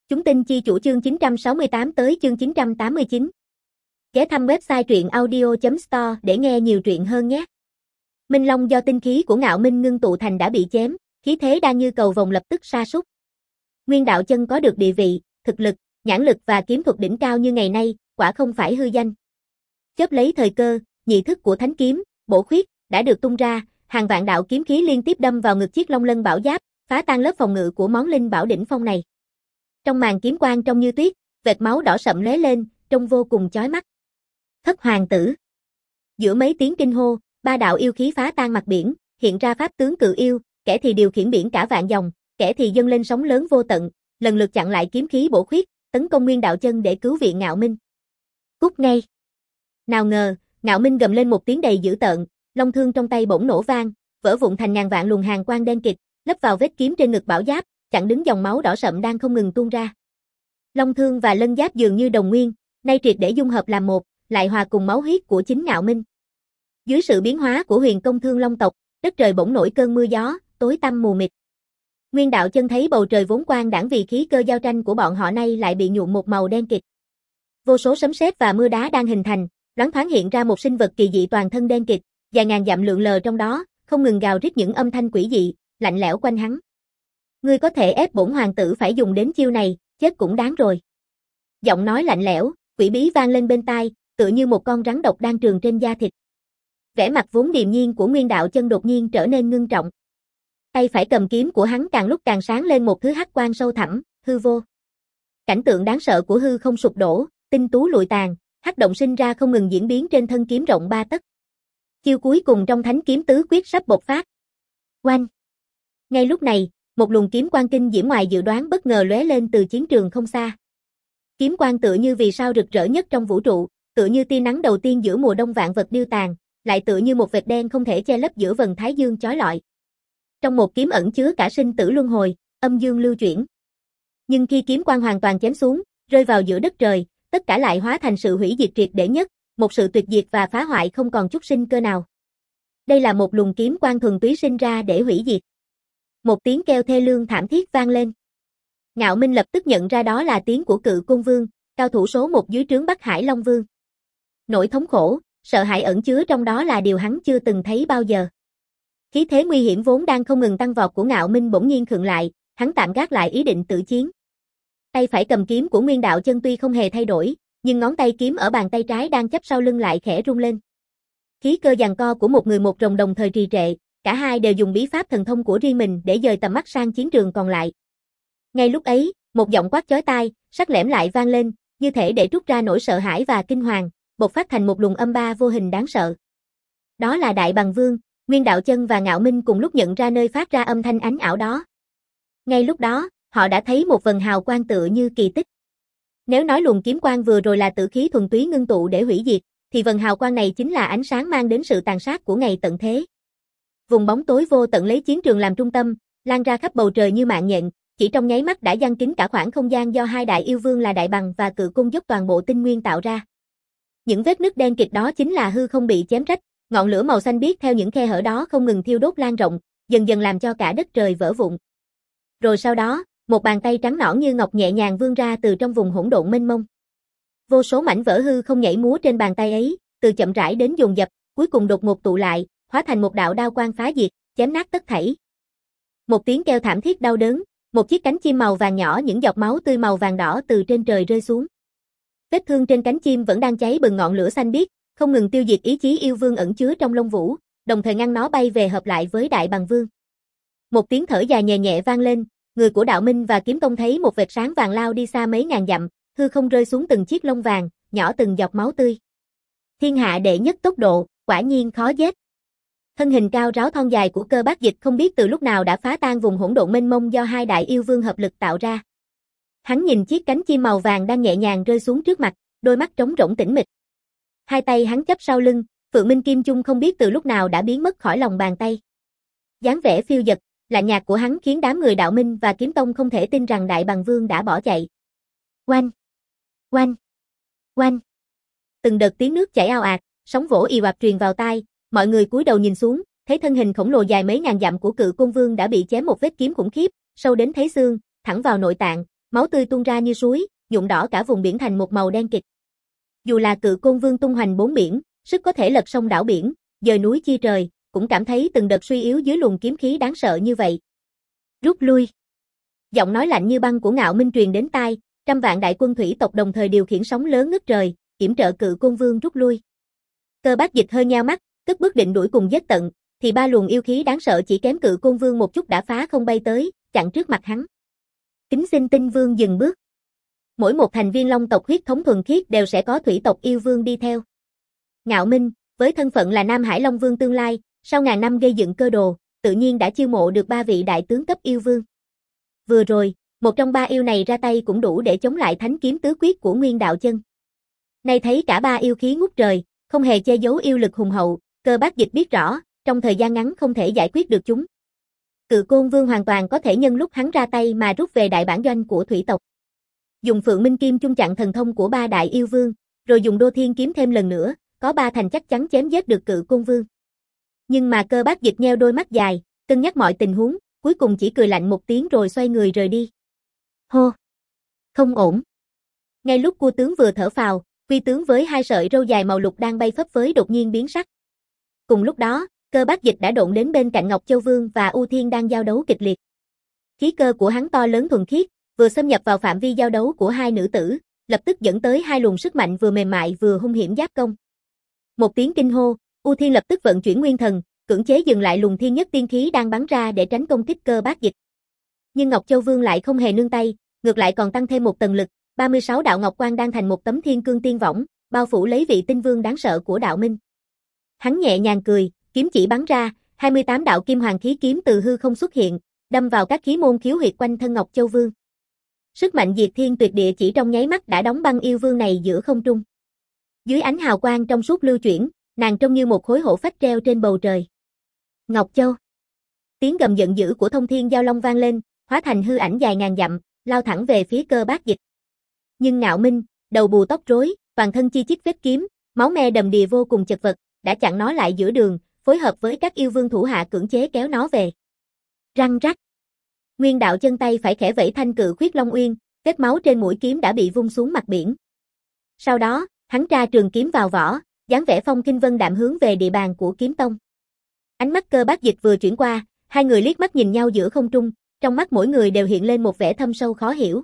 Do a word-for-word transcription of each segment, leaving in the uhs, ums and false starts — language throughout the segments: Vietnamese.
Chúng tin chi chủ chương chín trăm sáu mươi tám tới chương chín trăm tám mươi chín. Ghé thăm website truyện audio chấm store để nghe nhiều truyện hơn nhé. Minh Long do tinh khí của Ngạo Minh ngưng tụ thành đã bị chém, khí thế đang như cầu vồng lập tức sa sút. Nguyên Đạo Chân có được địa vị, thực lực, nhãn lực và kiếm thuật đỉnh cao như ngày nay, quả không phải hư danh. Chớp lấy thời cơ, nhị thức của Thánh Kiếm, Bổ Khuyết đã được tung ra, hàng vạn đạo kiếm khí liên tiếp đâm vào ngực chiếc Long Lân Bảo Giáp, phá tan lớp phòng ngự của món linh bảo đỉnh phong này. Trong màn kiếm quang trong như tuyết, vệt máu đỏ sậm lóe lên, trông vô cùng chói mắt. Thất hoàng tử. Giữa mấy tiếng kinh hô, ba đạo yêu khí phá tan mặt biển, hiện ra pháp tướng cự yêu, kẻ thì điều khiển biển cả vạn dòng, kẻ thì dâng lên sóng lớn vô tận, lần lượt chặn lại kiếm khí Bổ Khuyết, tấn công Nguyên Đạo Chân để cứu viện Ngạo Minh. Cút ngay. Nào ngờ, Ngạo Minh gầm lên một tiếng đầy dữ tợn, long thương trong tay bỗng nổ vang, vỡ vụn thành ngàn vạn luồng hàn quang đen kịt, lấp vào vết kiếm trên ngực Bảo Giáp, chặn đứng dòng máu đỏ sậm đang không ngừng tuôn ra. Long thương và lân giáp dường như đồng nguyên, nay triệt để dung hợp làm một, lại hòa cùng máu huyết của chính Ngạo Minh. Dưới sự biến hóa của Huyền Công Thương Long tộc, đất trời bỗng nổi cơn mưa gió, tối tăm mù mịt. Nguyên Đạo Chân thấy bầu trời vốn quang đãng vì khí cơ giao tranh của bọn họ nay lại bị nhuộm một màu đen kịt. Vô số sấm sét và mưa đá đang hình thành, loáng thoáng hiện ra một sinh vật kỳ dị toàn thân đen kịt, dài ngàn dặm lượn lờ trong đó, không ngừng gào rít những âm thanh quỷ dị, lạnh lẽo quanh hắn. Ngươi có thể ép bổn hoàng tử phải dùng đến chiêu này, chết cũng đáng rồi. Giọng nói lạnh lẽo, quỷ bí vang lên bên tai, tựa như một con rắn độc đang trường trên da thịt. Vẻ mặt vốn điềm nhiên của Nguyên Đạo Chân đột nhiên trở nên ngưng trọng. Tay phải cầm kiếm của hắn càng lúc càng sáng lên một thứ hắc quang sâu thẳm, hư vô. Cảnh tượng đáng sợ của hư không sụp đổ, tinh tú lụi tàn, hắc động sinh ra không ngừng diễn biến trên thân kiếm rộng ba tấc. Chiêu cuối cùng trong Thánh Kiếm Tứ Quyết sắp bộc phát. Oanh! Ngay lúc này, một luồng kiếm quang kinh diễm ngoài dự đoán bất ngờ lóe lên từ chiến trường không xa. Kiếm quang tựa như vì sao rực rỡ nhất trong vũ trụ, tựa như tia nắng đầu tiên giữa mùa đông vạn vật điêu tàn, lại tựa như một vệt đen không thể che lấp giữa vầng thái dương chói lọi. Trong một kiếm ẩn chứa cả sinh tử luân hồi, âm dương lưu chuyển. Nhưng khi kiếm quang hoàn toàn chém xuống, rơi vào giữa đất trời, tất cả lại hóa thành sự hủy diệt triệt để nhất, một sự tuyệt diệt và phá hoại không còn chút sinh cơ nào. Đây là một luồng kiếm quang thuần túy sinh ra để hủy diệt. Một tiếng kêu thê lương thảm thiết vang lên. Ngạo Minh lập tức nhận ra đó là tiếng của Cự Côn Vương, cao thủ số một dưới trướng Bắc Hải Long Vương. Nỗi thống khổ, sợ hãi ẩn chứa trong đó là điều hắn chưa từng thấy bao giờ. Khí thế nguy hiểm vốn đang không ngừng tăng vọt của Ngạo Minh bỗng nhiên khựng lại, hắn tạm gác lại ý định tự chiến. Tay phải cầm kiếm của Nguyên Đạo Chân tuy không hề thay đổi, nhưng ngón tay kiếm ở bàn tay trái đang chấp sau lưng lại khẽ rung lên. Khí cơ giằng co của một người một rồng đồng thời trì trệ, cả hai đều dùng bí pháp thần thông của riêng mình để dời tầm mắt sang chiến trường còn lại. Ngay lúc ấy, một giọng quát chói tai, sắc lẻm lại vang lên, như thể để trút ra nỗi sợ hãi và kinh hoàng, bộc phát thành một luồng âm ba vô hình đáng sợ. Đó là Đại Bằng Vương. Nguyên Đạo Chân và Ngạo Minh cùng lúc nhận ra nơi phát ra âm thanh ánh ảo đó. Ngay lúc đó, họ đã thấy một vầng hào quang tựa như kỳ tích. Nếu nói luồng kiếm quang vừa rồi là tử khí thuần túy ngưng tụ để hủy diệt, thì vầng hào quang này chính là ánh sáng mang đến sự tàn sát của ngày tận thế. Vùng bóng tối vô tận lấy chiến trường làm trung tâm, lan ra khắp bầu trời như mạng nhện, chỉ trong nháy mắt đã giăng kín cả khoảng không gian do hai đại yêu vương là Đại Bằng và Cự Côn dốc toàn bộ tinh nguyên tạo ra. Những vết nứt đen kịt đó chính là hư không bị chém rách, ngọn lửa màu xanh biếc theo những khe hở đó không ngừng thiêu đốt lan rộng, dần dần làm cho cả đất trời vỡ vụn. Rồi sau đó, một bàn tay trắng nõn như ngọc nhẹ nhàng vươn ra từ trong vùng hỗn độn mênh mông. Vô số mảnh vỡ hư không nhảy múa trên bàn tay ấy, từ chậm rãi đến dồn dập, cuối cùng đột ngột tụ lại, hóa thành một đạo đao quang phá diệt, chém nát tất thảy. Một tiếng kêu thảm thiết đau đớn, một chiếc cánh chim màu vàng nhỏ những giọt máu tươi màu vàng đỏ từ trên trời rơi xuống. Vết thương trên cánh chim vẫn đang cháy bừng ngọn lửa xanh biếc, không ngừng tiêu diệt ý chí yêu vương ẩn chứa trong lông vũ, đồng thời ngăn nó bay về hợp lại với Đại Bằng Vương. Một tiếng thở dài nhẹ nhẹ vang lên, người của Đạo Minh và Kiếm Tông thấy một vệt sáng vàng lao đi xa mấy ngàn dặm, hư không rơi xuống từng chiếc lông vàng, nhỏ từng giọt máu tươi. Thiên hạ đệ nhất tốc độ, quả nhiên khó giết. Thân hình cao ráo thon dài của Cơ Bác Dịch không biết từ lúc nào đã phá tan vùng hỗn độn mênh mông do hai đại yêu vương hợp lực tạo ra. Hắn nhìn chiếc cánh chim màu vàng đang nhẹ nhàng rơi xuống trước mặt, đôi mắt trống rỗng tĩnh mịch. Hai tay hắn chấp sau lưng, Phượng Minh Kim Chung không biết từ lúc nào đã biến mất khỏi lòng bàn tay. Dáng vẻ phiêu dật, lạnh nhạt của hắn khiến đám người Đạo Minh và Kiếm Tông không thể tin rằng Đại Bằng Vương đã bỏ chạy. Oanh! Oanh! Oanh! Từng đợt tiếng nước chảy ào ạt, sóng vỗ ì ạt truyền vào tai, mọi người cúi đầu nhìn xuống, thấy thân hình khổng lồ dài mấy ngàn dặm của Cự Côn Vương đã bị chém một vết kiếm khủng khiếp, sâu đến thấy xương, thẳng vào nội tạng, máu tươi tuôn ra như suối, nhuộm đỏ cả vùng biển thành một màu đen kịt. Dù là Cự Côn Vương tung hoành bốn biển, sức có thể lật sông đảo biển, dời núi chia trời, cũng cảm thấy từng đợt suy yếu dưới luồng kiếm khí đáng sợ như vậy. Rút lui. Giọng nói lạnh như băng của Ngạo Minh truyền đến tai, trăm vạn đại quân thủy tộc đồng thời điều khiển sóng lớn ngất trời, yểm trợ Cự Côn Vương rút lui. Cơ Bác Dịch hơi nheo mắt, cất bước định đuổi cùng giết tận, thì ba luồng yêu khí đáng sợ chỉ kém Cự Côn Vương một chút đã phá không bay tới, chặn trước mặt hắn. Kính xin Tinh Vương dừng bước. Mỗi một thành viên Long tộc huyết thống thuần khiết đều sẽ có thủy tộc yêu vương đi theo. Ngạo Minh, với thân phận là Nam Hải Long Vương tương lai, sau ngàn năm gây dựng cơ đồ, tự nhiên đã chiêu mộ được ba vị đại tướng cấp yêu vương. Vừa rồi, một trong ba yêu này ra tay cũng đủ để chống lại thánh kiếm tứ quyết của Nguyên Đạo Chân. Nay thấy cả ba yêu khí ngút trời, không hề che giấu yêu lực hùng hậu, Cơ Bác Dịch biết rõ, trong thời gian ngắn không thể giải quyết được chúng. Cự Côn Vương hoàn toàn có thể nhân lúc hắn ra tay mà rút về đại bản doanh của thủy tộc. Dùng Phượng Minh Kim chung chặn thần thông của ba đại yêu vương, rồi dùng Đô Thiên kiếm thêm lần nữa, có ba thành chắc chắn chém giết được Cự Côn Vương. Nhưng mà Cơ Bác Dịch nheo đôi mắt dài, cân nhắc mọi tình huống, cuối cùng chỉ cười lạnh một tiếng rồi xoay người rời đi. Hô! Không ổn! Ngay lúc cua tướng vừa thở phào, Quy tướng với hai sợi râu dài màu lục đang bay phấp phới đột nhiên biến sắc. Cùng lúc đó, Cơ Bác Dịch đã độn đến bên cạnh Ngọc Châu Vương và U Thiên đang giao đấu kịch liệt. Khí cơ của hắn to lớn thuần khiết, vừa xâm nhập vào phạm vi giao đấu của hai nữ tử, lập tức dẫn tới hai luồng sức mạnh vừa mềm mại vừa hung hiểm giáp công. Một tiếng kinh hô, U Thiên lập tức vận chuyển nguyên thần, cưỡng chế dừng lại luồng thiên nhất tiên khí đang bắn ra để tránh công kích Cơ Bác Dịch. Nhưng Ngọc Châu Vương lại không hề nương tay, ngược lại còn tăng thêm một tầng lực, ba mươi sáu đạo ngọc quang đang thành một tấm thiên cương tiên võng, bao phủ lấy vị tinh vương đáng sợ của đạo minh. Hắn nhẹ nhàng cười, kiếm chỉ bắn ra, hai mươi tám đạo kim hoàng khí kiếm từ hư không xuất hiện, đâm vào các khí môn khiếu huyệt quanh thân Ngọc Châu Vương. Sức mạnh diệt thiên tuyệt địa chỉ trong nháy mắt đã đóng băng yêu vương này giữa không trung. Dưới ánh hào quang trong suốt lưu chuyển, nàng trông như một khối hổ phách treo trên bầu trời. Ngọc Châu. Tiếng gầm giận dữ của Thông Thiên Giao Long vang lên, hóa thành hư ảnh dài ngàn dặm, lao thẳng về phía Cơ Bác Dịch. Nhưng Ngạo Minh, đầu bù tóc rối, toàn thân chi chít vết kiếm, máu me đầm đìa vô cùng chật vật, đã chặn nó lại giữa đường, phối hợp với các yêu vương thủ hạ cưỡng chế kéo nó về. Răng rắc. Nguyên Đạo Chân tay phải khẽ vẫy thanh cự khuyết Long Uyên, vết máu trên mũi kiếm đã bị vung xuống mặt biển. Sau đó, hắn tra trường kiếm vào vỏ, dáng vẻ phong kinh vân đạm hướng về địa bàn của kiếm tông. Ánh mắt Cơ Bác Dịch vừa chuyển qua, hai người liếc mắt nhìn nhau giữa không trung, trong mắt mỗi người đều hiện lên một vẻ thâm sâu khó hiểu.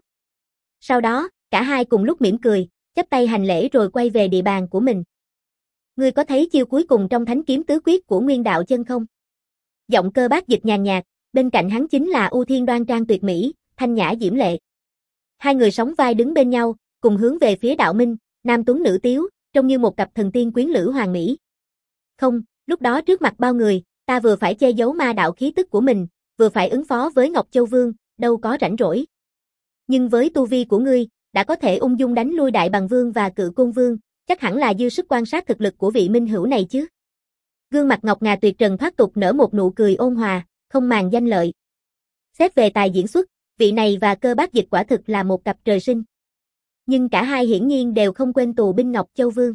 Sau đó, cả hai cùng lúc mỉm cười, chắp tay hành lễ rồi quay về địa bàn của mình. Ngươi có thấy chiêu cuối cùng trong thánh kiếm tứ quyết của Nguyên Đạo Chân không? Giọng Cơ Bác Dịch nhàn nhạt, bên cạnh hắn chính là U Thiên đoan trang tuyệt mỹ, thanh nhã diễm lệ. Hai người sóng vai đứng bên nhau, cùng hướng về phía đạo minh, nam tuấn nữ tiếu, trông như một cặp thần tiên quyến lữ hoàng mỹ. Không, lúc đó trước mặt bao người, ta vừa phải che giấu ma đạo khí tức của mình, vừa phải ứng phó với Ngọc Châu Vương, đâu có rảnh rỗi. Nhưng với tu vi của ngươi, đã có thể ung dung đánh lui Đại Bằng Vương và Cự Côn Vương, chắc hẳn là dư sức quan sát thực lực của vị minh hữu này chứ. Gương mặt ngọc ngà tuyệt trần thoát tục nở một nụ cười ôn hòa, không màng danh lợi. Xét về tài diễn xuất, vị này và Cơ Bác Dịch quả thực là một cặp trời sinh. Nhưng cả hai hiển nhiên đều không quên tù binh Ngọc Châu Vương.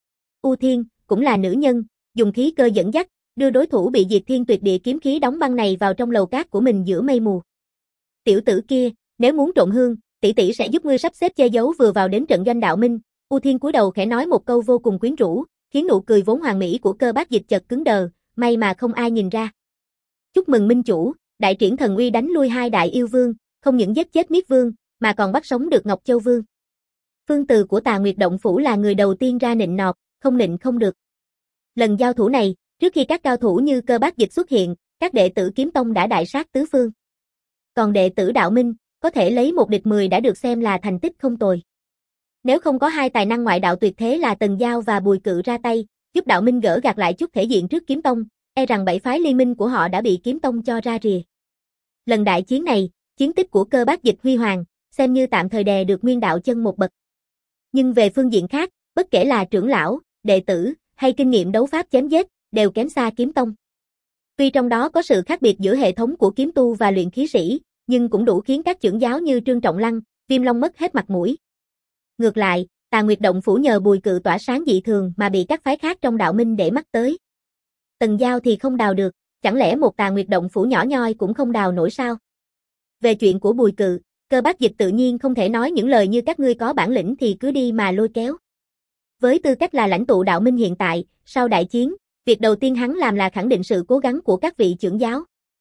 U Thiên, cũng là nữ nhân, dùng khí cơ dẫn dắt, đưa đối thủ bị diệt thiên tuyệt địa kiếm khí đóng băng này vào trong lầu cát của mình giữa mây mù. Tiểu tử kia, nếu muốn trộn hương, tỷ tỷ sẽ giúp ngươi sắp xếp che giấu vừa vào đến trận doanh đạo minh. U Thiên cúi đầu khẽ nói một câu vô cùng quyến rũ, khiến nụ cười vốn hoàn mỹ của Cơ Bác Dịch chợt cứng đờ, may mà không ai nhìn ra. Chúc mừng minh chủ, đại triển thần uy đánh lui hai đại yêu vương, không những giết chết Miết Vương, mà còn bắt sống được Ngọc Châu Vương. Phương Từ của Tà Nguyệt Động Phủ là người đầu tiên ra nịnh nọt, không nịnh không được. Lần giao thủ này, trước khi các cao thủ như Cơ Bác Dịch xuất hiện, các đệ tử kiếm tông đã đại sát tứ phương. Còn đệ tử đạo minh, có thể lấy một địch mười đã được xem là thành tích không tồi. Nếu không có hai tài năng ngoại đạo tuyệt thế là Tần Giao và Bùi Cự ra tay, giúp đạo minh gỡ gạc lại chút thể diện trước kiếm tông, e rằng bảy phái liên minh của họ đã bị kiếm tông cho ra rìa. Lần đại chiến này, chiến tích của Cơ Bác Dịch huy hoàng, xem như tạm thời đè được Nguyên Đạo Chân một bậc. Nhưng về phương diện khác, bất kể là trưởng lão, đệ tử, hay kinh nghiệm đấu pháp chém giết, đều kém xa kiếm tông. Tuy trong đó có sự khác biệt giữa hệ thống của kiếm tu và luyện khí sĩ, nhưng cũng đủ khiến các trưởng giáo như Trương Trọng Lăng, Viêm Long mất hết mặt mũi. Ngược lại, Tà Nguyệt Động Phủ nhờ Bùi Cự tỏa sáng dị thường mà bị các phái khác trong đạo minh để mắt tới. Tần Giao thì không đào được, chẳng lẽ một Tà Nguyệt Động Phủ nhỏ nhoi cũng không đào nổi sao? Về chuyện của Bùi Cự, Cơ Bác Dịch tự nhiên không thể nói những lời như các ngươi có bản lĩnh thì cứ đi mà lôi kéo. Với tư cách là lãnh tụ đạo minh hiện tại, sau đại chiến, việc đầu tiên hắn làm là khẳng định sự cố gắng của các vị trưởng giáo.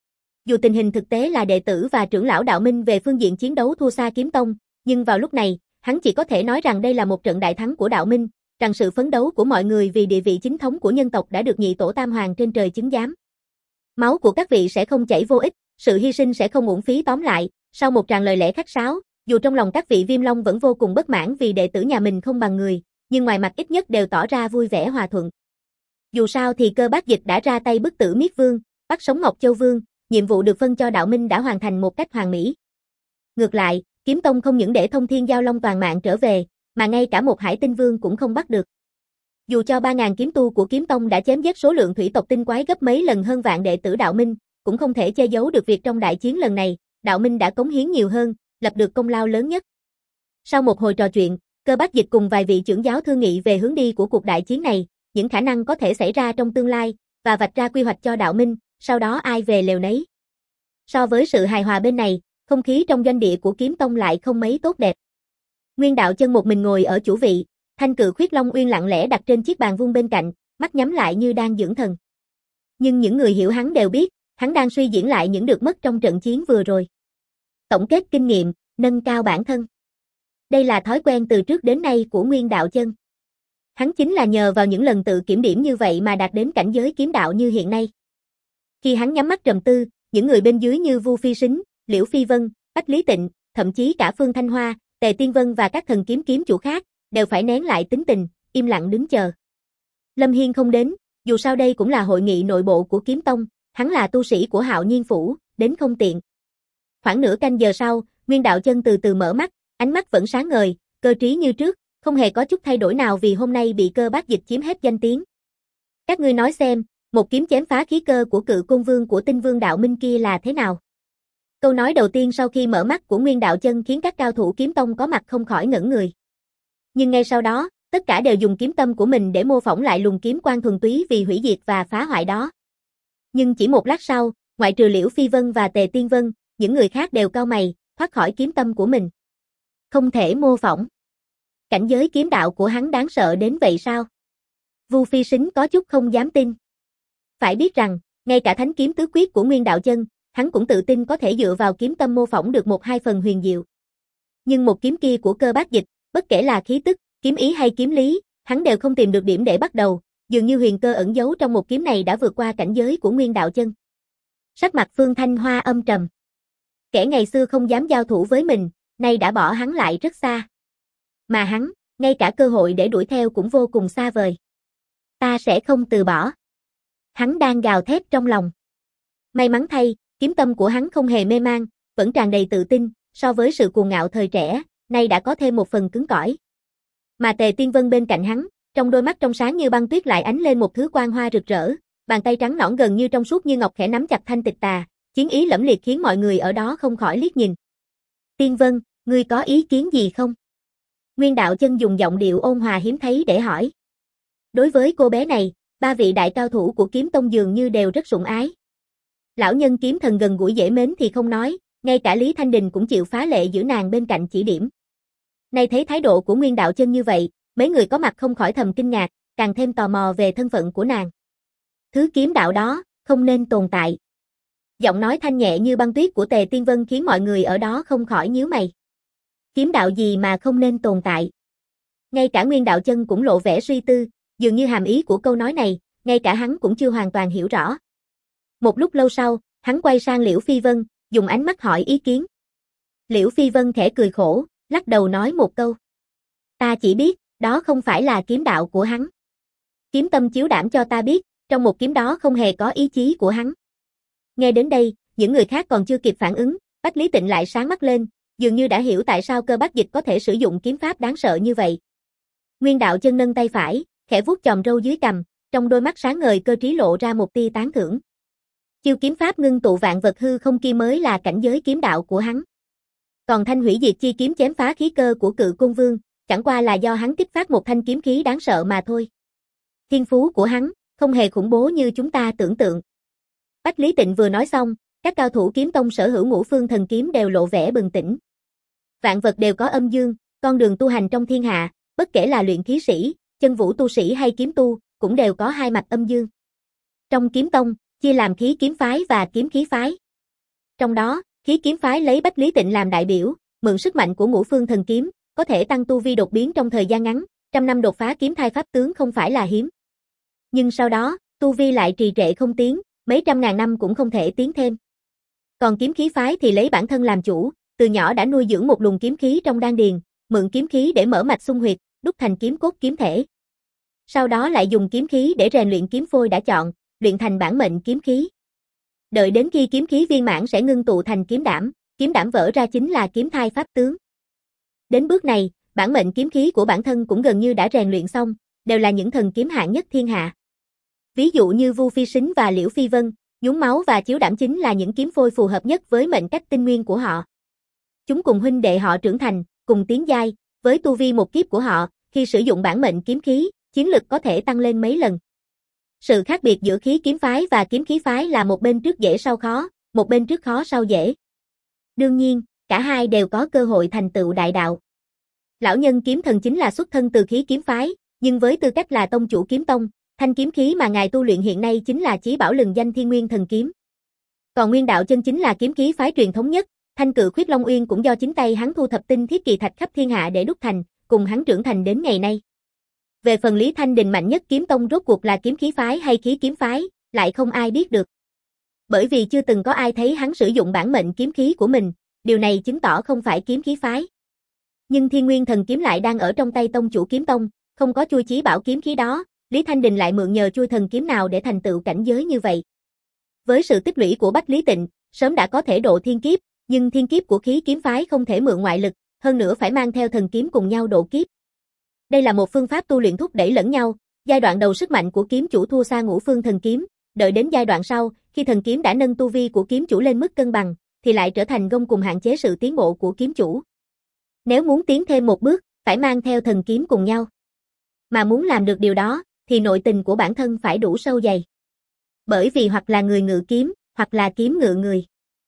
Dù tình hình thực tế là đệ tử và trưởng lão đạo minh về phương diện chiến đấu thua xa kiếm tông, nhưng vào lúc này, hắn chỉ có thể nói rằng đây là một trận đại thắng của đạo minh, rằng sự phấn đấu của mọi người vì địa vị chính thống của nhân tộc đã được nhị tổ tam hoàng trên trời chứng giám. Máu của các vị sẽ không chảy vô ích, sự hy sinh sẽ không uổng phí. Tóm lại, sau một tràng lời lẽ khách sáo, dù trong lòng các vị Viêm Long vẫn vô cùng bất mãn vì đệ tử nhà mình không bằng người, nhưng ngoài mặt ít nhất đều tỏ ra vui vẻ hòa thuận. Dù sao thì Cơ Bác Dịch đã ra tay bức tử Miết Vương, bắt sống Ngọc Châu Vương, nhiệm vụ được phân cho đạo minh đã hoàn thành một cách hoàn mỹ. Ngược lại, Kiếm Tông không những để Thông Thiên Giao Long toàn mạng trở về, mà ngay cả một Hải Tinh Vương cũng không bắt được. Dù cho ba nghìn kiếm tu của Kiếm Tông đã chém giết số lượng thủy tộc tinh quái gấp mấy lần hơn vạn đệ tử đạo minh, cũng không thể che giấu được việc trong đại chiến lần này, đạo minh đã cống hiến nhiều hơn, lập được công lao lớn nhất. Sau một hồi trò chuyện, Cơ Bác Dịch cùng vài vị trưởng giáo thương nghị về hướng đi của cuộc đại chiến này, những khả năng có thể xảy ra trong tương lai, và vạch ra quy hoạch cho đạo minh, sau đó ai về lều nấy. So với sự hài hòa bên này, không khí trong doanh địa của Kiếm Tông lại không mấy tốt đẹp. Nguyên Đạo Chân một mình ngồi ở chủ vị, thanh cự khuyết Long Uyên lặng lẽ đặt trên chiếc bàn vuông bên cạnh, mắt nhắm lại như đang dưỡng thần. Nhưng những người hiểu hắn đều biết, hắn đang suy diễn lại những được mất trong trận chiến vừa rồi. Tổng kết kinh nghiệm, nâng cao bản thân. Đây là thói quen từ trước đến nay của Nguyên Đạo Chân. Hắn chính là nhờ vào những lần tự kiểm điểm như vậy mà đạt đến cảnh giới kiếm đạo như hiện nay. Khi hắn nhắm mắt trầm tư, những người bên dưới như Vu Phi Sính, Liễu Phi Vân, Bách Lý Tịnh, thậm chí cả Phương Thanh Hoa, Tề Tiên Vân và các thần kiếm kiếm chủ khác, đều phải nén lại tính tình, im lặng đứng chờ. Lâm Hiên không đến, dù sao đây cũng là hội nghị nội bộ của Kiếm Tông, hắn là tu sĩ của Hạo Nhiên Phủ, đến không tiện. Khoảng nửa canh giờ sau, Nguyên Đạo Chân từ từ mở mắt, ánh mắt vẫn sáng ngời, cơ trí như trước, không hề có chút thay đổi nào vì hôm nay bị Cơ Bác Dịch chiếm hết danh tiếng. Các ngươi nói xem, một kiếm chém phá khí cơ của Cự Côn Vương của Tinh Vương đạo minh kia là thế nào? Câu nói đầu tiên sau khi mở mắt của Nguyên Đạo Chân khiến các cao thủ Kiếm Tông có mặt không khỏi ngẩn người. Nhưng ngay sau đó, tất cả đều dùng kiếm tâm của mình để mô phỏng lại luồng kiếm quang thuần túy vì hủy diệt và phá hoại đó. Nhưng chỉ một lát sau, ngoại trừ Liễu Phi Vân và Tề Tiên Vân, những người khác đều cau mày, thoát khỏi kiếm tâm của mình. Không thể mô phỏng. Cảnh giới kiếm đạo của hắn đáng sợ đến vậy sao? Vu Phi Sính có chút không dám tin. Phải biết rằng, ngay cả thánh kiếm tứ quyết của Nguyên Đạo Chân, hắn cũng tự tin có thể dựa vào kiếm tâm mô phỏng được một hai phần huyền diệu. Nhưng một kiếm kia của Cơ Bác Dịch, bất kể là khí tức, kiếm ý hay kiếm lý, hắn đều không tìm được điểm để bắt đầu, dường như huyền cơ ẩn giấu trong một kiếm này đã vượt qua cảnh giới của Nguyên Đạo Chân. Sắc mặt Phương Thanh Hoa âm trầm. Kẻ ngày xưa không dám giao thủ với mình, nay đã bỏ hắn lại rất xa. Mà hắn, ngay cả cơ hội để đuổi theo cũng vô cùng xa vời. Ta sẽ không từ bỏ. Hắn đang gào thét trong lòng. May mắn thay, kiếm tâm của hắn không hề mê man, vẫn tràn đầy tự tin, so với sự cuồng ngạo thời trẻ, nay đã có thêm một phần cứng cỏi. Mà Tề Tiên Vân bên cạnh hắn, trong đôi mắt trong sáng như băng tuyết lại ánh lên một thứ quang hoa rực rỡ, bàn tay trắng nõn gần như trong suốt như ngọc khẽ nắm chặt thanh tịch tà, chiến ý lẫm liệt khiến mọi người ở đó không khỏi liếc nhìn. Tiên Vân, ngươi có ý kiến gì không? Nguyên Đạo Chân dùng giọng điệu ôn hòa hiếm thấy để hỏi. Đối với cô bé này, ba vị đại cao thủ của Kiếm Tông dường như đều rất sủng ái. Lão nhân kiếm thần gần gũi dễ mến thì không nói, ngay cả Lý Thanh Đình cũng chịu phá lệ giữ nàng bên cạnh chỉ điểm. Nay thấy thái độ của Nguyên Đạo Chân như vậy, mấy người có mặt không khỏi thầm kinh ngạc, càng thêm tò mò về thân phận của nàng. Thứ kiếm đạo đó, không nên tồn tại. Giọng nói thanh nhẹ như băng tuyết của Tề Tiên Vân khiến mọi người ở đó không khỏi nhíu mày. Kiếm đạo gì mà không nên tồn tại? Ngay cả Nguyên Đạo Chân cũng lộ vẻ suy tư, dường như hàm ý của câu nói này, ngay cả hắn cũng chưa hoàn toàn hiểu rõ. Một lúc lâu sau, hắn quay sang Liễu Phi Vân, dùng ánh mắt hỏi ý kiến. Liễu Phi Vân khẽ cười khổ, lắc đầu nói một câu. Ta chỉ biết, đó không phải là kiếm đạo của hắn. Kiếm tâm chiếu đảm cho ta biết, trong một kiếm đó không hề có ý chí của hắn. Nghe đến đây, những người khác còn chưa kịp phản ứng, Bách Lý Tịnh lại sáng mắt lên, dường như đã hiểu tại sao Cơ Bác Dịch có thể sử dụng kiếm pháp đáng sợ như vậy. Nguyên Đạo Chân nâng tay phải, khẽ vuốt chòm râu dưới cằm, trong đôi mắt sáng ngời cơ trí lộ ra một tia tán thưởng. Chiêu kiếm pháp ngưng tụ vạn vật hư không kia mới là cảnh giới kiếm đạo của hắn. Còn thanh hủy diệt chi kiếm chém phá khí cơ của Cự Côn Vương, chẳng qua là do hắn kích phát một thanh kiếm khí đáng sợ mà thôi. Thiên phú của hắn, không hề khủng bố như chúng ta tưởng tượng. Bách Lý Tịnh vừa nói xong, các cao thủ Kiếm Tông sở hữu ngũ phương thần kiếm đều lộ vẻ bừng tỉnh. Vạn vật đều có âm dương, con đường tu hành trong thiên hạ, bất kể là luyện khí sĩ, chân vũ tu sĩ hay kiếm tu, cũng đều có hai mặt âm dương. Trong kiếm tông, chia làm khí kiếm phái và kiếm khí phái. Trong đó, khí kiếm phái lấy Bách Lý Tịnh làm đại biểu, mượn sức mạnh của ngũ phương thần kiếm, có thể tăng tu vi đột biến trong thời gian ngắn, trăm năm đột phá kiếm thai pháp tướng không phải là hiếm. Nhưng sau đó, tu vi lại trì trệ không tiến, mấy trăm ngàn năm cũng không thể tiến thêm. Còn kiếm khí phái thì lấy bản thân làm chủ, từ nhỏ đã nuôi dưỡng một luồng kiếm khí trong đan điền, mượn kiếm khí để mở mạch xung huyệt, đúc thành kiếm cốt kiếm thể. Sau đó lại dùng kiếm khí để rèn luyện kiếm phôi đã chọn, luyện thành bản mệnh kiếm khí. Đợi đến khi kiếm khí viên mãn sẽ ngưng tụ thành kiếm đảm, kiếm đảm vỡ ra chính là kiếm thai pháp tướng. Đến bước này, bản mệnh kiếm khí của bản thân cũng gần như đã rèn luyện xong, đều là những thần kiếm hạng nhất thiên hạ. Ví dụ như Vu Phi Sính và Liễu Phi Vân, nhúng máu và chiếu đảm chính là những kiếm phôi phù hợp nhất với mệnh cách tinh nguyên của họ. Chúng cùng huynh đệ họ trưởng thành, cùng tiến giai, với tu vi một kiếp của họ, khi sử dụng bản mệnh kiếm khí, chiến lực có thể tăng lên mấy lần. Sự khác biệt giữa khí kiếm phái và kiếm khí phái là một bên trước dễ sau khó, một bên trước khó sau dễ. Đương nhiên, cả hai đều có cơ hội thành tựu đại đạo. Lão nhân kiếm thần chính là xuất thân từ khí kiếm phái, nhưng với tư cách là tông chủ kiếm tông, thanh kiếm khí mà ngài tu luyện hiện nay chính là chí bảo lừng danh Thiên Nguyên thần kiếm. Còn Nguyên Đạo Chân chính là kiếm khí phái truyền thống nhất, thanh cự khuyết Long Uyên cũng do chính tay hắn thu thập tinh thiết kỳ thạch khắp thiên hạ để đúc thành, cùng hắn trưởng thành đến ngày nay. Về phần Lý Thanh Đình mạnh nhất kiếm tông rốt cuộc là kiếm khí phái hay khí kiếm phái, lại không ai biết được. Bởi vì chưa từng có ai thấy hắn sử dụng bản mệnh kiếm khí của mình, điều này chứng tỏ không phải kiếm khí phái. Nhưng Thiên Nguyên thần kiếm lại đang ở trong tay tông chủ kiếm tông, không có chui chí bảo kiếm khí đó, Lý Thanh Đình lại mượn nhờ chui thần kiếm nào để thành tựu cảnh giới như vậy. Với sự tích lũy của Bách Lý Tịnh, sớm đã có thể độ thiên kiếp, nhưng thiên kiếp của khí kiếm phái không thể mượn ngoại lực, hơn nữa phải mang theo thần kiếm cùng nhau độ kiếp. Đây là một phương pháp tu luyện thúc đẩy lẫn nhau, giai đoạn đầu sức mạnh của kiếm chủ thua xa ngũ phương thần kiếm, đợi đến giai đoạn sau, khi thần kiếm đã nâng tu vi của kiếm chủ lên mức cân bằng, thì lại trở thành gông cùng hạn chế sự tiến bộ của kiếm chủ. Nếu muốn tiến thêm một bước, phải mang theo thần kiếm cùng nhau. Mà muốn làm được điều đó, thì nội tình của bản thân phải đủ sâu dày. Bởi vì hoặc là người ngự kiếm, hoặc là kiếm ngự người.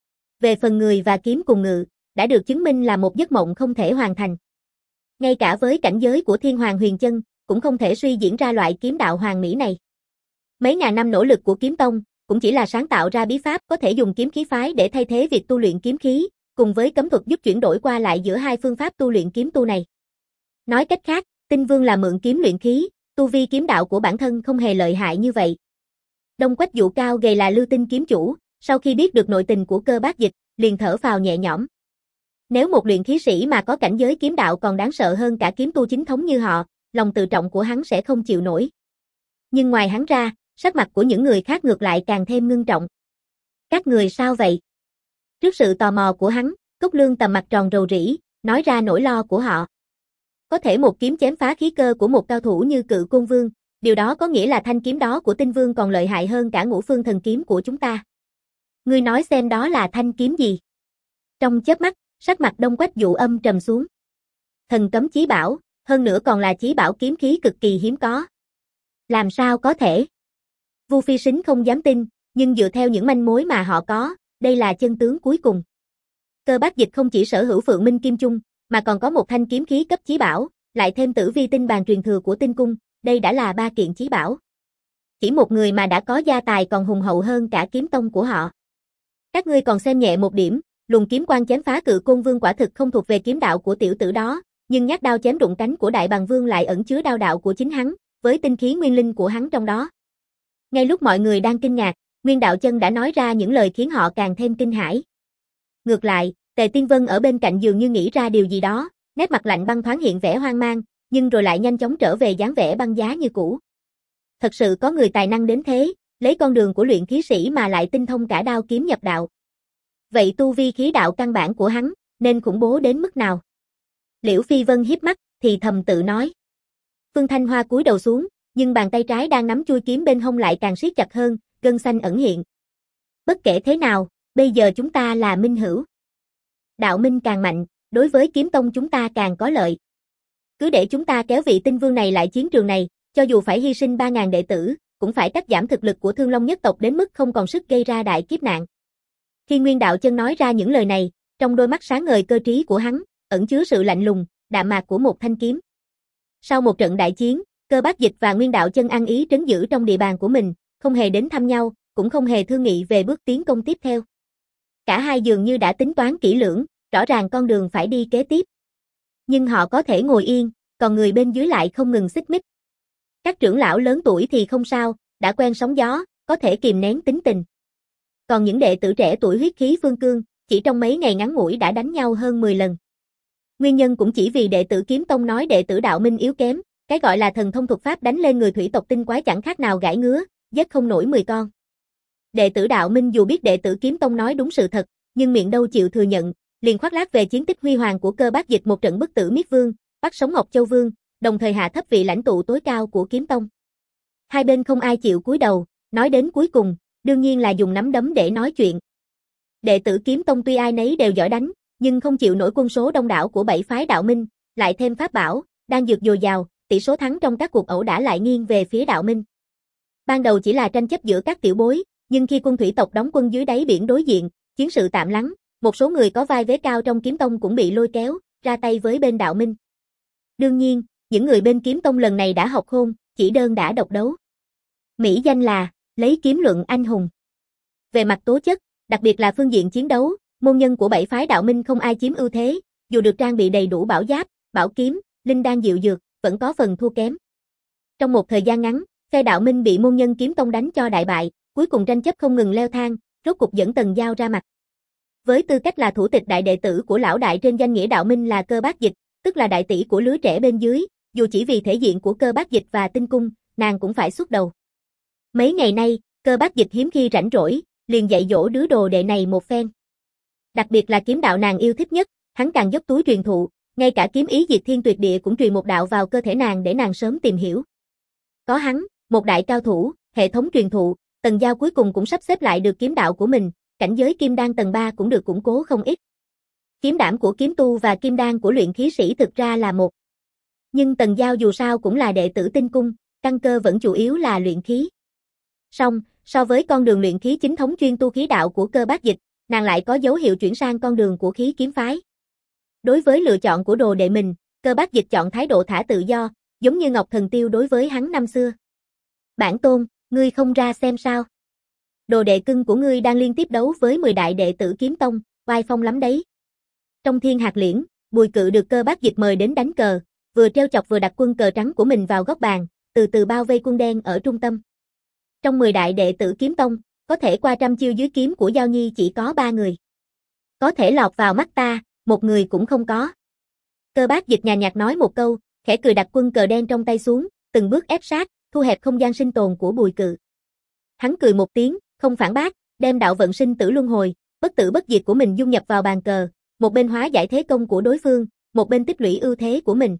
Về phần người và kiếm cùng ngự, đã được chứng minh là một giấc mộng không thể hoàn thành. Ngay cả với cảnh giới của Thiên Hoàng Huyền Chân, cũng không thể suy diễn ra loại kiếm đạo hoàn mỹ này. Mấy ngàn năm nỗ lực của kiếm tông, cũng chỉ là sáng tạo ra bí pháp có thể dùng kiếm khí phái để thay thế việc tu luyện kiếm khí, cùng với cấm thuật giúp chuyển đổi qua lại giữa hai phương pháp tu luyện kiếm tu này. Nói cách khác, Tinh Vương là mượn kiếm luyện khí, tu vi kiếm đạo của bản thân không hề lợi hại như vậy. Đông Quách Dụ cao gầy là Lưu Tinh kiếm chủ, sau khi biết được nội tình của Cơ Bác Dịch, liền thở phào nhẹ nhõm. Nếu một luyện khí sĩ mà có cảnh giới kiếm đạo còn đáng sợ hơn cả kiếm tu chính thống như họ, lòng tự trọng của hắn sẽ không chịu nổi. Nhưng ngoài hắn ra, sắc mặt của những người khác ngược lại càng thêm ngưng trọng. Các người sao vậy? Trước sự tò mò của hắn, Cốc Lương tầm mặt tròn rầu rĩ, nói ra nỗi lo của họ. Có thể một kiếm chém phá khí cơ của một cao thủ như Cự Côn Vương, điều đó có nghĩa là thanh kiếm đó của Tinh Vương còn lợi hại hơn cả ngũ phương thần kiếm của chúng ta. Ngươi nói xem đó là thanh kiếm gì? Trong chớp mắt, sắc mặt Đông Quách Dụ âm trầm xuống. Thần cấm chí bảo, hơn nữa còn là chí bảo kiếm khí cực kỳ hiếm có. Làm sao có thể? Vu Phi Sính không dám tin, nhưng dựa theo những manh mối mà họ có, đây là chân tướng cuối cùng. Cơ Bác Dịch không chỉ sở hữu Phượng Minh Kim Chung, mà còn có một thanh kiếm khí cấp chí bảo, lại thêm Tử Vi Tinh bàn truyền thừa của Tinh Cung, đây đã là ba kiện chí bảo. Chỉ một người mà đã có gia tài còn hùng hậu hơn cả kiếm tông của họ. Các ngươi còn xem nhẹ một điểm, luồng kiếm quang chém phá Cự Côn Vương quả thực không thuộc về kiếm đạo của tiểu tử đó, nhưng nhát đao chém rụng cánh của Đại Bàng Vương lại ẩn chứa đao đạo của chính hắn, với tinh khí nguyên linh của hắn trong đó. Ngay lúc mọi người đang kinh ngạc, Nguyên Đạo Chân đã nói ra những lời khiến họ càng thêm kinh hãi. Ngược lại, Tề Tiên Vân ở bên cạnh dường như nghĩ ra điều gì đó, nét mặt lạnh băng thoáng hiện vẻ hoang mang, nhưng rồi lại nhanh chóng trở về dáng vẻ băng giá như cũ. Thật sự có người tài năng đến thế, lấy con đường của luyện khí sĩ mà lại tinh thông cả đao kiếm nhập đạo. Vậy tu vi khí đạo căn bản của hắn, nên khủng bố đến mức nào? Liễu Phi Vân híp mắt, thì thầm tự nói. Phương Thanh Hoa cúi đầu xuống, nhưng bàn tay trái đang nắm chuôi kiếm bên hông lại càng siết chặt hơn, gân xanh ẩn hiện. Bất kể thế nào, bây giờ chúng ta là minh hữu. Đạo minh càng mạnh, đối với kiếm tông chúng ta càng có lợi. Cứ để chúng ta kéo vị Tinh Vương này lại chiến trường này, cho dù phải hy sinh ba ngàn đệ tử, cũng phải cắt giảm thực lực của Thương Long nhất tộc đến mức không còn sức gây ra đại kiếp nạn. Khi Nguyên Đạo Chân nói ra những lời này, trong đôi mắt sáng ngời cơ trí của hắn, ẩn chứa sự lạnh lùng, đạm mạc của một thanh kiếm. Sau một trận đại chiến, Cơ Bác Dịch và Nguyên Đạo Chân ăn ý trấn giữ trong địa bàn của mình, không hề đến thăm nhau, cũng không hề thương nghị về bước tiến công tiếp theo. Cả hai dường như đã tính toán kỹ lưỡng, rõ ràng con đường phải đi kế tiếp. Nhưng họ có thể ngồi yên, còn người bên dưới lại không ngừng xích mích. Các trưởng lão lớn tuổi thì không sao, đã quen sóng gió, có thể kìm nén tính tình. Còn những đệ tử trẻ tuổi huyết khí phương cương, chỉ trong mấy ngày ngắn ngủi đã đánh nhau hơn mười lần. Nguyên nhân cũng chỉ vì đệ tử Kiếm Tông nói đệ tử Đạo Minh yếu kém, cái gọi là thần thông thuật pháp đánh lên người thủy tộc tinh quái chẳng khác nào gãi ngứa, giết không nổi mười con. Đệ tử Đạo Minh dù biết đệ tử Kiếm Tông nói đúng sự thật, nhưng miệng đâu chịu thừa nhận, liền khoác lác về chiến tích huy hoàng của Cơ Bác Dịch một trận bức tử Miết Vương, bắt sống Ngọc Châu Vương, đồng thời hạ thấp vị lãnh tụ tối cao của Kiếm Tông. Hai bên không ai chịu cúi đầu, nói đến cuối cùng, đương nhiên là dùng nắm đấm để nói chuyện. Đệ tử Kiếm Tông tuy ai nấy đều giỏi đánh, nhưng không chịu nổi quân số đông đảo của bảy phái Đạo Minh, lại thêm pháp bảo, đang dược dồi dào, tỷ số thắng trong các cuộc ẩu đả lại nghiêng về phía Đạo Minh. Ban đầu chỉ là tranh chấp giữa các tiểu bối, nhưng khi quân thủy tộc đóng quân dưới đáy biển đối diện, chiến sự tạm lắng, một số người có vai vế cao trong Kiếm Tông cũng bị lôi kéo, ra tay với bên Đạo Minh. Đương nhiên, những người bên Kiếm Tông lần này đã học khôn, chỉ đơn đã độc đấu. Mỹ danh là, lấy kiếm luận anh hùng. Về mặt tố chất, đặc biệt là phương diện chiến đấu, môn nhân của bảy phái Đạo Minh không ai chiếm ưu thế, dù được trang bị đầy đủ bảo giáp, bảo kiếm, linh đan diệu dược, vẫn có phần thua kém. Trong một thời gian ngắn, phe Đạo Minh bị môn nhân Kiếm Tông đánh cho đại bại, cuối cùng tranh chấp không ngừng leo thang, rốt cục dẫn Tần Giao ra mặt. Với tư cách là thủ tịch đại đệ tử của lão đại trên danh nghĩa Đạo Minh là Cơ Bác Dịch, tức là đại tỷ của lứa trẻ bên dưới, dù chỉ vì thể diện của Cơ Bác Dịch và Tinh Cung, nàng cũng phải xuất đầu. Mấy ngày nay, Cơ Bác Dịch hiếm khi rảnh rỗi, liền dạy dỗ đứa đồ đệ này một phen. Đặc biệt là kiếm đạo nàng yêu thích nhất, hắn càng dốc túi truyền thụ, ngay cả kiếm ý Diệt Thiên Tuyệt Địa cũng truyền một đạo vào cơ thể nàng để nàng sớm tìm hiểu. Có hắn, một đại cao thủ, hệ thống truyền thụ, Tần Giao cuối cùng cũng sắp xếp lại được kiếm đạo của mình, cảnh giới kim đan tầng ba cũng được củng cố không ít. Kiếm đảm của kiếm tu và kim đan của luyện khí sĩ thực ra là một. Nhưng Tần Giao dù sao cũng là đệ tử Tinh Cung, căn cơ vẫn chủ yếu là luyện khí. Song, so với con đường luyện khí chính thống chuyên tu khí đạo của Cơ Bác Dịch, nàng lại có dấu hiệu chuyển sang con đường của khí kiếm phái. Đối với lựa chọn của đồ đệ mình, Cơ Bác Dịch chọn thái độ thả tự do, giống như Ngọc Thần Tiêu đối với hắn năm xưa. Bản tôn, ngươi không ra xem sao? Đồ đệ cưng của ngươi đang liên tiếp đấu với mười đại đệ tử Kiếm Tông, oai phong lắm đấy. Trong Thiên Hạt Liễn, Bùi Cự được Cơ Bác Dịch mời đến đánh cờ, vừa treo chọc vừa đặt quân cờ trắng của mình vào góc bàn, từ từ bao vây quân đen ở trung tâm. Trong mười đại đệ tử Kiếm Tông, có thể qua trăm chiêu dưới kiếm của Giao Nhi chỉ có ba người. Có thể lọt vào mắt ta, một người cũng không có. Cơ Bác Dịch nhàn nhạt nói một câu, khẽ cười đặt quân cờ đen trong tay xuống, từng bước ép sát, thu hẹp không gian sinh tồn của Bùi Cự. Hắn cười một tiếng, không phản bác, đem đạo vận sinh tử luân hồi, bất tử bất diệt của mình dung nhập vào bàn cờ, một bên hóa giải thế công của đối phương, một bên tích lũy ưu thế của mình.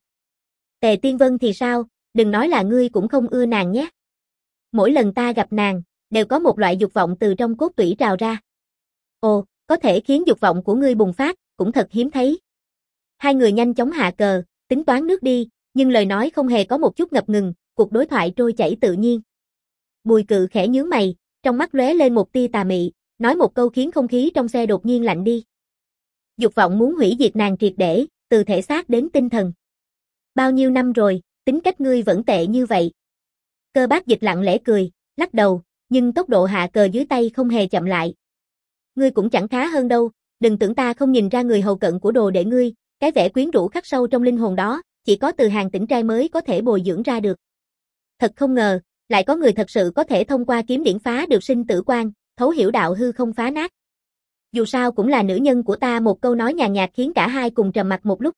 Tề Tiên Vân thì sao, đừng nói là ngươi cũng không ưa nàng nhé. Mỗi lần ta gặp nàng, đều có một loại dục vọng từ trong cốt tủy trào ra. Ồ, có thể khiến dục vọng của ngươi bùng phát, cũng thật hiếm thấy. Hai người nhanh chóng hạ cờ, tính toán nước đi, nhưng lời nói không hề có một chút ngập ngừng, cuộc đối thoại trôi chảy tự nhiên. Bùi Cự khẽ nhướng mày, trong mắt lóe lên một tia tà mị, nói một câu khiến không khí trong xe đột nhiên lạnh đi. Dục vọng muốn hủy diệt nàng triệt để, từ thể xác đến tinh thần. Bao nhiêu năm rồi, tính cách ngươi vẫn tệ như vậy. Cơ Bác Dịch lặng lẽ cười, lắc đầu, nhưng tốc độ hạ cờ dưới tay không hề chậm lại. Ngươi cũng chẳng khá hơn đâu, đừng tưởng ta không nhìn ra người hầu cận của đồ đệ ngươi, cái vẻ quyến rũ khắc sâu trong linh hồn đó, chỉ có từ Hàng Tĩnh trai mới có thể bồi dưỡng ra được. Thật không ngờ, lại có người thật sự có thể thông qua kiếm điển phá được sinh tử quan, thấu hiểu đạo hư không phá nát. Dù sao cũng là nữ nhân của ta, một câu nói nhàn nhạt khiến cả hai cùng trầm mặc một lúc.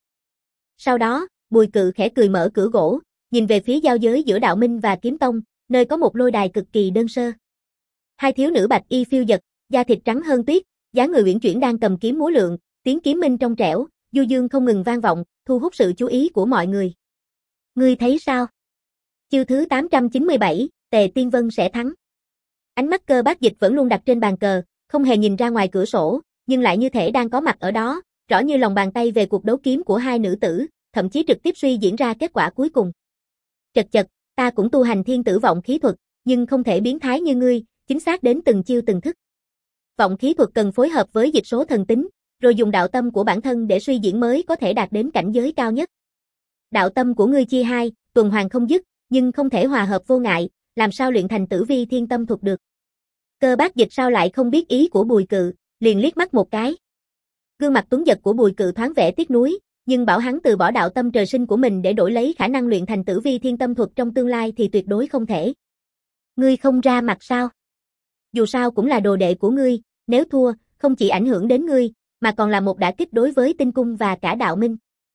Sau đó, Bùi Cự khẽ cười mở cửa gỗ, nhìn về phía giao giới giữa Đạo Minh và Kiếm Tông, nơi có một lôi đài cực kỳ đơn sơ. Hai thiếu nữ bạch y phiêu dật, da thịt trắng hơn tuyết, dáng người uyển chuyển đang cầm kiếm múa lượn, tiếng kiếm minh trong trẻo, du dương không ngừng vang vọng, thu hút sự chú ý của mọi người. Ngươi thấy sao? Chiêu thứ tám trăm chín mươi bảy, Tề Tiên Vân sẽ thắng. Ánh mắt Cơ Bác Dịch vẫn luôn đặt trên bàn cờ, không hề nhìn ra ngoài cửa sổ, nhưng lại như thể đang có mặt ở đó, rõ như lòng bàn tay về cuộc đấu kiếm của hai nữ tử, thậm chí trực tiếp suy diễn ra kết quả cuối cùng. Chật chật, ta cũng tu hành thiên tử vọng khí thuật, nhưng không thể biến thái như ngươi, chính xác đến từng chiêu từng thức. Vọng khí thuật cần phối hợp với dịch số thần tính, rồi dùng đạo tâm của bản thân để suy diễn mới có thể đạt đến cảnh giới cao nhất. Đạo tâm của ngươi chia hai, tuần hoàn không dứt, nhưng không thể hòa hợp vô ngại, làm sao luyện thành Tử Vi Thiên Tâm thuật được. Cơ Bác Dịch sao lại không biết ý của Bùi Cự, liền liếc mắt một cái. Gương mặt tuấn giật của Bùi Cự thoáng vẻ tiếc nuối, nhưng bảo hắn từ bỏ đạo tâm trời sinh của mình để đổi lấy khả năng luyện thành Tử Vi Thiên Tâm thuật trong tương lai thì tuyệt đối không thể. Ngươi không ra mặt sao? Dù sao cũng là đồ đệ của ngươi, nếu thua, không chỉ ảnh hưởng đến ngươi, mà còn là một đả kích đối với Tinh Cung và cả đạo minh.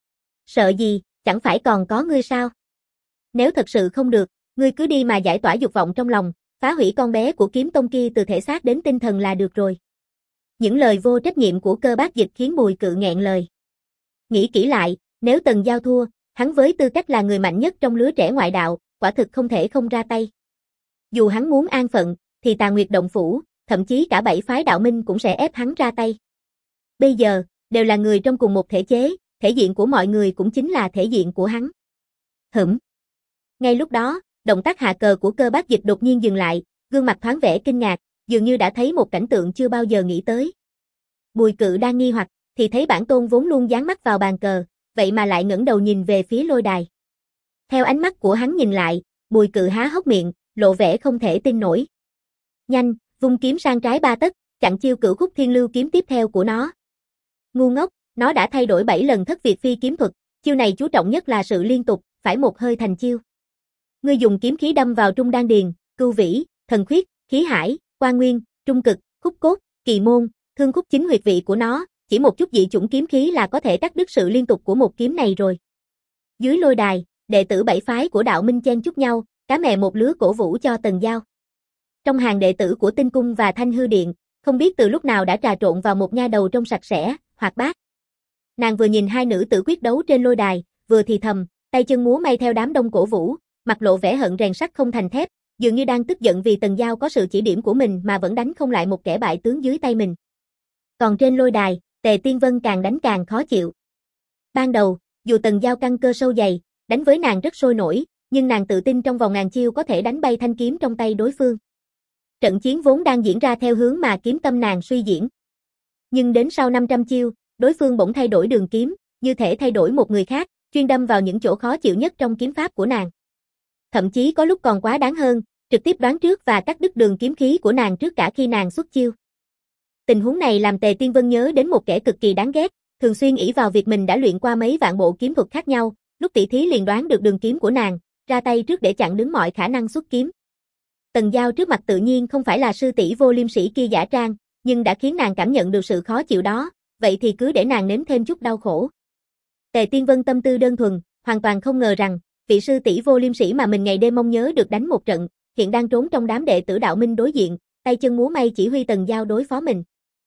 Sợ gì, chẳng phải còn có ngươi sao? Nếu thật sự không được, ngươi cứ đi mà giải tỏa dục vọng trong lòng, phá hủy con bé của Kiếm Tông kia từ thể xác đến tinh thần là được rồi. Những lời vô trách nhiệm của Cơ Bác Dịch khiến Bùi Cự nghẹn lời. Nghĩ kỹ lại, nếu Tần Giao thua, hắn với tư cách là người mạnh nhất trong lứa trẻ ngoại đạo, quả thực không thể không ra tay. Dù hắn muốn an phận, thì Tà Nguyệt Động Phủ, thậm chí cả bảy phái đạo minh cũng sẽ ép hắn ra tay. Bây giờ, đều là người trong cùng một thể chế, thể diện của mọi người cũng chính là thể diện của hắn. Hửm. Ngay lúc đó, động tác hạ cờ của Cơ Bác Dịch đột nhiên dừng lại, gương mặt thoáng vẻ kinh ngạc, dường như đã thấy một cảnh tượng chưa bao giờ nghĩ tới. Bùi Cự đang nghi hoặc, thì thấy bản tôn vốn luôn dán mắt vào bàn cờ, vậy mà lại ngẩng đầu nhìn về phía lôi đài. Theo ánh mắt của hắn nhìn lại, Bùi Cự há hốc miệng, lộ vẻ không thể tin nổi. Nhanh, vung kiếm sang trái ba tấc, chặn chiêu Cửu Khúc Thiên Lưu kiếm tiếp theo của nó. Ngu ngốc, nó đã thay đổi bảy lần Thất Việt Phi kiếm thuật, chiêu này chú trọng nhất là sự liên tục, phải một hơi thành chiêu. Ngươi dùng kiếm khí đâm vào trung đan điền, cưu vĩ, thần khuyết, khí hải, quan nguyên, trung cực, khúc cốt, kỳ môn, thương khúc chính huyệt vị của nó, chỉ một chút dị chủng kiếm khí là có thể cắt đứt sự liên tục của một kiếm này rồi. Dưới lôi đài, đệ tử bảy phái của đạo minh chen chúc nhau, cá mè một lứa cổ vũ cho Tần Giao. Trong hàng đệ tử của Tinh Cung và Thanh Hư Điện, không biết từ lúc nào đã trà trộn vào một nha đầu trông sạch sẽ, hoạt bát. Nàng vừa nhìn hai nữ tử quyết đấu trên lôi đài, vừa thì thầm, tay chân múa may theo đám đông cổ vũ, mặt lộ vẻ hận rèn sắt không thành thép, dường như đang tức giận vì Tần Giao có sự chỉ điểm của mình mà vẫn đánh không lại một kẻ bại tướng dưới tay mình. Còn trên lôi đài, Tề Tiên Vân càng đánh càng khó chịu. Ban đầu, dù Tần Giao căn cơ sâu dày, đánh với nàng rất sôi nổi, nhưng nàng tự tin trong vòng ngàn chiêu có thể đánh bay thanh kiếm trong tay đối phương. Trận chiến vốn đang diễn ra theo hướng mà kiếm tâm nàng suy diễn. Nhưng đến sau năm trăm chiêu, đối phương bỗng thay đổi đường kiếm, như thể thay đổi một người khác, chuyên đâm vào những chỗ khó chịu nhất trong kiếm pháp của nàng. Thậm chí có lúc còn quá đáng hơn, trực tiếp đoán trước và cắt đứt đường kiếm khí của nàng trước cả khi nàng xuất chiêu. Tình huống này làm Tề Tiên Vân nhớ đến một kẻ cực kỳ đáng ghét, thường xuyên ỷ vào việc mình đã luyện qua mấy vạn bộ kiếm thuật khác nhau, lúc tỷ thí liền đoán được đường kiếm của nàng, ra tay trước để chặn đứng mọi khả năng xuất kiếm. Tần Giao trước mặt tự nhiên không phải là sư tỷ Vô Liêm Sĩ kia giả trang, nhưng đã khiến nàng cảm nhận được sự khó chịu đó, vậy thì cứ để nàng nếm thêm chút đau khổ. Tề Tiên Vân tâm tư đơn thuần, hoàn toàn không ngờ rằng, vị sư tỷ Vô Liêm Sĩ mà mình ngày đêm mong nhớ được đánh một trận, hiện đang trốn trong đám đệ tử đạo minh đối diện, tay chân múa may chỉ huy Tần Giao đối phó mình.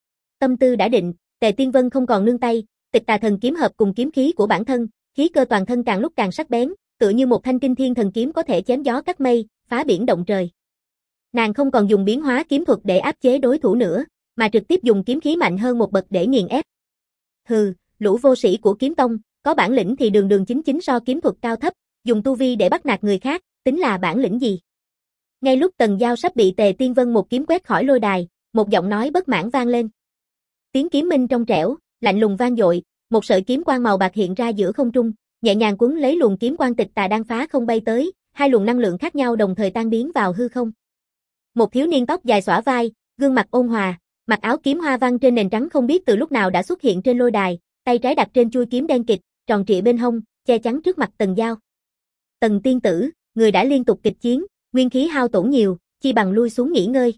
Tâm tư đã định, Tề Tiên Vân không còn nương tay, Tịch Tà Thần kiếm hợp cùng kiếm khí của bản thân, khí cơ toàn thân càng lúc càng sắc bén, tựa như một thanh kinh thiên thần kiếm có thể chém gió cắt mây, phá biển động trời. Nàng không còn dùng biến hóa kiếm thuật để áp chế đối thủ nữa, mà trực tiếp dùng kiếm khí mạnh hơn một bậc để nghiền ép. Hừ, lũ vô sĩ của Kiếm Tông, có bản lĩnh thì đường đường chính chính so kiếm thuật cao thấp, dùng tu vi để bắt nạt người khác, tính là bản lĩnh gì? Ngay lúc Tần Giao sắp bị Tề Tiên Vân một kiếm quét khỏi lôi đài, một giọng nói bất mãn vang lên. Tiếng kiếm minh trong trẻo, lạnh lùng vang dội, một sợi kiếm quang màu bạc hiện ra giữa không trung, nhẹ nhàng quấn lấy luồng kiếm quang tịch tà đang phá không bay tới, hai luồng năng lượng khác nhau đồng thời tan biến vào hư không. Một thiếu niên tóc dài xõa vai, gương mặt ôn hòa, mặc áo kiếm hoa văn trên nền trắng không biết từ lúc nào đã xuất hiện trên lôi đài, tay trái đặt trên chuôi kiếm đen kịt, tròn trịa bên hông, che chắn trước mặt Tần Giao. Tần tiên tử, người đã liên tục kịch chiến, nguyên khí hao tổn nhiều, chi bằng lui xuống nghỉ ngơi.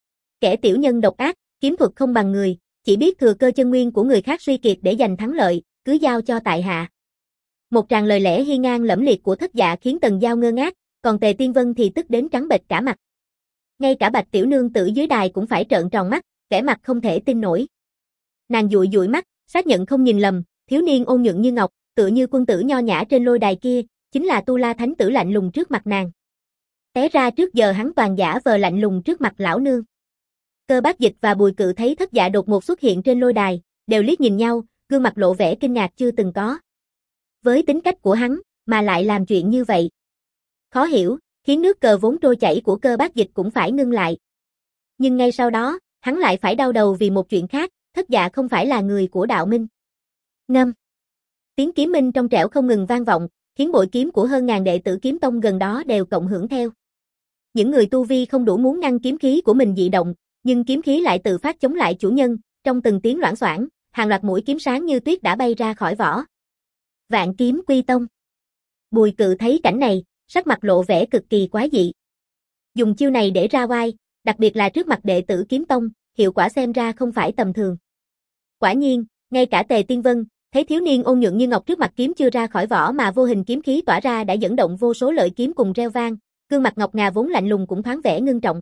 Kẻ tiểu nhân độc ác, kiếm thuật không bằng người, chỉ biết thừa cơ chân nguyên của người khác suy kiệt để giành thắng lợi, cứ giao cho tại hạ. Một tràng lời lẽ hiên ngang lẫm liệt của Thất Dạ khiến Tần Giao ngơ ngác, còn Tề Tiên Vân thì tức đến trắng bệch cả mặt. Ngay cả Bạch tiểu nương tử dưới đài cũng phải trợn tròn mắt, vẻ mặt không thể tin nổi. Nàng dụi dụi mắt, xác nhận không nhìn lầm, thiếu niên ôn nhuận như ngọc, tựa như quân tử nho nhã trên lôi đài kia, chính là Tu La Thánh tử lạnh lùng trước mặt nàng. Té ra trước giờ hắn toàn giả vờ lạnh lùng trước mặt lão nương. Cơ Bác Dịch và Bùi Cự thấy Thất Dạ đột ngột xuất hiện trên lôi đài, đều liếc nhìn nhau, gương mặt lộ vẻ kinh ngạc chưa từng có. Với tính cách của hắn, mà lại làm chuyện như vậy. Khó hiểu, khiến nước cờ vốn trôi chảy của Cơ Bác Dịch cũng phải ngưng lại. Nhưng ngay sau đó, hắn lại phải đau đầu vì một chuyện khác, Thất Dạ không phải là người của đạo minh. Ngâm. Tiếng kiếm minh trong trẻo không ngừng vang vọng, khiến bội kiếm của hơn ngàn đệ tử kiếm tông gần đó đều cộng hưởng theo. Những người tu vi không đủ muốn ngăn kiếm khí của mình dị động, nhưng kiếm khí lại tự phát chống lại chủ nhân, trong từng tiếng loảng xoảng, hàng loạt mũi kiếm sáng như tuyết đã bay ra khỏi vỏ. Vạn kiếm quy tông. Bùi Cự thấy cảnh này, sắc mặt lộ vẻ cực kỳ quái dị. Dùng chiêu này để ra oai, đặc biệt là trước mặt đệ tử kiếm tông, hiệu quả xem ra không phải tầm thường. Quả nhiên, ngay cả Tề Tiên Vân, thấy thiếu niên ôn nhuận như ngọc trước mặt kiếm chưa ra khỏi vỏ mà vô hình kiếm khí tỏa ra đã dẫn động vô số lợi kiếm cùng reo vang, gương mặt ngọc ngà vốn lạnh lùng cũng thoáng vẻ ngưng trọng.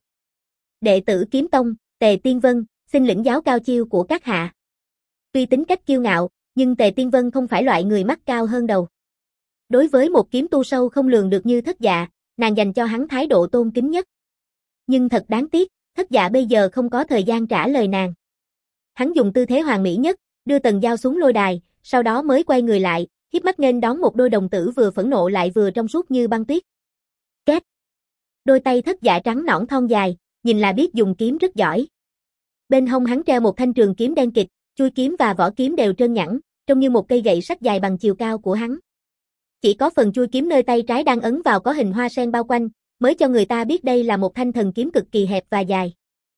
Đệ tử kiếm tông, Tề Tiên Vân, xin lĩnh giáo cao chiêu của các hạ. Tuy tính cách kiêu ngạo, nhưng Tề Tiên Vân không phải loại người mắt cao hơn đầu. Đối với một kiếm tu sâu không lường được như Thất Dạ, nàng dành cho hắn thái độ tôn kính nhất. Nhưng thật đáng tiếc, Thất Dạ bây giờ không có thời gian trả lời nàng. Hắn dùng tư thế hoàn mỹ nhất, đưa Tần Giao xuống lôi đài, sau đó mới quay người lại, hiếp mắt nghênh đón một đôi đồng tử vừa phẫn nộ lại vừa trong suốt như băng tuyết. Két. Đôi tay Thất Dạ trắng nõn thon dài, nhìn là biết dùng kiếm rất giỏi. Bên hông hắn treo một thanh trường kiếm đen kịt, chuôi kiếm và vỏ kiếm đều trơn nhẵn, trông như một cây gậy sắt dài bằng chiều cao của hắn. Chỉ có phần chuôi kiếm nơi tay trái đang ấn vào có hình hoa sen bao quanh, mới cho người ta biết đây là một thanh thần kiếm cực kỳ hẹp và dài.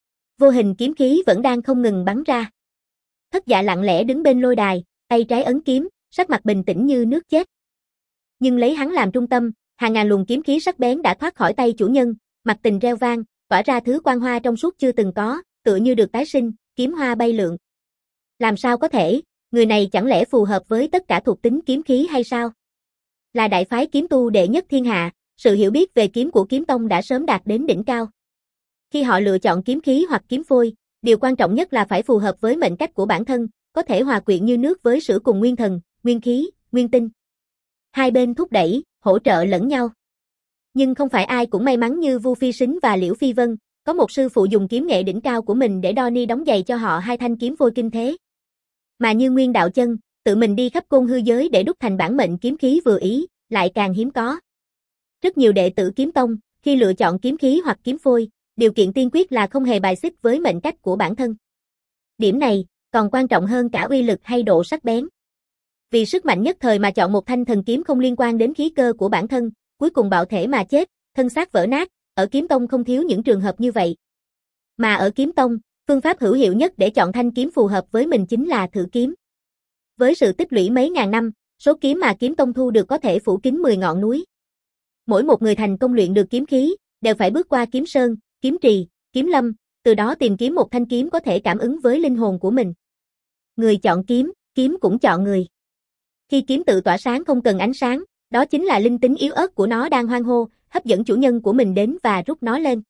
Vô hình kiếm khí vẫn đang không ngừng bắn ra. Thất Dạ lặng lẽ đứng bên lôi đài, tay trái ấn kiếm, sắc mặt bình tĩnh như nước chết. Nhưng lấy hắn làm trung tâm, hàng ngàn luồng kiếm khí sắc bén đã thoát khỏi tay chủ nhân, mặt tình reo vang, tỏa ra thứ quang hoa trong suốt chưa từng có, tựa như được tái sinh, kiếm hoa bay lượn. Làm sao có thể, người này chẳng lẽ phù hợp với tất cả thuộc tính kiếm khí hay sao? Là đại phái kiếm tu đệ nhất thiên hạ, sự hiểu biết về kiếm của kiếm tông đã sớm đạt đến đỉnh cao. Khi họ lựa chọn kiếm khí hoặc kiếm phôi, điều quan trọng nhất là phải phù hợp với mệnh cách của bản thân, có thể hòa quyện như nước với sữa cùng nguyên thần, nguyên khí, nguyên tinh. Hai bên thúc đẩy, hỗ trợ lẫn nhau. Nhưng không phải ai cũng may mắn như Vu Phi Sính và Liễu Phi Vân, có một sư phụ dùng kiếm nghệ đỉnh cao của mình để đo ni đóng giày cho họ hai thanh kiếm phôi kinh thế. Mà như Nguyên Đạo Chân, tự mình đi khắp côn hư giới để đúc thành bản mệnh kiếm khí vừa ý, lại càng hiếm có. Rất nhiều đệ tử kiếm tông, khi lựa chọn kiếm khí hoặc kiếm phôi, điều kiện tiên quyết là không hề bài xích với mệnh cách của bản thân. Điểm này, còn quan trọng hơn cả uy lực hay độ sắc bén. Vì sức mạnh nhất thời mà chọn một thanh thần kiếm không liên quan đến khí cơ của bản thân, cuối cùng bạo thể mà chết, thân xác vỡ nát, ở kiếm tông không thiếu những trường hợp như vậy. Mà ở kiếm tông, phương pháp hữu hiệu nhất để chọn thanh kiếm phù hợp với mình chính là thử kiếm. Với sự tích lũy mấy ngàn năm, số kiếm mà kiếm tông thu được có thể phủ kín mười ngọn núi. Mỗi một người thành công luyện được kiếm khí, đều phải bước qua kiếm sơn, kiếm trì, kiếm lâm, từ đó tìm kiếm một thanh kiếm có thể cảm ứng với linh hồn của mình. Người chọn kiếm, kiếm cũng chọn người. Khi kiếm tự tỏa sáng không cần ánh sáng, đó chính là linh tính yếu ớt của nó đang hoan hô, hấp dẫn chủ nhân của mình đến và rút nó lên.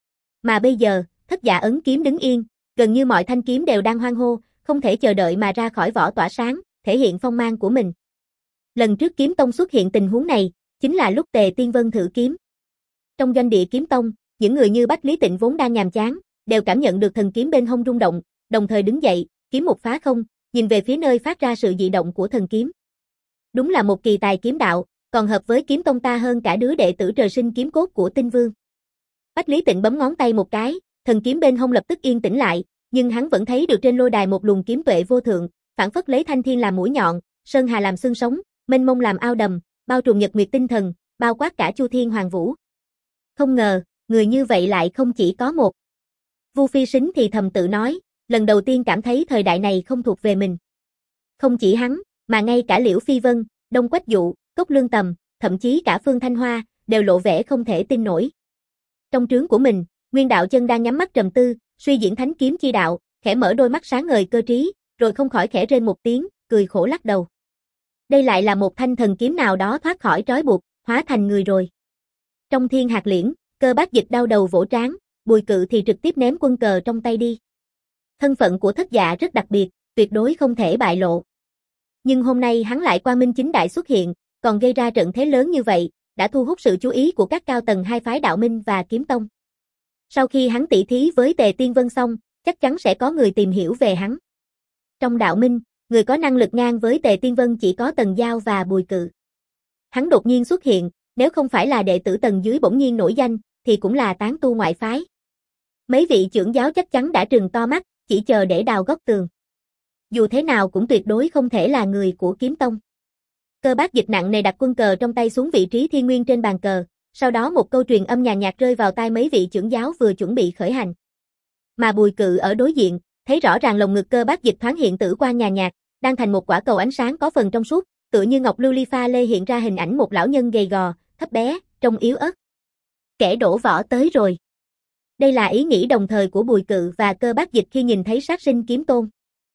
Mà bây giờ, Thất Dạ ấn kiếm đứng yên, gần như mọi thanh kiếm đều đang hoan hô, không thể chờ đợi mà ra khỏi vỏ tỏa sáng, thể hiện phong mang của mình. Lần trước kiếm tông xuất hiện tình huống này, chính là lúc Tề Tiên Vân thử kiếm. Trong doanh địa kiếm tông, những người như Bách Lý Tịnh vốn đang nhàm chán, đều cảm nhận được thần kiếm bên hông rung động, đồng thời đứng dậy, kiếm một phá không, nhìn về phía nơi phát ra sự dị động của thần kiếm. Đúng là một kỳ tài kiếm đạo, còn hợp với kiếm tông ta hơn cả đứa đệ tử trời sinh kiếm cốt của Tinh Vương. Bách Lý Tịnh bấm ngón tay một cái, thần kiếm bên hông lập tức yên tĩnh lại, nhưng hắn vẫn thấy được trên lôi đài một luồng kiếm tuệ vô thượng, phản phất lấy thanh thiên làm mũi nhọn, sơn hà làm xương sống, mênh mông làm ao đầm, bao trùm nhật nguyệt tinh thần, bao quát cả chu thiên hoàng vũ. Không ngờ, người như vậy lại không chỉ có một. Vu Phi Sính thì thầm tự nói, lần đầu tiên cảm thấy thời đại này không thuộc về mình. Không chỉ hắn, mà ngay cả Liễu Phi Vân, Đông Quách Dụ, Cốc Lương Tầm, thậm chí cả Phương Thanh Hoa, đều lộ vẻ không thể tin nổi. Trong trướng của mình, Nguyên Đạo Chân đang nhắm mắt trầm tư, suy diễn thánh kiếm chi đạo, khẽ mở đôi mắt sáng ngời cơ trí, rồi không khỏi khẽ rên một tiếng, cười khổ lắc đầu. Đây lại là một thanh thần kiếm nào đó thoát khỏi trói buộc, hóa thành người rồi. Trong Thiên Hạt Liễn, Cơ Bác Dịch đau đầu vỗ trán, Bùi Cự thì trực tiếp ném quân cờ trong tay đi. Thân phận của Thất Dạ rất đặc biệt, tuyệt đối không thể bại lộ. Nhưng hôm nay hắn lại qua Minh Chính Đại xuất hiện, còn gây ra trận thế lớn như vậy, đã thu hút sự chú ý của các cao tầng hai phái Đạo Minh và Kiếm Tông. Sau khi hắn tỷ thí với Tề Tiên Vân xong, chắc chắn sẽ có người tìm hiểu về hắn. Trong Đạo Minh, người có năng lực ngang với Tề Tiên Vân chỉ có Tần Giao và Bùi Cự. Hắn đột nhiên xuất hiện, nếu không phải là đệ tử Tần dưới bỗng nhiên nổi danh, thì cũng là tán tu ngoại phái. Mấy vị trưởng giáo chắc chắn đã trừng to mắt, chỉ chờ để đào góc tường. Dù thế nào cũng tuyệt đối không thể là người của kiếm tông. Cơ Bác Dịch nặng nề đặt quân cờ trong tay xuống vị trí thiên nguyên trên bàn cờ, sau đó một câu truyền âm nhàn nhạt rơi vào tai mấy vị trưởng giáo vừa chuẩn bị khởi hành. Mà Bùi Cự ở đối diện, thấy rõ ràng lồng ngực Cơ Bác Dịch thoáng hiện tử quang nhàn nhạt, đang thành một quả cầu ánh sáng có phần trong suốt, tựa như ngọc lưu ly pha lê hiện ra hình ảnh một lão nhân gầy gò, thấp bé, trông yếu ớt. Kẻ đổ võ tới rồi. Đây là ý nghĩ đồng thời của Bùi Cự và Cơ Bác Dịch khi nhìn thấy sát sinh kiếm tôn.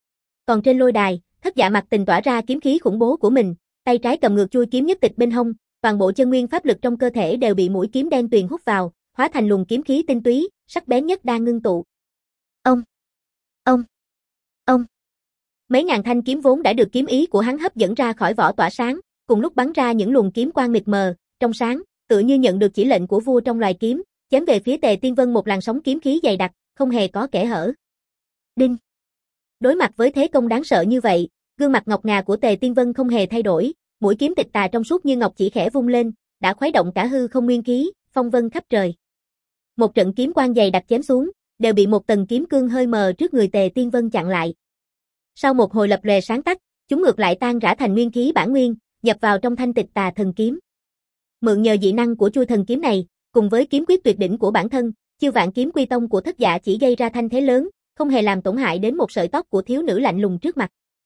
Còn trên lôi đài, Thất Dạ Mặt Tình tỏa ra kiếm khí khủng bố của mình, tay trái cầm ngược chuôi kiếm nhất tịch bên hông, toàn bộ chân nguyên pháp lực trong cơ thể đều bị mũi kiếm đen tuyền hút vào, hóa thành luồng kiếm khí tinh túy, sắc bén nhất đang ngưng tụ. Ông, ông, ông. Mấy ngàn thanh kiếm vốn đã được kiếm ý của hắn hấp dẫn ra khỏi vỏ tỏa sáng, cùng lúc bắn ra những luồng kiếm quang mịt mờ, trong sáng, tựa như nhận được chỉ lệnh của vua trong loài kiếm, chém về phía Tề Tiên Vân một làn sóng kiếm khí dày đặc, không hề có kẽ hở. Đinh. Đối mặt với thế công đáng sợ như vậy, gương mặt ngọc ngà của Tề Tiên Vân không hề thay đổi, mũi kiếm tịch tà trong suốt như ngọc chỉ khẽ vung lên, đã khuấy động cả hư không nguyên khí, phong vân khắp trời. Một trận kiếm quang dày đặc chém xuống, đều bị một tầng kiếm cương hơi mờ trước người Tề Tiên Vân chặn lại. Sau một hồi lập lòe sáng tắt, chúng ngược lại tan rã thành nguyên khí bản nguyên, nhập vào trong thanh tịch tà thần kiếm. Mượn nhờ dị năng của chui thần kiếm này, cùng với kiếm quyết tuyệt đỉnh của bản thân, Chiêu Vạn Kiếm Quy Tông của Thất Dạ chỉ gây ra thanh thế lớn, không hề làm tổn hại đến một sợi tóc của thiếu nữ lạnh lùng trước mặt.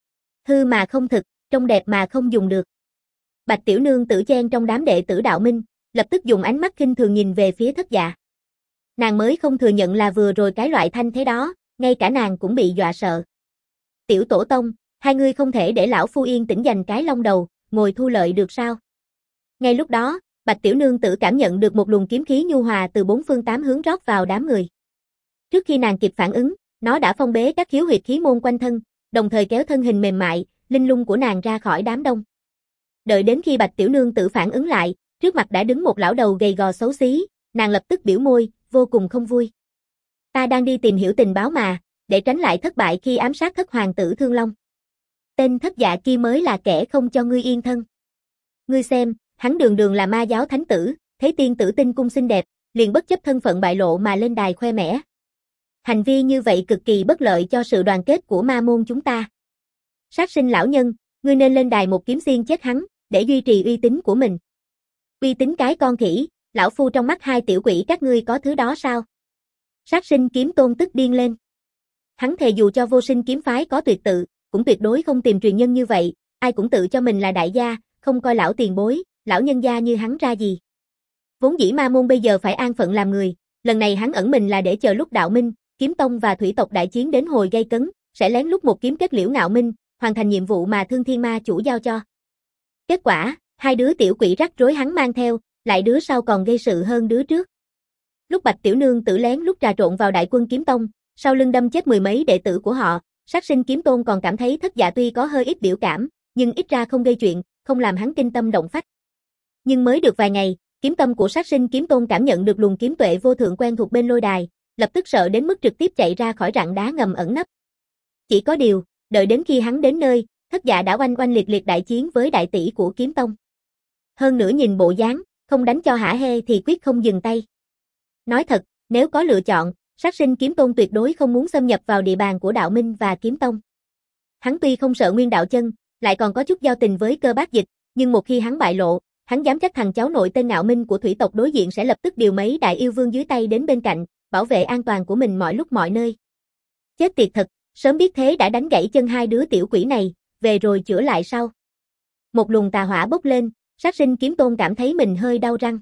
Hư mà không thực, trông đẹp mà không dùng được. Bạch Tiểu Nương tử chen trong đám đệ tử Đạo Minh, lập tức dùng ánh mắt khinh thường nhìn về phía Thất Dạ. Nàng mới không thừa nhận là vừa rồi cái loại thanh thế đó, ngay cả nàng cũng bị dọa sợ. Tiểu tổ tông, hai ngươi không thể để lão phu yên tĩnh giành cái long đầu, ngồi thu lợi được sao? Ngay lúc đó, Bạch Tiểu Nương tử cảm nhận được một luồng kiếm khí nhu hòa từ bốn phương tám hướng rót vào đám người. Trước khi nàng kịp phản ứng, nó đã phong bế các khiếu huyệt khí môn quanh thân, đồng thời kéo thân hình mềm mại, linh lung của nàng ra khỏi đám đông. Đợi đến khi Bạch Tiểu Nương tử phản ứng lại, trước mặt đã đứng một lão đầu gầy gò xấu xí, nàng lập tức biểu môi, vô cùng không vui. Ta đang đi tìm hiểu tình báo mà, để tránh lại thất bại khi ám sát thất hoàng tử Thương Long. Tên Thất Dạ kia mới là kẻ không cho ngươi yên thân. Ngươi xem, hắn đường đường là ma giáo thánh tử, thấy tiên tử tinh cung xinh đẹp, liền bất chấp thân phận bại lộ mà lên đài khoe mẽ. Hành vi như vậy cực kỳ bất lợi cho sự đoàn kết của ma môn chúng ta. Sát sinh lão nhân, ngươi nên lên đài một kiếm xiên chết hắn, để duy trì uy tín của mình. Uy tín cái con khỉ, lão phu trong mắt hai tiểu quỷ các ngươi có thứ đó sao? Sát sinh kiếm tôn tức điên lên. Hắn thề dù cho Vô Sinh kiếm phái có tuyệt tự, cũng tuyệt đối không tìm truyền nhân như vậy, ai cũng tự cho mình là đại gia, không coi lão tiền bối, lão nhân gia như hắn ra gì. Vốn dĩ ma môn bây giờ phải an phận làm người, lần này hắn ẩn mình là để chờ lúc Đạo Minh, Kiếm Tông và Thủy tộc đại chiến đến hồi gây cấn, sẽ lén lút một kiếm kết liễu Ngạo Minh, hoàn thành nhiệm vụ mà Thương Thiên Ma chủ giao cho. Kết quả, hai đứa tiểu quỷ rắc rối hắn mang theo, lại đứa sau còn gây sự hơn đứa trước. Lúc Bạch Tiểu Nương tử lén lút trà trộn vào Đại Quân Kiếm Tông, sau lưng đâm chết mười mấy đệ tử của họ, Sát sinh kiếm tôn còn cảm thấy Thất Dạ tuy có hơi ít biểu cảm, nhưng ít ra không gây chuyện, không làm hắn kinh tâm động phách. Nhưng mới được vài ngày, kiếm tâm của Sát sinh kiếm tôn cảm nhận được luồng kiếm tuệ vô thượng quen thuộc bên lôi đài, lập tức sợ đến mức trực tiếp chạy ra khỏi rặng đá ngầm ẩn nấp. Chỉ có điều, đợi đến khi hắn đến nơi, Thất Dạ đã oanh oanh liệt liệt đại chiến với đại tỷ của kiếm tông. Hơn nữa nhìn bộ dáng, không đánh cho hả hê thì quyết không dừng tay. Nói thật, nếu có lựa chọn, Sát sinh kiếm tôn tuyệt đối không muốn xâm nhập vào địa bàn của Đạo Minh và Kiếm Tông. Hắn tuy không sợ Nguyên Đạo Chân, lại còn có chút giao tình với Cơ Bác Dịch, nhưng một khi hắn bại lộ, hắn dám chắc thằng cháu nội tên Ngạo Minh của thủy tộc đối diện sẽ lập tức điều mấy đại yêu vương dưới tay đến bên cạnh, bảo vệ an toàn của mình mọi lúc mọi nơi. Chết tiệt thật, sớm biết thế đã đánh gãy chân hai đứa tiểu quỷ này, về rồi chữa lại sau. Một luồng tà hỏa bốc lên, Sát sinh kiếm tôn cảm thấy mình hơi đau răng.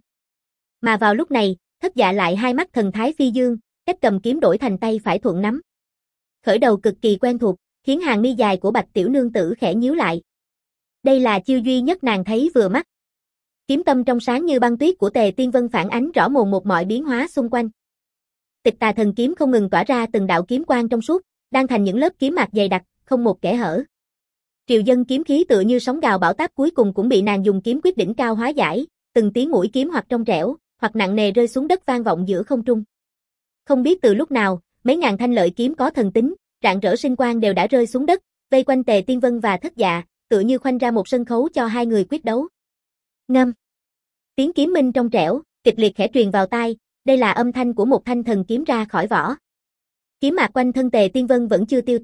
Mà vào lúc này, Thất Dạ lại hai mắt thần thái phi dương, cách cầm kiếm đổi thành tay phải thuận nắm. Khởi đầu cực kỳ quen thuộc, khiến hàng mi dài của Bạch tiểu nương tử khẽ nhíu lại. Đây là chiêu duy nhất nàng thấy vừa mắt. Kiếm tâm trong sáng như băng tuyết của Tề Tiên Vân phản ánh rõ mồn một mọi biến hóa xung quanh. Tịch tà thần kiếm không ngừng tỏa ra từng đạo kiếm quang trong suốt, đang thành những lớp kiếm mạc dày đặc, không một kẽ hở. Triều dân kiếm khí tựa như sóng gào bão táp cuối cùng cũng bị nàng dùng kiếm quyết đỉnh cao hóa giải, từng tiếng mũi kiếm hoặc trong trẻo, hoặc nặng nề rơi xuống đất vang vọng giữa không trung. Không biết từ lúc nào, mấy ngàn thanh lợi kiếm có thần tính, rạng rỡ sinh quang đều đã rơi xuống đất, vây quanh Tề Tiên Vân và Thất Dạ, tựa như khoanh ra một sân khấu cho hai người quyết đấu. Ngâm. Tiếng kiếm minh trong trẻo, kịch liệt khẽ truyền vào tai, đây là âm thanh của một thanh thần kiếm ra khỏi vỏ. Kiếm mạc quanh thân Tề Tiên Vân vẫn chưa tiêu tán,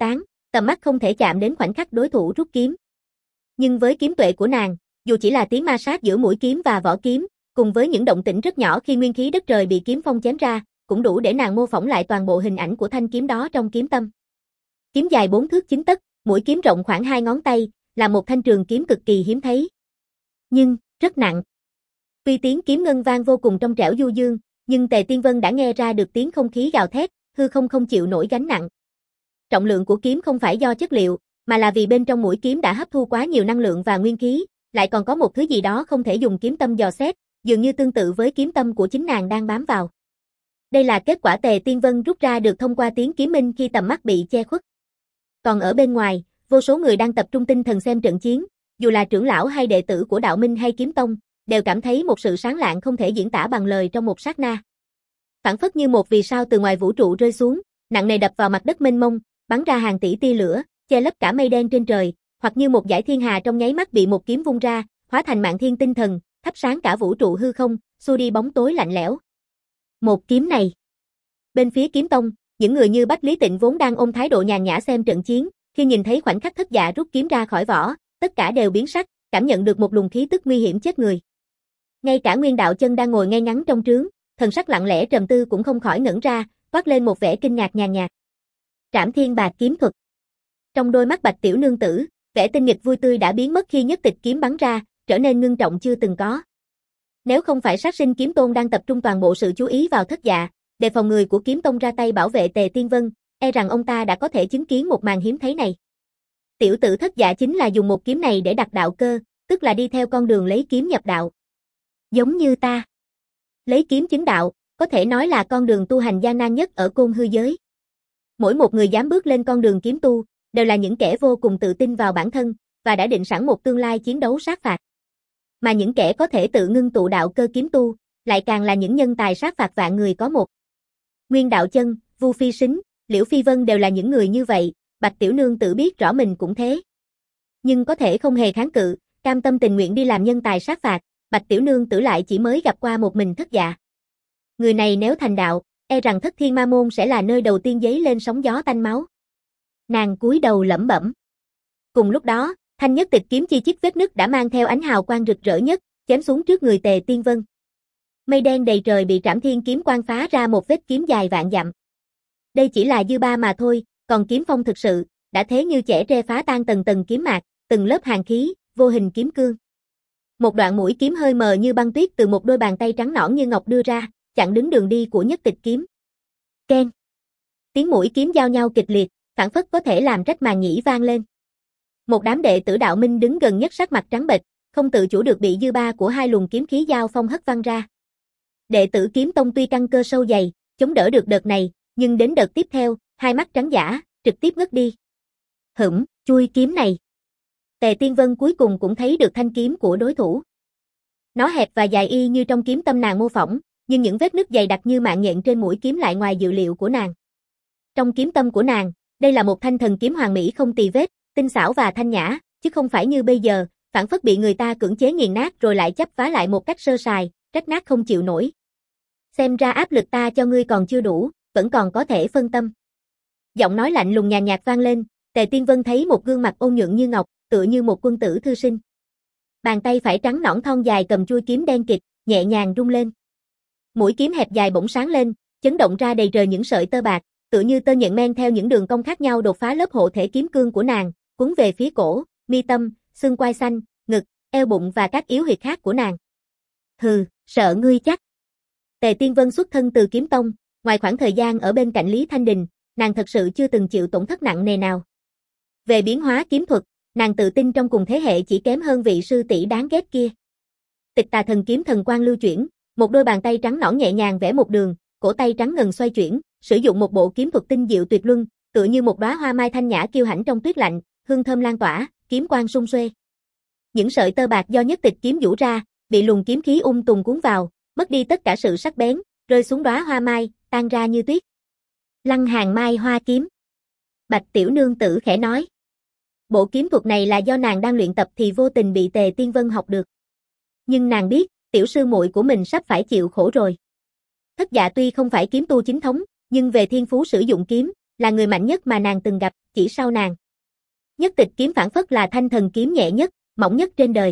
Tầm mắt không thể chạm đến khoảnh khắc đối thủ rút kiếm. Nhưng với kiếm tuệ của nàng, dù chỉ là tiếng ma sát giữa mũi kiếm và vỏ kiếm, cùng với những động tĩnh rất nhỏ khi nguyên khí đất trời bị kiếm phong chém ra, cũng đủ để nàng mô phỏng lại toàn bộ hình ảnh của thanh kiếm đó trong kiếm tâm. Kiếm dài bốn thước chín tấc, mũi kiếm rộng khoảng hai ngón tay, là một thanh trường kiếm cực kỳ hiếm thấy. Nhưng, rất nặng. Tuy tiếng kiếm ngân vang vô cùng trong trẻo du dương, nhưng Tề Tiên Vân đã nghe ra được tiếng không khí gào thét, hư không không chịu nổi gánh nặng. Trọng lượng của kiếm không phải do chất liệu, mà là vì bên trong mũi kiếm đã hấp thu quá nhiều năng lượng và nguyên khí, lại còn có một thứ gì đó không thể dùng kiếm tâm dò xét, dường như tương tự với kiếm tâm của chính nàng đang bám vào. Đây là kết quả Tề Tiên Vân rút ra được thông qua tiếng kiếm minh khi tầm mắt bị che khuất. Còn ở bên ngoài, vô số người đang tập trung tinh thần xem trận chiến, dù là trưởng lão hay đệ tử của Đạo Minh hay Kiếm Tông, đều cảm thấy một sự sáng lạng không thể diễn tả bằng lời trong một sát na. Phảng phất như một vì sao từ ngoài vũ trụ rơi xuống, nặng nề đập vào mặt đất mênh mông, bắn ra hàng tỷ tia lửa, che lấp cả mây đen trên trời, hoặc như một dải thiên hà trong nháy mắt bị một kiếm vung ra, hóa thành mạn thiên tinh thần, thắp sáng cả vũ trụ hư không, xua đi bóng tối lạnh lẽo. Một kiếm này. Bên phía Kiếm Tông, những người như Bách Lý Tịnh vốn đang ôm thái độ nhàn nhã xem trận chiến, khi nhìn thấy khoảnh khắc Thất Dạ rút kiếm ra khỏi vỏ, tất cả đều biến sắc, cảm nhận được một luồng khí tức nguy hiểm chết người. Ngay cả Nguyên Đạo Chân đang ngồi ngay ngắn trong trướng, thần sắc lặng lẽ trầm tư cũng không khỏi ngẩn ra, toát lên một vẻ kinh ngạc nhàn nhạt. Trảm Thiên Bạc kiếm thuật. Trong đôi mắt Bạch Tiểu Nương tử, vẻ tinh nghịch vui tươi đã biến mất khi nhất tịch kiếm bắn ra, trở nên ngưng trọng chưa từng có. Nếu không phải Sát Sinh Kiếm Tôn đang tập trung toàn bộ sự chú ý vào Thất Dạ, đề phòng người của Kiếm Tông ra tay bảo vệ Tề Tiên Vân, e rằng ông ta đã có thể chứng kiến một màn hiếm thấy này. Tiểu tử Thất Dạ chính là dùng một kiếm này để đặt đạo cơ, tức là đi theo con đường lấy kiếm nhập đạo. Giống như ta. Lấy kiếm chứng đạo, có thể nói là con đường tu hành gian nan nhất ở Côn Hư giới. Mỗi một người dám bước lên con đường kiếm tu, đều là những kẻ vô cùng tự tin vào bản thân, và đã định sẵn một tương lai chiến đấu sát phạt. Mà những kẻ có thể tự ngưng tụ đạo cơ kiếm tu, lại càng là những nhân tài sát phạt vạn người có một. Nguyên Đạo Chân, Vu Phi Sính, Liễu Phi Vân đều là những người như vậy, Bạch Tiểu Nương tự biết rõ mình cũng thế. Nhưng có thể không hề kháng cự, cam tâm tình nguyện đi làm nhân tài sát phạt, Bạch Tiểu Nương tử lại chỉ mới gặp qua một mình Thất Dạ. Người này nếu thành đạo, e rằng Thất Thiên Ma Môn sẽ là nơi đầu tiên dấy lên sóng gió tanh máu. Nàng cúi đầu lẩm bẩm. Cùng lúc đó, thanh nhất tịch kiếm chi chít vết nứt đã mang theo ánh hào quang rực rỡ nhất, chém xuống trước người Tề Tiên Vân. Mây đen đầy trời bị Trảm Thiên kiếm quang phá ra một vết kiếm dài vạn dặm. Đây chỉ là dư ba mà thôi, còn kiếm phong thực sự, đã thế như chẻ tre phá tan tầng tầng kiếm mạc, từng lớp hàn khí, vô hình kiếm cương. Một đoạn mũi kiếm hơi mờ như băng tuyết từ một đôi bàn tay trắng nõn như ngọc đưa ra, chặn đứng đường đi của nhất tịch kiếm. Keng. Tiếng mũi kiếm giao nhau kịch liệt, phảng phất có thể làm rách màn nhĩ vang lên. Một đám đệ tử Đạo Minh đứng gần nhất sắc mặt trắng bệch, không tự chủ được bị dư ba của hai luồng kiếm khí giao phong hất văng ra. Đệ tử Kiếm Tông tuy căn cơ sâu dày, chống đỡ được đợt này, nhưng đến đợt tiếp theo, hai mắt trắng dã, trực tiếp ngất đi. Hửm, chui kiếm này. Tề Tiên Vân cuối cùng cũng thấy được thanh kiếm của đối thủ. Nó hẹp và dài y như trong kiếm tâm nàng mô phỏng, nhưng những vết nứt dày đặc như mạng nhện trên mũi kiếm lại ngoài dự liệu của nàng. Trong kiếm tâm của nàng, đây là một thanh thần kiếm hoàn mỹ không tì vết, tinh xảo và thanh nhã, chứ không phải như bây giờ, phản phất bị người ta cưỡng chế nghiền nát rồi lại chấp vá lại một cách sơ sài, rách nát không chịu nổi. Xem ra áp lực ta cho ngươi còn chưa đủ, vẫn còn có thể phân tâm. Giọng nói lạnh lùng nhàn nhạt vang lên, Tề Tiên Vân thấy một gương mặt ôn nhuận như ngọc, tựa như một quân tử thư sinh. Bàn tay phải trắng nõn thon dài cầm chuôi kiếm đen kịt, nhẹ nhàng rung lên. Mũi kiếm hẹp dài bỗng sáng lên, chấn động ra đầy trời những sợi tơ bạc, tựa như tơ nhện men theo những đường cong khác nhau đột phá lớp hộ thể kiếm cương của nàng, cuốn về phía cổ, mi tâm, xương quai xanh, ngực, eo bụng và các yếu huyệt khác của nàng. Hừ, sợ ngươi chắc. Tề Tiên Vân xuất thân từ Kiếm Tông, ngoài khoảng thời gian ở bên cạnh Lý Thanh Đình, nàng thật sự chưa từng chịu tổn thất nặng nề nào. Về biến hóa kiếm thuật, nàng tự tin trong cùng thế hệ chỉ kém hơn vị sư tỷ đáng ghét kia. Tịch Tà Thần kiếm thần quang lưu chuyển, một đôi bàn tay trắng nõn nhẹ nhàng vẽ một đường, cổ tay trắng ngần xoay chuyển, sử dụng một bộ kiếm thuật tinh diệu tuyệt luân, tựa như một đóa hoa mai thanh nhã kiêu hãnh trong tuyết lạnh, hương thơm lan tỏa, kiếm quang sung xuê. Những sợi tơ bạc do nhất tịch kiếm vũ ra, bị luồng kiếm khí ung tùng cuốn vào, mất đi tất cả sự sắc bén, rơi xuống đóa hoa mai, tan ra như tuyết. Lăng Hàng Mai Hoa kiếm. Bạch Tiểu Nương tử khẽ nói. Bộ kiếm thuật này là do nàng đang luyện tập thì vô tình bị Tề Tiên Vân học được. Nhưng nàng biết, tiểu sư muội của mình sắp phải chịu khổ rồi. Thất Dạ tuy không phải kiếm tu chính thống, nhưng về thiên phú sử dụng kiếm, là người mạnh nhất mà nàng từng gặp, chỉ sau nàng. Nhất tịch kiếm phảng phất là thanh thần kiếm nhẹ nhất, mỏng nhất trên đời.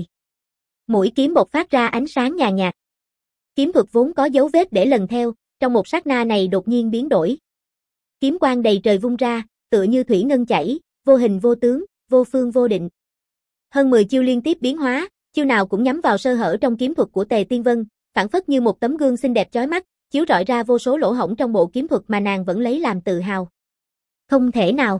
Mũi kiếm bộc phát ra ánh sáng nhàn nhạt. Kiếm thuật vốn có dấu vết để lần theo, trong một sát na này đột nhiên biến đổi. Kiếm quang đầy trời vung ra, tựa như thủy ngân chảy, vô hình vô tướng, vô phương vô định. Hơn mười chiêu liên tiếp biến hóa, chiêu nào cũng nhắm vào sơ hở trong kiếm thuật của Tề Tiên Vân, phảng phất như một tấm gương xinh đẹp chói mắt, chiếu rọi ra vô số lỗ hổng trong bộ kiếm thuật mà nàng vẫn lấy làm tự hào. Không thể nào.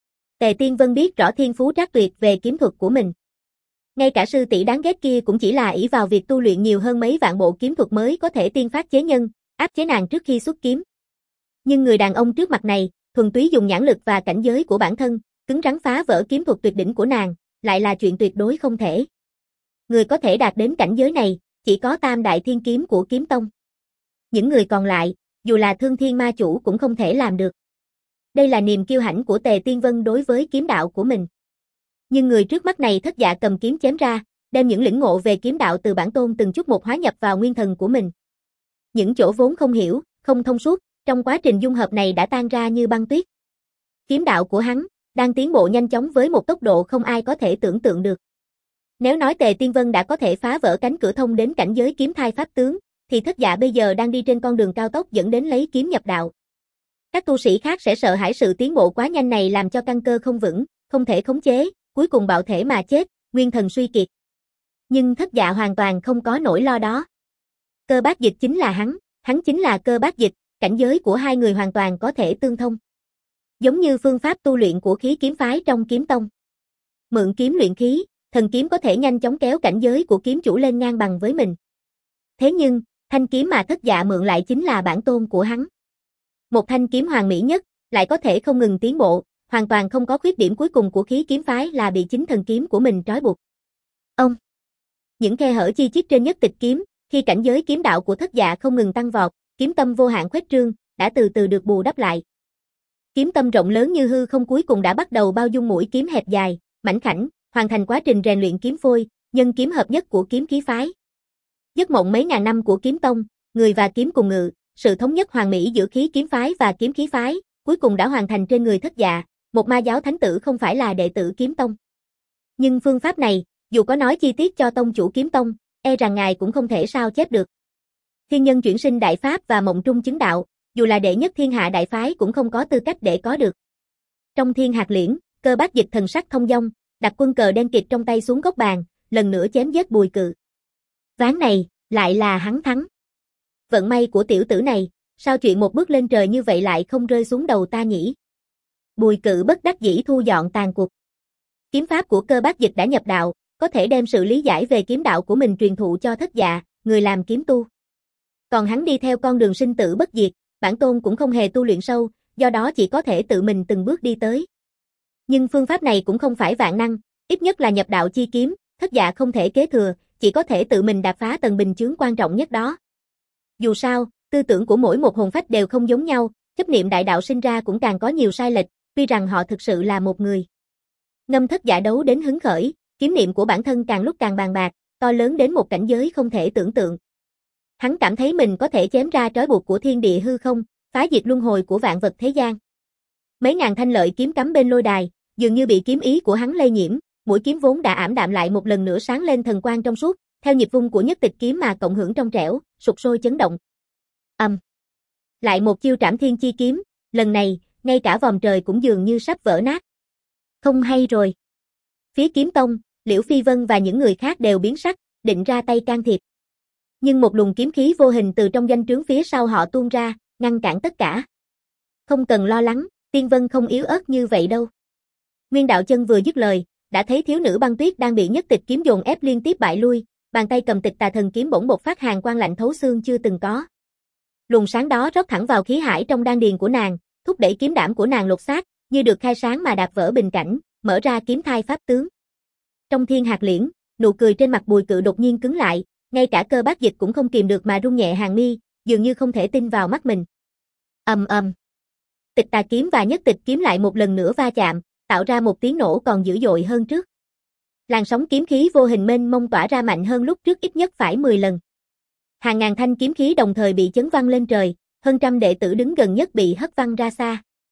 Tề Tiên Vân biết rõ thiên phú trác tuyệt về kiếm thuật của mình. Ngay cả sư tỷ đáng ghét kia cũng chỉ là ỷ vào việc tu luyện nhiều hơn mấy vạn bộ kiếm thuật mới có thể tiên phát chế nhân, áp chế nàng trước khi xuất kiếm. Nhưng người đàn ông trước mặt này, thuần túy dùng nhãn lực và cảnh giới của bản thân, cứng rắn phá vỡ kiếm thuật tuyệt đỉnh của nàng, lại là chuyện tuyệt đối không thể. Người có thể đạt đến cảnh giới này, chỉ có Tam Đại Thiên Kiếm của Kiếm Tông. Những người còn lại, dù là Thương Thiên Ma Chủ cũng không thể làm được. Đây là niềm kiêu hãnh của Tề Tiên Vân đối với kiếm đạo của mình. Nhưng người trước mắt này Thất Dạ cầm kiếm chém ra, đem những lĩnh ngộ về kiếm đạo từ bản tôn từng chút một hóa nhập vào nguyên thần của mình. Những chỗ vốn không hiểu, không thông suốt, trong quá trình dung hợp này đã tan ra như băng tuyết. Kiếm đạo của hắn đang tiến bộ nhanh chóng với một tốc độ không ai có thể tưởng tượng được. Nếu nói Tề Tiên Vân đã có thể phá vỡ cánh cửa thông đến cảnh giới kiếm thai pháp tướng, thì Thất Dạ bây giờ đang đi trên con đường cao tốc dẫn đến lấy kiếm nhập đạo. Các tu sĩ khác sẽ sợ hãi sự tiến bộ quá nhanh này làm cho căn cơ không vững, không thể khống chế, cuối cùng bạo thể mà chết, nguyên thần suy kiệt. Nhưng Thất Dạ hoàn toàn không có nỗi lo đó. Cơ Bát Dịch chính là hắn, hắn chính là Cơ Bát Dịch, cảnh giới của hai người hoàn toàn có thể tương thông. Giống như phương pháp tu luyện của khí kiếm phái trong kiếm tông. Mượn kiếm luyện khí, thần kiếm có thể nhanh chóng kéo cảnh giới của kiếm chủ lên ngang bằng với mình. Thế nhưng, thanh kiếm mà Thất Dạ mượn lại chính là bản tôn của hắn. Một thanh kiếm hoàn mỹ nhất, lại có thể không ngừng tiến bộ, hoàn toàn không có khuyết điểm cuối cùng của khí kiếm phái là bị chính thần kiếm của mình trói buộc. Ông, những khe hở chi chít trên nhất tịch kiếm, khi cảnh giới kiếm đạo của Thất Dạ không ngừng tăng vọt, kiếm tâm vô hạn khuếch trương, đã từ từ được bù đắp lại. Kiếm tâm rộng lớn như hư không cuối cùng đã bắt đầu bao dung mũi kiếm hẹp dài, mảnh khảnh, hoàn thành quá trình rèn luyện kiếm phôi, nhân kiếm hợp nhất của kiếm khí phái. Giấc mộng mấy ngàn năm của kiếm tông, người và kiếm cùng ngự, sự thống nhất hoàn mỹ giữa khí kiếm phái và kiếm khí phái, cuối cùng đã hoàn thành trên người Thất Dạ, một ma giáo thánh tử không phải là đệ tử kiếm tông. Nhưng phương pháp này, dù có nói chi tiết cho tông chủ kiếm tông, e rằng ngài cũng không thể sao chép được. Thiên nhân chuyển sinh đại pháp và mộng trung chứng đạo, dù là đệ nhất thiên hạ đại phái cũng không có tư cách để có được. Trong Thiên Hạt Liễn, Cơ Bát Dịch thần sắc thông dong, đặt quân cờ đen kịt trong tay xuống góc bàn, lần nữa chém giết Bùi Cự. Ván này, lại là hắn thắng. Vận may của tiểu tử này, sao chuyện một bước lên trời như vậy lại không rơi xuống đầu ta nhỉ? Bùi Cự bất đắc dĩ thu dọn tàn cuộc. Kiếm pháp của Cơ Bát Dịch đã nhập đạo, có thể đem sự lý giải về kiếm đạo của mình truyền thụ cho Thất Dạ, người làm kiếm tu. Còn hắn đi theo con đường sinh tử bất diệt, bản tôn cũng không hề tu luyện sâu, do đó chỉ có thể tự mình từng bước đi tới. Nhưng phương pháp này cũng không phải vạn năng, ít nhất là nhập đạo chi kiếm, Thất Dạ không thể kế thừa, chỉ có thể tự mình đạp phá tầng bình chướng quan trọng nhất đó. Dù sao, tư tưởng của mỗi một hồn phách đều không giống nhau, chấp niệm đại đạo sinh ra cũng càng có nhiều sai lệch, tuy rằng họ thực sự là một người. Ngâm Thất Dạ đấu đến hứng khởi, kiếm niệm của bản thân càng lúc càng bàn bạc, to lớn đến một cảnh giới không thể tưởng tượng. Hắn cảm thấy mình có thể chém ra trói buộc của thiên địa hư không, phá diệt luân hồi của vạn vật thế gian. Mấy ngàn thanh lợi kiếm cắm bên lôi đài, dường như bị kiếm ý của hắn lây nhiễm, mũi kiếm vốn đã ảm đạm lại một lần nữa sáng lên thần quang trong suốt, theo nhịp vung của nhất tịch kiếm mà cộng hưởng trong trẻo, sục sôi chấn động. Âm. Um. Lại một chiêu trảm thiên chi kiếm, lần này, ngay cả vòm trời cũng dường như sắp vỡ nát. Không hay rồi. Phía kiếm tông, Liễu Phi Vân và những người khác đều biến sắc, định ra tay can thiệp. Nhưng một luồng kiếm khí vô hình từ trong doanh trướng phía sau họ tuôn ra, ngăn cản tất cả. Không cần lo lắng, Tiên Vân không yếu ớt như vậy đâu. Nguyên Đạo Chân vừa dứt lời, đã thấy thiếu nữ băng tuyết đang bị nhất tịch kiếm dồn ép liên tiếp bại lui, bàn tay cầm tịch tà thần kiếm bỗng bộc phát hàn quang lạnh thấu xương chưa từng có. Luồng sáng đó rót thẳng vào khí hải trong đan điền của nàng, thúc đẩy kiếm đảm của nàng lột xác, như được khai sáng mà đạp vỡ bình cảnh, mở ra kiếm thai pháp tướng. Trong Thiên Hạt Liễn, nụ cười trên mặt Bùi Cự đột nhiên cứng lại, ngay cả Cơ Bát Dịch cũng không kìm được mà rung nhẹ hàng mi, dường như không thể tin vào mắt mình. Ầm ầm. Tịch tà kiếm và nhất tịch kiếm lại một lần nữa va chạm, tạo ra một tiếng nổ còn dữ dội hơn trước. Làn sóng kiếm khí vô hình mênh mông tỏa ra mạnh hơn lúc trước ít nhất phải mười lần. Hàng ngàn thanh kiếm khí đồng thời bị chấn văng lên trời, hơn trăm đệ tử đứng gần nhất bị hất văng ra xa.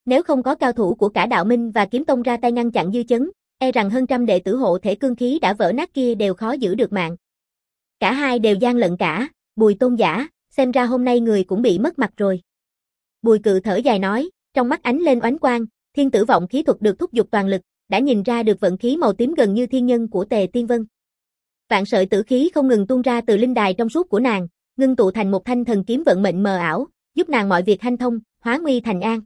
Nếu không có cao thủ của cả đạo minh và kiếm tông ra tay ngăn chặn dư chấn, e rằng hơn trăm đệ tử hộ thể cương khí đã vỡ nát kia đều khó giữ được mạng. Cả hai đều gian lận cả, Bùi tôn giả, xem ra hôm nay người cũng bị mất mặt rồi. Bùi Cự thở dài nói, trong mắt ánh lên oánh quang, thiên tử vọng khí thuật được thúc giục toàn lực, đã nhìn ra được vận khí màu tím gần như thiên nhân của Tề Tiên Vân. Vạn sợi tử khí không ngừng tuôn ra từ linh đài trong suốt của nàng, ngưng tụ thành một thanh thần kiếm vận mệnh mờ ảo, giúp nàng mọi việc hanh thông, hóa nguy thành an.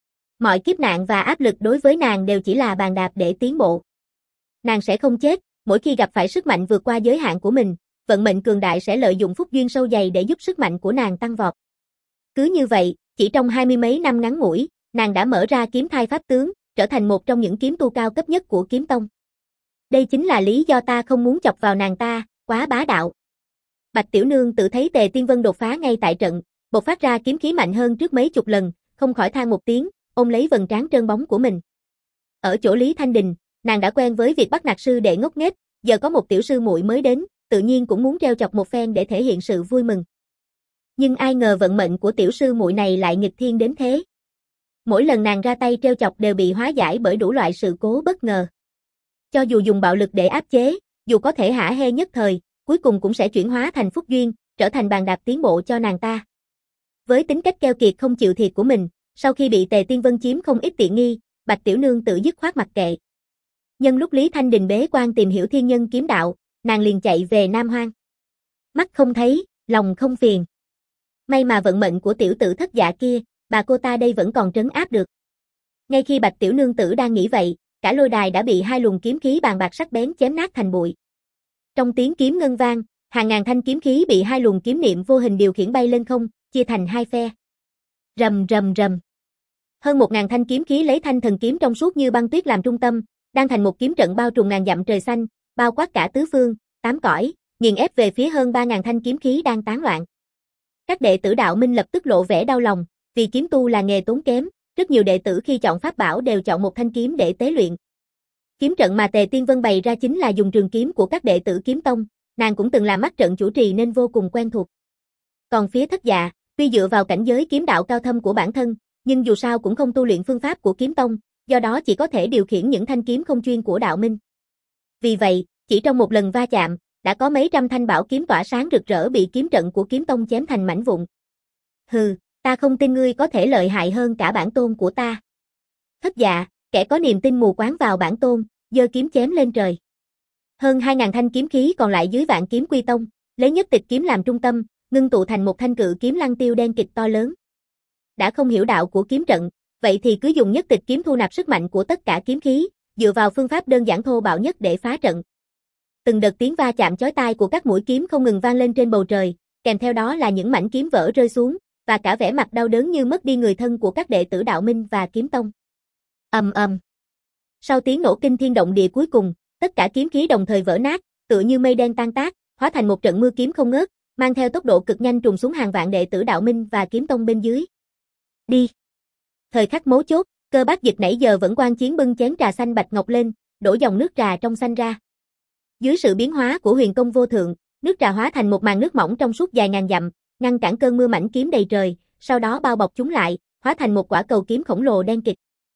Mọi kiếp nạn và áp lực đối với nàng đều chỉ là bàn đạp để tiến bộ. Nàng sẽ không chết, mỗi khi gặp phải sức mạnh vượt qua giới hạn của mình, vận mệnh cường đại sẽ lợi dụng phúc duyên sâu dày để giúp sức mạnh của nàng tăng vọt. Cứ như vậy, chỉ trong hai mươi mấy năm ngắn ngủi, nàng đã mở ra kiếm thai pháp tướng, trở thành một trong những kiếm tu cao cấp nhất của kiếm tông. Đây chính là lý do ta không muốn chọc vào nàng ta, quá bá đạo. Bạch Tiểu Nương tự thấy Tề Tiên Vân đột phá ngay tại trận, bộc phát ra kiếm khí mạnh hơn trước mấy chục lần, không khỏi than một tiếng, ôm lấy vầng trán trơn bóng của mình. Ở chỗ Lý Thanh Đình, nàng đã quen với việc bắt nạt sư đệ ngốc nghếch, giờ có một tiểu sư muội mới đến, tự nhiên cũng muốn trêu chọc một phen để thể hiện sự vui mừng. Nhưng ai ngờ vận mệnh của tiểu sư muội này lại nghịch thiên đến thế. Mỗi lần nàng ra tay trêu chọc đều bị hóa giải bởi đủ loại sự cố bất ngờ. Cho dù dùng bạo lực để áp chế, dù có thể hả hê nhất thời, cuối cùng cũng sẽ chuyển hóa thành phúc duyên, trở thành bàn đạp tiến bộ cho nàng ta. Với tính cách keo kiệt không chịu thiệt của mình, sau khi bị Tề Tiên Vân chiếm không ít tiện nghi, Bạch Tiểu Nương tự dứt khoát mặc kệ. Nhân lúc Lý Thanh Đình bế quan tìm hiểu thiên nhân kiếm đạo, nàng liền chạy về Nam Hoang. Mắt không thấy, lòng không phiền. May mà vận mệnh của tiểu tử thất dạ kia, bà cô ta đây vẫn còn trấn áp được. Ngay khi Bạch Tiểu Nương tử đang nghĩ vậy, cả lôi đài đã bị hai luồng kiếm khí bàn bạc sắc bén chém nát thành bụi. Trong tiếng kiếm ngân vang, hàng ngàn thanh kiếm khí bị hai luồng kiếm niệm vô hình điều khiển bay lên không, chia thành hai phe. Rầm rầm rầm. Hơn một ngàn thanh kiếm khí lấy thanh thần kiếm trong suốt như băng tuyết làm trung tâm, đang thành một kiếm trận bao trùm ngàn dặm trời xanh, bao quát cả tứ phương, tám cõi, nghiền ép về phía hơn ba ngàn thanh kiếm khí đang tán loạn. Các đệ tử đạo minh lập tức lộ vẻ đau lòng, vì kiếm tu là nghề tốn kém, rất nhiều đệ tử khi chọn pháp bảo đều chọn một thanh kiếm để tế luyện. Kiếm trận mà Tề Tiên Vân bày ra chính là dùng trường kiếm của các đệ tử kiếm tông, nàng cũng từng làm mắt trận chủ trì nên vô cùng quen thuộc. Còn phía thất dạ, tuy dựa vào cảnh giới kiếm đạo cao thâm của bản thân, nhưng dù sao cũng không tu luyện phương pháp của kiếm tông, do đó chỉ có thể điều khiển những thanh kiếm không chuyên của đạo minh. Vì vậy, chỉ trong một lần va chạm, đã có mấy trăm thanh bảo kiếm tỏa sáng rực rỡ bị kiếm trận của kiếm tông chém thành mảnh vụn. Hừ, ta không tin ngươi có thể lợi hại hơn cả bản tôn của ta. Thất dạ, kẻ có niềm tin mù quáng vào bản tôn, giơ kiếm chém lên trời. Hơn hai ngàn thanh kiếm khí còn lại dưới Vạn Kiếm Quy Tông, lấy nhất tịch kiếm làm trung tâm, ngưng tụ thành một thanh cự kiếm lăng tiêu đen kịt to lớn. Đã không hiểu đạo của kiếm trận, vậy thì cứ dùng nhất tịch kiếm thu nạp sức mạnh của tất cả kiếm khí, dựa vào phương pháp đơn giản thô bạo nhất để phá trận. Từng đợt tiếng va chạm chói tai của các mũi kiếm không ngừng vang lên trên bầu trời, kèm theo đó là những mảnh kiếm vỡ rơi xuống, và cả vẻ mặt đau đớn như mất đi người thân của các đệ tử đạo minh và kiếm tông. Ầm ầm. Sau tiếng nổ kinh thiên động địa cuối cùng, tất cả kiếm khí đồng thời vỡ nát, tựa như mây đen tan tác, hóa thành một trận mưa kiếm không ngớt, mang theo tốc độ cực nhanh trùng xuống hàng vạn đệ tử đạo minh và kiếm tông bên dưới. Đi. Thời khắc mấu chốt, Cơ Bác Dịch nãy giờ vẫn quan chiến bưng chén trà xanh bạch ngọc lên, đổ dòng nước trà trong xanh ra. Dưới sự biến hóa của huyền công vô thượng, nước trà hóa thành một màn nước mỏng trong suốt dài ngàn dặm, ngăn cản cơn mưa mảnh kiếm đầy trời, sau đó bao bọc chúng lại, hóa thành một quả cầu kiếm khổng lồ đen kịt.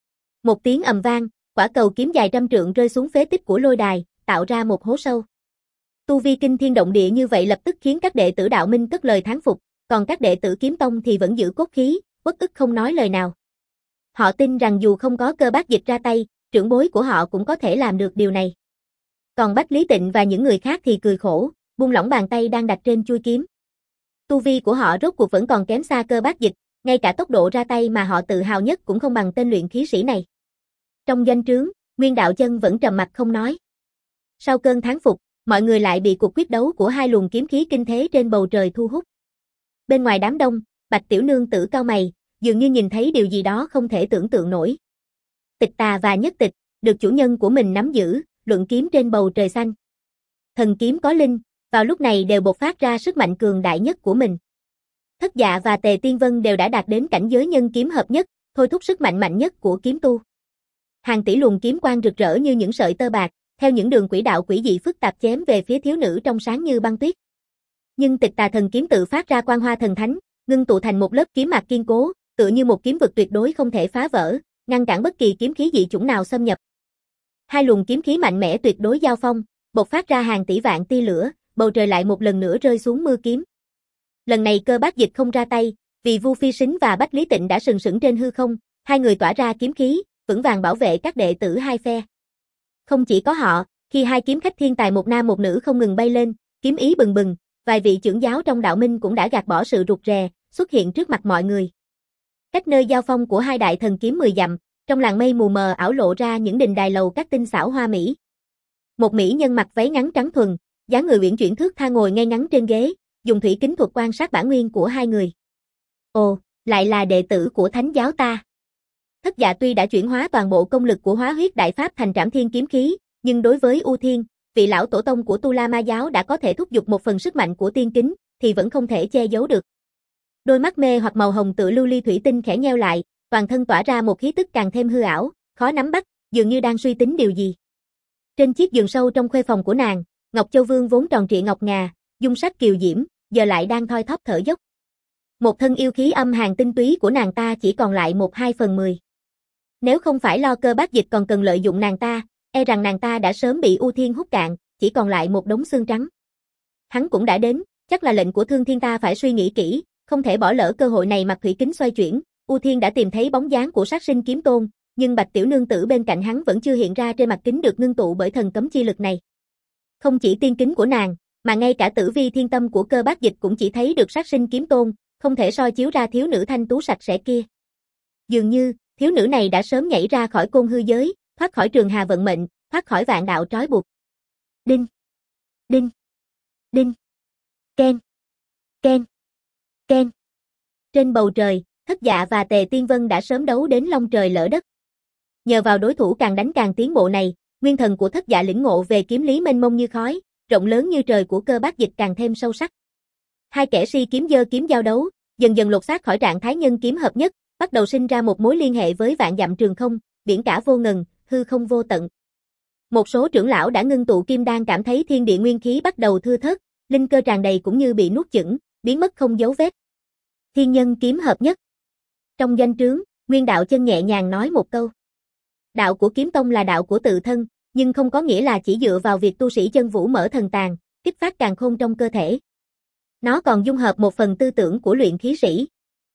Một tiếng ầm vang, quả cầu kiếm dài trăm trượng rơi xuống phế tích của lôi đài, tạo ra một hố sâu. Tu vi kinh thiên động địa như vậy lập tức khiến các đệ tử đạo minh cất lời thán phục, còn các đệ tử kiếm tông thì vẫn giữ cốt khí, uất ức không nói lời nào. Họ tin rằng dù không có Cơ Bác Dịch ra tay, trưởng bối của họ cũng có thể làm được điều này. Còn Bách Lý Tịnh và những người khác thì cười khổ, buông lỏng bàn tay đang đặt trên chuôi kiếm. Tu vi của họ rốt cuộc vẫn còn kém xa Cơ Bác Dịch, ngay cả tốc độ ra tay mà họ tự hào nhất cũng không bằng tên luyện khí sĩ này. Trong doanh trướng, Nguyên Đạo Chân vẫn trầm mặc không nói. Sau cơn thán phục, mọi người lại bị cuộc quyết đấu của hai luồng kiếm khí kinh thế trên bầu trời thu hút. Bên ngoài đám đông, Bạch Tiểu Nương tử cau mày, dường như nhìn thấy điều gì đó không thể tưởng tượng nổi. Tịch Tà và Nhất Tịch, được chủ nhân của mình nắm giữ, luận kiếm trên bầu trời xanh. Thần kiếm có linh, vào lúc này đều bộc phát ra sức mạnh cường đại nhất của mình. Thất Dạ và Tề Tiên Vân đều đã đạt đến cảnh giới nhân kiếm hợp nhất, thôi thúc sức mạnh mạnh nhất của kiếm tu. Hàng tỷ luồng kiếm quang rực rỡ như những sợi tơ bạc, theo những đường quỹ đạo quỷ dị phức tạp chém về phía thiếu nữ trong sáng như băng tuyết. Nhưng Tịch Tà thần kiếm tự phát ra quang hoa thần thánh, ngưng tụ thành một lớp kiếm mạc kiên cố, tựa như một kiếm vực tuyệt đối không thể phá vỡ, ngăn cản bất kỳ kiếm khí dị chủng nào xâm nhập. Hai luồng kiếm khí mạnh mẽ tuyệt đối giao phong, bộc phát ra hàng tỷ vạn tia lửa, bầu trời lại một lần nữa rơi xuống mưa kiếm. Lần này Cơ Bác Dịch không ra tay, vì Vu Phi Sính và Bách Lý Tịnh đã sừng sững trên hư không, hai người tỏa ra kiếm khí, vững vàng bảo vệ các đệ tử hai phe. Không chỉ có họ, khi hai kiếm khách thiên tài một nam một nữ không ngừng bay lên, kiếm ý bừng bừng, vài vị trưởng giáo trong đạo minh cũng đã gạt bỏ sự rụt rè, xuất hiện trước mặt mọi người. Cách nơi giao phong của hai đại thần kiếm mười dặm, trong làng mây mù mờ ảo lộ ra những đình đài lầu các tinh xảo hoa mỹ. Một mỹ nhân mặc váy ngắn trắng thuần, dáng người uyển chuyển thướt tha ngồi ngay ngắn trên ghế, dùng thủy kính thuật quan sát bản nguyên của hai người. Ồ, lại là đệ tử của thánh giáo ta. Thất Dạ tuy đã chuyển hóa toàn bộ công lực của Hóa Huyết Đại Pháp thành Trảm Thiên kiếm khí, nhưng đối với U Thiên, vị lão tổ tông của Tu La Ma giáo đã có thể thúc giục một phần sức mạnh của tiên kính, thì vẫn không thể che giấu được. Đôi mắt mê hoặc màu hồng tựa lưu ly thủy tinh khẽ nheo lại, toàn thân tỏa ra một khí tức càng thêm hư ảo, khó nắm bắt, dường như đang suy tính điều gì. Trên chiếc giường sâu trong khuê phòng của nàng, Ngọc Châu Vương vốn tròn trịa ngọc ngà, dung sắc kiều diễm, giờ lại đang thoi thóp thở dốc. Một thân yêu khí âm hàn tinh túy của nàng ta chỉ còn lại một hai phần mười. Nếu không phải lo Cơ Bác Dịch còn cần lợi dụng nàng ta, e rằng nàng ta đã sớm bị U Thiên hút cạn, chỉ còn lại một đống xương trắng. Hắn cũng đã đến, chắc là lệnh của Thương Thiên ta phải suy nghĩ kỹ, không thể bỏ lỡ cơ hội này. Mặt thủy kính xoay chuyển, U Thiên đã tìm thấy bóng dáng của Sát Sinh Kiếm Tôn, nhưng Bạch tiểu nương tử bên cạnh hắn vẫn chưa hiện ra trên mặt kính được ngưng tụ bởi thần cấm chi lực này. Không chỉ tiên kính của nàng, mà ngay cả tử vi thiên tâm của Cơ Bác Dịch cũng chỉ thấy được Sát Sinh Kiếm Tôn, không thể soi chiếu ra thiếu nữ thanh tú sạch sẽ kia. Dường như, thiếu nữ này đã sớm nhảy ra khỏi côn hư giới, thoát khỏi trường hà vận mệnh, thoát khỏi vạn đạo trói buộc. Đinh, đinh, đinh, ken, ken, ken. Trên bầu trời, Thất Dạ và Tề Tiên Vân đã sớm đấu đến long trời lỡ đất. Nhờ vào đối thủ càng đánh càng tiến bộ này, nguyên thần của Thất Dạ lĩnh ngộ về kiếm lý mênh mông như khói, rộng lớn như trời của Cơ Bác Dịch càng thêm sâu sắc. Hai kẻ si kiếm giơ kiếm giao đấu, dần dần lột xác khỏi trạng thái nhân kiếm hợp nhất, bắt đầu sinh ra một mối liên hệ với vạn dặm trường không, biển cả vô ngần, hư không vô tận. Một số trưởng lão đã ngưng tụ kim đan cảm thấy thiên địa nguyên khí bắt đầu thưa thớt, linh cơ tràn đầy cũng như bị nuốt chửng, biến mất không dấu vết. Thiên nhân kiếm hợp nhất. Trong doanh trướng, Nguyên Đạo Chân nhẹ nhàng nói một câu. Đạo của kiếm tông là đạo của tự thân, nhưng không có nghĩa là chỉ dựa vào việc tu sĩ chân vũ mở thần tàng, kích phát càn khôn trong cơ thể. Nó còn dung hợp một phần tư tưởng của luyện khí sĩ.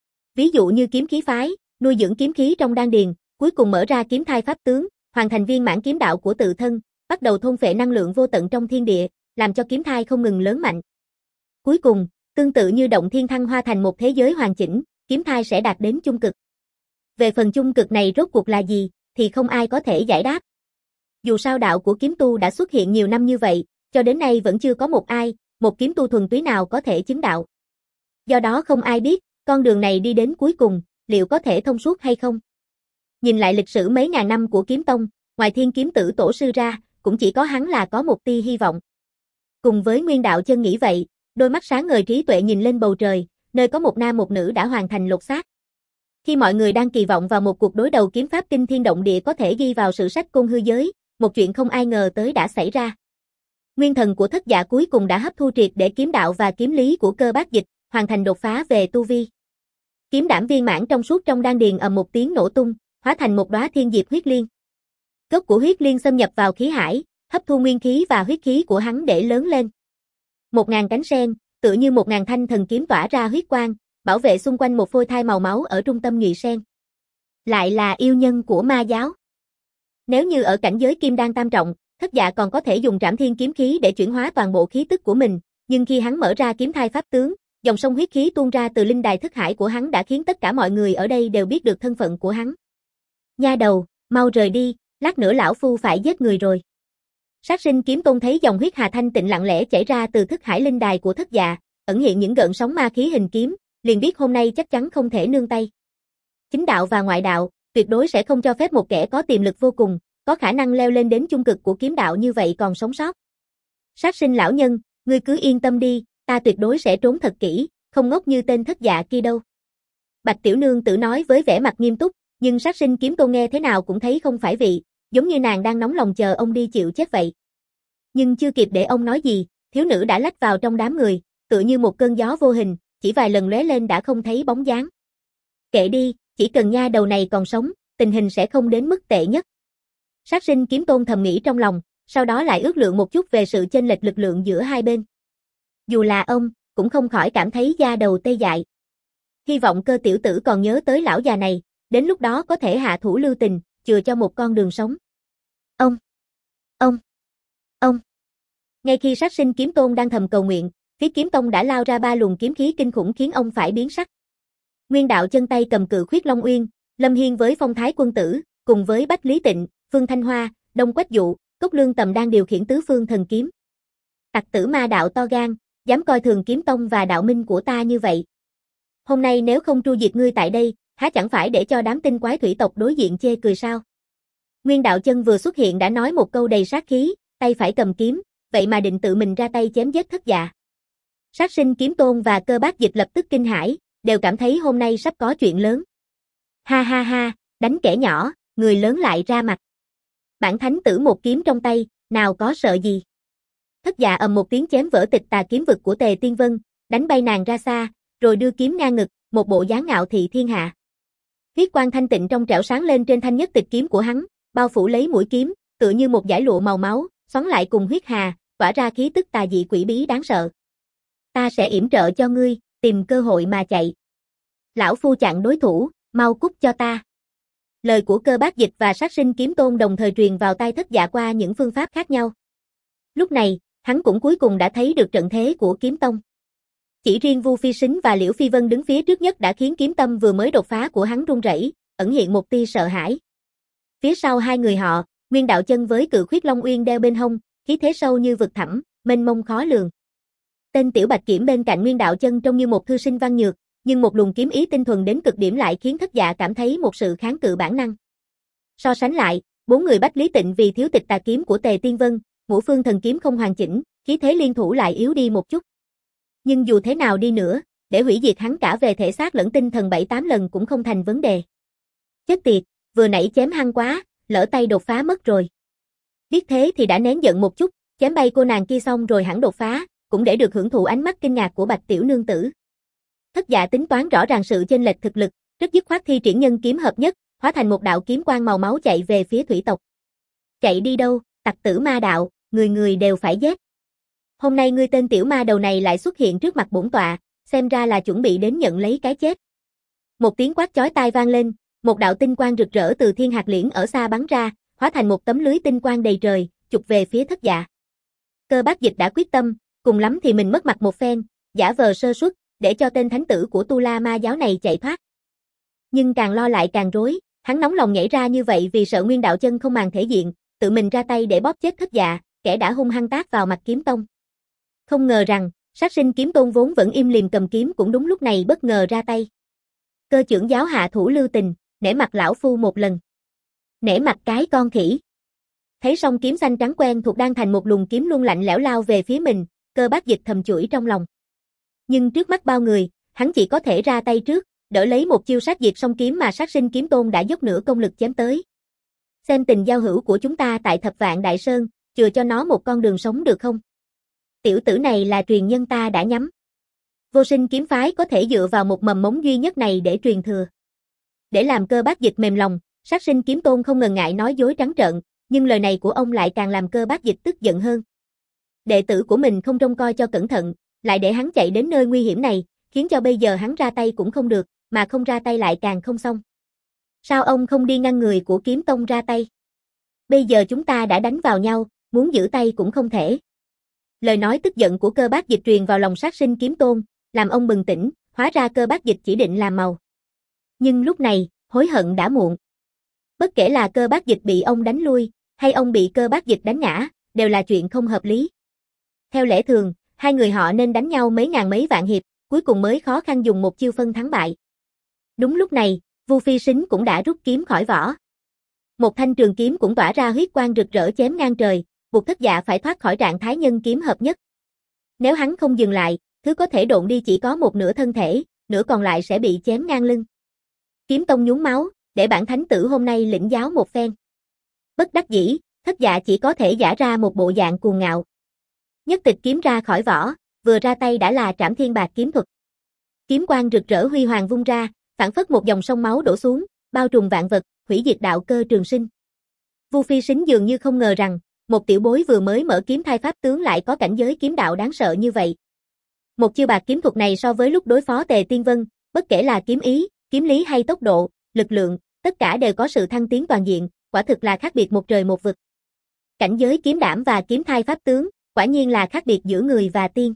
Ví dụ như kiếm khí phái, nuôi dưỡng kiếm khí trong đan điền, cuối cùng mở ra kiếm thai pháp tướng, hoàn thành viên mãn kiếm đạo của tự thân, bắt đầu thôn phệ năng lượng vô tận trong thiên địa, làm cho kiếm thai không ngừng lớn mạnh. Cuối cùng, tương tự như động thiên thăng hoa thành một thế giới hoàn chỉnh, kiếm thai sẽ đạt đến chung cực. Về phần chung cực này rốt cuộc là gì, thì không ai có thể giải đáp. Dù sao đạo của kiếm tu đã xuất hiện nhiều năm như vậy, cho đến nay vẫn chưa có một ai, một kiếm tu thuần túy nào có thể chứng đạo. Do đó không ai biết, con đường này đi đến cuối cùng, liệu có thể thông suốt hay không. Nhìn lại lịch sử mấy ngàn năm của kiếm tông, ngoài Thiên Kiếm Tử tổ sư ra, cũng chỉ có hắn là có một tia hy vọng. Cùng với Nguyên Đạo Chân nghĩ vậy, đôi mắt sáng ngời trí tuệ nhìn lên bầu trời, nơi có một nam một nữ đã hoàn thành lột xác. Khi mọi người đang kỳ vọng vào một cuộc đối đầu kiếm pháp kinh thiên động địa có thể ghi vào sử sách côn hư giới, một chuyện không ai ngờ tới đã xảy ra. Nguyên thần của Thất Dạ cuối cùng đã hấp thu triệt để kiếm đạo và kiếm lý của Cơ Bác Dịch, hoàn thành đột phá về tu vi. Kiếm đảm viên mãn trong suốt trong đan điền ầm một tiếng nổ tung, hóa thành một đóa thiên diệp huyết liên. Gốc của huyết liên xâm nhập vào khí hải, hấp thu nguyên khí và huyết khí của hắn để lớn lên. Một ngàn cánh sen, tựa như một ngàn thanh thần kiếm tỏa ra huyết quang, bảo vệ xung quanh một phôi thai màu máu ở trung tâm nhụy sen. Lại là yêu nhân của ma giáo. Nếu như ở cảnh giới kim đan tam trọng, Thất Dạ còn có thể dùng Trảm Thiên kiếm khí để chuyển hóa toàn bộ khí tức của mình, nhưng khi hắn mở ra kiếm thai pháp tướng, dòng sông huyết khí tuôn ra từ linh đài thức hải của hắn đã khiến tất cả mọi người ở đây đều biết được thân phận của hắn. Nha đầu, mau rời đi, lát nữa lão phu phải giết người rồi. Sát Sinh Kiếm Tôn thấy dòng huyết hà thanh tịnh lặng lẽ chảy ra từ thức hải linh đài của Thất Dạ, ẩn hiện những gợn sóng ma khí hình kiếm, liền biết hôm nay chắc chắn không thể nương tay. Chính đạo và ngoại đạo, tuyệt đối sẽ không cho phép một kẻ có tiềm lực vô cùng, có khả năng leo lên đến chung cực của kiếm đạo như vậy còn sống sót. Sát Sinh lão nhân, ngươi cứ yên tâm đi, ta tuyệt đối sẽ trốn thật kỹ, không ngốc như tên Thất Dạ kia đâu. Bạch tiểu nương tử nói với vẻ mặt nghiêm túc, nhưng Sát Sinh Kiếm Tôn nghe thế nào cũng thấy không phải vị, giống như nàng đang nóng lòng chờ ông đi chịu chết vậy. Nhưng chưa kịp để ông nói gì, thiếu nữ đã lách vào trong đám người, tựa như một cơn gió vô hình, chỉ vài lần lóe lên đã không thấy bóng dáng. Kệ đi, chỉ cần nha đầu này còn sống, tình hình sẽ không đến mức tệ nhất. Sát sinh kiếm tôn thầm nghĩ trong lòng, sau đó lại ước lượng một chút về sự chênh lệch lực lượng giữa hai bên. Dù là ông, cũng không khỏi cảm thấy da đầu tê dại. Hy vọng Cơ tiểu tử còn nhớ tới lão già này, đến lúc đó có thể hạ thủ lưu tình, chừa cho một con đường sống. Ông! Ông! Ông! Ngay khi sát sinh kiếm tôn đang thầm cầu nguyện, phía kiếm tông đã lao ra ba luồng kiếm khí kinh khủng khiến ông phải biến sắc. Nguyên đạo chân tay cầm cự khuyết Long Uyên, Lâm Hiên với phong thái quân tử, cùng với Bách Lý Tịnh, Phương Thanh Hoa, Đông Quách Dụ, Cốc Lương Tầm đang điều khiển tứ phương thần kiếm. Tặc tử ma đạo to gan, dám coi thường kiếm tông và đạo minh của ta như vậy. Hôm nay nếu không tru diệt ngươi tại đây, há chẳng phải để cho đám tinh quái thủy tộc đối diện chê cười sao? Nguyên đạo chân vừa xuất hiện đã nói một câu đầy sát khí, tay phải cầm kiếm, vậy mà định tự mình ra tay chém giết Thất Dạ. Sát sinh kiếm tôn và Cơ Bác Dịch lập tức kinh hãi, đều cảm thấy hôm nay sắp có chuyện lớn. Ha ha ha, đánh kẻ nhỏ, người lớn lại ra mặt. Bản thánh tử một kiếm trong tay, nào có sợ gì. Thất Dạ ầm một tiếng chém vỡ tịch tà kiếm vực của Tề Tiên Vân, đánh bay nàng ra xa, rồi đưa kiếm ngang ngực, một bộ dáng ngạo thị thiên hạ. Huyết quang thanh tịnh trong trẻo sáng lên trên thanh nhất tịch kiếm của hắn, bao phủ lấy mũi kiếm, tựa như một dải lụa màu máu, xoắn lại cùng huyết hà, tỏa ra khí tức tà dị quỷ bí đáng sợ. Ta sẽ yểm trợ cho ngươi, tìm cơ hội mà chạy. Lão phu chặn đối thủ, mau cút cho ta. Lời của Cơ Bác Dịch và sát sinh kiếm tôn đồng thời truyền vào tai Thất Dạ qua những phương pháp khác nhau. Lúc này, hắn cũng cuối cùng đã thấy được trận thế của kiếm tông. Chỉ riêng Vu Phi Sính và Liễu Phi Vân đứng phía trước nhất đã khiến kiếm tâm vừa mới đột phá của hắn run rẩy, ẩn hiện một tia sợ hãi. Phía sau hai người họ, Nguyên đạo chân với cự khuyết Long Uyên đeo bên hông, khí thế sâu như vực thẳm, mênh mông khó lường. Tên Tiểu Bạch Kiểm bên cạnh Nguyên đạo chân trông như một thư sinh văn nhược, nhưng một luồng kiếm ý tinh thuần đến cực điểm lại khiến Thất Dạ cảm thấy một sự kháng cự bản năng. So sánh lại, bốn người Bách Lý Tịnh vì thiếu tịch tà kiếm của Tề Tiên Vân, ngũ phương thần kiếm không hoàn chỉnh, khí thế liên thủ lại yếu đi một chút. Nhưng dù thế nào đi nữa, để hủy diệt hắn cả về thể xác lẫn tinh thần bảy tám lần cũng không thành vấn đề. Chết tiệt, vừa nãy chém hăng quá, lỡ tay đột phá mất rồi. Biết thế thì đã nén giận một chút, chém bay cô nàng kia xong rồi hẳn đột phá, cũng để được hưởng thụ ánh mắt kinh ngạc của Bạch tiểu nương tử. Thất Dạ tính toán rõ ràng sự chênh lệch thực lực, rất dứt khoát thi triển nhân kiếm hợp nhất, hóa thành một đạo kiếm quang màu máu chạy về phía thủy tộc. Chạy đi đâu, tặc tử ma đạo, người người đều phải giết. Hôm nay ngươi tên tiểu ma đầu này lại xuất hiện trước mặt bổn tọa, xem ra là chuẩn bị đến nhận lấy cái chết. Một tiếng quát chói tai vang lên, một đạo tinh quang rực rỡ từ thiên hạt liễn ở xa bắn ra, hóa thành một tấm lưới tinh quang đầy trời, chụp về phía Thất Dạ. Cơ Bác Dịch đã quyết tâm, cùng lắm thì mình mất mặt một phen, giả vờ sơ suất, để cho tên thánh tử của Tu La Ma giáo này chạy thoát. Nhưng càng lo lại càng rối, hắn nóng lòng nhảy ra như vậy vì sợ Nguyên đạo chân không màng thể diện, tự mình ra tay để bóp chết Thất Dạ, kẻ đã hung hăng tác vào mặt kiếm tông. Không ngờ rằng, sát sinh kiếm tôn vốn vẫn im lìm cầm kiếm cũng đúng lúc này bất ngờ ra tay. Cơ trưởng giáo hạ thủ lưu tình, nể mặt lão phu một lần. Nể mặt cái con khỉ. Thấy song kiếm xanh trắng quen thuộc đang thành một luồng kiếm luôn lạnh lẽo lao về phía mình, Cơ Bác Dịch thầm chửi trong lòng. Nhưng trước mắt bao người, hắn chỉ có thể ra tay trước, đỡ lấy một chiêu sát diệt song kiếm mà sát sinh kiếm tôn đã dốc nửa công lực chém tới. Xem tình giao hữu của chúng ta tại Thập Vạn Đại Sơn, chừa cho nó một con đường sống được không? Tiểu tử này là truyền nhân ta đã nhắm. Vô Sinh kiếm phái có thể dựa vào một mầm mống duy nhất này để truyền thừa. Để làm Cơ Bác Dịch mềm lòng, sát sinh kiếm tôn không ngần ngại nói dối trắng trợn, nhưng lời này của ông lại càng làm Cơ Bác Dịch tức giận hơn. Đệ tử của mình không trông coi cho cẩn thận, lại để hắn chạy đến nơi nguy hiểm này, khiến cho bây giờ hắn ra tay cũng không được, mà không ra tay lại càng không xong. Sao ông không đi ngăn người của kiếm tông ra tay? Bây giờ chúng ta đã đánh vào nhau, muốn giữ tay cũng không thể. Lời nói tức giận của Cơ Bác Dịch truyền vào lòng sát sinh kiếm tôn, làm ông bừng tỉnh, hóa ra Cơ Bác Dịch chỉ định làm màu. Nhưng lúc này, hối hận đã muộn. Bất kể là Cơ Bác Dịch bị ông đánh lui, hay ông bị Cơ Bác Dịch đánh ngã, đều là chuyện không hợp lý. Theo lẽ thường, hai người họ nên đánh nhau mấy ngàn mấy vạn hiệp, cuối cùng mới khó khăn dùng một chiêu phân thắng bại. Đúng lúc này, Vu Phi Sính cũng đã rút kiếm khỏi vỏ. Một thanh trường kiếm cũng tỏa ra huyết quang rực rỡ chém ngang trời, buộc Thất Dạ phải thoát khỏi trạng thái nhân kiếm hợp nhất. Nếu hắn không dừng lại, thứ có thể độn đi chỉ có một nửa thân thể, nửa còn lại sẽ bị chém ngang lưng. Kiếm tông nhúng máu, để bản thánh tử hôm nay lĩnh giáo một phen. Bất đắc dĩ, Thất Dạ chỉ có thể giả ra một bộ dạng cuồng ngạo. Nhất tịch kiếm ra khỏi vỏ, vừa ra tay đã là Trảm Thiên Bạc kiếm thuật. Kiếm quang rực rỡ huy hoàng vung ra, phảng phất một dòng sông máu đổ xuống, bao trùm vạn vật, hủy diệt đạo cơ trường sinh. Vu Phi Sính dường như không ngờ rằng, một tiểu bối vừa mới mở kiếm thai pháp tướng lại có cảnh giới kiếm đạo đáng sợ như vậy. Một chiêu bạc kiếm thuật này so với lúc đối phó Tề Tiên Vân, bất kể là kiếm ý, kiếm lý hay tốc độ, lực lượng, tất cả đều có sự thăng tiến toàn diện, quả thực là khác biệt một trời một vực. Cảnh giới kiếm đảm và kiếm thai pháp tướng, quả nhiên là khác biệt giữa người và tiên.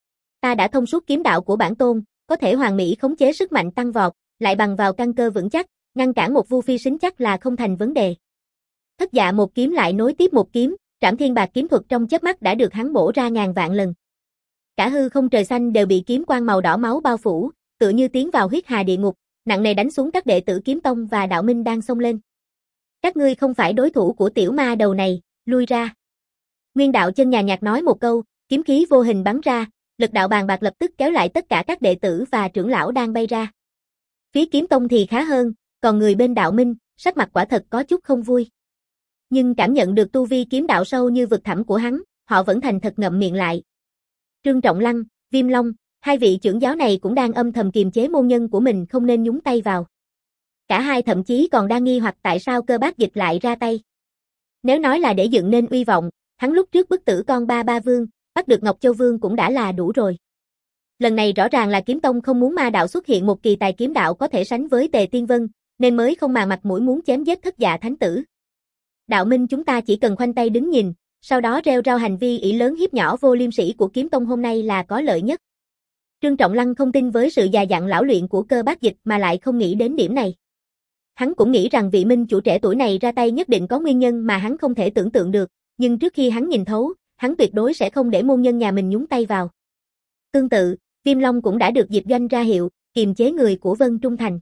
Ta đã thông suốt kiếm đạo của bản tôn, có thể hoàn mỹ khống chế sức mạnh tăng vọt, lại bằng vào căn cơ vững chắc, ngăn cản một Vu Phi Sính chắc là không thành vấn đề. Thất dạ một kiếm lại nối tiếp một kiếm, Trảm Thiên Bạc kiếm thuật trong chớp mắt đã được hắn bổ ra ngàn vạn lần. Cả hư không trời xanh đều bị kiếm quang màu đỏ máu bao phủ, tựa như tiến vào huyết hà địa ngục, nặng nề đánh xuống các đệ tử Kiếm Tông và Đạo Minh đang xông lên. Các ngươi không phải đối thủ của tiểu ma đầu này, lui ra. Nguyên Đạo Chân nhàn nhạt nói một câu, kiếm khí vô hình bắn ra, lực đạo bàn bạc lập tức kéo lại tất cả các đệ tử và trưởng lão đang bay ra. Phía Kiếm Tông thì khá hơn, còn người bên Đạo Minh, sắc mặt quả thật có chút không vui. Nhưng cảm nhận được tu vi kiếm đạo sâu như vực thẳm của hắn, họ vẫn thành thật ngậm miệng lại. Trương Trọng Lăng, Viêm Long, hai vị trưởng giáo này cũng đang âm thầm kiềm chế môn nhân của mình không nên nhúng tay vào. Cả hai thậm chí còn đang nghi hoặc tại sao Cơ Bác Dịch lại ra tay. Nếu nói là để dựng nên uy vọng, hắn lúc trước bức tử con ba ba vương, bắt được Ngọc Châu Vương cũng đã là đủ rồi. Lần này rõ ràng là Kiếm Tông không muốn ma đạo xuất hiện một kỳ tài kiếm đạo có thể sánh với Tề Tiên Vân, nên mới không màng mặt mũi muốn chém giết Thất Dạ Thánh Tử. Đạo Minh chúng ta chỉ cần khoanh tay đứng nhìn, sau đó rêu rao hành vi ỷ lớn hiếp nhỏ vô liêm sỉ của Kiếm Tông hôm nay là có lợi nhất. Trương Trọng Lăng không tin với sự già dặn lão luyện của Cơ Bác Dịch mà lại không nghĩ đến điểm này. Hắn cũng nghĩ rằng vị minh chủ trẻ tuổi này ra tay nhất định có nguyên nhân mà hắn không thể tưởng tượng được, nhưng trước khi hắn nhìn thấu, hắn tuyệt đối sẽ không để môn nhân nhà mình nhúng tay vào. Tương tự, Viêm Long cũng đã được Diệp Doanh ra hiệu, kiềm chế người của Vân Trung Thành.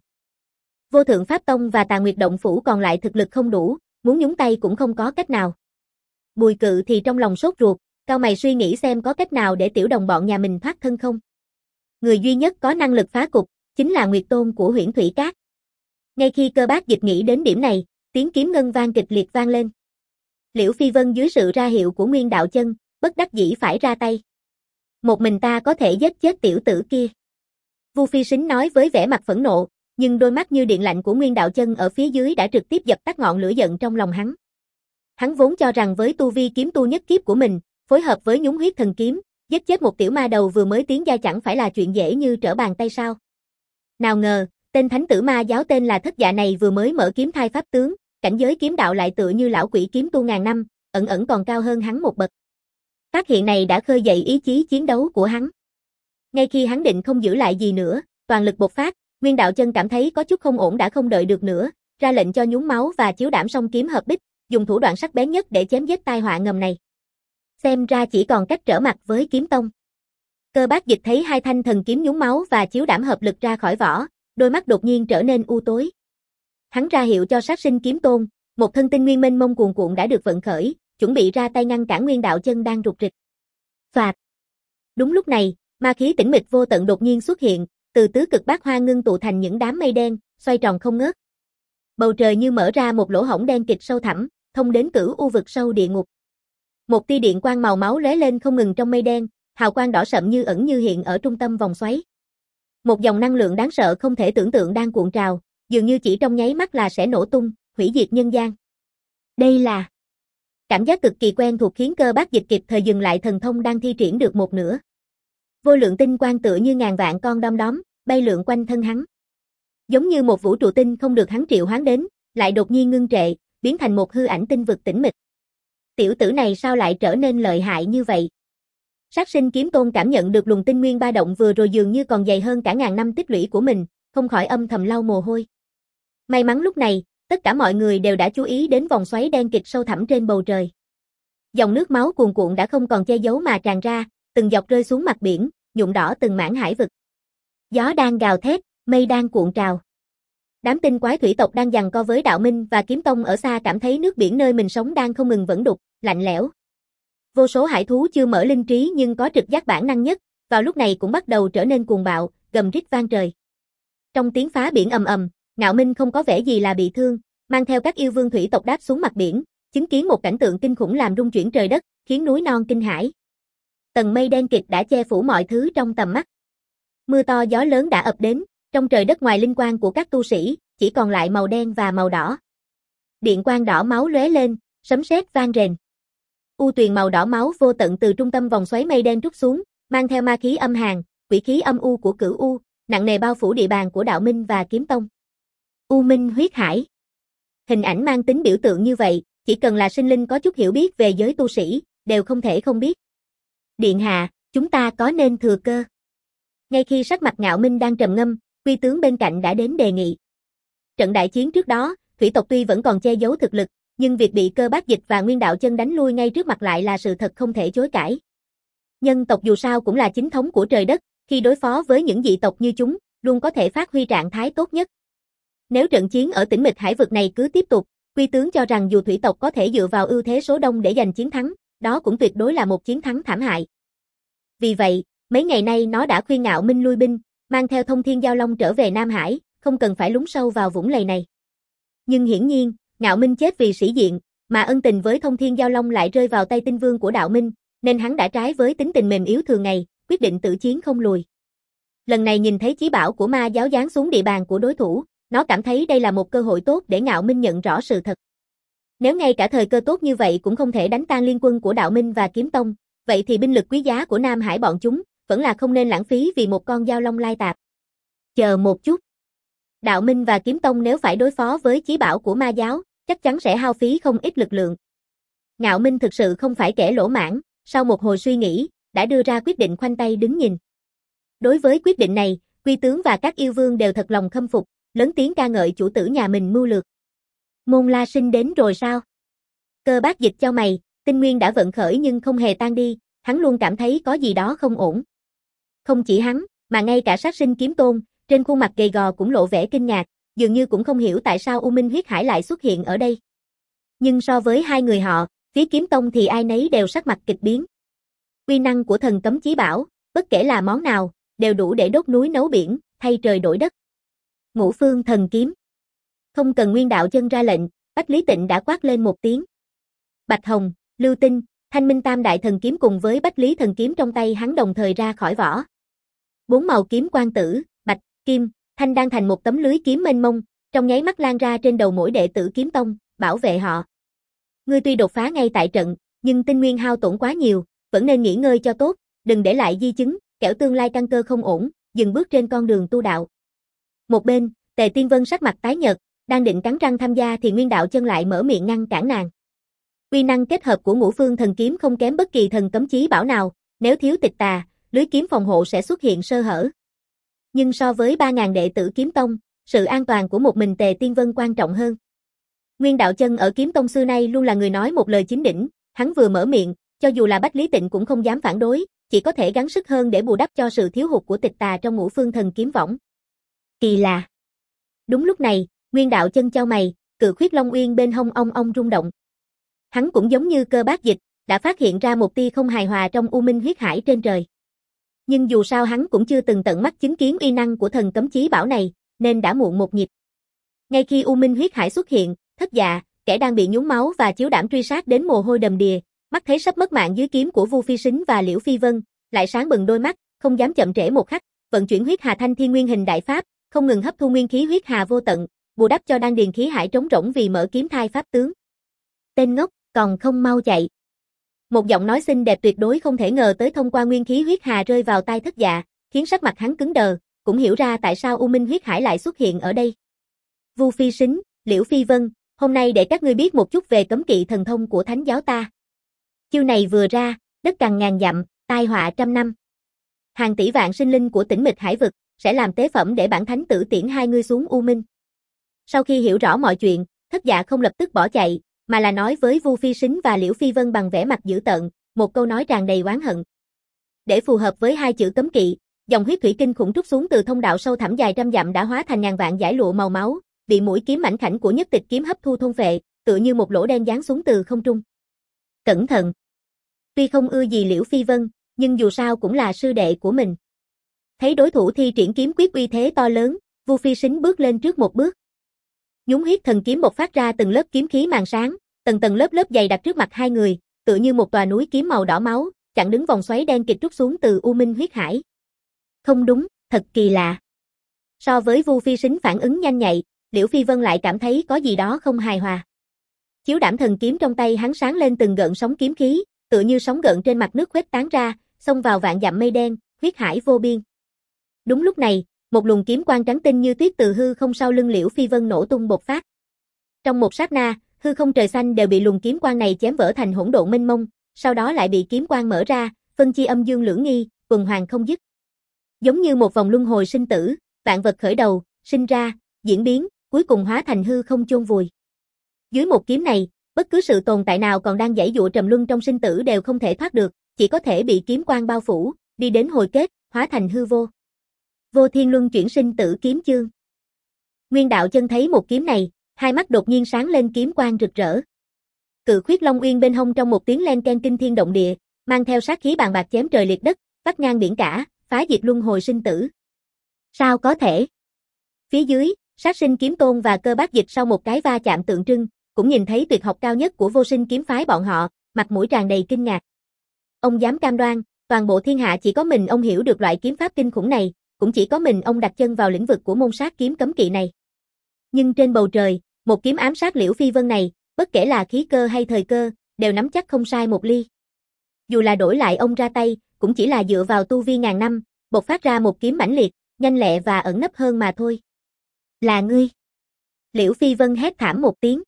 Vô Thượng Pháp Tông và Tà Nguyệt Động Phủ còn lại thực lực không đủ, muốn nhúng tay cũng không có cách nào. Bùi Cự thì trong lòng sốt ruột, cau mày suy nghĩ xem có cách nào để tiểu đồng bọn nhà mình thoát thân không. Người duy nhất có năng lực phá cục, chính là Nguyệt Tôn của Huyễn Thủy Cát. Ngay khi Cơ Bác Dịch nghĩ đến điểm này, tiếng kiếm ngân vang kịch liệt vang lên. Liễu Phi Vân dưới sự ra hiệu của Nguyên Đạo Chân, bất đắc dĩ phải ra tay. Một mình ta có thể giết chết tiểu tử kia. Vu Phi Sính nói với vẻ mặt phẫn nộ, nhưng đôi mắt như điện lạnh của Nguyên Đạo Chân ở phía dưới đã trực tiếp dập tắt ngọn lửa giận trong lòng hắn. Hắn vốn cho rằng với tu vi kiếm tu nhất kiếp của mình, phối hợp với nhúng huyết thần kiếm, giết chết một tiểu ma đầu vừa mới tiến gia chẳng phải là chuyện dễ như trở bàn tay sao. Nào ngờ, tên thánh tử ma giáo tên là Thất Dạ này vừa mới mở kiếm thai pháp tướng, cảnh giới kiếm đạo lại tựa như lão quỷ kiếm tu ngàn năm, ẩn ẩn còn cao hơn hắn một bậc. Phát hiện này đã khơi dậy ý chí chiến đấu của hắn. Ngay khi hắn định không giữ lại gì nữa, toàn lực bộc phát, Nguyên Đạo Chân cảm thấy có chút không ổn đã không đợi được nữa, ra lệnh cho nhúng máu và chiếu đảm song kiếm hợp bích, dùng thủ đoạn sắc bén nhất để chém giết tai họa ngầm này. Xem ra chỉ còn cách trở mặt với Kiếm Tông. Cơ Bác Dịch thấy hai thanh thần kiếm nhúng máu và chiếu đảm hợp lực ra khỏi vỏ, đôi mắt đột nhiên trở nên u tối. Hắn ra hiệu cho Sát Sinh Kiếm Tôn, một thân tinh nguyên mênh mông cuồn cuộn đã được vận khởi, chuẩn bị ra tay ngăn cản Nguyên Đạo Chân đang rục rịch. Phạt. Đúng lúc này, ma khí tĩnh mịch vô tận đột nhiên xuất hiện, từ tứ cực bát hoa ngưng tụ thành những đám mây đen, xoay tròn không ngớt. Bầu trời như mở ra một lỗ hổng đen kịt sâu thẳm, thông đến cửu u vực sâu địa ngục. Một tia điện quang màu máu lóe lên không ngừng trong mây đen, hào quang đỏ sậm như ẩn như hiện ở trung tâm vòng xoáy. Một dòng năng lượng đáng sợ không thể tưởng tượng đang cuộn trào, dường như chỉ trong nháy mắt là sẽ nổ tung, hủy diệt nhân gian. Đây là cảm giác cực kỳ quen thuộc khiến Cơ Bác Dịch kịp thời dừng lại thần thông đang thi triển được một nửa. Vô lượng tinh quang tựa như ngàn vạn con đom đóm, bay lượn quanh thân hắn. Giống như một vũ trụ tinh không được hắn triệu hoán đến, lại đột nhiên ngưng trệ, biến thành một hư ảnh tinh vực tĩnh mịch. Tiểu tử này sao lại trở nên lợi hại như vậy? Sát Sinh Kiếm Tôn cảm nhận được luồng tinh nguyên ba động vừa rồi dường như còn dày hơn cả ngàn năm tích lũy của mình, không khỏi âm thầm lau mồ hôi. May mắn lúc này, tất cả mọi người đều đã chú ý đến vòng xoáy đen kịt sâu thẳm trên bầu trời. Dòng nước máu cuồn cuộn đã không còn che giấu mà tràn ra, từng giọt rơi xuống mặt biển, nhuộm đỏ từng mảng hải vực. Gió đang gào thét, mây đang cuộn trào. Đám tinh quái thủy tộc đang giằng co với Đạo Minh và Kiếm Tông ở xa cảm thấy nước biển nơi mình sống đang không ngừng vẩn đục, lạnh lẽo. Vô số hải thú chưa mở linh trí nhưng có trực giác bản năng nhất, vào lúc này cũng bắt đầu trở nên cuồng bạo, gầm rít vang trời. Trong tiếng phá biển ầm ầm, Ngạo Minh không có vẻ gì là bị thương, mang theo các yêu vương thủy tộc đáp xuống mặt biển, chứng kiến một cảnh tượng kinh khủng làm rung chuyển trời đất, khiến núi non kinh hãi. Tầng mây đen kịt đã che phủ mọi thứ trong tầm mắt. Mưa to gió lớn đã ập đến, trong trời đất ngoài linh quang của các tu sĩ, chỉ còn lại màu đen và màu đỏ. Điện quang đỏ máu lóe lên, sấm sét vang rền. U tuyền màu đỏ máu vô tận từ trung tâm vòng xoáy mây đen trút xuống, mang theo ma khí âm hàn, quỷ khí âm u của Cửu U, nặng nề bao phủ địa bàn của Đạo Minh và Kiếm Tông. U Minh huyết hải. Hình ảnh mang tính biểu tượng như vậy, chỉ cần là sinh linh có chút hiểu biết về giới tu sĩ, đều không thể không biết. Điện hạ, chúng ta có nên thừa cơ? Ngay khi sắc mặt Ngạo Minh đang trầm ngâm, Quy tướng bên cạnh đã đến đề nghị. Trận đại chiến trước đó, thủy tộc tuy vẫn còn che giấu thực lực, nhưng việc bị Cơ Bác Dịch và Nguyên Đạo Chân đánh lui ngay trước mặt lại là sự thật không thể chối cãi. Nhân tộc dù sao cũng là chính thống của trời đất, khi đối phó với những dị tộc như chúng, luôn có thể phát huy trạng thái tốt nhất. Nếu trận chiến ở Tĩnh Mịch Hải vực này cứ tiếp tục, Quy tướng cho rằng dù thủy tộc có thể dựa vào ưu thế số đông để giành chiến thắng, đó cũng tuyệt đối là một chiến thắng thảm hại. Vì vậy, mấy ngày nay nó đã khuyên Ngạo Minh lui binh, mang theo Thông Thiên Giao Long trở về Nam Hải, không cần phải lún sâu vào vũng lầy này. Nhưng hiển nhiên, Ngạo Minh chết vì sĩ diện, mà ân tình với Thông Thiên Giao Long lại rơi vào tay tinh vương của Đạo Minh, nên hắn đã trái với tính tình mềm yếu thường ngày, quyết định tự chiến không lùi. Lần này nhìn thấy chí bảo của ma giáo giáng xuống địa bàn của đối thủ, nó cảm thấy đây là một cơ hội tốt để Ngạo Minh nhận rõ sự thật. Nếu ngay cả thời cơ tốt như vậy cũng không thể đánh tan liên quân của Đạo Minh và Kiếm Tông, vậy thì binh lực quý giá của Nam Hải bọn chúng, vẫn là không nên lãng phí vì một con dao long lai tạp. Chờ một chút. Đạo Minh và Kiếm Tông nếu phải đối phó với chí bảo của ma giáo, chắc chắn sẽ hao phí không ít lực lượng. Ngạo Minh thực sự không phải kẻ lỗ mãng, sau một hồi suy nghĩ, đã đưa ra quyết định khoanh tay đứng nhìn. Đối với quyết định này, Quy tướng và các yêu vương đều thật lòng khâm phục, lớn tiếng ca ngợi chủ tử nhà mình mưu lược. Môn La Sinh đến rồi sao? Cơ Bác Dịch chau mày, tinh nguyên đã vận khởi nhưng không hề tan đi, hắn luôn cảm thấy có gì đó không ổn. Không chỉ hắn, mà ngay cả Sát Sinh Kiếm Tôn, trên khuôn mặt gầy gò cũng lộ vẻ kinh ngạc, dường như cũng không hiểu tại sao U Minh huyết hải lại xuất hiện ở đây. Nhưng so với hai người họ, phía Kiếm Tông thì ai nấy đều sắc mặt kịch biến. Uy năng của thần cấm chí bảo, bất kể là món nào, đều đủ để đốt núi nấu biển, thay trời đổi đất. Ngũ Phương Thần Kiếm. Không cần Nguyên Đạo Chân ra lệnh, Bách Lý Tịnh đã quát lên một tiếng. Bạch Hồng, Lưu Tinh, Thanh Minh Tam Đại Thần Kiếm cùng với Bách Lý Thần Kiếm trong tay hắn đồng thời ra khỏi vỏ. Bốn màu kiếm quang tử, bạch, kim, thanh đang thành một tấm lưới kiếm mênh mông, trong nháy mắt lan ra trên đầu mỗi đệ tử Kiếm Tông, bảo vệ họ. Ngươi tuy đột phá ngay tại trận, nhưng tinh nguyên hao tổn quá nhiều, vẫn nên nghỉ ngơi cho tốt, đừng để lại di chứng, kẻo tương lai căn cơ không ổn, dừng bước trên con đường tu đạo. Một bên, Tề Tiên Vân sắc mặt tái nhợt, đang định cắn răng tham gia thì Nguyên Đạo Chân lại mở miệng ngăn cản nàng. Uy năng kết hợp của Ngũ Phương Thần Kiếm không kém bất kỳ thần cấm chí bảo nào, nếu thiếu tịch tà, lưới kiếm phòng hộ sẽ xuất hiện sơ hở. Nhưng so với ba nghìn đệ tử Kiếm Tông, sự an toàn của một mình Tề Tiên Vân quan trọng hơn. Nguyên Đạo Chân ở Kiếm Tông xưa nay luôn là người nói một lời chính đỉnh, hắn vừa mở miệng, cho dù là Bách Lý Tịnh cũng không dám phản đối, chỉ có thể gắng sức hơn để bù đắp cho sự thiếu hụt của tịch tà trong Ngũ Phương Thần Kiếm võng. Kỳ lạ. Đúng lúc này, Nguyên Đạo Chân chau mày, cự khuyết Long Uyên bên hông ong ong rung động. Hắn cũng giống như Cơ Bác Dịch, đã phát hiện ra một tia không hài hòa trong U Minh huyết hải trên trời. Nhưng dù sao hắn cũng chưa từng tận mắt chứng kiến uy năng của thần cấm chí bảo này, nên đã muộn một nhịp. Ngay khi U Minh huyết hải xuất hiện, Thất Dạ, kẻ đang bị nhúng máu và chiếu đảm truy sát đến mồ hôi đầm đìa, mắt thấy sắp mất mạng dưới kiếm của Vu Phi Sính và Liễu Phi Vân, lại sáng bừng đôi mắt, không dám chậm trễ một khắc, vận chuyển huyết hà thanh thiên nguyên hình đại pháp, không ngừng hấp thu nguyên khí huyết hà vô tận, bù đắp cho đan điền khí hải trống rỗng vì mở kiếm thai pháp tướng. Tên ngốc, còn không mau chạy. Một giọng nói xinh đẹp tuyệt đối không thể ngờ tới thông qua nguyên khí huyết hà rơi vào tai Thất Dạ, khiến sắc mặt hắn cứng đờ, cũng hiểu ra tại sao U Minh huyết hải lại xuất hiện ở đây. Vu Phi Sính, Liễu Phi Vân, hôm nay để các ngươi biết một chút về cấm kỵ thần thông của thánh giáo ta. Chiêu này vừa ra, đất cằn ngàn dặm, tai họa trăm năm. Hàng tỷ vạn sinh linh của Tĩnh Mịch Hải vực sẽ làm tế phẩm để bản thánh tử tiễn hai ngươi xuống U Minh. Sau khi hiểu rõ mọi chuyện, Thất Dạ không lập tức bỏ chạy, mà là nói với Vu Phi Sính và Liễu Phi Vân bằng vẻ mặt dữ tợn, một câu nói tràn đầy oán hận. Để phù hợp với hai chữ cấm kỵ, dòng huyết thủy kinh khủng trút xuống từ thông đạo sâu thẳm dài trăm dặm đã hóa thành ngàn vạn dải lụa màu máu, bị mũi kiếm mảnh khảnh của Nhất Tịch kiếm hấp thu thôn phệ, tựa như một lỗ đen giáng xuống từ không trung. Cẩn thận. Tuy không ưa gì Liễu Phi Vân, nhưng dù sao cũng là sư đệ của mình. Thấy đối thủ thi triển kiếm quyết uy thế to lớn, Vu Phi Sính bước lên trước một bước. Nhúng huyết thần kiếm bộc phát ra từng lớp kiếm khí màn sáng, tầng tầng lớp lớp dày đặc trước mặt hai người, tựa như một tòa núi kiếm màu đỏ máu, chặn đứng vòng xoáy đen kịt trút xuống từ U Minh huyết hải. Không đúng, thật kỳ lạ. So với Vu Phi Sính phản ứng nhanh nhạy, Liễu Phi Vân lại cảm thấy có gì đó không hài hòa. Chiếu đảm thần kiếm trong tay hắn sáng lên từng gợn sóng kiếm khí, tựa như sóng gợn trên mặt nước khuếch tán ra, xông vào vạn dặm mây đen, huyết hải vô biên. Đúng lúc này, một luồng kiếm quang trắng tinh như tuyết từ hư không sau lưng Liễu Phi Vân nổ tung bộc phát. Trong một sát na, hư không trời xanh đều bị luồng kiếm quang này chém vỡ thành hỗn độn mênh mông, sau đó lại bị kiếm quang mở ra, phân chia âm dương lưỡng nghi, tuần hoàn không dứt. Giống như một vòng luân hồi sinh tử, vạn vật khởi đầu, sinh ra, diễn biến, cuối cùng hóa thành hư không chôn vùi. Dưới một kiếm này, bất cứ sự tồn tại nào còn đang giãy giụa trầm luân trong sinh tử đều không thể thoát được, chỉ có thể bị kiếm quang bao phủ, đi đến hồi kết, hóa thành hư vô. Vô Thiên Luân chuyển sinh tử kiếm chương. Nguyên Đạo Chân thấy một kiếm này, hai mắt đột nhiên sáng lên kiếm quang rực rỡ. Cự Khuyết Long Uyên bên hông trong một tiếng len ken kinh thiên động địa, mang theo sát khí bàn bạc chém trời liệt đất, vắt ngang biển cả, phá diệt luân hồi sinh tử. Sao có thể? Phía dưới, Sát Sinh Kiếm Tôn và Cơ Bác Dịch sau một cái va chạm tượng trưng, cũng nhìn thấy tuyệt học cao nhất của Vô Sinh kiếm phái bọn họ, mặt mũi tràn đầy kinh ngạc. Ông dám cam đoan, toàn bộ thiên hạ chỉ có mình ông hiểu được loại kiếm pháp kinh khủng này, cũng chỉ có mình ông đặt chân vào lĩnh vực của môn sát kiếm cấm kỵ này. Nhưng trên bầu trời, một kiếm ám sát Liễu Phi Vân này, bất kể là khí cơ hay thời cơ, đều nắm chắc không sai một ly. Dù là đổi lại ông ra tay, cũng chỉ là dựa vào tu vi ngàn năm, bộc phát ra một kiếm mãnh liệt, nhanh lẹ và ẩn nấp hơn mà thôi. Là ngươi. Liễu Phi Vân hét thảm một tiếng.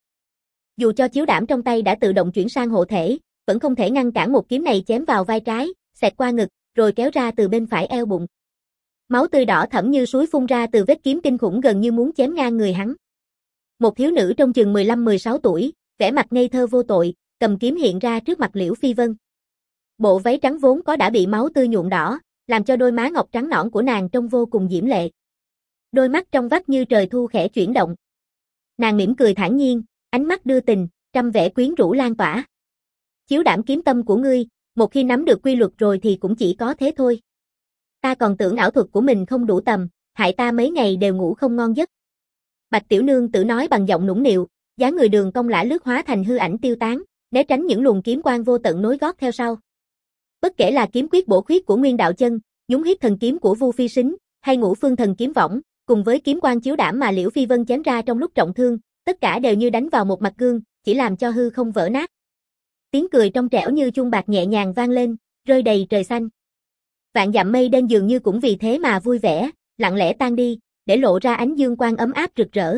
Dù cho chiếu đảm trong tay đã tự động chuyển sang hộ thể, vẫn không thể ngăn cản một kiếm này chém vào vai trái, xẹt qua ngực, rồi kéo ra từ bên phải eo bụng. Máu tươi đỏ thẫm như suối phun ra từ vết kiếm kinh khủng gần như muốn chém ngang người hắn. Một thiếu nữ trong chừng mười lăm mười sáu tuổi, vẻ mặt ngây thơ vô tội, cầm kiếm hiện ra trước mặt Liễu Phi Vân. Bộ váy trắng vốn có đã bị máu tươi nhuộm đỏ, làm cho đôi má ngọc trắng nõn của nàng trông vô cùng diễm lệ. Đôi mắt trong vắt như trời thu khẽ chuyển động. Nàng mỉm cười thản nhiên, ánh mắt đưa tình, trăm vẻ quyến rũ lan tỏa. Chiếu đảm kiếm tâm của ngươi, một khi nắm được quy luật rồi thì cũng chỉ có thế thôi. Ta còn tưởng ảo thuật của mình không đủ tầm, hại ta mấy ngày đều ngủ không ngon giấc. Bạch Tiểu Nương tự nói bằng giọng nũng nịu, dáng người đường cong lả lướt hóa thành hư ảnh tiêu tán, né tránh những luồng kiếm quang vô tận nối gót theo sau. Bất kể là kiếm quyết bổ khuyết của Nguyên Đạo Chân, nhúng huyết thần kiếm của Vu Phi Sính, hay ngũ phương thần kiếm võng, cùng với kiếm quang chiếu đảm mà Liễu Phi Vân chém ra trong lúc trọng thương, tất cả đều như đánh vào một mặt gương, chỉ làm cho hư không vỡ nát. Tiếng cười trong trẻo như chuông bạc nhẹ nhàng vang lên, rơi đầy trời xanh. Vạn dặm mây đen dường như cũng vì thế mà vui vẻ, lặng lẽ tan đi, để lộ ra ánh dương quang ấm áp rực rỡ.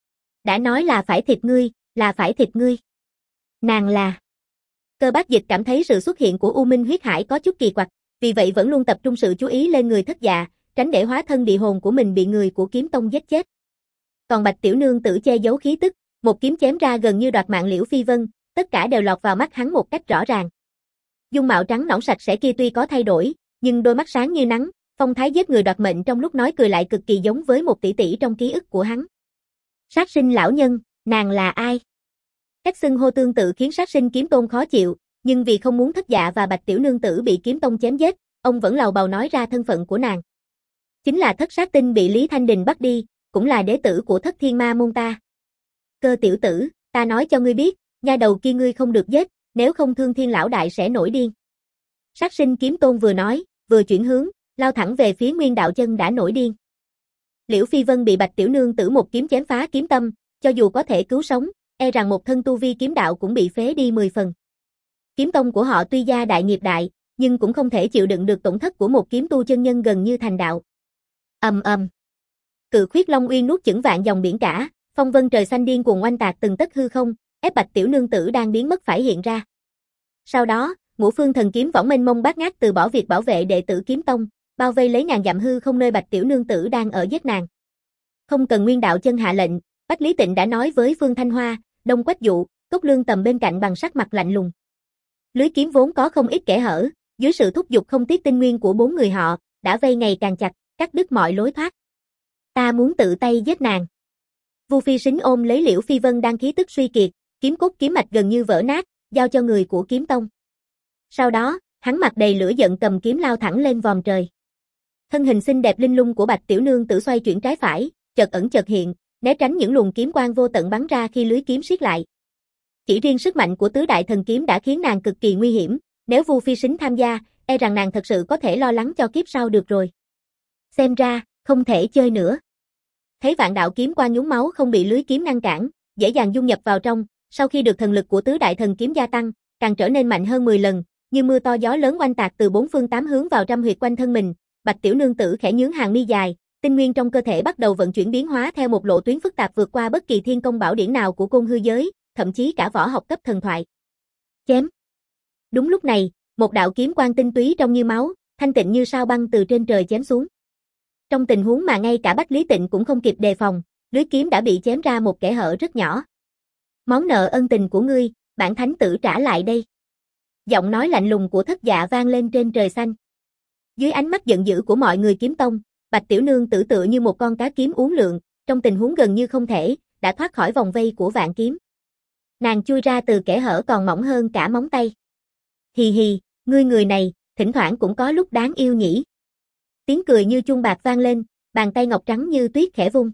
Đã nói là phải thịt ngươi, là phải thịt ngươi. Nàng là. Cơ Bác Dịch cảm thấy sự xuất hiện của U Minh huyết hải có chút kỳ quặc, vì vậy vẫn luôn tập trung sự chú ý lên người Thất Dạ, tránh để hóa thân địa hồn của mình bị người của Kiếm Tông giết chết. Còn Bạch Tiểu Nương tử che giấu khí tức, một kiếm chém ra gần như đoạt mạng Liễu Phi Vân, tất cả đều lọt vào mắt hắn một cách rõ ràng. Dung mạo trắng nõn sạch sẽ kia tuy có thay đổi, nhưng đôi mắt sáng như nắng, phong thái giết người đoạt mệnh trong lúc nói cười lại cực kỳ giống với một tỷ tỷ trong ký ức của hắn. Sát sinh lão nhân, nàng là ai? Cách xưng hô tương tự khiến Sát Sinh Kiếm Tôn khó chịu, nhưng vì không muốn Thất Dạ và Bạch Tiểu Nương tử bị Kiếm Tông chém giết, ông vẫn lầu bầu nói ra thân phận của nàng. Chính là Thất Sát Tinh bị Lý Thanh Đình bắt đi, cũng là đế tử của Thất Thiên Ma môn ta. Cơ tiểu tử, ta nói cho ngươi biết, nha đầu kia ngươi không được giết, nếu không Thương Thiên lão đại sẽ nổi điên. Sát Sinh Kiếm Tôn vừa nói, vừa chuyển hướng, lao thẳng về phía Nguyên Đạo Chân đã nổi điên. Liễu Phi Vân bị Bạch Tiểu Nương tử một kiếm chém phá kiếm tâm, cho dù có thể cứu sống, e rằng một thân tu vi kiếm đạo cũng bị phế đi mười phần. Kiếm tông của họ tuy gia đại nghiệp đại, nhưng cũng không thể chịu đựng được tổn thất của một kiếm tu chân nhân gần như thành đạo. Ầm ầm. Cự Khuyết Long Uyên nuốt chửng vạn dòng biển cả, phong vân trời xanh điên cuồng oanh tạc từng tấc hư không, ép Bạch Tiểu Nương tử đang biến mất phải hiện ra. Sau đó, ngũ phương thần kiếm võng mênh mông bát ngát từ bỏ việc bảo vệ đệ tử kiếm tông, bao vây lấy ngàn dặm hư không nơi Bạch Tiểu Nương tử đang ở giết nàng. Không cần Nguyên Đạo Chân hạ lệnh, Bách Lý Tịnh đã nói với Phương Thanh Hoa, Đông Quách Dụ, Cốc Lương Tầm bên cạnh bằng sắc mặt lạnh lùng. Lưới kiếm vốn có không ít kẽ hở, dưới sự thúc giục không tiếc tinh nguyên của bốn người họ, đã vây ngày càng chặt, cắt đứt mọi lối thoát. Ta muốn tự tay giết nàng. Vu Phi Sính ôm lấy Liễu Phi Vân đang khí tức suy kiệt, kiếm cốt kiếm mạch gần như vỡ nát, giao cho người của Kiếm Tông. Sau đó, hắn mặt đầy lửa giận cầm kiếm lao thẳng lên vòm trời. Thân hình xinh đẹp linh lung của Bạch Tiểu Nương tử xoay chuyển trái phải, chợt ẩn chợt hiện, né tránh những luồng kiếm quang vô tận bắn ra khi lưới kiếm siết lại. Chỉ riêng sức mạnh của tứ đại thần kiếm đã khiến nàng cực kỳ nguy hiểm, nếu Vu Phi Sính tham gia, e rằng nàng thật sự có thể lo lắng cho kiếp sau được rồi. Xem ra, không thể chơi nữa. Thấy vạn đạo kiếm qua nhúng máu không bị lưới kiếm ngăn cản, dễ dàng dung nhập vào trong, Sau khi được thần lực của tứ đại thần kiếm gia tăng, càng trở nên mạnh hơn mười lần, như mưa to gió lớn oanh tạc từ bốn phương tám hướng vào trăm huyệt quanh thân mình. Bạch tiểu nương tử khẽ nhướng hàng mi dài, tinh nguyên trong cơ thể bắt đầu vận chuyển biến hóa theo một lộ tuyến phức tạp vượt qua bất kỳ thiên công bảo điển nào của côn hư giới, thậm chí cả võ học cấp thần thoại. Chém. Đúng lúc này, một đạo kiếm quang tinh túy trong như máu, thanh tịnh như sao băng từ trên trời chém xuống. Trong tình huống mà ngay cả Bách Lý Tịnh cũng không kịp đề phòng, lưới kiếm đã bị chém ra một kẽ hở rất nhỏ. Món nợ ân tình của ngươi, bản thánh tử trả lại đây. Giọng nói lạnh lùng của Thất Dạ vang lên trên trời xanh. Dưới ánh mắt giận dữ của mọi người kiếm tông, Bạch tiểu nương tử tựa như một con cá kiếm uốn lượn, trong tình huống gần như không thể, đã thoát khỏi vòng vây của vạn kiếm. Nàng chui ra từ kẽ hở còn mỏng hơn cả móng tay. Hì hì, ngươi người này, thỉnh thoảng cũng có lúc đáng yêu nhỉ. Tiếng cười như chuông bạc vang lên, bàn tay ngọc trắng như tuyết khẽ vung.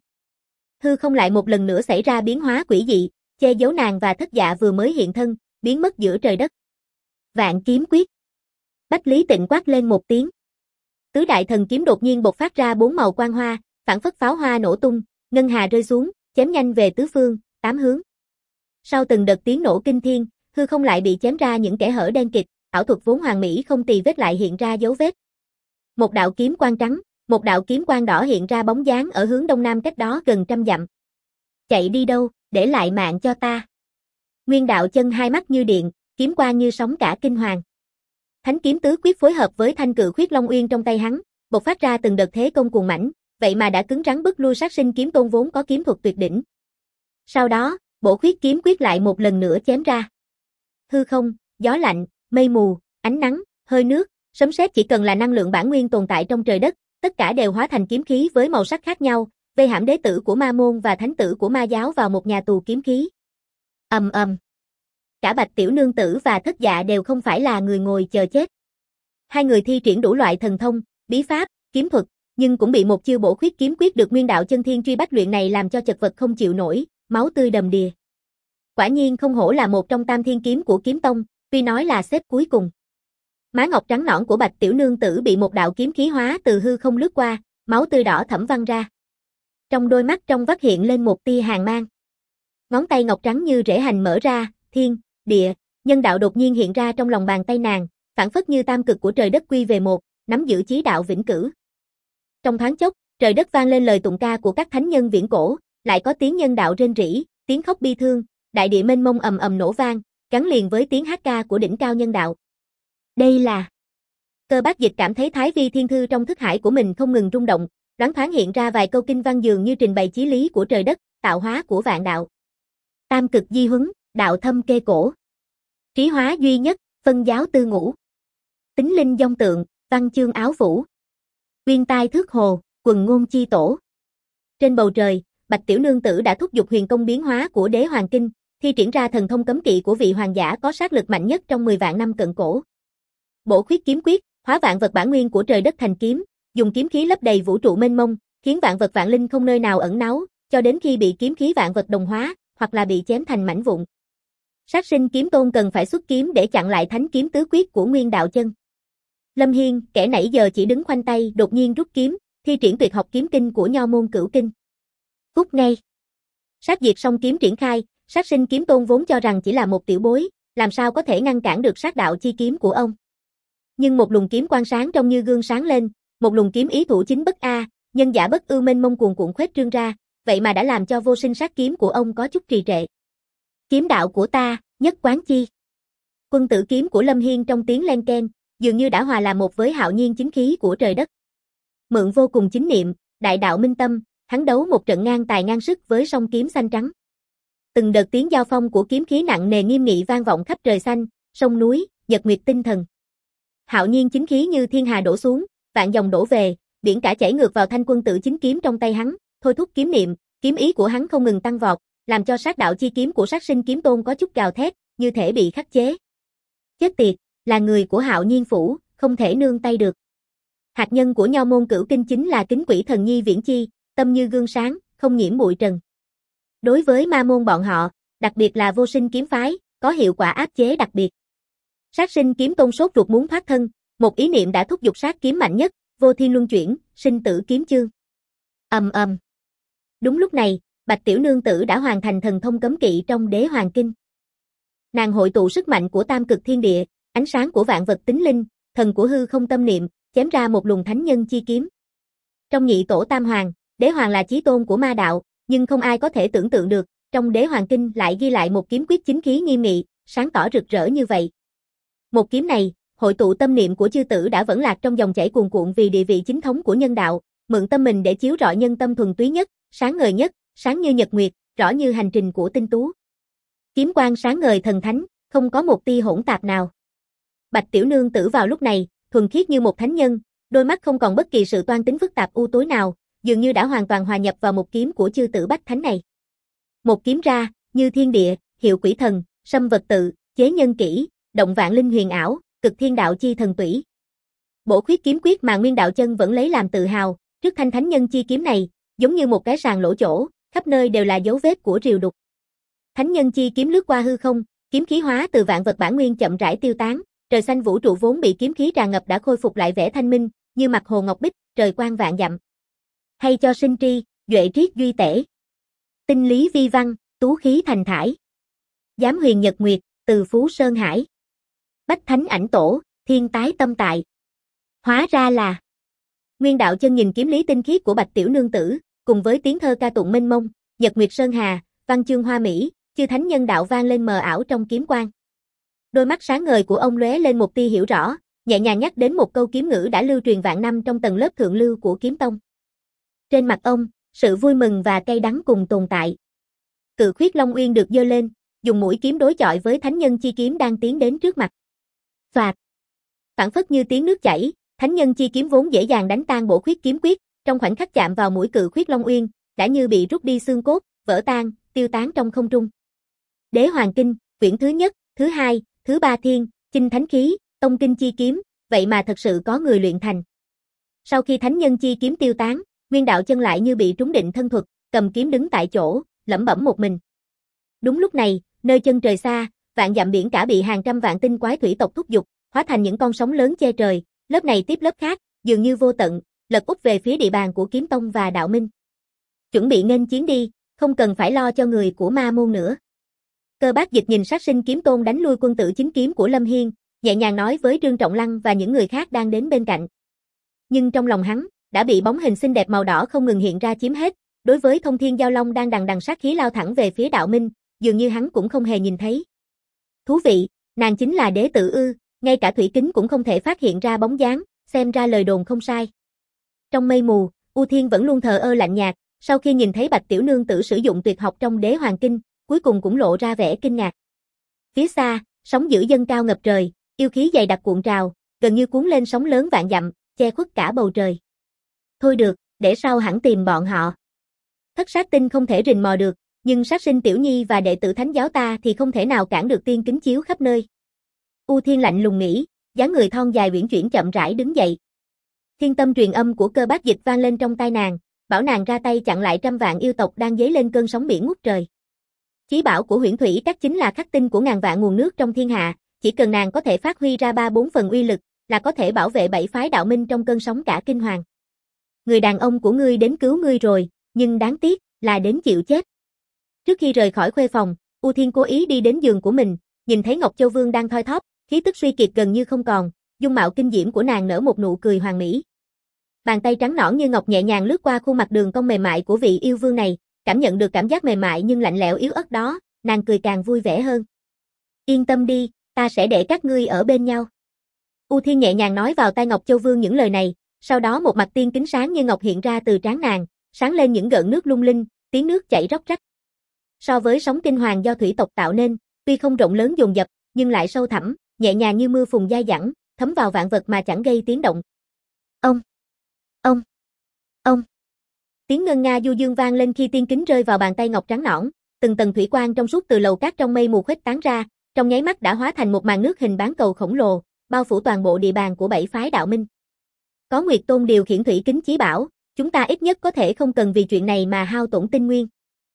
Hư không lại một lần nữa xảy ra biến hóa quỷ dị, che giấu nàng và Thất Dạ vừa mới hiện thân, biến mất giữa trời đất. Vạn kiếm quyết. Bách Lý Tịnh quát lên một tiếng. Tứ đại thần kiếm đột nhiên bộc phát ra bốn màu quang hoa, phảng phất pháo hoa nổ tung, ngân hà rơi xuống, chém nhanh về tứ phương, tám hướng. Sau từng đợt tiếng nổ kinh thiên, hư không lại bị chém ra những kẽ hở đen kịt, ảo thuật vốn hoàn mỹ không tì vết lại hiện ra dấu vết. Một đạo kiếm quang trắng, một đạo kiếm quang đỏ hiện ra bóng dáng ở hướng đông nam cách đó gần trăm dặm. Chạy đi đâu, để lại mạng cho ta. Nguyên Đạo Chân hai mắt như điện, kiếm quang như sóng cả kinh hoàng. Thánh kiếm tứ quyết phối hợp với thanh cự khuyết long uyên trong tay hắn, bộc phát ra từng đợt thế công cuồng mãnh, vậy mà đã cứng rắn bức lui Sát Sinh kiếm tôn vốn có kiếm thuật tuyệt đỉnh. Sau đó, bổ khuyết kiếm quyết lại một lần nữa chém ra. Hư không, gió lạnh, mây mù, ánh nắng, hơi nước, sấm sét chỉ cần là năng lượng bản nguyên tồn tại trong trời đất, tất cả đều hóa thành kiếm khí với màu sắc khác nhau, vây hãm đế tử của ma môn và thánh tử của ma giáo vào một nhà tù kiếm khí. Ầm ầm. Cả Bạch tiểu nương tử và Thất Dạ đều không phải là người ngồi chờ chết. Hai người thi triển đủ loại thần thông, bí pháp, kiếm thuật, nhưng cũng bị một chiêu bổ khuyết kiếm quyết được Nguyên Đạo Chân Thiên truy bách luyện này làm cho chật vật không chịu nổi, máu tươi đầm đìa. Quả nhiên không hổ là một trong tam thiên kiếm của kiếm tông, tuy nói là xếp cuối cùng. Má ngọc trắng nõn của Bạch tiểu nương tử bị một đạo kiếm khí hóa từ hư không lướt qua, máu tươi đỏ thẫm văng ra. Trong đôi mắt trong vắt hiện lên một tia hàn mang. Ngón tay ngọc trắng như rễ hành mở ra, thiên, địa, nhân đạo đột nhiên hiện ra trong lòng bàn tay nàng, phảng phất như tam cực của trời đất quy về một, nắm giữ chí đạo vĩnh cửu. Trong thoáng chốc, trời đất vang lên lời tụng ca của các thánh nhân viễn cổ, lại có tiếng nhân đạo rên rỉ, tiếng khóc bi thương, đại địa mênh mông ầm ầm nổ vang, gắn liền với tiếng hát ca của đỉnh cao nhân đạo. Đây là... Cơ Bác Dịch cảm thấy Thái Vi Thiên Thư trong thức hải của mình không ngừng rung động, loáng thoáng hiện ra vài câu kinh văn dường như trình bày chí lý của trời đất, tạo hóa của vạn đạo. Tam cực di huấn, đạo thâm kê cổ. Trí hóa duy nhất, phân giáo tư ngũ. Tính linh dông tượng, văn chương áo phủ. Uyên tai thước hồ, quần ngôn chi tổ. Trên bầu trời, Bạch tiểu nương tử đã thúc giục huyền công biến hóa của Đế Hoàng Kinh, thi triển ra thần thông cấm kỵ của vị hoàng giả có sát lực mạnh nhất trong mười vạn năm cận cổ. Bổ khuyết kiếm quyết, hóa vạn vật bản nguyên của trời đất thành kiếm, dùng kiếm khí lấp đầy vũ trụ mênh mông, khiến vạn vật vạn linh không nơi nào ẩn náu, cho đến khi bị kiếm khí vạn vật đồng hóa, hoặc là bị chém thành mảnh vụn. Sát Sinh kiếm tôn cần phải xuất kiếm để chặn lại thánh kiếm tứ quyết của Nguyên Đạo Chân. Lâm Hiên, kẻ nãy giờ chỉ đứng khoanh tay, đột nhiên rút kiếm, thi triển tuyệt học kiếm kinh của Nho môn Cửu Kinh. Cút ngay. Sát diệt song kiếm triển khai, Sát Sinh kiếm tôn vốn cho rằng chỉ là một tiểu bối, làm sao có thể ngăn cản được sát đạo chi kiếm của ông. Nhưng một luồng kiếm quang sáng trông như gương sáng lên, một luồng kiếm ý thủ chính bất a, nhân giả bất ưu mênh mông cuồn cuộn khuếch trương ra, vậy mà đã làm cho vô sinh sát kiếm của ông có chút trì trệ. Kiếm đạo của ta, nhất quán chi. Quân tử kiếm của Lâm Hiên trong tiếng len keng, dường như đã hòa làm một với hạo nhiên chính khí của trời đất. Mượn vô cùng chính niệm, đại đạo minh tâm, hắn đấu một trận ngang tài ngang sức với song kiếm xanh trắng. Từng đợt tiếng giao phong của kiếm khí nặng nề nghiêm nghị vang vọng khắp trời xanh, sông núi, nhật nguyệt tinh thần. Hạo nhiên chính khí như thiên hà đổ xuống, vạn dòng đổ về, biển cả chảy ngược vào thanh quân tử chính kiếm trong tay hắn, thôi thúc kiếm niệm, kiếm ý của hắn không ngừng tăng vọt, làm cho sát đạo chi kiếm của Sát Sinh kiếm tôn có chút gào thét, như thể bị khắc chế. Chết tiệt, là người của Hạo Nhiên phủ, không thể nương tay được. Hạt nhân của Nho môn Cửu Kinh chính là Kính Quỷ Thần Nhi Viễn Chi, tâm như gương sáng, không nhiễm bụi trần. Đối với ma môn bọn họ, đặc biệt là Vô Sinh kiếm phái, có hiệu quả áp chế đặc biệt. Sát Sinh kiếm tôn sốt ruột muốn thoát thân, một ý niệm đã thúc giục sát kiếm mạnh nhất, Vô Thiên Luân Chuyển, Sinh Tử kiếm chương. Ầm ầm. Đúng lúc này, Bạch tiểu nương tử đã hoàn thành thần thông cấm kỵ trong Đế Hoàng Kinh. Nàng hội tụ sức mạnh của tam cực thiên địa, ánh sáng của vạn vật tính linh, thần của hư không tâm niệm, chém ra một luồng thánh nhân chi kiếm. Trong nhị tổ tam hoàng, đế hoàng là chí tôn của ma đạo, nhưng không ai có thể tưởng tượng được, trong đế hoàng kinh lại ghi lại một kiếm quyết chính khí nghiêm nghị, sáng tỏ rực rỡ như vậy. Một kiếm này, hội tụ tâm niệm của chư tử đã vẫn lạc trong dòng chảy cuồn cuộn vì địa vị chính thống của nhân đạo, mượn tâm mình để chiếu rọi nhân tâm thuần túy nhất, sáng ngời nhất, sáng như nhật nguyệt, rõ như hành trình của tinh tú. Kiếm quang sáng ngời thần thánh, không có một tia hỗn tạp nào. Bạch tiểu nương tử vào lúc này, thuần khiết như một thánh nhân, đôi mắt không còn bất kỳ sự toan tính phức tạp u tối nào, dường như đã hoàn toàn hòa nhập vào một kiếm của chư tử bách thánh này. Một kiếm ra, như thiên địa, hiệu quỷ thần, xâm vật tự, chế nhân kỹ, động vạn linh huyền ảo, cực thiên đạo chi thần tủy. Bổ khuyết kiếm quyết mà Nguyên Đạo Chân vẫn lấy làm tự hào, trước thanh thánh nhân chi kiếm này, giống như một cái sàng lỗ chỗ, khắp nơi đều là dấu vết của rìu đục. Thánh nhân chi kiếm lướt qua hư không, kiếm khí hóa từ vạn vật bản nguyên chậm rãi tiêu tán, trời xanh vũ trụ vốn bị kiếm khí tràn ngập đã khôi phục lại vẻ thanh minh, như mặt hồ ngọc bích, trời quang vạn dặm. Hay cho sinh tri, duệ triết duy tể. Tinh lý vi văn, tú khí thành thải. Giám huyền nhật nguyệt, từ phú sơn hải. Bách thánh ảnh tổ, thiên tái tâm tại. Hóa ra là Nguyên Đạo Chân nhìn kiếm lý tinh khiết của Bạch tiểu nương tử, cùng với tiếng thơ ca tụng mênh mông, nhật nguyệt sơn hà, văn chương hoa mỹ, chư thánh nhân đạo vang lên mờ ảo trong kiếm quang. Đôi mắt sáng ngời của ông lóe lên một tia hiểu rõ, nhẹ nhàng nhắc đến một câu kiếm ngữ đã lưu truyền vạn năm trong tầng lớp thượng lưu của kiếm tông. Trên mặt ông, sự vui mừng và cay đắng cùng tồn tại. Cự khuyết Long Uyên được giơ lên, dùng mũi kiếm đối chọi với thánh nhân chi kiếm đang tiến đến trước mặt. Xoạt. Phảng phất như tiếng nước chảy, thánh nhân chi kiếm vốn dễ dàng đánh tan bổ khuyết kiếm quyết, trong khoảnh khắc chạm vào mũi cự khuyết Long Uyên, đã như bị rút đi xương cốt, vỡ tan, tiêu tán trong không trung. Đế Hoàng Kinh, quyển thứ nhất, thứ hai, thứ ba thiên, chinh thánh khí, tông kinh chi kiếm, vậy mà thật sự có người luyện thành. Sau khi thánh nhân chi kiếm tiêu tán, Nguyên Đạo Chân lại như bị trúng định thân thuật, cầm kiếm đứng tại chỗ, lẩm bẩm một mình. Đúng lúc này, nơi chân trời xa, vạn dặm biển cả bị hàng trăm vạn tinh quái thủy tộc thúc giục, hóa thành những con sóng lớn che trời, lớp này tiếp lớp khác, dường như vô tận, lật úp về phía địa bàn của kiếm tông và đạo minh. Chuẩn bị nghênh chiến đi, không cần phải lo cho người của ma môn nữa. Cơ Bác Dịch nhìn sát sinh kiếm tôn đánh lui quân tử chính kiếm của Lâm Hiên, nhẹ nhàng nói với Trương Trọng Lăng và những người khác đang đến bên cạnh. Nhưng trong lòng hắn, đã bị bóng hình xinh đẹp màu đỏ không ngừng hiện ra chiếm hết, đối với Thông Thiên Giao Long đang đằng đằng sát khí lao thẳng về phía đạo minh, dường như hắn cũng không hề nhìn thấy. Thú vị, nàng chính là đế tự ư, ngay cả thủy kính cũng không thể phát hiện ra bóng dáng, xem ra lời đồn không sai. Trong mây mù, U Thiên vẫn luôn thờ ơ lạnh nhạt, sau khi nhìn thấy Bạch tiểu nương tử sử dụng tuyệt học trong Đế Hoàng Kinh, cuối cùng cũng lộ ra vẻ kinh ngạc. Phía xa, sóng dữ dâng cao ngập trời, yêu khí dày đặc cuộn trào, gần như cuốn lên sóng lớn vạn dặm, che khuất cả bầu trời. Thôi được, để sau hẳn tìm bọn họ. Thất sát tinh không thể rình mò được, nhưng sát sinh tiểu nhi và đệ tử thánh giáo ta thì không thể nào cản được tiên kính chiếu khắp nơi. U Thiên lạnh lùng nghĩ, dáng người thon dài uyển chuyển chậm rãi đứng dậy. Thiên tâm truyền âm của Cơ Bác Dịch vang lên trong tai nàng, bảo nàng ra tay chặn lại trăm vạn yêu tộc đang dấy lên cơn sóng biển ngút trời. Chí bảo của Huyễn Thủy Các chính là khắc tinh của ngàn vạn nguồn nước trong thiên hạ, chỉ cần nàng có thể phát huy ra ba bốn phần uy lực, là có thể bảo vệ bảy phái đạo minh trong cơn sóng cả kinh hoàng. Người đàn ông của ngươi đến cứu ngươi rồi, nhưng đáng tiếc, là đến chịu chết. Trước khi rời khỏi khuê phòng, U Thiên cố ý đi đến giường của mình, nhìn thấy Ngọc Châu Vương đang thoi thóp, khí tức suy kiệt gần như không còn, dung mạo kinh diễm của nàng nở một nụ cười hoàn mỹ. Bàn tay trắng nõn như ngọc nhẹ nhàng lướt qua khuôn mặt đường cong mềm mại của vị yêu vương này, cảm nhận được cảm giác mềm mại nhưng lạnh lẽo yếu ớt đó, nàng cười càng vui vẻ hơn. Yên tâm đi, ta sẽ để các ngươi ở bên nhau. U Thiên nhẹ nhàng nói vào tai Ngọc Châu Vương những lời này, sau đó một mặt tiên kính sáng như ngọc hiện ra từ trán nàng, sáng lên những gợn nước lung linh, tiếng nước chảy róc rách. So với sóng kinh hoàng do thủy tộc tạo nên, tuy không rộng lớn dồn dập, nhưng lại sâu thẳm, nhẹ nhàng như mưa phùn dai dẳng, thấm vào vạn vật mà chẳng gây tiếng động. Ông, ông, ông. Tiếng ngân nga du dương vang lên khi tiên kính rơi vào bàn tay ngọc trắng nõn, từng tầng thủy quang trong suốt từ lầu cát trong mây mù khuếch tán ra, trong nháy mắt đã hóa thành một màn nước hình bán cầu khổng lồ, bao phủ toàn bộ địa bàn của bảy phái đạo minh. Có Nguyệt Tôn điều khiển thủy kính chí bảo, chúng ta ít nhất có thể không cần vì chuyện này mà hao tổn tinh nguyên.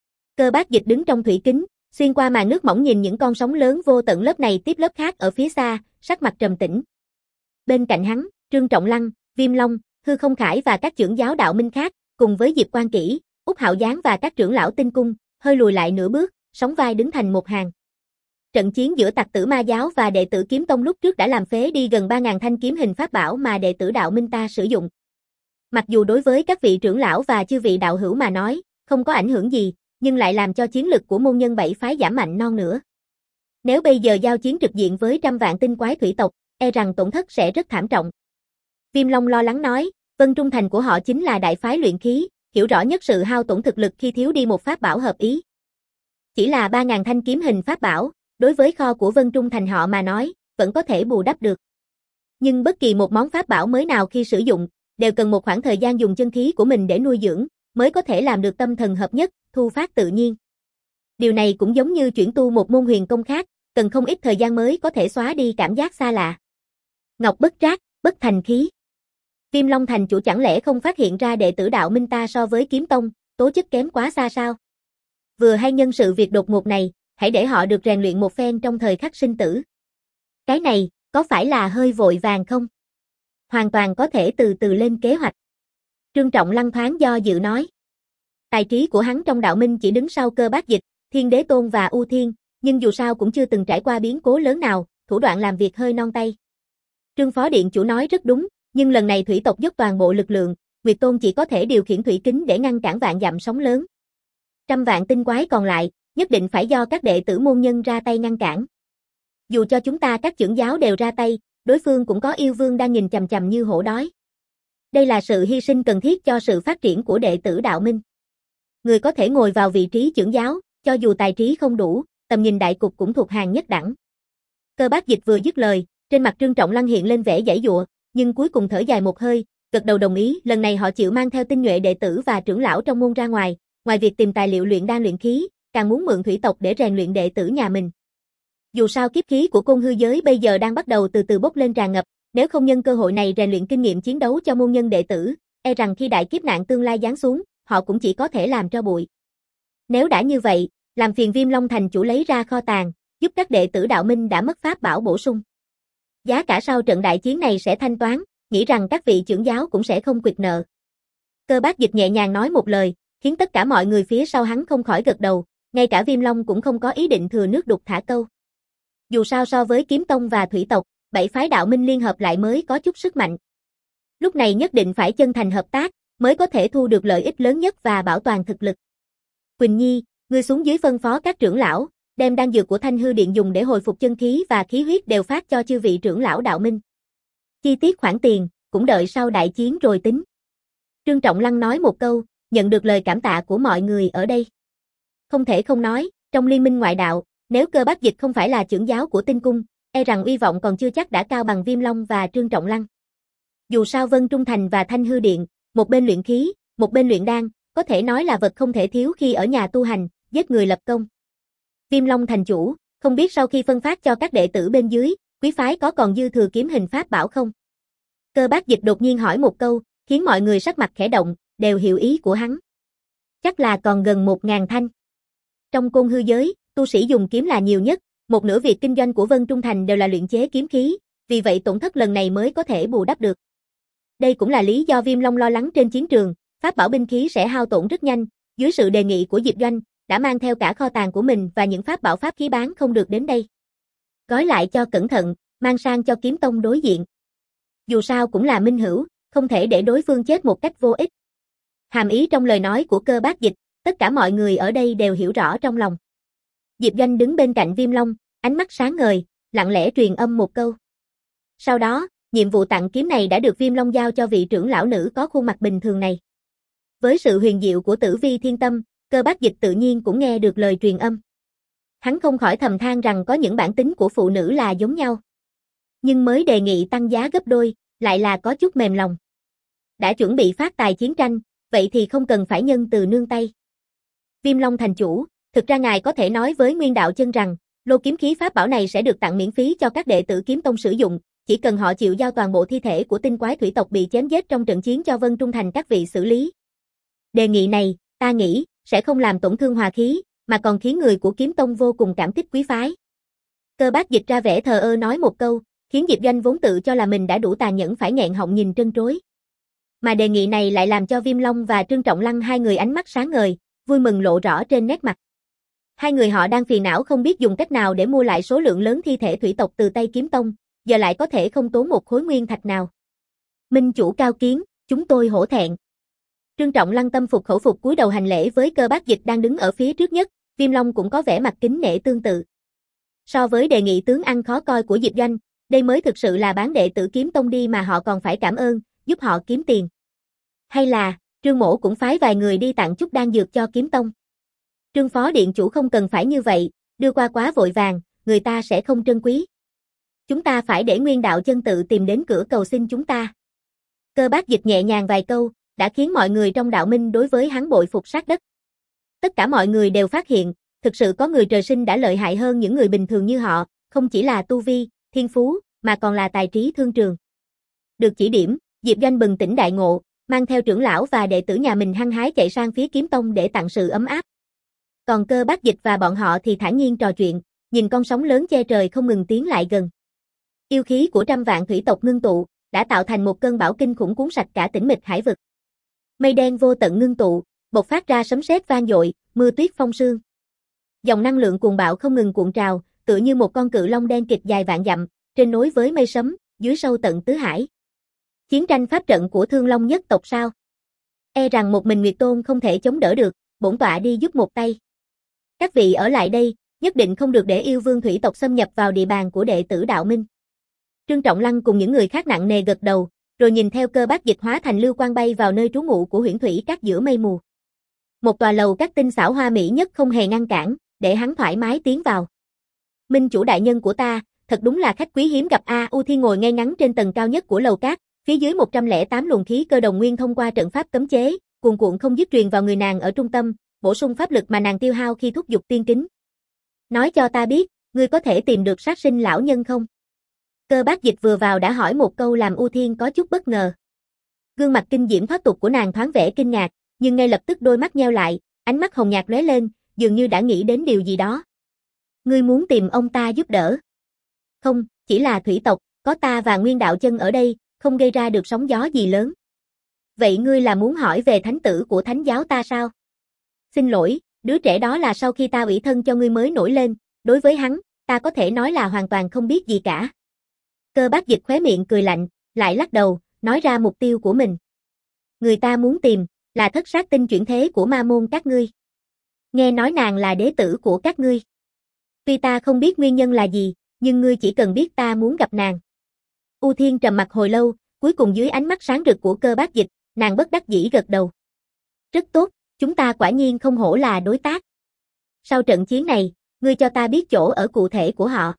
Cơ Bác Dịch đứng trong thủy kính, xuyên qua màn nước mỏng nhìn những con sóng lớn vô tận lớp này tiếp lớp khác ở phía xa, sắc mặt trầm tĩnh. Bên cạnh hắn, Trương Trọng Lăng, Viêm Long, Hư Không Khải và các trưởng giáo đạo minh khác, cùng với Diệp Quan Kỷ, Úc Hạo Giáng và các trưởng lão tinh cung, hơi lùi lại nửa bước, sóng vai đứng thành một hàng. Trận chiến giữa Tặc Tử Ma giáo và đệ tử Kiếm Tông lúc trước đã làm phế đi gần ba nghìn thanh kiếm hình pháp bảo mà đệ tử Đạo Minh ta sử dụng. Mặc dù đối với các vị trưởng lão và chư vị đạo hữu mà nói, không có ảnh hưởng gì, nhưng lại làm cho chiến lực của môn nhân bảy phái giảm mạnh non nữa. Nếu bây giờ giao chiến trực diện với trăm vạn tinh quái thủy tộc, e rằng tổn thất sẽ rất thảm trọng. Viêm Long lo lắng nói, Vân Trung Thành của họ chính là đại phái luyện khí, hiểu rõ nhất sự hao tổn thực lực khi thiếu đi một pháp bảo hợp ý. Chỉ là ba nghìn thanh kiếm hình pháp bảo, đối với kho của Vân Trung Thành họ mà nói, vẫn có thể bù đắp được. Nhưng bất kỳ một món pháp bảo mới nào khi sử dụng, đều cần một khoảng thời gian dùng chân khí của mình để nuôi dưỡng, mới có thể làm được tâm thần hợp nhất, thu phát tự nhiên. Điều này cũng giống như chuyển tu một môn huyền công khác, cần không ít thời gian mới có thể xóa đi cảm giác xa lạ. Ngọc bất trác, bất thành khí. Viêm Long thành chủ chẳng lẽ không phát hiện ra đệ tử Đạo Minh ta so với Kiếm Tông, tố chất kém quá xa sao? Vừa hay nhân sự việc đột ngột này, hãy để họ được rèn luyện một phen trong thời khắc sinh tử. Cái này, có phải là hơi vội vàng không? Hoàn toàn có thể từ từ lên kế hoạch. Trương Trọng Lăng thoáng do dự nói. Tài trí của hắn trong Đạo Minh chỉ đứng sau Cơ Bác Dịch, Thiên Đế Tôn và U Thiên, nhưng dù sao cũng chưa từng trải qua biến cố lớn nào, thủ đoạn làm việc hơi non tay. Trương Phó Điện chủ nói rất đúng, nhưng lần này thủy tộc dốc toàn bộ lực lượng, Nguyệt Tôn chỉ có thể điều khiển thủy kính để ngăn cản vạn dặm sóng lớn. Trăm vạn tinh quái còn lại, nhất định phải do các đệ tử môn nhân ra tay ngăn cản. Dù cho chúng ta các trưởng giáo đều ra tay, đối phương cũng có yêu vương đang nhìn chằm chằm như hổ đói. Đây là sự hy sinh cần thiết cho sự phát triển của đệ tử Đạo Minh. Người có thể ngồi vào vị trí trưởng giáo, cho dù tài trí không đủ, tầm nhìn đại cục cũng thuộc hàng nhất đẳng. Cơ Bác Dịch vừa dứt lời, trên mặt Trương Trọng Lăng hiện lên vẻ giãy giụa, nhưng cuối cùng thở dài một hơi, gật đầu đồng ý, lần này họ chịu mang theo tinh nhuệ đệ tử và trưởng lão trong môn ra ngoài, ngoài việc tìm tài liệu luyện đan luyện khí, càng muốn mượn thủy tộc để rèn luyện đệ tử nhà mình. Dù sao kiếp khí của côn hư giới bây giờ đang bắt đầu từ từ bốc lên tràn ngập, nếu không nhân cơ hội này rèn luyện kinh nghiệm chiến đấu cho môn nhân đệ tử, e rằng khi đại kiếp nạn tương lai giáng xuống, họ cũng chỉ có thể làm tro bụi. Nếu đã như vậy, làm phiền Viêm Long thành chủ lấy ra kho tàng, giúp các đệ tử Đạo Minh đã mất pháp bảo bổ sung. Giá cả sau trận đại chiến này sẽ thanh toán, nghĩ rằng các vị trưởng giáo cũng sẽ không quyệt nợ. Cơ Bác Dịch nhẹ nhàng nói một lời, khiến tất cả mọi người phía sau hắn không khỏi gật đầu, ngay cả Viêm Long cũng không có ý định thừa nước đục thả câu. Dù sao so với Kiếm Tông và Thủy tộc, bảy phái Đạo Minh liên hợp lại mới có chút sức mạnh. Lúc này nhất định phải chân thành hợp tác, mới có thể thu được lợi ích lớn nhất và bảo toàn thực lực. Quỳnh Nhi, ngươi xuống dưới phân phó các trưởng lão, đem đan dược của Thanh Hư Điện dùng để hồi phục chân khí và khí huyết đều phát cho chư vị trưởng lão Đạo Minh. Chi tiết khoản tiền, cũng đợi sau đại chiến rồi tính. Trương Trọng Lăng nói một câu, nhận được lời cảm tạ của mọi người ở đây. Không thể không nói, trong liên minh ngoại đạo, nếu Cơ Bác Dịch không phải là trưởng giáo của Tinh Cung, e rằng uy vọng còn chưa chắc đã cao bằng Viêm Long và Trương Trọng Lăng. Dù sao Vân Trung Thành và Thanh Hư Điện, một bên luyện khí, một bên luyện đan, có thể nói là vật không thể thiếu khi ở nhà tu hành, giết người lập công. Viêm Long thành chủ, không biết sau khi phân phát cho các đệ tử bên dưới, quý phái có còn dư thừa kiếm hình pháp bảo không? Cơ Bác Dịch đột nhiên hỏi một câu, khiến mọi người sắc mặt khẽ động, đều hiểu ý của hắn. Chắc là còn gần một ngàn thanh. Trong côn hư giới, tu sĩ dùng kiếm là nhiều nhất, một nửa việc kinh doanh của Vân Trung Thành đều là luyện chế kiếm khí, vì vậy tổn thất lần này mới có thể bù đắp được. Đây cũng là lý do Viêm Long lo lắng trên chiến trường, pháp bảo binh khí sẽ hao tổn rất nhanh, dưới sự đề nghị của Diệp Doanh, đã mang theo cả kho tàng của mình và những pháp bảo pháp khí bán không được đến đây. Gói lại cho cẩn thận, mang sang cho Kiếm Tông đối diện. Dù sao cũng là minh hữu, không thể để đối phương chết một cách vô ích. Hàm ý trong lời nói của Cơ Bác Dịch, tất cả mọi người ở đây đều hiểu rõ trong lòng. Diệp Doanh đứng bên cạnh Viêm Long, ánh mắt sáng ngời, lặng lẽ truyền âm một câu. Sau đó, nhiệm vụ tặng kiếm này đã được Viêm Long giao cho vị trưởng lão nữ có khuôn mặt bình thường này. Với sự huyền diệu của Tử Vi Thiên Tâm, Cơ Bác Dịch tự nhiên cũng nghe được lời truyền âm. Hắn không khỏi thầm than rằng có những bản tính của phụ nữ là giống nhau. Nhưng mới đề nghị tăng giá gấp đôi, lại là có chút mềm lòng. Đã chuẩn bị phát tài chiến tranh, vậy thì không cần phải nhân từ nương tay. Viêm Long thành chủ, thực ra ngài có thể nói với Nguyên Đạo Chân rằng, lô kiếm khí pháp bảo này sẽ được tặng miễn phí cho các đệ tử Kiếm Tông sử dụng, chỉ cần họ chịu giao toàn bộ thi thể của tinh quái thủy tộc bị chém giết trong trận chiến cho Vân Trung Thành các vị xử lý. Đề nghị này, ta nghĩ, sẽ không làm tổn thương hòa khí, mà còn khiến người của Kiếm Tông vô cùng cảm kích quý phái. Cơ Bác Dịch ra vẻ thờ ơ nói một câu, khiến Diệp Doanh vốn tự cho là mình đã đủ tàn nhẫn phải nghẹn họng nhìn trân trối. Mà đề nghị này lại làm cho Viêm Long và Trương Trọng Lăng hai người ánh mắt sáng ngời, vui mừng lộ rõ trên nét mặt. Hai người họ đang phiền não không biết dùng cách nào để mua lại số lượng lớn thi thể thủy tộc từ tay Kiếm Tông, giờ lại có thể không tốn một khối nguyên thạch nào. Minh chủ cao kiến, chúng tôi hổ thẹn. Trương Trọng Lăng tâm phục khẩu phục cúi đầu hành lễ với Cơ Bác Dịch đang đứng ở phía trước nhất, Viêm Long cũng có vẻ mặt kính nể tương tự. So với đề nghị tướng ăn khó coi của Diệp Doanh, đây mới thực sự là bán đệ tử Kiếm Tông đi mà họ còn phải cảm ơn, giúp họ kiếm tiền. Hay là, Trương Mỗ cũng phái vài người đi tặng chút đan dược cho Kiếm Tông. Trương Phó Điện Chủ không cần phải như vậy, đưa qua quá vội vàng, người ta sẽ không trân quý. Chúng ta phải để Nguyên Đạo Chân tự tìm đến cửa cầu xin chúng ta. Cơ Bác Dịch nhẹ nhàng vài câu, đã khiến mọi người trong đạo minh đối với hắn bội phục sát đất. Tất cả mọi người đều phát hiện, thực sự có người trời sinh đã lợi hại hơn những người bình thường như họ, không chỉ là tu vi, thiên phú, mà còn là tài trí thương trường. Được chỉ điểm, Diệp Doanh bừng tỉnh đại ngộ, mang theo trưởng lão và đệ tử nhà mình hăng hái chạy sang phía Kiếm Tông để tặng sự ấm áp. Còn Cơ Bác Dịch và bọn họ thì thản nhiên trò chuyện, nhìn con sóng lớn che trời không ngừng tiến lại gần. Yêu khí của trăm vạn thủy tộc ngưng tụ, đã tạo thành một cơn bão kinh khủng cuốn sạch cả tĩnh mịch hải vực. Mây đen vô tận ngưng tụ, bộc phát ra sấm sét vang dội, mưa tuyết phong sương. Dòng năng lượng cuồng bạo không ngừng cuộn trào, tựa như một con cự long đen kịt dài vạn dặm, trên nối với mây sấm, dưới sâu tận tứ hải. Chiến tranh pháp trận của Thương Long nhất tộc sao? E rằng một mình Nguyệt Tôn không thể chống đỡ được, bổn tọa đi giúp một tay. Các vị ở lại đây, nhất định không được để yêu vương thủy tộc xâm nhập vào địa bàn của đệ tử đạo minh. Trương Trọng Lăng cùng những người khác nặng nề gật đầu, rồi nhìn theo Cơ Bác Dịch hóa thành lưu quang bay vào nơi trú ngụ của Huyễn Thủy Các giữa mây mù. Một tòa lầu các tinh xảo hoa mỹ nhất không hề ngăn cản, để hắn thoải mái tiến vào. Minh chủ đại nhân của ta, thật đúng là khách quý hiếm gặp a. U Thiên ngồi ngay ngắn trên tầng cao nhất của lầu cát, phía dưới một trăm lẻ tám luồng khí cơ đồng nguyên thông qua trận pháp cấm chế, cuồn cuộn không dứt truyền vào người nàng ở trung tâm, bổ sung pháp lực mà nàng tiêu hao khi thúc dục tiên kính. Nói cho ta biết, ngươi có thể tìm được sát sinh lão nhân không? Cơ Bác Dịch vừa vào đã hỏi một câu làm U Thiên có chút bất ngờ. Gương mặt kinh diễm thoát tục của nàng thoáng vẻ kinh ngạc, nhưng ngay lập tức đôi mắt nheo lại, ánh mắt hồng nhạt lóe lên, dường như đã nghĩ đến điều gì đó. Ngươi muốn tìm ông ta giúp đỡ? Không, chỉ là thủy tộc, có ta và Nguyên Đạo Chân ở đây, không gây ra được sóng gió gì lớn. Vậy ngươi là muốn hỏi về thánh tử của thánh giáo ta sao? Xin lỗi, đứa trẻ đó là sau khi ta ủy thân cho ngươi mới nổi lên, đối với hắn, ta có thể nói là hoàn toàn không biết gì cả. Cơ Bác Dịch khóe miệng cười lạnh, lại lắc đầu, nói ra mục tiêu của mình. Người ta muốn tìm, là thất sát tinh chuyển thế của ma môn các ngươi. Nghe nói nàng là đế tử của các ngươi. Tuy ta không biết nguyên nhân là gì, nhưng ngươi chỉ cần biết ta muốn gặp nàng. U Thiên trầm mặt hồi lâu, cuối cùng dưới ánh mắt sáng rực của Cơ Bác Dịch, nàng bất đắc dĩ gật đầu. Rất tốt, chúng ta quả nhiên không hổ là đối tác. Sau trận chiến này, ngươi cho ta biết chỗ ở cụ thể của họ.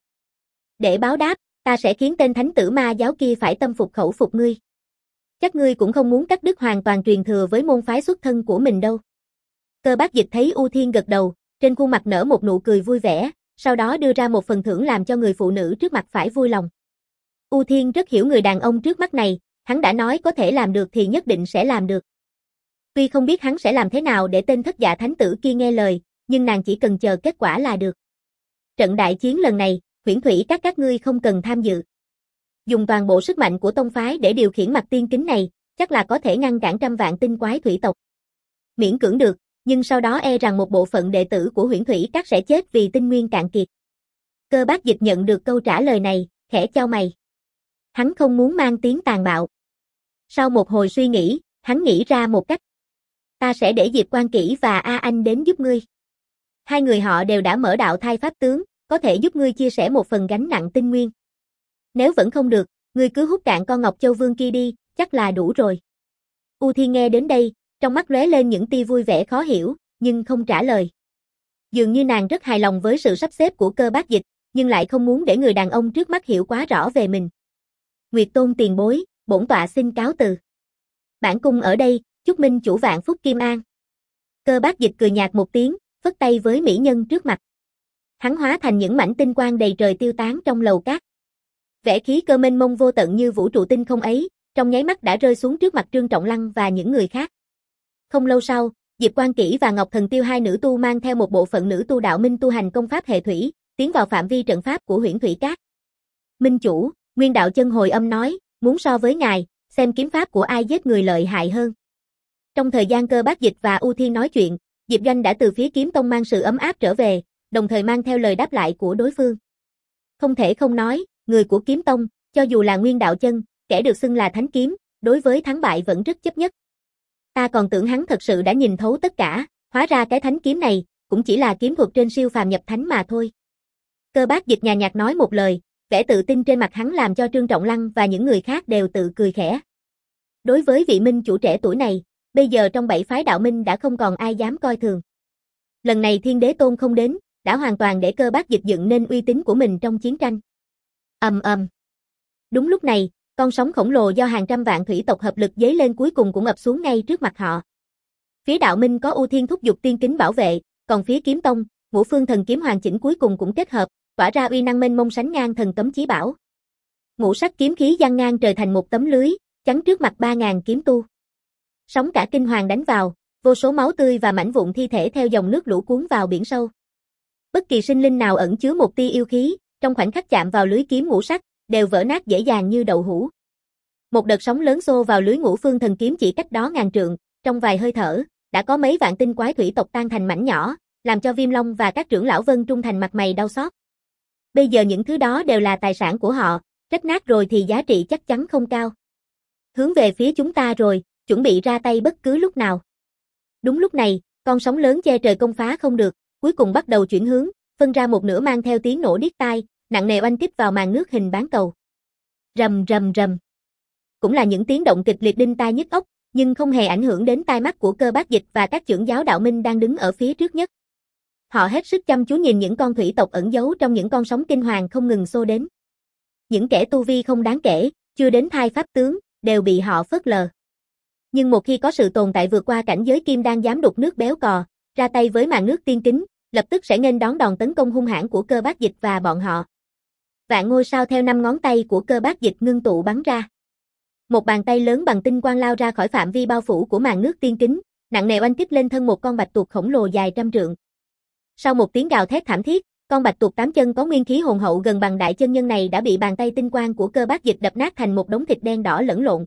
Để báo đáp, ta sẽ khiến tên thánh tử ma giáo kia phải tâm phục khẩu phục ngươi. Chắc ngươi cũng không muốn cắt đứt hoàn toàn truyền thừa với môn phái xuất thân của mình đâu. Cơ Bác Dịch thấy U Thiên gật đầu, trên khuôn mặt nở một nụ cười vui vẻ, sau đó đưa ra một phần thưởng làm cho người phụ nữ trước mặt phải vui lòng. U Thiên rất hiểu người đàn ông trước mắt này, hắn đã nói có thể làm được thì nhất định sẽ làm được. Tuy không biết hắn sẽ làm thế nào để tên thất dạ thánh tử kia nghe lời, nhưng nàng chỉ cần chờ kết quả là được. Trận đại chiến lần này, Huyễn Thủy các các ngươi không cần tham dự. Dùng toàn bộ sức mạnh của tông phái để điều khiển mặt tiên kính này, chắc là có thể ngăn cản trăm vạn tinh quái thủy tộc. Miễn cưỡng được, nhưng sau đó e rằng một bộ phận đệ tử của Huyễn Thủy các sẽ chết vì tinh nguyên cạn kiệt. Cơ Bác Dịch nhận được câu trả lời này, khẽ chau mày. Hắn không muốn mang tiếng tàn bạo. Sau một hồi suy nghĩ, hắn nghĩ ra một cách. Ta sẽ để Diệp Quan Kỷ và A Anh đến giúp ngươi. Hai người họ đều đã mở đạo thai pháp tướng, có thể giúp ngươi chia sẻ một phần gánh nặng tinh nguyên. Nếu vẫn không được, ngươi cứ hút cạn con Ngọc Châu Vương kia đi, chắc là đủ rồi. U Thiên nghe đến đây, trong mắt lóe lên những tia vui vẻ khó hiểu, nhưng không trả lời. Dường như nàng rất hài lòng với sự sắp xếp của Cơ Bác Dịch, nhưng lại không muốn để người đàn ông trước mắt hiểu quá rõ về mình. Nguyệt Tôn tiền bối, bổn tọa xin cáo từ. Bản cung ở đây, chúc minh chủ vạn phúc kim an. Cơ Bác Dịch cười nhạt một tiếng, phất tay với mỹ nhân trước mặt. Hắn hóa thành những mảnh tinh quang đầy trời tiêu tán trong lầu cát. Vẻ khí cơ mênh mông vô tận như vũ trụ tinh không ấy, trong nháy mắt đã rơi xuống trước mặt Trương Trọng Lăng và những người khác. Không lâu sau, Diệp Quan Kỷ và Ngọc Thần Tiêu hai nữ tu mang theo một bộ phận nữ tu đạo minh tu hành công pháp hệ thủy, tiến vào phạm vi trận pháp của Huyễn Thủy Các. Minh chủ, Nguyên Đạo Chân hồi âm nói, muốn so với ngài, xem kiếm pháp của ai giết người lợi hại hơn. Trong thời gian Cơ Bác Dịch và U Thiên nói chuyện, Diệp Doanh đã từ phía Kiếm Tông mang sự ấm áp trở về, đồng thời mang theo lời đáp lại của đối phương. Không thể không nói, người của kiếm tông, cho dù là Nguyên Đạo Chân, kẻ được xưng là thánh kiếm, đối với thắng bại vẫn rất chấp nhất. Ta còn tưởng hắn thật sự đã nhìn thấu tất cả, hóa ra cái thánh kiếm này, cũng chỉ là kiếm thuật trên siêu phàm nhập thánh mà thôi. Cơ Bác Dịch nhàn nhạt nói một lời, vẻ tự tin trên mặt hắn làm cho Trương Trọng Lăng và những người khác đều tự cười khẽ. Đối với vị minh chủ trẻ tuổi này, bây giờ trong bảy phái đạo minh đã không còn ai dám coi thường. Lần này Thiên Đế Tôn không đến, đã hoàn toàn để Cơ Bác Dịch dựng nên uy tín của mình trong chiến tranh. Ầm ầm. Đúng lúc này, con sóng khổng lồ do hàng trăm vạn thủy tộc hợp lực dấy lên cuối cùng cũng ập xuống ngay trước mặt họ. Phía đạo minh có Ưu Thiên thúc giục tiên kính bảo vệ, còn phía kiếm tông, Ngũ Phương thần kiếm hoàn chỉnh cuối cùng cũng kết hợp, tỏa ra uy năng mênh mông sánh ngang thần cấm chí bảo. Ngũ sắc kiếm khí giăng ngang trời thành một tấm lưới, chắn trước mặt ba ngàn kiếm tu. Sóng cả kinh hoàng đánh vào, vô số máu tươi và mảnh vụn thi thể theo dòng nước lũ cuốn vào biển sâu. Bất kỳ sinh linh nào ẩn chứa một tia yêu khí, trong khoảnh khắc chạm vào lưới kiếm ngũ sắc, đều vỡ nát dễ dàng như đậu hũ. Một đợt sóng lớn xô vào lưới Ngũ Phương thần kiếm chỉ cách đó ngàn trượng, trong vài hơi thở, đã có mấy vạn tinh quái thủy tộc tan thành mảnh nhỏ, làm cho Viêm Long và các trưởng lão Vân Trung Thành mặt mày đau xót. Bây giờ những thứ đó đều là tài sản của họ, rách nát rồi thì giá trị chắc chắn không cao. Hướng về phía chúng ta rồi, chuẩn bị ra tay bất cứ lúc nào. Đúng lúc này, con sóng lớn che trời công phá không được, cuối cùng bắt đầu chuyển hướng, phân ra một nửa mang theo tiếng nổ điếc tai, nặng nề oanh kích vào màn nước hình bán cầu. Rầm rầm rầm. Cũng là những tiếng động kịch liệt đinh tai nhức óc, nhưng không hề ảnh hưởng đến tai mắt của Cơ Bác Dịch và các trưởng giáo đạo minh đang đứng ở phía trước nhất. Họ hết sức chăm chú nhìn những con thủy tộc ẩn giấu trong những con sóng kinh hoàng không ngừng xô đến. Những kẻ tu vi không đáng kể, chưa đến thai pháp tướng, đều bị họ phớt lờ. Nhưng một khi có sự tồn tại vượt qua cảnh giới kim đan dám đục nước béo cò, ra tay với màn nước tiên kính, lập tức sẽ nghênh đón đòn tấn công hung hãn của Cơ Bác Dịch và bọn họ. Vạn ngôi sao theo năm ngón tay của Cơ Bác Dịch ngưng tụ bắn ra. Một bàn tay lớn bằng tinh quang lao ra khỏi phạm vi bao phủ của màn nước tiên kính, nặng nề oanh kích lên thân một con bạch tuộc khổng lồ dài trăm trượng. Sau một tiếng gào thét thảm thiết, con bạch tuộc tám chân có nguyên khí hùng hậu gần bằng đại chân nhân này đã bị bàn tay tinh quang của Cơ Bác Dịch đập nát thành một đống thịt đen đỏ lẫn lộn.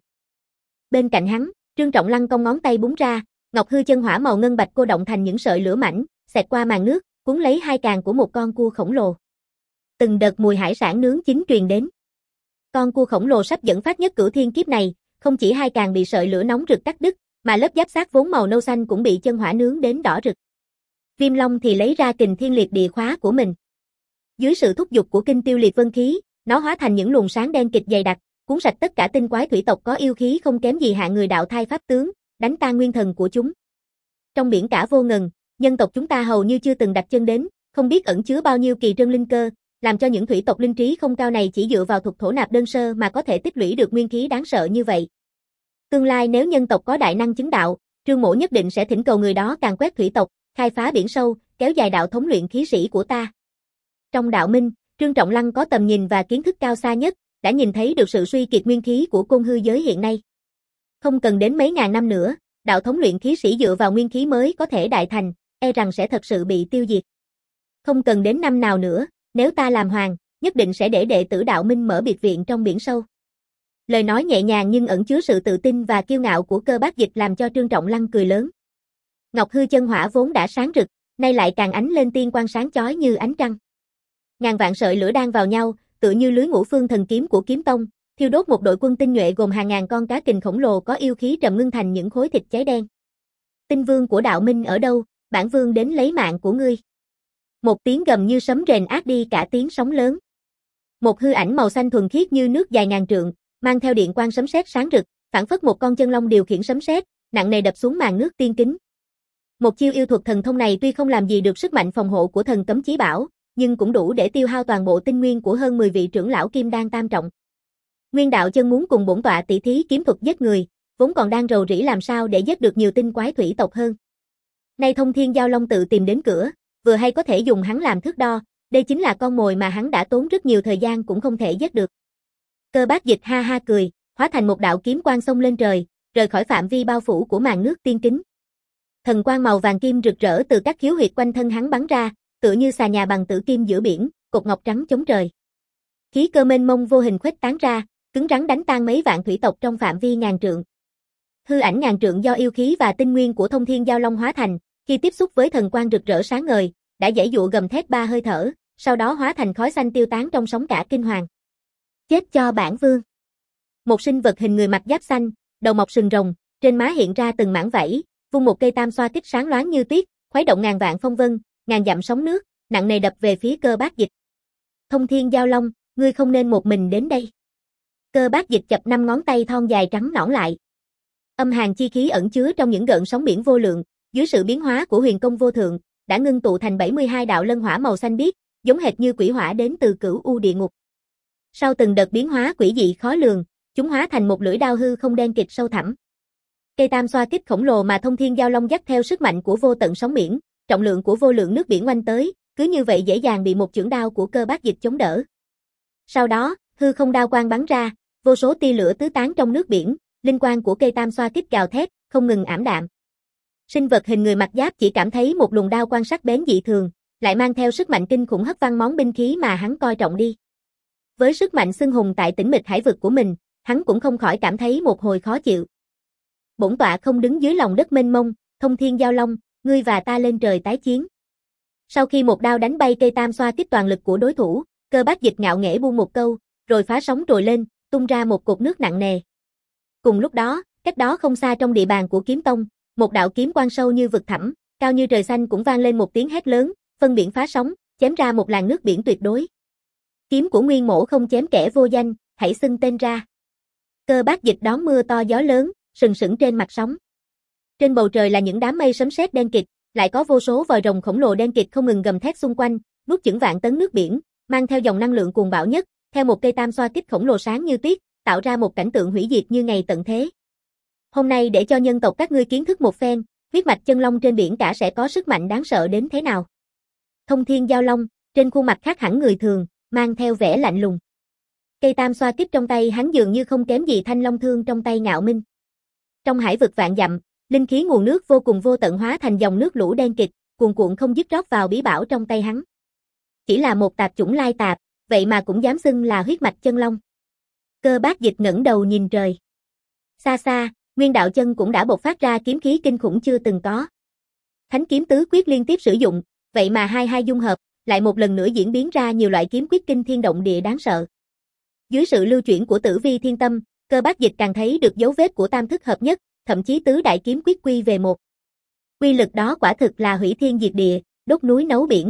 Bên cạnh hắn, Trương Trọng Lăng cong ngón tay búng ra, ngọc hư chân hỏa màu ngân bạch cô động thành những sợi lửa mảnh, xẹt qua màn nước, cuốn lấy hai càng của một con cua khổng lồ. Từng đợt mùi hải sản nướng chín truyền đến. Con cua khổng lồ sắp dẫn phát nhất cửu thiên kiếp này, không chỉ hai càng bị sợi lửa nóng rực cắt đứt, mà lớp giáp xác vốn màu nâu xanh cũng bị chân hỏa nướng đến đỏ rực. Viêm Long thì lấy ra kình thiên liệt địa khóa của mình. Dưới sự thúc giục của kinh tiêu liệt vân khí, nó hóa thành những luồng sáng đen kịt dày đặc, cuốn sạch tất cả tinh quái thủy tộc có yêu khí không kém gì hạng người đạo thai pháp tướng, đánh tan nguyên thần của chúng. Trong biển cả vô ngần, nhân tộc chúng ta hầu như chưa từng đặt chân đến, không biết ẩn chứa bao nhiêu kỳ trân linh cơ, làm cho những thủy tộc linh trí không cao này chỉ dựa vào thuật thổ nạp đơn sơ mà có thể tích lũy được nguyên khí đáng sợ như vậy. Tương lai nếu nhân tộc có đại năng chứng đạo, Trương Mỗ nhất định sẽ thỉnh cầu người đó càn quét thủy tộc, khai phá biển sâu, kéo dài đạo thống luyện khí sĩ của ta. Trong đạo minh, Trương Trọng Lăng có tầm nhìn và kiến thức cao xa nhất, đã nhìn thấy được sự suy kiệt nguyên khí của côn hư giới hiện nay. Không cần đến mấy ngàn năm nữa, đạo thống luyện khí sĩ dựa vào nguyên khí mới có thể đại thành, e rằng sẽ thật sự bị tiêu diệt. Không cần đến năm nào nữa, nếu ta làm hoàng, nhất định sẽ để đệ tử đạo minh mở biệt viện trong biển sâu. Lời nói nhẹ nhàng nhưng ẩn chứa sự tự tin và kiêu ngạo của Cơ Bác Dịch làm cho Trương Trọng Lăng cười lớn. Ngọc hư chân hỏa vốn đã sáng rực, nay lại càng ánh lên tiên quang sáng chói như ánh trăng. Ngàn vạn sợi lửa đan vào nhau, tựa như lưới Ngũ Phương thần kiếm của kiếm tông, thiêu đốt một đội quân tinh nhuệ gồm hàng ngàn con cá kình khổng lồ có yêu khí trầm ngưng thành những khối thịt cháy đen. Tinh vương của đạo minh ở đâu, bản vương đến lấy mạng của ngươi. Một tiếng gầm như sấm rền át đi cả tiếng sóng lớn. Một hư ảnh màu xanh thuần khiết như nước dài ngàn trượng, mang theo điện quang sấm sét sáng rực, phảng phất một con chân long điều khiển sấm sét, nặng nề đập xuống màn nước tiên kính. Một chiêu yêu thuật thần thông này tuy không làm gì được sức mạnh phòng hộ của thần cấm chí bảo, nhưng cũng đủ để tiêu hao toàn bộ tinh nguyên của hơn mười vị trưởng lão kim đan tam trọng. Nguyên Đạo Chân muốn cùng bổn tọa tỷ thí kiếm thuật giết người, vốn còn đang rầu rĩ làm sao để giết được nhiều tinh quái thủy tộc hơn. Nay Thông Thiên Giao Long tự tìm đến cửa, vừa hay có thể dùng hắn làm thước đo, đây chính là con mồi mà hắn đã tốn rất nhiều thời gian cũng không thể giết được. Cơ Bác Dịch ha ha cười, hóa thành một đạo kiếm quang xông lên trời, rời khỏi phạm vi bao phủ của màn nước tiên kính. Thần quang màu vàng kim rực rỡ từ các khiếu huyệt quanh thân hắn bắn ra, tựa như xà nhà bằng tử kim giữa biển, cột ngọc trắng chống trời. Khí cơ mênh mông vô hình khuếch tán ra, cứng rắn đánh tan mấy vạn thủy tộc trong phạm vi ngàn trượng. Hư ảnh ngàn trượng do yêu khí và tinh nguyên của Thông Thiên Giao Long hóa thành, khi tiếp xúc với thần quang rực rỡ sáng ngời, đã giãy dụa gầm thét ba hơi thở, sau đó hóa thành khói xanh tiêu tán trong sóng cả kinh hoàng. Chết cho bản vương. Một sinh vật hình người mặc giáp xanh, đầu mọc sừng rồng, trên má hiện ra từng mảng vảy, vung một cây tam xoa kích sáng loáng như tuyết, khuấy động ngàn vạn phong vân, ngàn dặm sóng nước, nặng nề đập về phía Cơ Bác Dịch. Thông Thiên Giao Long, ngươi không nên một mình đến đây. Cơ Bác Dịch chập năm ngón tay thon dài trắng nõn lại. Âm hàn chi khí ẩn chứa trong những gợn sóng biển vô lượng, dưới sự biến hóa của huyền công vô thượng, đã ngưng tụ thành bảy mươi hai đạo lân hỏa màu xanh biếc, giống hệt như quỷ hỏa đến từ Cửu U địa ngục. Sau từng đợt biến hóa quỷ dị khó lường, chúng hóa thành một lưỡi đao hư không đen kịt sâu thẳm. Cây tam xoa kích khổng lồ mà Thông Thiên Giao Long dắt theo sức mạnh của vô tận sóng biển, trọng lượng của vô lượng nước biển oanh tới, cứ như vậy dễ dàng bị một chưởng đao của Cơ Bác Dịch chống đỡ. Sau đó, hư không đao quang bắn ra, vô số tia lửa tứ tán trong nước biển, linh quang của cây tam xoa kích gào thét, không ngừng ảm đạm. Sinh vật hình người mặc giáp chỉ cảm thấy một luồng đao quang sắc bén dị thường, lại mang theo sức mạnh kinh khủng hất văng món binh khí mà hắn coi trọng đi. Với sức mạnh xưng hùng tại tĩnh mịch hải vực của mình, hắn cũng không khỏi cảm thấy một hồi khó chịu. Bổn tọa không đứng dưới lòng đất mênh mông, Thông Thiên Giao Long, ngươi và ta lên trời tái chiến. Sau khi một đao đánh bay cây tam xoa kích toàn lực của đối thủ, Cơ Bác Dịch ngạo nghễ buông một câu, rồi phá sóng trồi lên, tung ra một cột nước nặng nề. Cùng lúc đó, cách đó không xa trong địa bàn của Kiếm Tông, một đạo kiếm quang sâu như vực thẳm, cao như trời xanh cũng vang lên một tiếng hét lớn, phân biển phá sóng, chém ra một làn nước biển tuyệt đối. Kiếm của Nguyên Mỗ không chém kẻ vô danh, hãy xưng tên ra. Cơ Bác Dịch đón mưa to gió lớn, sừng sững trên mặt sóng. Trên bầu trời là những đám mây sấm sét đen kịt, lại có vô số vòi rồng khổng lồ đen kịt không ngừng gầm thét xung quanh, nuốt chửng vạn tấn nước biển, mang theo dòng năng lượng cuồng bạo nhất, theo một cây tam xoa kích khổng lồ sáng như tuyết, tạo ra một cảnh tượng hủy diệt như ngày tận thế. Hôm nay để cho nhân tộc các ngươi kiến thức một phen, huyết mạch chân long trên biển cả sẽ có sức mạnh đáng sợ đến thế nào. Thông Thiên Giao Long, trên khuôn mặt khác hẳn người thường, mang theo vẻ lạnh lùng. Cây tam xoa kích trong tay hắn dường như không kém gì thanh long thương trong tay Ngạo Minh. Trong hải vực vạn dặm, linh khí nguồn nước vô cùng vô tận hóa thành dòng nước lũ đen kịt, cuồn cuộn không dứt rót vào bí bảo trong tay hắn. Chỉ là một tạp chủng lai tạp, vậy mà cũng dám xưng là huyết mạch chân long. Cơ Bác Dịch ngẩng đầu nhìn trời. Xa xa, Nguyên Đạo Chân cũng đã bộc phát ra kiếm khí kinh khủng chưa từng có. Thánh kiếm tứ quyết liên tiếp sử dụng, vậy mà hai hai dung hợp, lại một lần nữa diễn biến ra nhiều loại kiếm quyết kinh thiên động địa đáng sợ. Dưới sự lưu chuyển của Tử Vi Thiên Tâm, Cơ Bác Dịch càng thấy được dấu vết của tam thức hợp nhất, thậm chí tứ đại kiếm quyết quy về một. Quy lực đó quả thực là hủy thiên diệt địa, đốt núi nấu biển.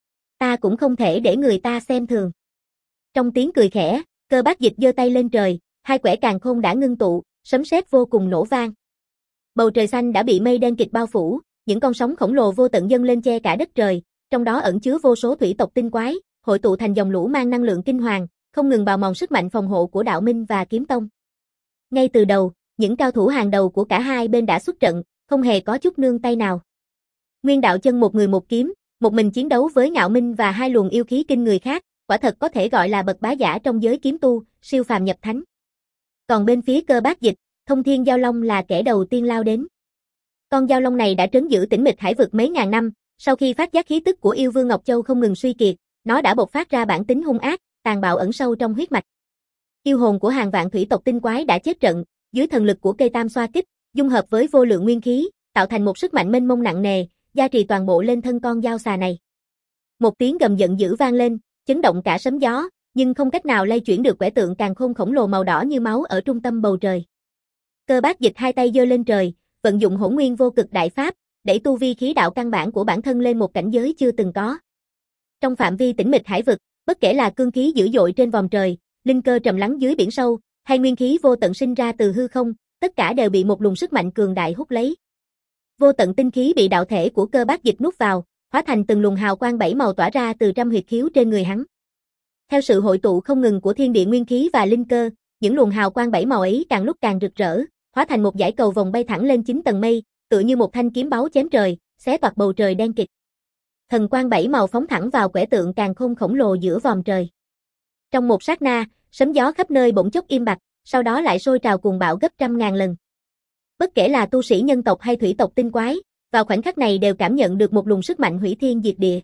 Ta cũng không thể để người ta xem thường. Trong tiếng cười khẽ, Cơ Bác Dịch giơ tay lên trời, hai quẻ càn khôn đã ngưng tụ, sấm sét vô cùng nổ vang. Bầu trời xanh đã bị mây đen kịt bao phủ, những con sóng khổng lồ vô tận dâng lên che cả đất trời, trong đó ẩn chứa vô số thủy tộc tinh quái, hội tụ thành dòng lũ mang năng lượng kinh hoàng, không ngừng bào mòn sức mạnh phòng hộ của Đạo Minh và Kiếm Tông. Ngay từ đầu, những cao thủ hàng đầu của cả hai bên đã xuất trận, không hề có chút nương tay nào. Nguyên Đạo Chân một người một kiếm, một mình chiến đấu với Ngạo Minh và hai luồng yêu khí kinh người khác, quả thật có thể gọi là bậc bá giả trong giới kiếm tu, siêu phàm nhập thánh. Còn bên phía Cơ Bác Dịch, Thông Thiên Giao Long là kẻ đầu tiên lao đến. Con giao long này đã trấn giữ tĩnh mịch hải vực mấy ngàn năm, sau khi phát giác khí tức của yêu vương Ngọc Châu không ngừng suy kiệt, nó đã bộc phát ra bản tính hung ác, tàn bạo ẩn sâu trong huyết mạch. Yêu hồn của hàng vạn thủy tộc tinh quái đã chết trận, dưới thần lực của cây tam xoa kích, dung hợp với vô lượng nguyên khí, tạo thành một sức mạnh mênh mông nặng nề, gia trì toàn bộ lên thân con dao xà này. Một tiếng gầm giận dữ vang lên, chấn động cả sấm gió, nhưng không cách nào lay chuyển được quẻ tượng càn khôn khổng lồ màu đỏ như máu ở trung tâm bầu trời. Cơ Bác Dịch hai tay giơ lên trời, vận dụng Hỗn Nguyên Vô Cực Đại Pháp, đẩy tu vi khí đạo căn bản của bản thân lên một cảnh giới chưa từng có. Trong phạm vi tĩnh mịch hải vực, bất kể là cương khí dữ dội trên vòm trời, linh cơ trầm lắng dưới biển sâu, hay nguyên khí vô tận sinh ra từ hư không, tất cả đều bị một luồng sức mạnh cường đại hút lấy. Vô tận tinh khí bị đạo thể của Cơ Bác Dịch nuốt vào, hóa thành từng luồng hào quang bảy màu tỏa ra từ trăm huyệt khiếu trên người hắn. Theo sự hội tụ không ngừng của thiên địa nguyên khí và linh cơ, những luồng hào quang bảy màu ấy càng lúc càng rực rỡ, hóa thành một dải cầu vồng bay thẳng lên chín tầng mây, tựa như một thanh kiếm báu chém trời, xé toạc bầu trời đen kịt. Thần quang bảy màu phóng thẳng vào quẻ tượng càn khôn khổng lồ giữa vòm trời. Trong một sát na, sấm gió khắp nơi bỗng chốc im bặt, sau đó lại sôi trào cuồng bạo gấp trăm ngàn lần. Bất kể là tu sĩ nhân tộc hay thủy tộc tinh quái, vào khoảnh khắc này đều cảm nhận được một luồng sức mạnh hủy thiên diệt địa.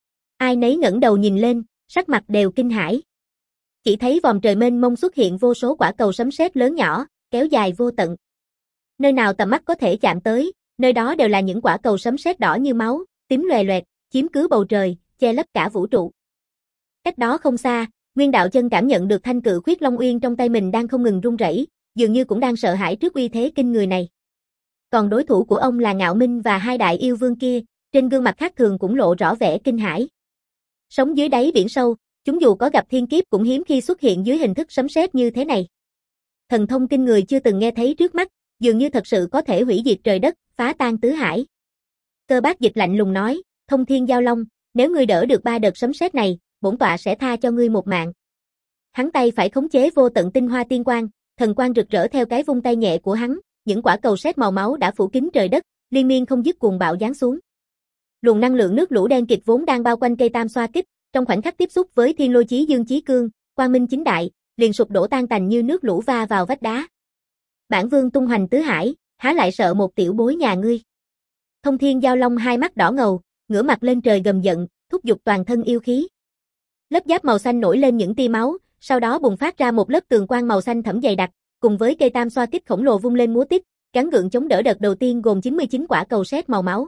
Ai nấy ngẩng đầu nhìn lên, sắc mặt đều kinh hãi. Chỉ thấy vòm trời mênh mông xuất hiện vô số quả cầu sấm sét lớn nhỏ, kéo dài vô tận. Nơi nào tầm mắt có thể chạm tới, nơi đó đều là những quả cầu sấm sét đỏ như máu, tím loè loẹt, chiếm cứ bầu trời, che lấp cả vũ trụ. Cách đó không xa, Nguyên Đạo Chân cảm nhận được thanh cự khuyết Long Uyên trong tay mình đang không ngừng run rẩy, dường như cũng đang sợ hãi trước uy thế kinh người này. Còn đối thủ của ông là Ngạo Minh và hai đại yêu vương kia, trên gương mặt khác thường cũng lộ rõ vẻ kinh hãi. Sống dưới đáy biển sâu, chúng dù có gặp thiên kiếp cũng hiếm khi xuất hiện dưới hình thức sấm sét như thế này. Thần thông kinh người chưa từng nghe thấy trước mắt, dường như thật sự có thể hủy diệt trời đất, phá tan tứ hải. Cơ Bác Dịch lạnh lùng nói, Thông Thiên Giao Long, nếu ngươi đỡ được ba đợt sấm sét này, bổn tọa sẽ tha cho ngươi một mạng. Hắn tay phải khống chế vô tận tinh hoa tiên quang, thần quang rực rỡ theo cái vung tay nhẹ của hắn, những quả cầu sét màu máu đã phủ kín trời đất, liên miên không dứt cuồng bạo giáng xuống. Luồng năng lượng nước lũ đen kịt vốn đang bao quanh cây tam xoa kích, trong khoảnh khắc tiếp xúc với Thiên Lôi Chí Dương Chí Cương, quang minh chính đại, liền sụp đổ tan tành như nước lũ va vào vách đá. Bản vương tung hoành tứ hải, há lại sợ một tiểu bối nhà ngươi. Thông Thiên Giao Long hai mắt đỏ ngầu, ngửa mặt lên trời gầm giận, thúc giục toàn thân yêu khí. Lớp giáp màu xanh nổi lên những tia máu, sau đó bùng phát ra một lớp tường quang màu xanh thẫm dày đặc, cùng với cây tam xoa kích khổng lồ vung lên múa tít, gắng gượng chống đỡ đợt đầu tiên gồm chín mươi chín quả cầu sét màu máu.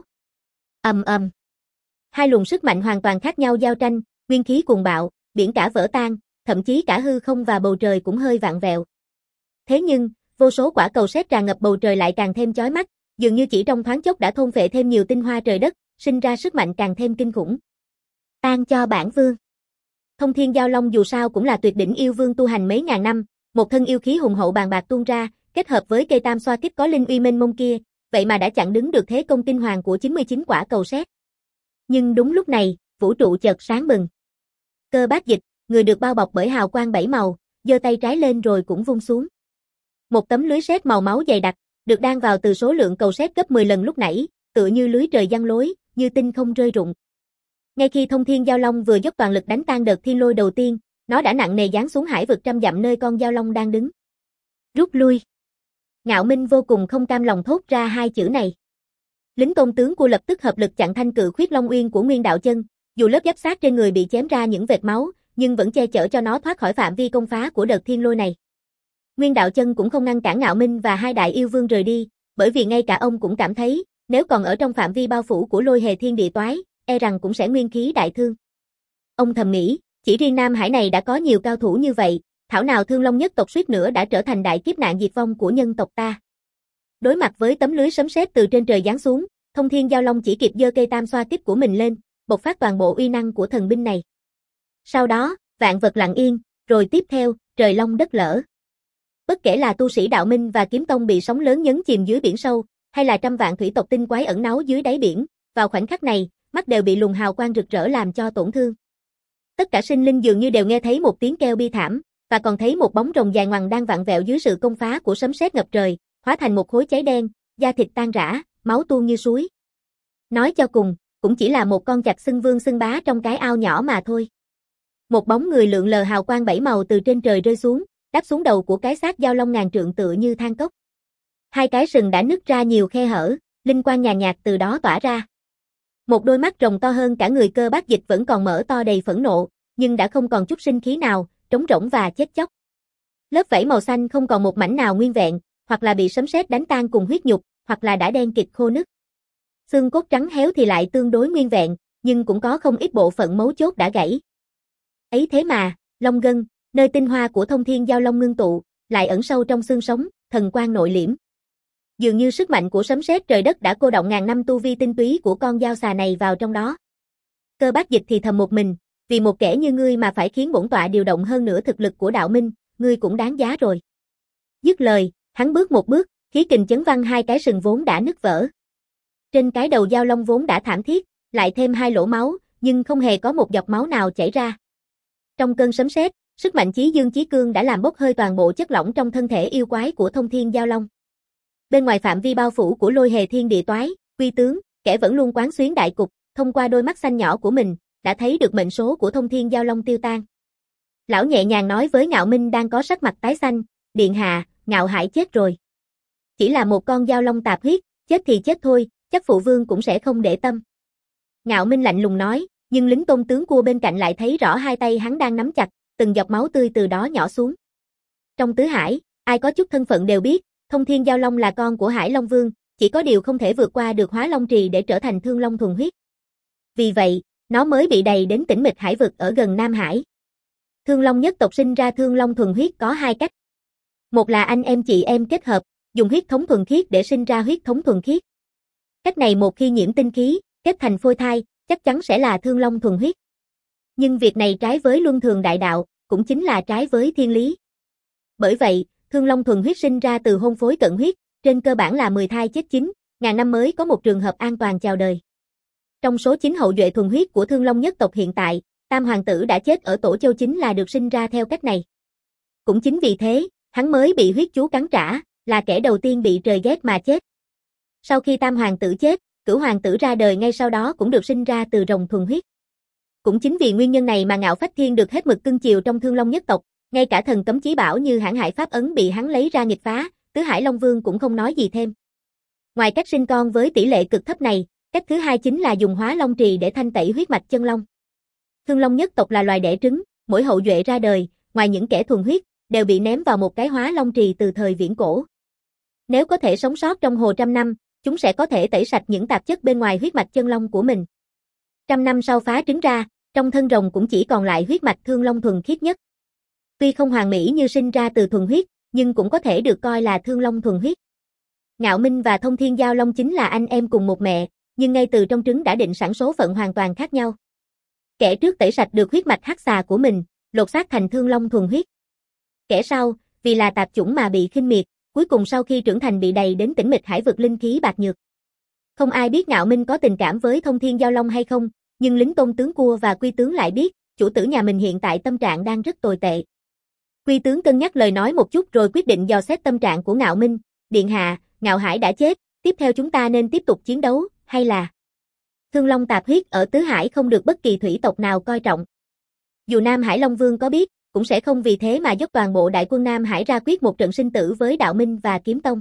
Ầm ầm. Hai luồng sức mạnh hoàn toàn khác nhau giao tranh, nguyên khí cuồng bạo, biển cả vỡ tan, thậm chí cả hư không và bầu trời cũng hơi vặn vẹo. Thế nhưng, vô số quả cầu sét tràn ngập bầu trời lại càng thêm chói mắt, dường như chỉ trong thoáng chốc đã thôn phệ thêm nhiều tinh hoa trời đất, sinh ra sức mạnh càng thêm kinh khủng. Tan cho bản vương. Thông Thiên Giao Long dù sao cũng là tuyệt đỉnh yêu vương tu hành mấy ngàn năm, một thân yêu khí hùng hậu bàn bạc tuôn ra, kết hợp với cây tam xoa kích có linh uy mênh mông kia, vậy mà đã chặn đứng được thế công tinh hoàng của chín mươi chín quả cầu sét. Nhưng đúng lúc này, vũ trụ chợt sáng bừng. Cơ Bác Dịch, người được bao bọc bởi hào quang bảy màu, giơ tay trái lên rồi cũng vung xuống. Một tấm lưới sét màu máu dày đặc, được đan vào từ số lượng cầu sét gấp mười lần lúc nãy, tựa như lưới trời giăng lối, như tinh không rơi rụng. Ngay khi Thông Thiên Giao Long vừa dốc toàn lực đánh tan đợt thiên lôi đầu tiên, nó đã nặng nề giáng xuống hải vực trăm dặm nơi con Giao Long đang đứng. Rút lui. Ngạo Minh vô cùng không cam lòng thốt ra hai chữ này. Lính tôn tướng của lập tức hợp lực chặn thanh cự khuyết Long Uyên của Nguyên Đạo Chân, dù lớp giáp sát trên người bị chém ra những vệt máu, nhưng vẫn che chở cho nó thoát khỏi phạm vi công phá của đợt thiên lôi này. Nguyên Đạo Chân cũng không ngăn cản Ngạo Minh và hai đại yêu vương rời đi, bởi vì ngay cả ông cũng cảm thấy, nếu còn ở trong phạm vi bao phủ của Lôi Hề Thiên Địa Toái, e rằng cũng sẽ nguyên khí đại thương. Ông thầm nghĩ, chỉ riêng Nam Hải này đã có nhiều cao thủ như vậy, thảo nào Thương Long nhất tộc suýt nữa đã trở thành đại kiếp nạn diệt vong của nhân tộc ta. Đối mặt với tấm lưới sấm sét từ trên trời giáng xuống, Thông Thiên Giao Long chỉ kịp giơ cây tam xoa kích của mình lên, bộc phát toàn bộ uy năng của thần binh này. Sau đó, vạn vật lặng yên, rồi tiếp theo, trời long đất lở. Bất kể là tu sĩ đạo minh và kiếm tông bị sóng lớn nhấn chìm dưới biển sâu, hay là trăm vạn thủy tộc tinh quái ẩn náu dưới đáy biển, vào khoảnh khắc này, mắt đều bị luồng hào quang rực rỡ làm cho tổn thương. Tất cả sinh linh dường như đều nghe thấy một tiếng kêu bi thảm, và còn thấy một bóng rồng dài ngoằng đang vặn vẹo dưới sự công phá của sấm sét ngập trời, hóa thành một khối cháy đen, da thịt tan rã, máu tuôn như suối. Nói cho cùng, cũng chỉ là một con chạch xưng vương xưng bá trong cái ao nhỏ mà thôi. Một bóng người lượn lờ hào quang bảy màu từ trên trời rơi xuống, đáp xuống đầu của cái xác Giao Long ngàn trượng tựa như than cốc. Hai cái sừng đã nứt ra nhiều khe hở, linh quang nhàn nhạt từ đó tỏa ra. Một đôi mắt rồng to hơn cả người Cơ Bác Dịch vẫn còn mở to đầy phẫn nộ, nhưng đã không còn chút sinh khí nào, trống rỗng và chết chóc. Lớp vảy màu xanh không còn một mảnh nào nguyên vẹn, hoặc là bị sấm sét đánh tan cùng huyết nhục, hoặc là đã đen kịt khô nứt. Xương cốt trắng héo thì lại tương đối nguyên vẹn, nhưng cũng có không ít bộ phận mấu chốt đã gãy. Ấy thế mà, long gân, nơi tinh hoa của Thông Thiên Giao Long ngưng tụ, lại ẩn sâu trong xương sống, thần quang nội liễm. Dường như sức mạnh của sấm sét trời đất đã cô động ngàn năm tu vi tinh túy của con dao xà này vào trong đó. Cơ Bác Dịch thì thầm một mình, vì một kẻ như ngươi mà phải khiến bổn tọa điều động hơn nữa thực lực của đạo minh, ngươi cũng đáng giá rồi. Dứt lời, hắn bước một bước, khí kình chấn văng hai cái sừng vốn đã nứt vỡ. Trên cái đầu Giao Long vốn đã thảm thiết, lại thêm hai lỗ máu, nhưng không hề có một giọt máu nào chảy ra. Trong cơn sấm sét, sức mạnh Chí Dương Chí Cương đã làm bốc hơi toàn bộ chất lỏng trong thân thể yêu quái của Thông Thiên Giao Long. Bên ngoài phạm vi bao phủ của Lôi Hề Thiên Địa Toái, Quy Tướng, kẻ vẫn luôn quán xuyến đại cục, thông qua đôi mắt xanh nhỏ của mình, đã thấy được mệnh số của Thông Thiên Giao Long tiêu tan. Lão nhẹ nhàng nói với Ngạo Minh đang có sắc mặt tái xanh, điện hạ, Ngạo Hải chết rồi. Chỉ là một con Giao Long tạp huyết, chết thì chết thôi, chắc phụ vương cũng sẽ không để tâm. Ngạo Minh lạnh lùng nói, nhưng lính tôn tướng cua bên cạnh lại thấy rõ hai tay hắn đang nắm chặt, từng giọt máu tươi từ đó nhỏ xuống. Trong tứ hải, ai có chút thân phận đều biết, Thông Thiên Giao Long là con của Hải Long Vương, chỉ có điều không thể vượt qua được Hóa Long Trì để trở thành Thương Long thuần huyết. Vì vậy, nó mới bị đày đến tĩnh mịch hải vực ở gần Nam Hải. Thương Long nhất tộc sinh ra Thương Long thuần huyết có hai cách. Một là anh em chị em kết hợp, dùng huyết thống thuần khiết để sinh ra huyết thống thuần khiết. Cách này một khi nhiễm tinh khí, kết thành phôi thai, chắc chắn sẽ là Thương Long thuần huyết. Nhưng việc này trái với luân thường đại đạo, cũng chính là trái với thiên lý. Bởi vậy, Thương Long thuần huyết sinh ra từ hôn phối cận huyết, trên cơ bản là mười thai chết chín, ngàn năm mới có một trường hợp an toàn chào đời. Trong số chín hậu duệ thuần huyết của Thương Long nhất tộc hiện tại, Tam hoàng tử đã chết ở Tổ Châu chính là được sinh ra theo cách này. Cũng chính vì thế, hắn mới bị huyết chú cắn trả, là kẻ đầu tiên bị trời ghét mà chết. Sau khi Tam hoàng tử chết, Cửu hoàng tử ra đời ngay sau đó cũng được sinh ra từ rồng thuần huyết. Cũng chính vì nguyên nhân này mà Ngạo Phách Thiên được hết mực cưng chiều trong Thương Long nhất tộc, ngay cả thần cấm chí bảo như Hãn Hải Pháp ấn bị hắn lấy ra nghịch phá, Tứ Hải Long Vương cũng không nói gì thêm. Ngoài cách sinh con với tỷ lệ cực thấp này, cách thứ hai chính là dùng Hóa Long Trì để thanh tẩy huyết mạch chân long. Thương Long nhất tộc là loài đẻ trứng, mỗi hậu duệ ra đời, ngoài những kẻ thuần huyết, đều bị ném vào một cái Hóa Long Trì từ thời viễn cổ. Nếu có thể sống sót trong hồ trăm năm, chúng sẽ có thể tẩy sạch những tạp chất bên ngoài huyết mạch chân long của mình. Trăm năm sau phá trứng ra, trong thân rồng cũng chỉ còn lại huyết mạch Thương Long thuần khiết nhất. Tuy không hoàn mỹ như sinh ra từ thuần huyết, nhưng cũng có thể được coi là Thương Long thuần huyết. Ngạo Minh và Thông Thiên Giao Long chính là anh em cùng một mẹ, nhưng ngay từ trong trứng đã định sẵn số phận hoàn toàn khác nhau. Kẻ trước tẩy sạch được huyết mạch hắc xà của mình, lột xác thành Thương Long thuần huyết. Kẻ sau, vì là tạp chủng mà bị khinh miệt, cuối cùng sau khi trưởng thành bị đày đến tĩnh mịch hải vực linh khí bạc nhược. Không ai biết Ngạo Minh có tình cảm với Thông Thiên Giao Long hay không, nhưng lính Tôn tướng Cua và Quy tướng lại biết, chủ tử nhà mình hiện tại tâm trạng đang rất tồi tệ. Quy tướng cân nhắc lời nói một chút rồi quyết định dò xét tâm trạng của Ngạo Minh. Điện hạ, Ngạo Hải đã chết, tiếp theo chúng ta nên tiếp tục chiến đấu, hay là Thương Long tạp huyết ở Tứ Hải không được bất kỳ thủy tộc nào coi trọng. Dù Nam Hải Long Vương có biết, cũng sẽ không vì thế mà dốc toàn bộ đại quân Nam Hải ra quyết một trận sinh tử với Đạo Minh và Kiếm Tông.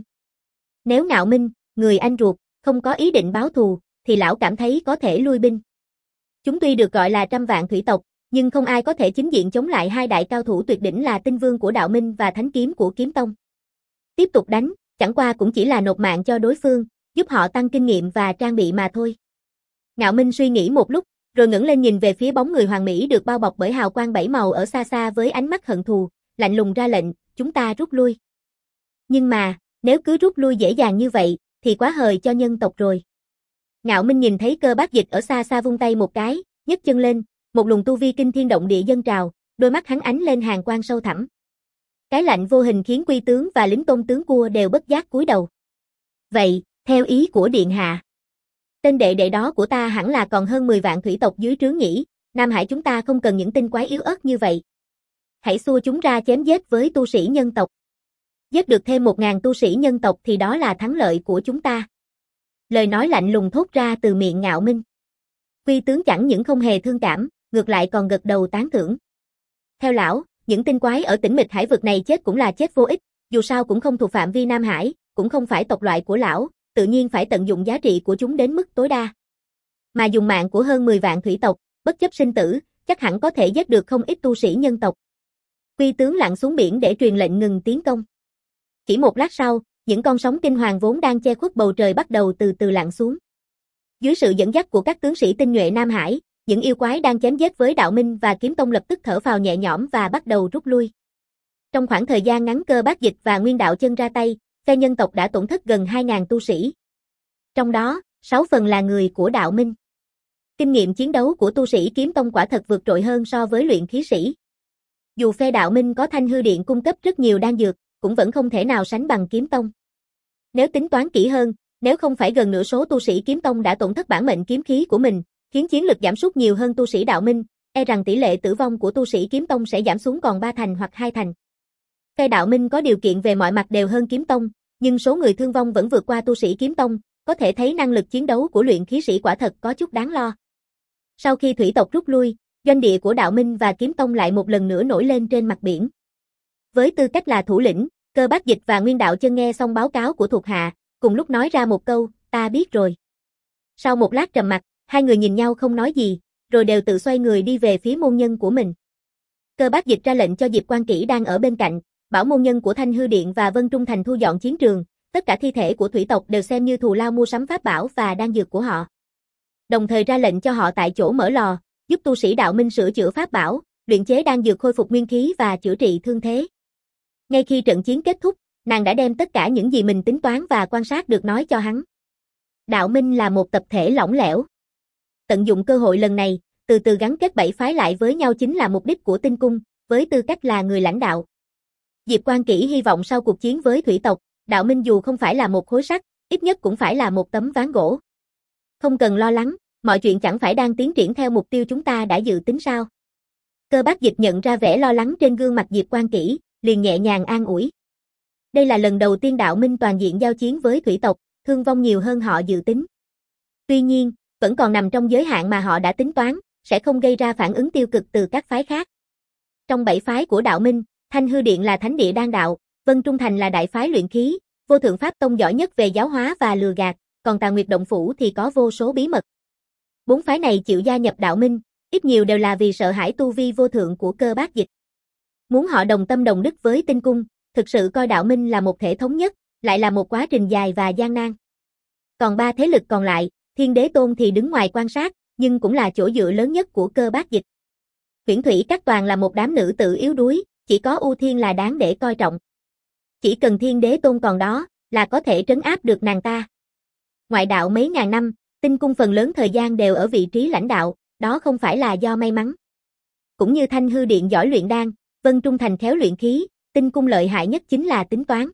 Nếu Ngạo Minh, người anh ruột, không có ý định báo thù, thì lão cảm thấy có thể lui binh. Chúng tuy được gọi là trăm vạn thủy tộc, nhưng không ai có thể chính diện chống lại hai đại cao thủ tuyệt đỉnh là Tinh Vương của Đạo Minh và Thánh Kiếm của Kiếm Tông. Tiếp tục đánh, chẳng qua cũng chỉ là nộp mạng cho đối phương, giúp họ tăng kinh nghiệm và trang bị mà thôi. Ngạo Minh suy nghĩ một lúc, rồi ngẩng lên nhìn về phía bóng người hoàng mỹ được bao bọc bởi hào quang bảy màu ở xa xa với ánh mắt hận thù, lạnh lùng ra lệnh, chúng ta rút lui. Nhưng mà, nếu cứ rút lui dễ dàng như vậy, thì quá hời cho nhân tộc rồi. Ngạo Minh nhìn thấy Cơ Bác Dịch ở xa xa vung tay một cái, nhấc chân lên, một luồng tu vi kinh thiên động địa dâng trào, đôi mắt hắn ánh lên hàn quang sâu thẳm. Cái lạnh vô hình khiến Quy tướng và lính Tôn tướng Cua đều bất giác cúi đầu. Vậy, theo ý của điện hạ, tên đệ đệ đó của ta hẳn là còn hơn mười vạn thủy tộc dưới trướng nhỉ, Nam Hải chúng ta không cần những tinh quái yếu ớt như vậy. Hãy xua chúng ra chém giết với tu sĩ nhân tộc. Giết được thêm một ngàn tu sĩ nhân tộc thì đó là thắng lợi của chúng ta. Lời nói lạnh lùng thốt ra từ miệng Ngạo Minh. Quy tướng chẳng những không hề thương cảm, ngược lại còn gật đầu tán thưởng. Theo lão, những tinh quái ở tĩnh mịch hải vực này chết cũng là chết vô ích, dù sao cũng không thuộc phạm vi Nam Hải, cũng không phải tộc loại của lão, tự nhiên phải tận dụng giá trị của chúng đến mức tối đa. Mà dùng mạng của hơn mười vạn thủy tộc, bất chấp sinh tử, chắc hẳn có thể giết được không ít tu sĩ nhân tộc. Quy tướng lặn xuống biển để truyền lệnh ngừng tiến công. Chỉ một lát sau, những con sóng kinh hoàng vốn đang che khuất bầu trời bắt đầu từ từ lặn xuống. Dưới sự dẫn dắt của các tướng sĩ tinh nhuệ Nam Hải, những yêu quái đang chém giết với Đạo Minh và Kiếm Tông lập tức thở phào nhẹ nhõm và bắt đầu rút lui. Trong khoảng thời gian ngắn Cơ Bác Dịch và Nguyên Đạo Chân ra tay, phe nhân tộc đã tổn thất gần hai ngàn tu sĩ. Trong đó, sáu phần là người của Đạo Minh. Kinh nghiệm chiến đấu của tu sĩ Kiếm Tông quả thật vượt trội hơn so với luyện khí sĩ. Dù phe Đạo Minh có Thanh Hư Điện cung cấp rất nhiều đan dược, cũng vẫn không thể nào sánh bằng Kiếm Tông. Nếu tính toán kỹ hơn, nếu không phải gần nửa số tu sĩ Kiếm Tông đã tổn thất bản mệnh kiếm khí của mình, khiến chiến lực giảm sút nhiều hơn tu sĩ Đạo Minh, e rằng tỷ lệ tử vong của tu sĩ Kiếm Tông sẽ giảm xuống còn ba thành hoặc hai thành. Phe Đạo Minh có điều kiện về mọi mặt đều hơn Kiếm Tông, nhưng số người thương vong vẫn vượt qua tu sĩ Kiếm Tông, có thể thấy năng lực chiến đấu của luyện khí sĩ quả thật có chút đáng lo. Sau khi thủy tộc rút lui, doanh địa của Đạo Minh và Kiếm Tông lại một lần nữa nổi lên trên mặt biển. Với tư cách là thủ lĩnh, Cơ Bác Dịch và Nguyên Đạo Chân nghe xong báo cáo của thuộc hạ, cùng lúc nói ra một câu, ta biết rồi. Sau một lát trầm mặc, hai người nhìn nhau không nói gì, rồi đều tự xoay người đi về phía môn nhân của mình. Cơ Bác Dịch ra lệnh cho Diệp Quan Kỷ đang ở bên cạnh, bảo môn nhân của Thanh Hư Điện và Vân Trung Thành thu dọn chiến trường, tất cả thi thể của thủy tộc đều xem như thù lao mua sắm pháp bảo và đan dược của họ. đồng thời ra lệnh cho họ tại chỗ mở lò, giúp tu sĩ đạo minh sửa chữa pháp bảo, luyện chế đan dược khôi phục nguyên khí và chữa trị thương thế. Ngay khi trận chiến kết thúc, nàng đã đem tất cả những gì mình tính toán và quan sát được nói cho hắn. Đạo minh là một tập thể lỏng lẻo. Tận dụng cơ hội lần này, từ từ gắn kết bảy phái lại với nhau chính là mục đích của Tinh Cung, với tư cách là người lãnh đạo. Diệp Quan Kỷ hy vọng sau cuộc chiến với thủy tộc, đạo minh dù không phải là một khối sắt, ít nhất cũng phải là một tấm ván gỗ. Không cần lo lắng, mọi chuyện chẳng phải đang tiến triển theo mục tiêu chúng ta đã dự tính sao? Cơ Bác Dịch nhận ra vẻ lo lắng trên gương mặt Diệp Quan Kỷ, liền nhẹ nhàng an ủi. Đây là lần đầu tiên đạo minh toàn diện giao chiến với thủy tộc, thương vong nhiều hơn họ dự tính. Tuy nhiên, vẫn còn nằm trong giới hạn mà họ đã tính toán, sẽ không gây ra phản ứng tiêu cực từ các phái khác. Trong bảy phái của đạo minh, Thanh Hư Điện là thánh địa đan đạo, Vân Trung Thành là đại phái luyện khí, Vô Thượng Pháp Tông giỏi nhất về giáo hóa và lừa gạt, còn Tà Nguyệt Động Phủ thì có vô số bí mật. Bốn phái này chịu gia nhập đạo minh, ít nhiều đều là vì sợ hãi tu vi vô thượng của Cơ Bác Dịch. Muốn họ đồng tâm đồng đức với Tinh Cung, thực sự coi đạo minh là một thể thống nhất, lại là một quá trình dài và gian nan. Còn ba thế lực còn lại, Thiên Đế Tôn thì đứng ngoài quan sát, nhưng cũng là chỗ dựa lớn nhất của Cơ Bác Dịch. Huyễn Thủy Các toàn là một đám nữ tự yếu đuối, chỉ có U Thiên là đáng để coi trọng. Chỉ cần Thiên Đế Tôn còn đó, là có thể trấn áp được nàng ta. Ngoại đạo mấy ngàn năm, Tinh Cung phần lớn thời gian đều ở vị trí lãnh đạo, đó không phải là do may mắn. Cũng như Thanh Hư Điện giỏi luyện đan, Vân Trung Thành khéo luyện khí, Tinh Cung lợi hại nhất chính là tính toán.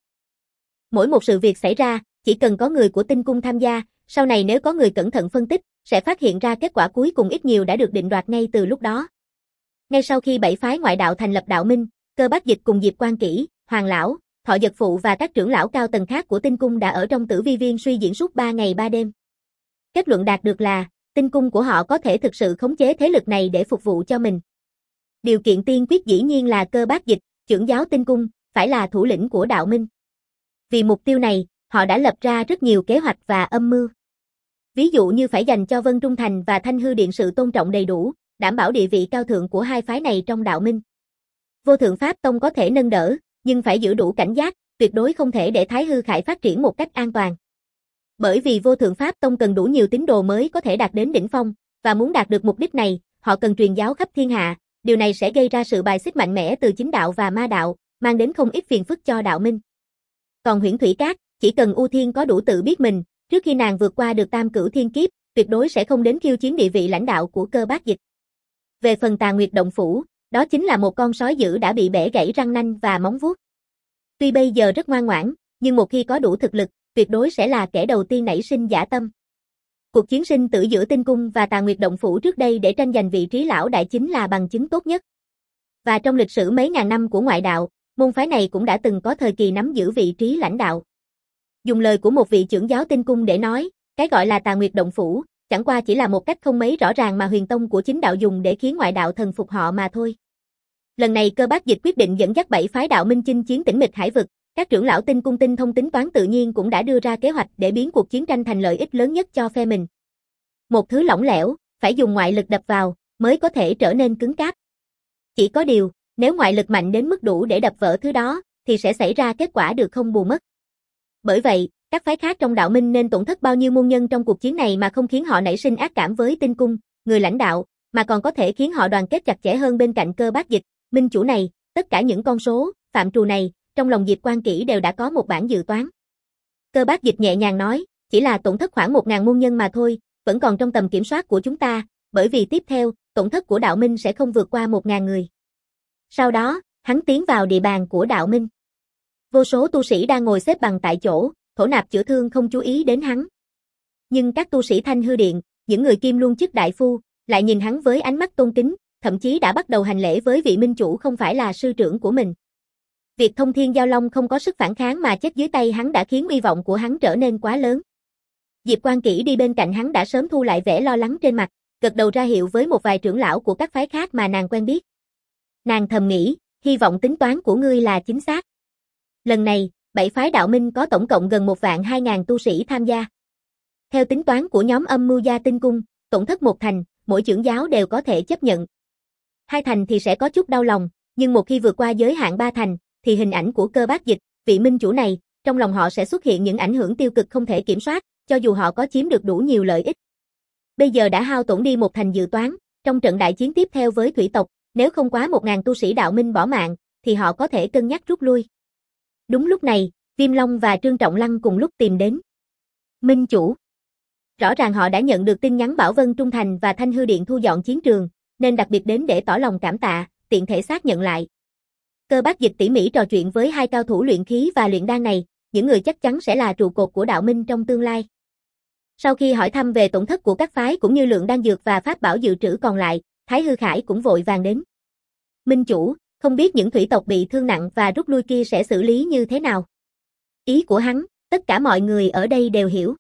Mỗi một sự việc xảy ra, chỉ cần có người của Tinh Cung tham gia, sau này nếu có người cẩn thận phân tích, sẽ phát hiện ra kết quả cuối cùng ít nhiều đã được định đoạt ngay từ lúc đó. Ngay sau khi bảy phái ngoại đạo thành lập đạo minh, Cơ Bác Dịch cùng Diệp Quan Kỷ, Hoàng Lão, Thọ Dật Phụ và các trưởng lão cao tầng khác của Tinh Cung đã ở trong Tử Vi Viên suy diễn suốt ba ngày ba đêm. Kết luận đạt được là, Tinh Cung của họ có thể thực sự khống chế thế lực này để phục vụ cho mình. Điều kiện tiên quyết dĩ nhiên là Cơ Bác Dịch, trưởng giáo Tinh Cung, phải là thủ lĩnh của đạo minh. Vì mục tiêu này, họ đã lập ra rất nhiều kế hoạch và âm mưu. Ví dụ như phải dành cho Vân Trung Thành và Thanh Hư Điện sự tôn trọng đầy đủ, đảm bảo địa vị cao thượng của hai phái này trong đạo minh. Vô Thượng Pháp Tông có thể nâng đỡ, nhưng phải giữ đủ cảnh giác, tuyệt đối không thể để Thái Hư Khải phát triển một cách an toàn. Bởi vì Vô Thượng Pháp Tông cần đủ nhiều tín đồ mới có thể đạt đến đỉnh phong, và muốn đạt được mục đích này, họ cần truyền giáo khắp thiên hạ, điều này sẽ gây ra sự bài xích mạnh mẽ từ chính đạo và ma đạo, mang đến không ít phiền phức cho đạo minh. Còn Huyễn Thủy Các, chỉ cần U Thiên có đủ tự biết mình, trước khi nàng vượt qua được tam cửu thiên kiếp, tuyệt đối sẽ không đến khiêu chiến địa vị lãnh đạo của Cơ Bác Dịch. Về phần Tà Nguyệt Động Phủ, đó chính là một con sói dữ đã bị bẻ gãy răng nanh và móng vuốt. Tuy bây giờ rất ngoan ngoãn, nhưng một khi có đủ thực lực, tuyệt đối sẽ là kẻ đầu tiên nảy sinh dã tâm. Cuộc chiến sinh tử giữa Tinh Cung và Tà Nguyệt Động Phủ trước đây để tranh giành vị trí lão đại chính là bằng chứng tốt nhất. Và trong lịch sử mấy ngàn năm của ngoại đạo, môn phái này cũng đã từng có thời kỳ nắm giữ vị trí lãnh đạo. Dùng lời của một vị trưởng giáo Tinh Cung để nói, cái gọi là Tà Nguyệt Động Phủ, chẳng qua chỉ là một cách không mấy rõ ràng mà huyền tông của chính đạo dùng để khiến ngoại đạo thần phục họ mà thôi. Lần này Cơ Bác Dịch quyết định dẫn dắt bảy phái đạo minh chinh chiến tĩnh mịch hải vực, các trưởng lão Tinh Cung tinh thông tính toán tự nhiên cũng đã đưa ra kế hoạch để biến cuộc chiến tranh thành lợi ích lớn nhất cho phe mình. Một thứ lỏng lẻo, phải dùng ngoại lực đập vào, mới có thể trở nên cứng cáp. Chỉ có điều, nếu ngoại lực mạnh đến mức đủ để đập vỡ thứ đó, thì sẽ xảy ra kết quả được không bù mất. Bởi vậy, các phái khác trong đạo minh nên tổn thất bao nhiêu môn nhân trong cuộc chiến này mà không khiến họ nảy sinh ác cảm với Tinh Cung, người lãnh đạo, mà còn có thể khiến họ đoàn kết chặt chẽ hơn bên cạnh Cơ Bác Dịch, minh chủ này, tất cả những con số, phạm trù này, trong lòng Diệp Quan Kỷ đều đã có một bản dự toán. Cơ Bác Dịch nhẹ nhàng nói, chỉ là tổn thất khoảng một ngàn môn nhân mà thôi, vẫn còn trong tầm kiểm soát của chúng ta, bởi vì tiếp theo, tổn thất của đạo minh sẽ không vượt qua một ngàn người. Sau đó, hắn tiến vào địa bàn của đạo minh. Vô số tu sĩ đang ngồi xếp bằng tại chỗ, thổ nạp chữa thương không chú ý đến hắn. Nhưng các tu sĩ Thanh Hư Điện, những người kim luân chức đại phu, lại nhìn hắn với ánh mắt tôn kính, thậm chí đã bắt đầu hành lễ với vị minh chủ không phải là sư trưởng của mình. Việc Thông Thiên Giao Long không có sức phản kháng mà chết dưới tay hắn đã khiến uy vọng của hắn trở nên quá lớn. Diệp Quan Kỷ đi bên cạnh hắn đã sớm thu lại vẻ lo lắng trên mặt, gật đầu ra hiệu với một vài trưởng lão của các phái khác mà nàng quen biết. Nàng thầm nghĩ, hy vọng tính toán của ngươi là chính xác. Lần này, bảy phái đạo minh có tổng cộng gần một vạn hai ngàn tu sĩ tham gia. Theo tính toán của nhóm âm mưu gia Tinh Cung, tổn thất một thành, mỗi trưởng giáo đều có thể chấp nhận. Hai thành thì sẽ có chút đau lòng, nhưng một khi vượt qua giới hạn ba thành, thì hình ảnh của Cơ Bác Dịch, vị minh chủ này, trong lòng họ sẽ xuất hiện những ảnh hưởng tiêu cực không thể kiểm soát, cho dù họ có chiếm được đủ nhiều lợi ích. bây giờ đã hao tổn đi một thành dự toán, trong trận đại chiến tiếp theo với thủy tộc, nếu không quá một ngàn tu sĩ đạo minh bỏ mạng, thì họ có thể cân nhắc rút lui. Đúng lúc này, Viêm Long và Trương Trọng Lăng cùng lúc tìm đến. Minh chủ. Rõ ràng họ đã nhận được tin nhắn Bảo Vân Trung Thành và Thanh Hư Điện thu dọn chiến trường, nên đặc biệt đến để tỏ lòng cảm tạ, tiện thể xác nhận lại. Cơ Bác Dịch tỉ mỉ trò chuyện với hai cao thủ luyện khí và luyện đan này, những người chắc chắn sẽ là trụ cột của đạo minh trong tương lai. Sau khi hỏi thăm về tổn thất của các phái cũng như lượng đan dược và pháp bảo dự trữ còn lại, Thái Hư Khải cũng vội vàng đến. Minh chủ, không biết những thủy tộc bị thương nặng và rút lui kia sẽ xử lý như thế nào? Ý của hắn, tất cả mọi người ở đây đều hiểu.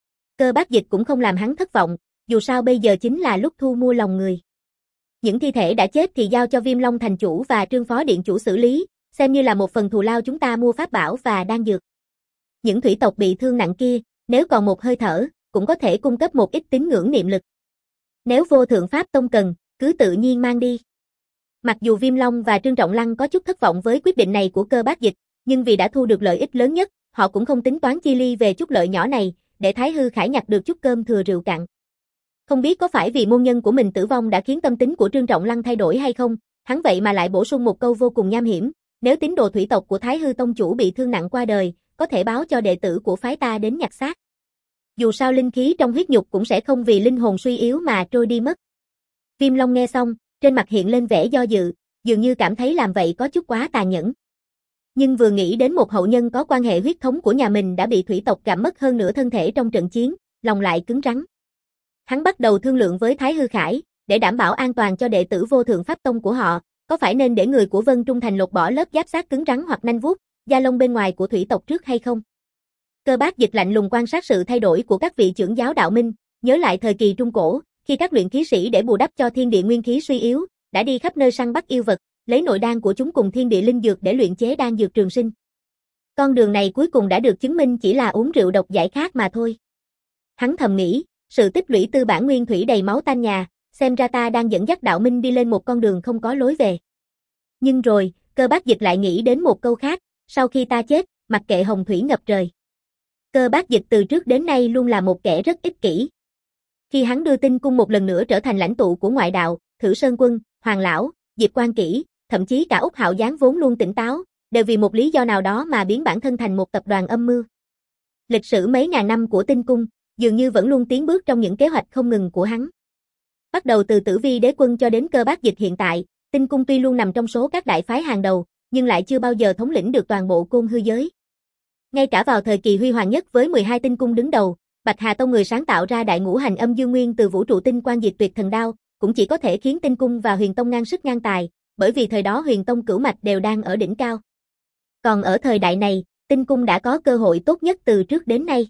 Cơ Bác Dịch cũng không làm hắn thất vọng, dù sao bây giờ chính là lúc thu mua lòng người. Những thi thể đã chết thì giao cho Viêm Long thành chủ và Trương phó điện chủ xử lý, xem như là một phần thù lao chúng ta mua pháp bảo và đan dược. Những thủy tộc bị thương nặng kia, nếu còn một hơi thở, cũng có thể cung cấp một ít tín ngưỡng niệm lực. Nếu vô thượng pháp tông cần, cứ tự nhiên mang đi. Mặc dù Viêm Long và Trương Trọng Lăng có chút thất vọng với quyết định này của Cơ Bác Dịch, nhưng vì đã thu được lợi ích lớn nhất, họ cũng không tính toán chi ly về chút lợi nhỏ này, để Thái Hư Khải nhặt được chút cơm thừa rượu cạn. Không biết có phải vì môn nhân của mình tử vong đã khiến tâm tính của Trương Trọng Lăng thay đổi hay không, hắn vậy mà lại bổ sung một câu vô cùng nham hiểm, nếu tín đồ thủy tộc của Thái Hư tông chủ bị thương nặng qua đời, có thể báo cho đệ tử của phái ta đến nhặt xác. Dù sao linh khí trong huyết nhục cũng sẽ không vì linh hồn suy yếu mà trôi đi mất. Viêm Long nghe xong, trên mặt hiện lên vẻ do dự, dường như cảm thấy làm vậy có chút quá tàn nhẫn. Nhưng vừa nghĩ đến một hậu nhân có quan hệ huyết thống của nhà mình đã bị thủy tộc gặm mất hơn nửa thân thể trong trận chiến, lòng lại cứng rắn. Hắn bắt đầu thương lượng với Thái Hư Khải, để đảm bảo an toàn cho đệ tử vô thượng pháp tông của họ, có phải nên để người của Vân Trung Thành lột bỏ lớp giáp xác cứng rắn hoặc nanh vuốt, da lông bên ngoài của thủy tộc trước hay không? Cơ Bác Dịch lạnh lùng quan sát sự thay đổi của các vị trưởng giáo đạo minh, nhớ lại thời kỳ trung cổ, khi các luyện khí sĩ để bù đắp cho thiên địa nguyên khí suy yếu, đã đi khắp nơi săn bắt yêu vật, lấy nội đan của chúng cùng thiên địa linh dược để luyện chế đan dược trường sinh. Con đường này cuối cùng đã được chứng minh chỉ là uống rượu độc giải khát mà thôi. Hắn thầm nghĩ, sự tích lũy tư bản nguyên thủy đầy máu tanh nhà, xem ra ta đang dẫn dắt đạo minh đi lên một con đường không có lối về. Nhưng rồi, Cơ Bác Dịch lại nghĩ đến một câu khác, sau khi ta chết, mặc kệ hồng thủy ngập trời. Cơ Bác Dịch từ trước đến nay luôn là một kẻ rất ích kỷ. Khi hắn đưa Tinh Cung một lần nữa trở thành lãnh tụ của ngoại đạo, Thử Sơn Quân, Hoàng Lão, Diệp Quan Kỷ, thậm chí cả Úc Hạo Giáng vốn luôn tỉnh táo, đều vì một lý do nào đó mà biến bản thân thành một tập đoàn âm mưu. Lịch sử mấy ngàn năm của Tinh Cung, dường như vẫn luôn tiến bước trong những kế hoạch không ngừng của hắn. Bắt đầu từ Tử Vi Đế Quân cho đến Cơ Bác Dịch hiện tại, Tinh Cung tuy luôn nằm trong số các đại phái hàng đầu, nhưng lại chưa bao giờ thống lĩnh được toàn bộ Côn Hư giới. Ngay cả vào thời kỳ huy hoàng nhất với mười hai tinh cung đứng đầu, Bạch Hà Tông người sáng tạo ra đại ngũ hành âm dương nguyên từ vũ trụ tinh quang diệt tuyệt thần đao, cũng chỉ có thể khiến Tinh Cung và Huyền Tông ngang sức ngang tài, bởi vì thời đó Huyền Tông cửu mạch đều đang ở đỉnh cao. Còn ở thời đại này, Tinh Cung đã có cơ hội tốt nhất từ trước đến nay.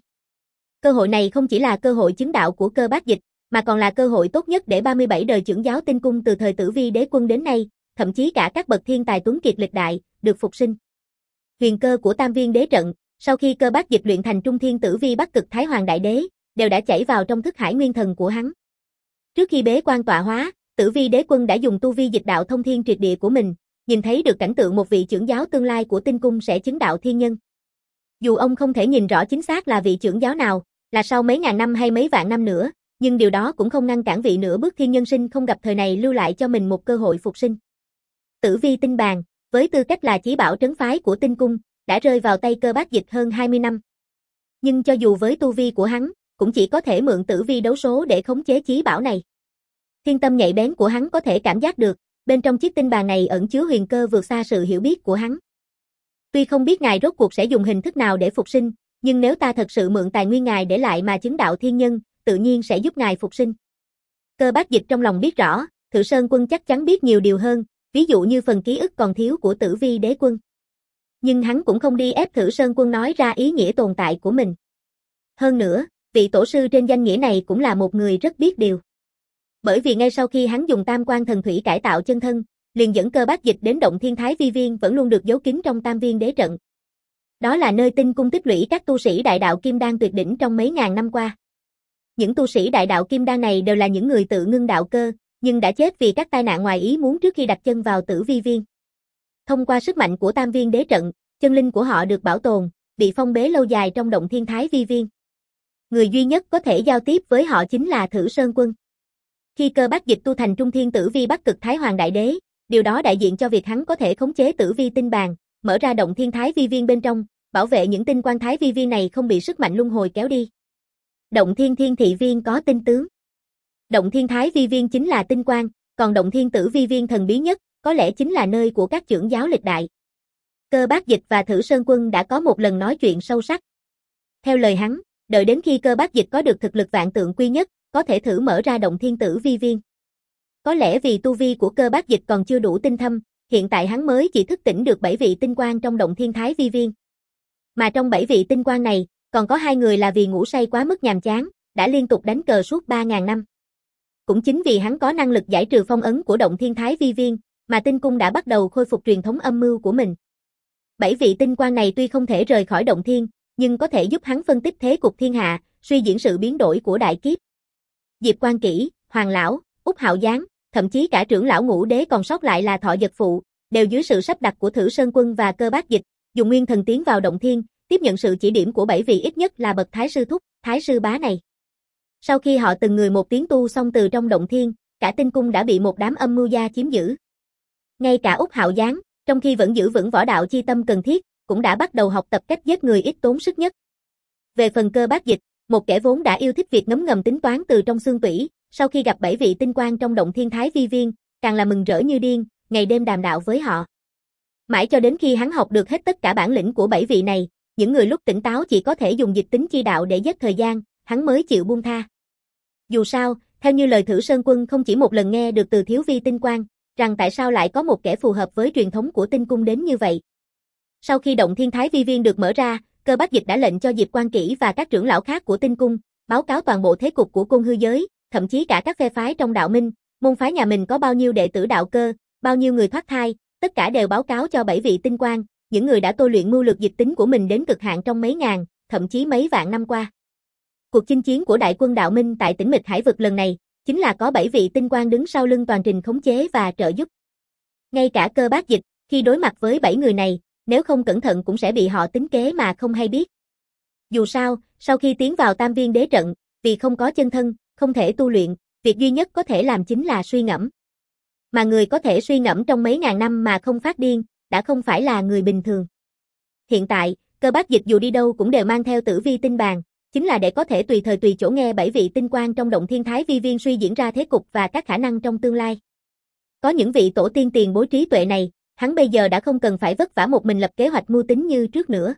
Cơ hội này không chỉ là cơ hội chứng đạo của Cơ Bác Dịch, mà còn là cơ hội tốt nhất để ba mươi bảy đời trưởng giáo Tinh Cung từ thời Tử Vi Đế Quân đến nay, thậm chí cả các bậc thiên tài tuấn kiệt lịch đại, được phục sinh. Huyền cơ của Tam Viên Đế trận, sau khi Cơ Bác Dịch luyện thành Trung Thiên Tử Vi Bắc Cực Thái Hoàng Đại Đế, đều đã chảy vào trong thức hải nguyên thần của hắn. Trước khi bế quan tọa hóa, Tử Vi Đế Quân đã dùng tu vi dịch đạo thông thiên triệt địa của mình, nhìn thấy được cảnh tượng một vị trưởng giáo tương lai của Tinh Cung sẽ chứng đạo thiên nhân. Dù ông không thể nhìn rõ chính xác là vị trưởng giáo nào, là sau mấy ngàn năm hay mấy vạn năm nữa, nhưng điều đó cũng không ngăn cản vị nửa bước thiên nhân sinh không gặp thời này lưu lại cho mình một cơ hội phục sinh. Tử Vi Tinh Bàn, với tư cách là chí bảo trấn phái của Tinh Cung, đã rơi vào tay Cơ Bác Dịch hơn hai mươi năm. Nhưng cho dù với tu vi của hắn, cũng chỉ có thể mượn tử vi đấu số để khống chế chí bảo này. Thiên tâm nhạy bén của hắn có thể cảm giác được, bên trong chiếc tinh bàn này ẩn chứa huyền cơ vượt xa sự hiểu biết của hắn. Tuy không biết ngài rốt cuộc sẽ dùng hình thức nào để phục sinh, nhưng nếu ta thật sự mượn tài nguyên ngài để lại mà chứng đạo thiên nhân, tự nhiên sẽ giúp ngài phục sinh. Cơ Bác Dịch trong lòng biết rõ, Thử Sơn Quân chắc chắn biết nhiều điều hơn, ví dụ như phần ký ức còn thiếu của Tử Vi Đế Quân. Nhưng hắn cũng không đi ép Thử Sơn Quân nói ra ý nghĩa tồn tại của mình. Hơn nữa, vị tổ sư trên danh nghĩa này cũng là một người rất biết điều. Bởi vì ngay sau khi hắn dùng Tam Quan Thần Thủy cải tạo chân thân, liền dẫn Cơ Bác Dịch đến động Thiên Thái Vi Viên vẫn luôn được giấu kín trong Tam Viên Đế trận. Đó là nơi Tinh Cung tích lũy các tu sĩ đại đạo kim đan tuyệt đỉnh trong mấy ngàn năm qua. Những tu sĩ đại đạo kim đan này đều là những người tự ngưng đạo cơ, nhưng đã chết vì các tai nạn ngoài ý muốn trước khi đặt chân vào Tử Vi Viên. Thông qua sức mạnh của Tam Viên Đế trận, chân linh của họ được bảo tồn, bị phong bế lâu dài trong động Thiên Thái Vi Viên. Người duy nhất có thể giao tiếp với họ chính là Thử Sơn Quân. Khi Cơ Bác Dịch tu thành Trung Thiên Tử Vi Bắc Cực Thái Hoàng Đại Đế, điều đó đại diện cho việc hắn có thể khống chế Tử Vi tinh bàn, mở ra động thiên thái vi viên bên trong, bảo vệ những tinh quang thái vi viên này không bị sức mạnh luân hồi kéo đi. Động thiên thiên thị viên có tinh tướng. Động thiên thái vi viên chính là tinh quang, còn động thiên tử vi viên thần bí nhất, có lẽ chính là nơi của các trưởng giáo lịch đại. Cơ Bác Dịch và Thử Sơn Quân đã có một lần nói chuyện sâu sắc. Theo lời hắn, đợi đến khi Cơ Bác Dịch có được thực lực vạn tượng quy nhất, có thể thử mở ra động thiên tử vi viên. Có lẽ vì tu vi của Cơ Bác Dịch còn chưa đủ tinh thâm, hiện tại hắn mới chỉ thức tỉnh được bảy vị tinh quang trong động thiên thái vi viên. Mà trong bảy vị tinh quang này, còn có hai người là vì ngủ say quá mức nhàm chán, đã liên tục đánh cờ suốt ba ngàn năm. Cũng chính vì hắn có năng lực giải trừ phong ấn của động thiên thái vi viên, mà tinh cung đã bắt đầu khôi phục truyền thống âm mưu của mình. Bảy vị tinh quang này tuy không thể rời khỏi động thiên, nhưng có thể giúp hắn phân tích thế cục thiên hạ, suy diễn sự biến đổi của đại kiếp. Diệp Quan Kỷ, Hoàng Lão, Úc Hạo Giáng, thậm chí cả trưởng lão Ngũ Đế còn sót lại là Thọ Dật Phụ, đều dưới sự sắp đặt của Thử Sơn Quân và Cơ Bác Dịch, dùng nguyên thần tiến vào động thiên, tiếp nhận sự chỉ điểm của bảy vị ít nhất là bậc Thái Sư Thúc, Thái Sư Bá này. Sau khi họ từng người một tiếng tu xong từ trong động thiên, cả tinh cung đã bị một đám âm mưu gia chiếm giữ. Ngay cả Úc Hạo Giáng, trong khi vẫn giữ vững võ đạo chi tâm cần thiết, cũng đã bắt đầu học tập cách giết người ít tốn sức nhất. Về phần Cơ Bác Dịch, một kẻ vốn đã yêu thích việc ngấm ngầm tính toán từ trong xương tủy, sau khi gặp bảy vị tinh quang trong động thiên thái vi viên, càng là mừng rỡ như điên, ngày đêm đàm đạo với họ. Mãi cho đến khi hắn học được hết tất cả bản lĩnh của bảy vị này, những người lúc tỉnh táo chỉ có thể dùng dịch tính chi đạo để giết thời gian, hắn mới chịu buông tha. Dù sao, theo như lời Thử Sơn Quân không chỉ một lần nghe được từ thiếu vi tinh quang, rằng tại sao lại có một kẻ phù hợp với truyền thống của tinh cung đến như vậy. Sau khi động thiên thái vi viên được mở ra, Cơ Bác Dịch đã lệnh cho Diệp Quan Kỷ và các trưởng lão khác của tinh cung, báo cáo toàn bộ thế cục của côn hư giới, thậm chí cả các phe phái trong đạo minh, môn phái nhà mình có bao nhiêu đệ tử đạo cơ, bao nhiêu người thoát thai, tất cả đều báo cáo cho bảy vị tinh quang, những người đã tôi luyện mưu lược dịch tính của mình đến cực hạn trong mấy ngàn, thậm chí mấy vạn năm qua. Cuộc chinh chiến của đại quân đạo minh tại Tĩnh Mịch Hải vực lần này, chính là có bảy vị tinh quang đứng sau lưng toàn trình khống chế và trợ giúp. Ngay cả Cơ Bác Dịch, khi đối mặt với bảy người này, nếu không cẩn thận cũng sẽ bị họ tính kế mà không hay biết. Dù sao, sau khi tiến vào Tam Viên Đế trận, vì không có chân thân, không thể tu luyện, việc duy nhất có thể làm chính là suy ngẫm. Mà người có thể suy ngẫm trong mấy ngàn năm mà không phát điên, đã không phải là người bình thường. Hiện tại, Cơ Bác Dịch dù đi đâu cũng đều mang theo Tử Vi tinh bàn, chính là để có thể tùy thời tùy chỗ nghe bảy vị tinh quang trong động thiên thái vi viên suy diễn ra thế cục và các khả năng trong tương lai. Có những vị tổ tiên tiền bối trí tuệ này, hắn bây giờ đã không cần phải vất vả một mình lập kế hoạch mưu tính như trước nữa.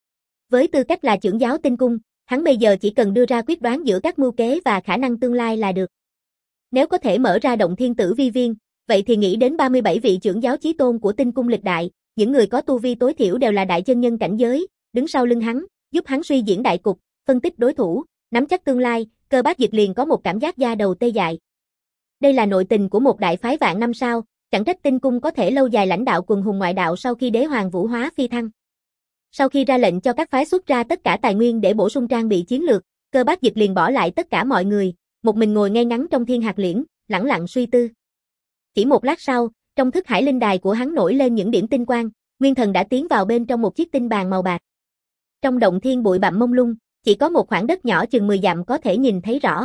Với tư cách là trưởng giáo tinh cung, hắn bây giờ chỉ cần đưa ra quyết đoán giữa các mưu kế và khả năng tương lai là được. Nếu có thể mở ra động thiên tử vi viên, vậy thì nghĩ đến ba mươi bảy vị trưởng giáo chí tôn của tinh cung lịch đại, những người có tu vi tối thiểu đều là đại chân nhân cảnh giới, đứng sau lưng hắn, giúp hắn suy diễn đại cục, phân tích đối thủ, nắm chắc tương lai, Cơ Bác Dịch liền có một cảm giác da đầu tê dại. Đây là nội tình của một đại phái vạn năm sao, chẳng trách tinh cung có thể lâu dài lãnh đạo quần hùng ngoại đạo sau khi đế hoàng vũ hóa phi thăng. Sau khi ra lệnh cho các phái xuất ra tất cả tài nguyên để bổ sung trang bị chiến lược, Cơ Bác Dịch liền bỏ lại tất cả mọi người, một mình ngồi ngay ngắn trong thiên hạt liễn, lẳng lặng suy tư. Chỉ một lát sau, trong thức hải linh đài của hắn nổi lên những điểm tinh quang, nguyên thần đã tiến vào bên trong một chiếc tinh bàn màu bạc. Trong động thiên bụi bặm mông lung, chỉ có một khoảng đất nhỏ chừng mười dặm có thể nhìn thấy rõ.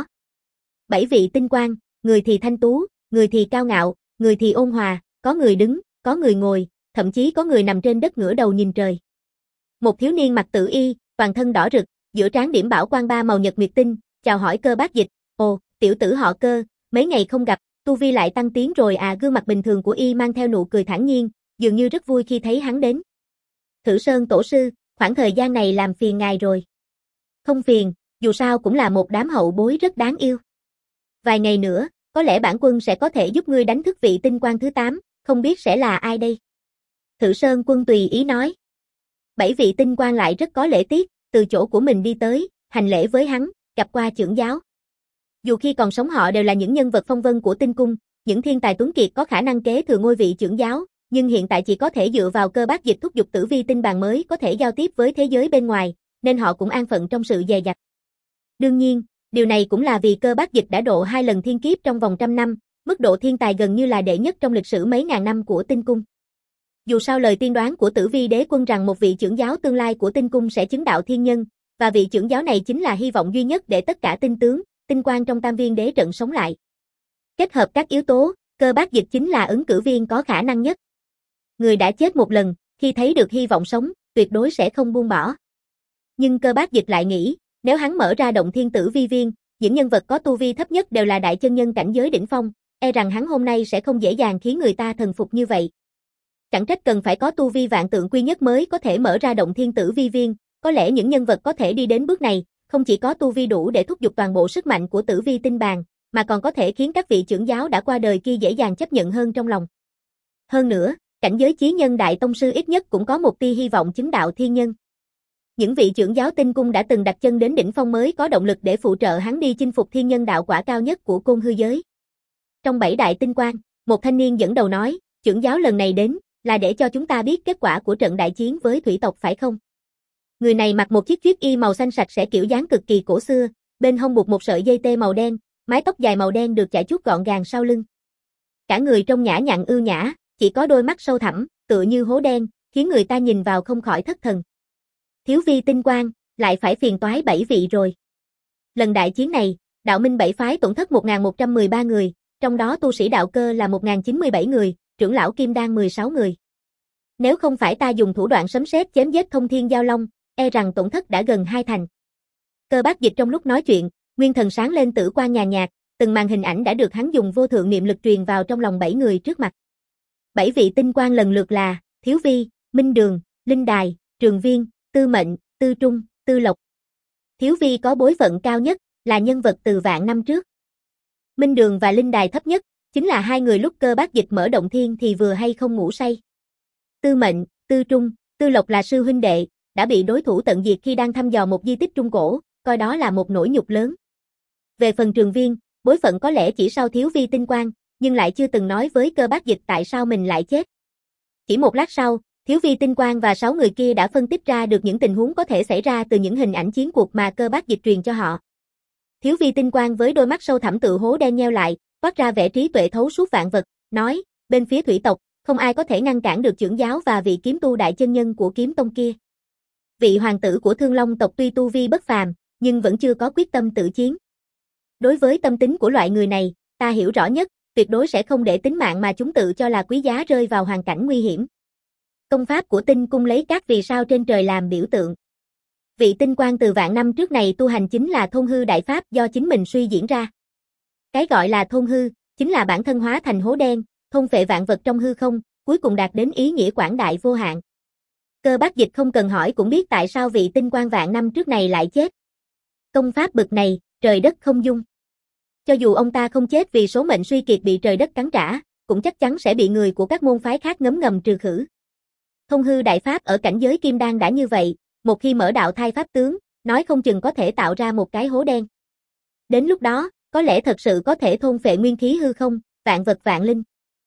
Bảy vị tinh quang, người thì thanh tú, người thì cao ngạo, người thì ôn hòa, có người đứng, có người ngồi, thậm chí có người nằm trên đất ngửa đầu nhìn trời. Một thiếu niên mặc tử y, toàn thân đỏ rực, giữa trán điểm bảo quang ba màu nhật nguyệt tinh, chào hỏi Cơ Bác Dịch, "Ồ, tiểu tử họ Cơ, mấy ngày không gặp, tu vi lại tăng tiến rồi à?" Gương mặt bình thường của y mang theo nụ cười thản nhiên, dường như rất vui khi thấy hắn đến. "Thử Sơn tổ sư, khoảng thời gian này làm phiền ngài rồi." "Không phiền, dù sao cũng là một đám hậu bối rất đáng yêu. Vài ngày nữa, có lẽ bản quân sẽ có thể giúp ngươi đánh thức vị tinh quang thứ tám, không biết sẽ là ai đây?" Thử Sơn Quân tùy ý nói. Bảy vị tinh quang lại rất có lễ tiết, từ chỗ của mình đi tới, hành lễ với hắn, gặp qua trưởng giáo. Dù khi còn sống họ đều là những nhân vật phong vân của tinh cung, những thiên tài tuấn kiệt có khả năng kế thừa ngôi vị trưởng giáo, nhưng hiện tại chỉ có thể dựa vào Cơ Bác Dịch thúc giục tử vi tinh bàn mới có thể giao tiếp với thế giới bên ngoài, nên họ cũng an phận trong sự dè dặt. Đương nhiên, điều này cũng là vì Cơ Bác Dịch đã độ hai lần thiên kiếp trong vòng trăm năm, mức độ thiên tài gần như là đệ nhất trong lịch sử mấy ngàn năm của tinh cung. Dù sao lời tiên đoán của Tử Vi Đế Quân rằng một vị trưởng giáo tương lai của tinh cung sẽ chứng đạo thiên nhân, và vị trưởng giáo này chính là hy vọng duy nhất để tất cả tinh tướng, tinh quan trong Tam Viên Đế trận sống lại. Kết hợp các yếu tố, Cơ Bác Dịch chính là ứng cử viên có khả năng nhất. Người đã chết một lần, khi thấy được hy vọng sống, tuyệt đối sẽ không buông bỏ. Nhưng Cơ Bác Dịch lại nghĩ, nếu hắn mở ra động thiên tử vi viên, những nhân vật có tu vi thấp nhất đều là đại chân nhân cảnh giới đỉnh phong, e rằng hắn hôm nay sẽ không dễ dàng khiến người ta thần phục như vậy. Chẳng trách cần phải có tu vi vạn tượng quy nhất mới có thể mở ra động thiên tử vi viên, có lẽ những nhân vật có thể đi đến bước này, không chỉ có tu vi đủ để thúc giục toàn bộ sức mạnh của tử vi tinh bàn, mà còn có thể khiến các vị trưởng giáo đã qua đời kia dễ dàng chấp nhận hơn trong lòng. Hơn nữa, cảnh giới chí nhân đại tông sư ít nhất cũng có một tia hy vọng chứng đạo thiên nhân. Những vị trưởng giáo tinh cung đã từng đặt chân đến đỉnh phong mới có động lực để phụ trợ hắn đi chinh phục thiên nhân đạo quả cao nhất của côn hư giới. Trong bảy đại tinh quan, một thanh niên dẫn đầu nói, trưởng giáo lần này đến, là để cho chúng ta biết kết quả của trận đại chiến với thủy tộc phải không? Người này mặc một chiếc chiếc y màu xanh sạch sẽ kiểu dáng cực kỳ cổ xưa, bên hông buộc một sợi dây tê màu đen, mái tóc dài màu đen được chải chuốt gọn gàng sau lưng. Cả người trông nhã nhặn ưu nhã, chỉ có đôi mắt sâu thẳm, tựa như hố đen, khiến người ta nhìn vào không khỏi thất thần. Thiếu vi tinh quang, lại phải phiền toái bảy vị rồi. Lần đại chiến này, đạo minh bảy phái tổn thất một nghìn một trăm mười ba người, trong đó tu sĩ đạo cơ là một nghìn chín mươi bảy người, trưởng lão kim đan mười sáu người. Nếu không phải ta dùng thủ đoạn sấm sét chém giết thông thiên giao long, e rằng tổn thất đã gần hai thành. Cơ Bác Dịch trong lúc nói chuyện, nguyên thần sáng lên tử quang nhàn nhạt, từng màn hình ảnh đã được hắn dùng vô thượng niệm lực truyền vào trong lòng bảy người trước mặt. Bảy vị tinh quang lần lượt là Thiếu Vi, Minh Đường, Linh Đài, Trường Viên, Tư Mệnh, Tư Trung, Tư Lộc. Thiếu Vi có bối phận cao nhất, là nhân vật từ vạn năm trước. Minh Đường và Linh Đài thấp nhất, chính là hai người lúc Cơ Bác Dịch mở động thiên thì vừa hay không ngủ say. Tư Mệnh, Tư Trung, Tư Lộc là sư huynh đệ, đã bị đối thủ tận diệt khi đang thăm dò một di tích trung cổ, coi đó là một nỗi nhục lớn. Về phần Trường Viên, bối phận có lẽ chỉ sau Thiếu Vi tinh quang, nhưng lại chưa từng nói với Cơ Bác Dịch tại sao mình lại chết. Chỉ một lát sau, Thiếu Vi tinh quang và sáu người kia đã phân tích ra được những tình huống có thể xảy ra từ những hình ảnh chiến cuộc mà Cơ Bác Dịch truyền cho họ. Thiếu Vi tinh quang với đôi mắt sâu thẳm tự hố đen nheo lại, toát ra vẻ trí tuệ thấu suốt vạn vật, nói, bên phía thủy tộc, không ai có thể ngăn cản được trưởng giáo và vị kiếm tu đại chân nhân của kiếm tông kia. Vị hoàng tử của Thương Long tộc tuy tu vi bất phàm, nhưng vẫn chưa có quyết tâm tự chiến. Đối với tâm tính của loại người này, ta hiểu rõ nhất, tuyệt đối sẽ không để tính mạng mà chúng tự cho là quý giá rơi vào hoàn cảnh nguy hiểm. Công pháp của tinh cung lấy các vì sao trên trời làm biểu tượng. Vị tinh quan từ vạn năm trước này tu hành chính là thôn hư đại pháp do chính mình suy diễn ra. Cái gọi là thôn hư, chính là bản thân hóa thành hố đen, thôn phệ vạn vật trong hư không, cuối cùng đạt đến ý nghĩa quảng đại vô hạn. Cơ Bác Dịch không cần hỏi cũng biết tại sao vị tinh quan vạn năm trước này lại chết. Công pháp bực này, trời đất không dung. Cho dù ông ta không chết vì số mệnh suy kiệt bị trời đất cắn trả, cũng chắc chắn sẽ bị người của các môn phái khác ngấm ngầm trừ khử. Thông hư đại pháp ở cảnh giới kim đan đã như vậy, một khi mở đạo thai pháp tướng, nói không chừng có thể tạo ra một cái hố đen. Đến lúc đó, có lẽ thật sự có thể thôn phệ nguyên khí hư không, vạn vật vạn linh.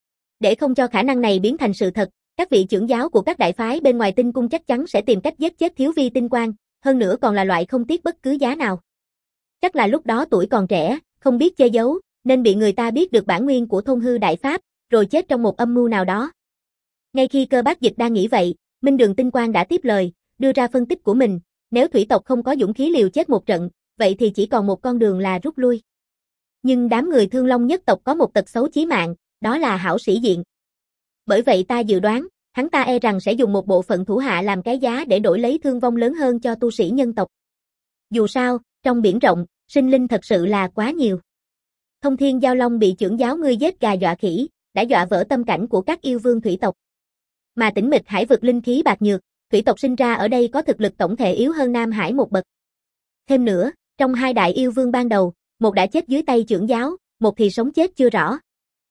Để không cho khả năng này biến thành sự thật, các vị trưởng giáo của các đại phái bên ngoài tinh cung chắc chắn sẽ tìm cách giết chết Thiếu Vi tinh quang, hơn nữa còn là loại không tiếc bất cứ giá nào. Chắc là lúc đó tuổi còn trẻ, không biết che giấu, nên bị người ta biết được bản nguyên của thôn hư đại pháp, rồi chết trong một âm mưu nào đó. Ngay khi Cơ Bác Dịch đang nghĩ vậy, Minh Đường tinh quang đã tiếp lời, đưa ra phân tích của mình, nếu thủy tộc không có dũng khí liều chết một trận, vậy thì chỉ còn một con đường là rút lui. Nhưng đám người Thương Long nhất tộc có một tật xấu chí mạng, đó là hảo sĩ diện. Bởi vậy ta dự đoán, hắn ta e rằng sẽ dùng một bộ phận thủ hạ làm cái giá để đổi lấy thương vong lớn hơn cho tu sĩ nhân tộc. Dù sao, trong biển rộng, sinh linh thật sự là quá nhiều. Thông thiên giao long bị trưởng giáo ngươi giết gà dọa khỉ, đã dọa vỡ tâm cảnh của các yêu vương thủy tộc. Mà Tĩnh Mịch Hải vực linh khí bạc nhược, thủy tộc sinh ra ở đây có thực lực tổng thể yếu hơn Nam Hải một bậc. Thêm nữa, trong hai đại yêu vương ban đầu, một đã chết dưới tay trưởng giáo, một thì sống chết chưa rõ.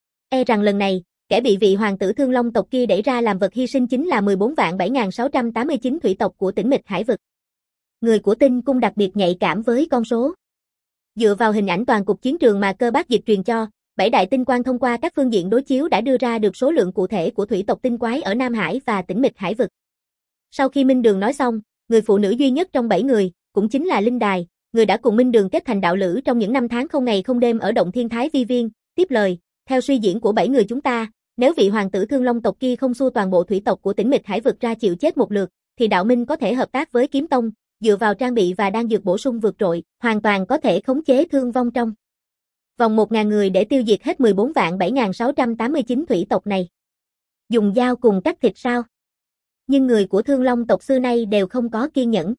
E rằng lần này, kẻ bị vị hoàng tử Thương Long tộc kia đẩy ra làm vật hy sinh chính là mười bốn vạn bảy nghìn sáu trăm tám mươi chín thủy tộc của Tĩnh Mịch Hải vực. Người của tinh cung đặc biệt nhạy cảm với con số. Dựa vào hình ảnh toàn cục chiến trường mà Cơ Bác Dịch truyền cho, bảy đại tinh quang thông qua các phương diện đối chiếu đã đưa ra được số lượng cụ thể của thủy tộc tinh quái ở Nam Hải và Tĩnh Mịch Hải vực. Sau khi Minh Đường nói xong, người phụ nữ duy nhất trong bảy người, cũng chính là Linh Đài, người đã cùng Minh Đường kết thành đạo lữ trong những năm tháng không ngày không đêm ở động Thiên Thái Vi Viên, tiếp lời, theo suy diễn của bảy người chúng ta, nếu vị hoàng tử Thương Long tộc kia không xua toàn bộ thủy tộc của Tĩnh Mịch Hải vực ra chịu chết một lượt, thì đạo minh có thể hợp tác với Kiếm Tông, dựa vào trang bị và đan dược bổ sung vượt trội, hoàn toàn có thể khống chế thương vong trong vòng một nghìn người để tiêu diệt hết mười bốn vạn bảy nghìn sáu trăm tám mươi chín thủy tộc này. Dùng dao cùng cắt thịt sao? Nhưng người của Thương Long tộc xưa nay đều không có kiên nhẫn.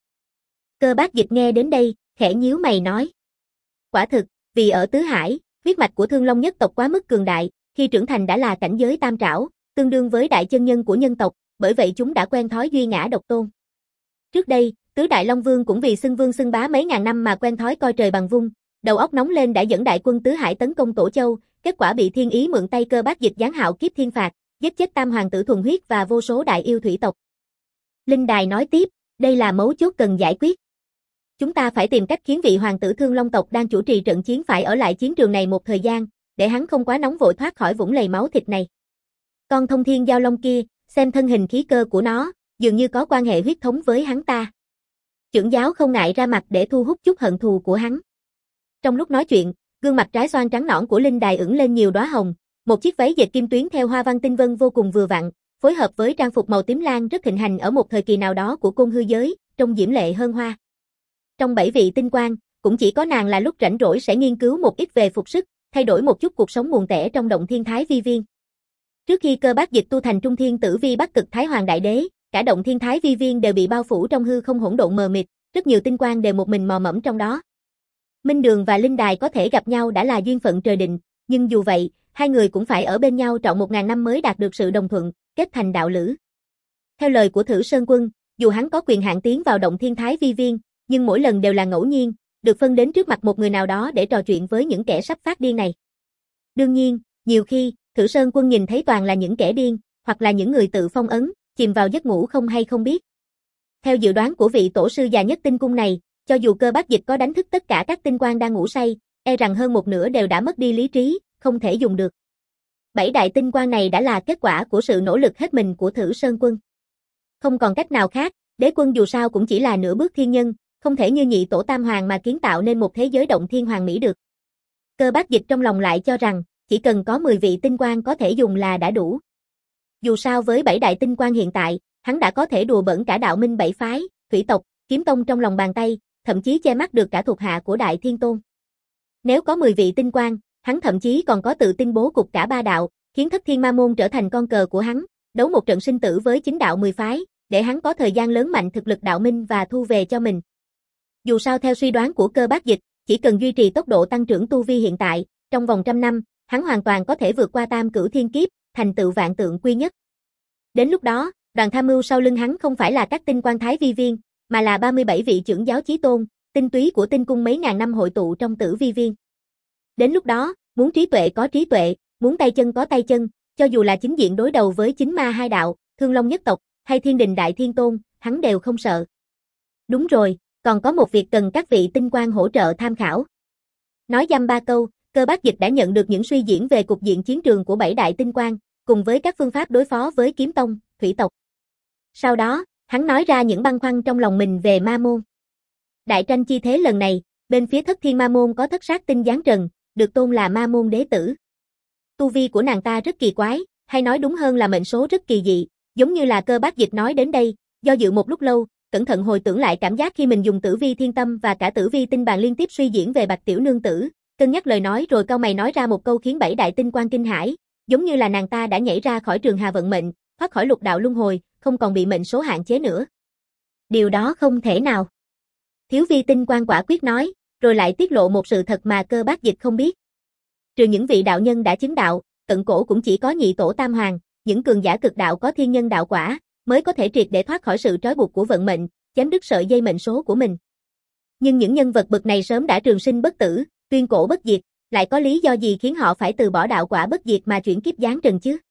Cơ Bác Dịch nghe đến đây, khẽ nhíu mày nói. Quả thực, vì ở Tứ Hải, huyết mạch của Thương Long nhất tộc quá mức cường đại, khi trưởng thành đã là cảnh giới tam trảo, tương đương với đại chân nhân của nhân tộc, bởi vậy chúng đã quen thói duy ngã độc tôn. Trước đây, Tứ Đại Long Vương cũng vì xưng vương xưng bá mấy ngàn năm mà quen thói coi trời bằng vung, đầu óc nóng lên đã dẫn đại quân Tứ Hải tấn công Tổ Châu, kết quả bị Thiên Ý mượn tay Cơ Bác Dịch giáng hạo kiếp thiên phạt, giết chết tam hoàng tử thuần huyết và vô số đại yêu thủy tộc. Linh Đài nói tiếp, đây là mấu chốt cần giải quyết. Chúng ta phải tìm cách khiến vị hoàng tử Thương Long tộc đang chủ trì trận chiến phải ở lại chiến trường này một thời gian, để hắn không quá nóng vội thoát khỏi vũng lầy máu thịt này. Con Thông Thiên Giao Long kia, xem thân hình khí cơ của nó, dường như có quan hệ huyết thống với hắn ta. Trưởng giáo không ngại ra mặt để thu hút chút hận thù của hắn. Trong lúc nói chuyện, gương mặt trái xoan trắng nõn của Linh Đài ửng lên nhiều đóa hồng, một chiếc váy dệt kim tuyến theo hoa văn tinh vân vô cùng vừa vặn, phối hợp với trang phục màu tím lam rất thịnh hành ở một thời kỳ nào đó của côn hư giới, trông diễm lệ hơn hoa. Trong bảy vị tinh quang, cũng chỉ có nàng là lúc rảnh rỗi sẽ nghiên cứu một ít về phục sức, thay đổi một chút cuộc sống buồn tẻ trong động thiên thái vi viên. Trước khi Cơ Bác Dịch tu thành Trung Thiên Tử Vi Bắc Cực Thái Hoàng Đại Đế, cả động thiên thái vi viên đều bị bao phủ trong hư không hỗn độn mờ mịt, rất nhiều tinh quang đều một mình mò mẫm trong đó. Minh Đường và Linh Đài có thể gặp nhau đã là duyên phận trời định, nhưng dù vậy, hai người cũng phải ở bên nhau trọn một ngàn năm mới đạt được sự đồng thuận, kết thành đạo lữ. Theo lời của Thử Sơn Quân, dù hắn có quyền hạn tiến vào động thiên thái vi viên, nhưng mỗi lần đều là ngẫu nhiên, được phân đến trước mặt một người nào đó để trò chuyện với những kẻ sắp phát điên này. Đương nhiên, nhiều khi, Thử Sơn Quân nhìn thấy toàn là những kẻ điên, hoặc là những người tự phong ấn, chìm vào giấc ngủ không hay không biết. Theo dự đoán của vị tổ sư già nhất tinh cung này, cho dù Cơ Bác Dịch có đánh thức tất cả các tinh quang đang ngủ say, e rằng hơn một nửa đều đã mất đi lý trí, không thể dùng được. Bảy đại tinh quang này đã là kết quả của sự nỗ lực hết mình của Thử Sơn Quân. Không còn cách nào khác, đế quân dù sao cũng chỉ là nửa bước thiên nhân, không thể như nhị tổ tam hoàng mà kiến tạo nên một thế giới động thiên hoàng mỹ được. Cơ Bác Dịch trong lòng lại cho rằng, chỉ cần có mười vị tinh quang có thể dùng là đã đủ. Dù sao với bảy đại tinh quang hiện tại, hắn đã có thể đùa bỡn cả đạo minh bảy phái, thủy tộc, kiếm tông trong lòng bàn tay, thậm chí che mắt được cả thuộc hạ của Đại Thiên Tôn. Nếu có mười vị tinh quang, hắn thậm chí còn có tự tin bố cục cả ba đạo, khiến Thất Thiên Ma Môn trở thành con cờ của hắn, đấu một trận sinh tử với chính đạo mười phái, để hắn có thời gian lớn mạnh thực lực đạo minh và thu về cho mình. Dù sao theo suy đoán của Cơ Bác Dịch, chỉ cần duy trì tốc độ tăng trưởng tu vi hiện tại, trong vòng trăm năm, hắn hoàn toàn có thể vượt qua tam cửu thiên kiếp, thành tựu vạn tượng quy nhất. Đến lúc đó, đoàn tham mưu sau lưng hắn không phải là các tinh quang thái vi viên, mà là ba mươi bảy vị trưởng giáo chí tôn, tinh túy của tinh cung mấy ngàn năm hội tụ trong Tử Vi Viên. Đến lúc đó, muốn trí tuệ có trí tuệ, muốn tay chân có tay chân, cho dù là chính diện đối đầu với chính ma hai đạo, Thương Long nhất tộc, hay Thiên Đình Đại Thiên Tôn, hắn đều không sợ. Đúng rồi, còn có một việc cần các vị tinh quang hỗ trợ tham khảo. Nói dăm ba câu, Cơ Bác Dịch đã nhận được những suy diễn về cục diện chiến trường của bảy đại tinh quang, cùng với các phương pháp đối phó với kiếm tông, thủy tộc. Sau đó, hắn nói ra những băn khoăn trong lòng mình về ma môn. Đại tranh chi thế lần này, bên phía Thất Thiên Ma Môn có Thất Sát Tinh Giáng Trần, được tôn là ma môn đế tử. Tu vi của nàng ta rất kỳ quái, hay nói đúng hơn là mệnh số rất kỳ dị, giống như là Cơ Bác Dịch nói đến đây, do dự một lúc lâu, cẩn thận hồi tưởng lại cảm giác khi mình dùng Tử Vi Thiên Tâm và cả Tử Vi Tinh Bàn liên tiếp suy diễn về Bạch Tiểu Nương Tử, cân nhắc lời nói rồi cau mày nói ra một câu khiến bảy đại tinh quang kinh hãi, giống như là nàng ta đã nhảy ra khỏi trường hà vận mệnh, thoát khỏi lục đạo luân hồi, không còn bị mệnh số hạn chế nữa. Điều đó không thể nào. Thiếu Vi Tinh Quang quả quyết nói, rồi lại tiết lộ một sự thật mà Cơ Bác Dịch không biết. Trừ những vị đạo nhân đã chứng đạo, cận cổ cũng chỉ có nhị tổ tam hoàng, những cường giả cực đạo có thiên nhân đạo quả, mới có thể triệt để thoát khỏi sự trói buộc của vận mệnh, chém đứt sợi dây mệnh số của mình. Nhưng những nhân vật bậc này sớm đã trường sinh bất tử, tuyên cổ bất diệt, lại có lý do gì khiến họ phải từ bỏ đạo quả bất diệt mà chuyển kiếp giáng trần chứ?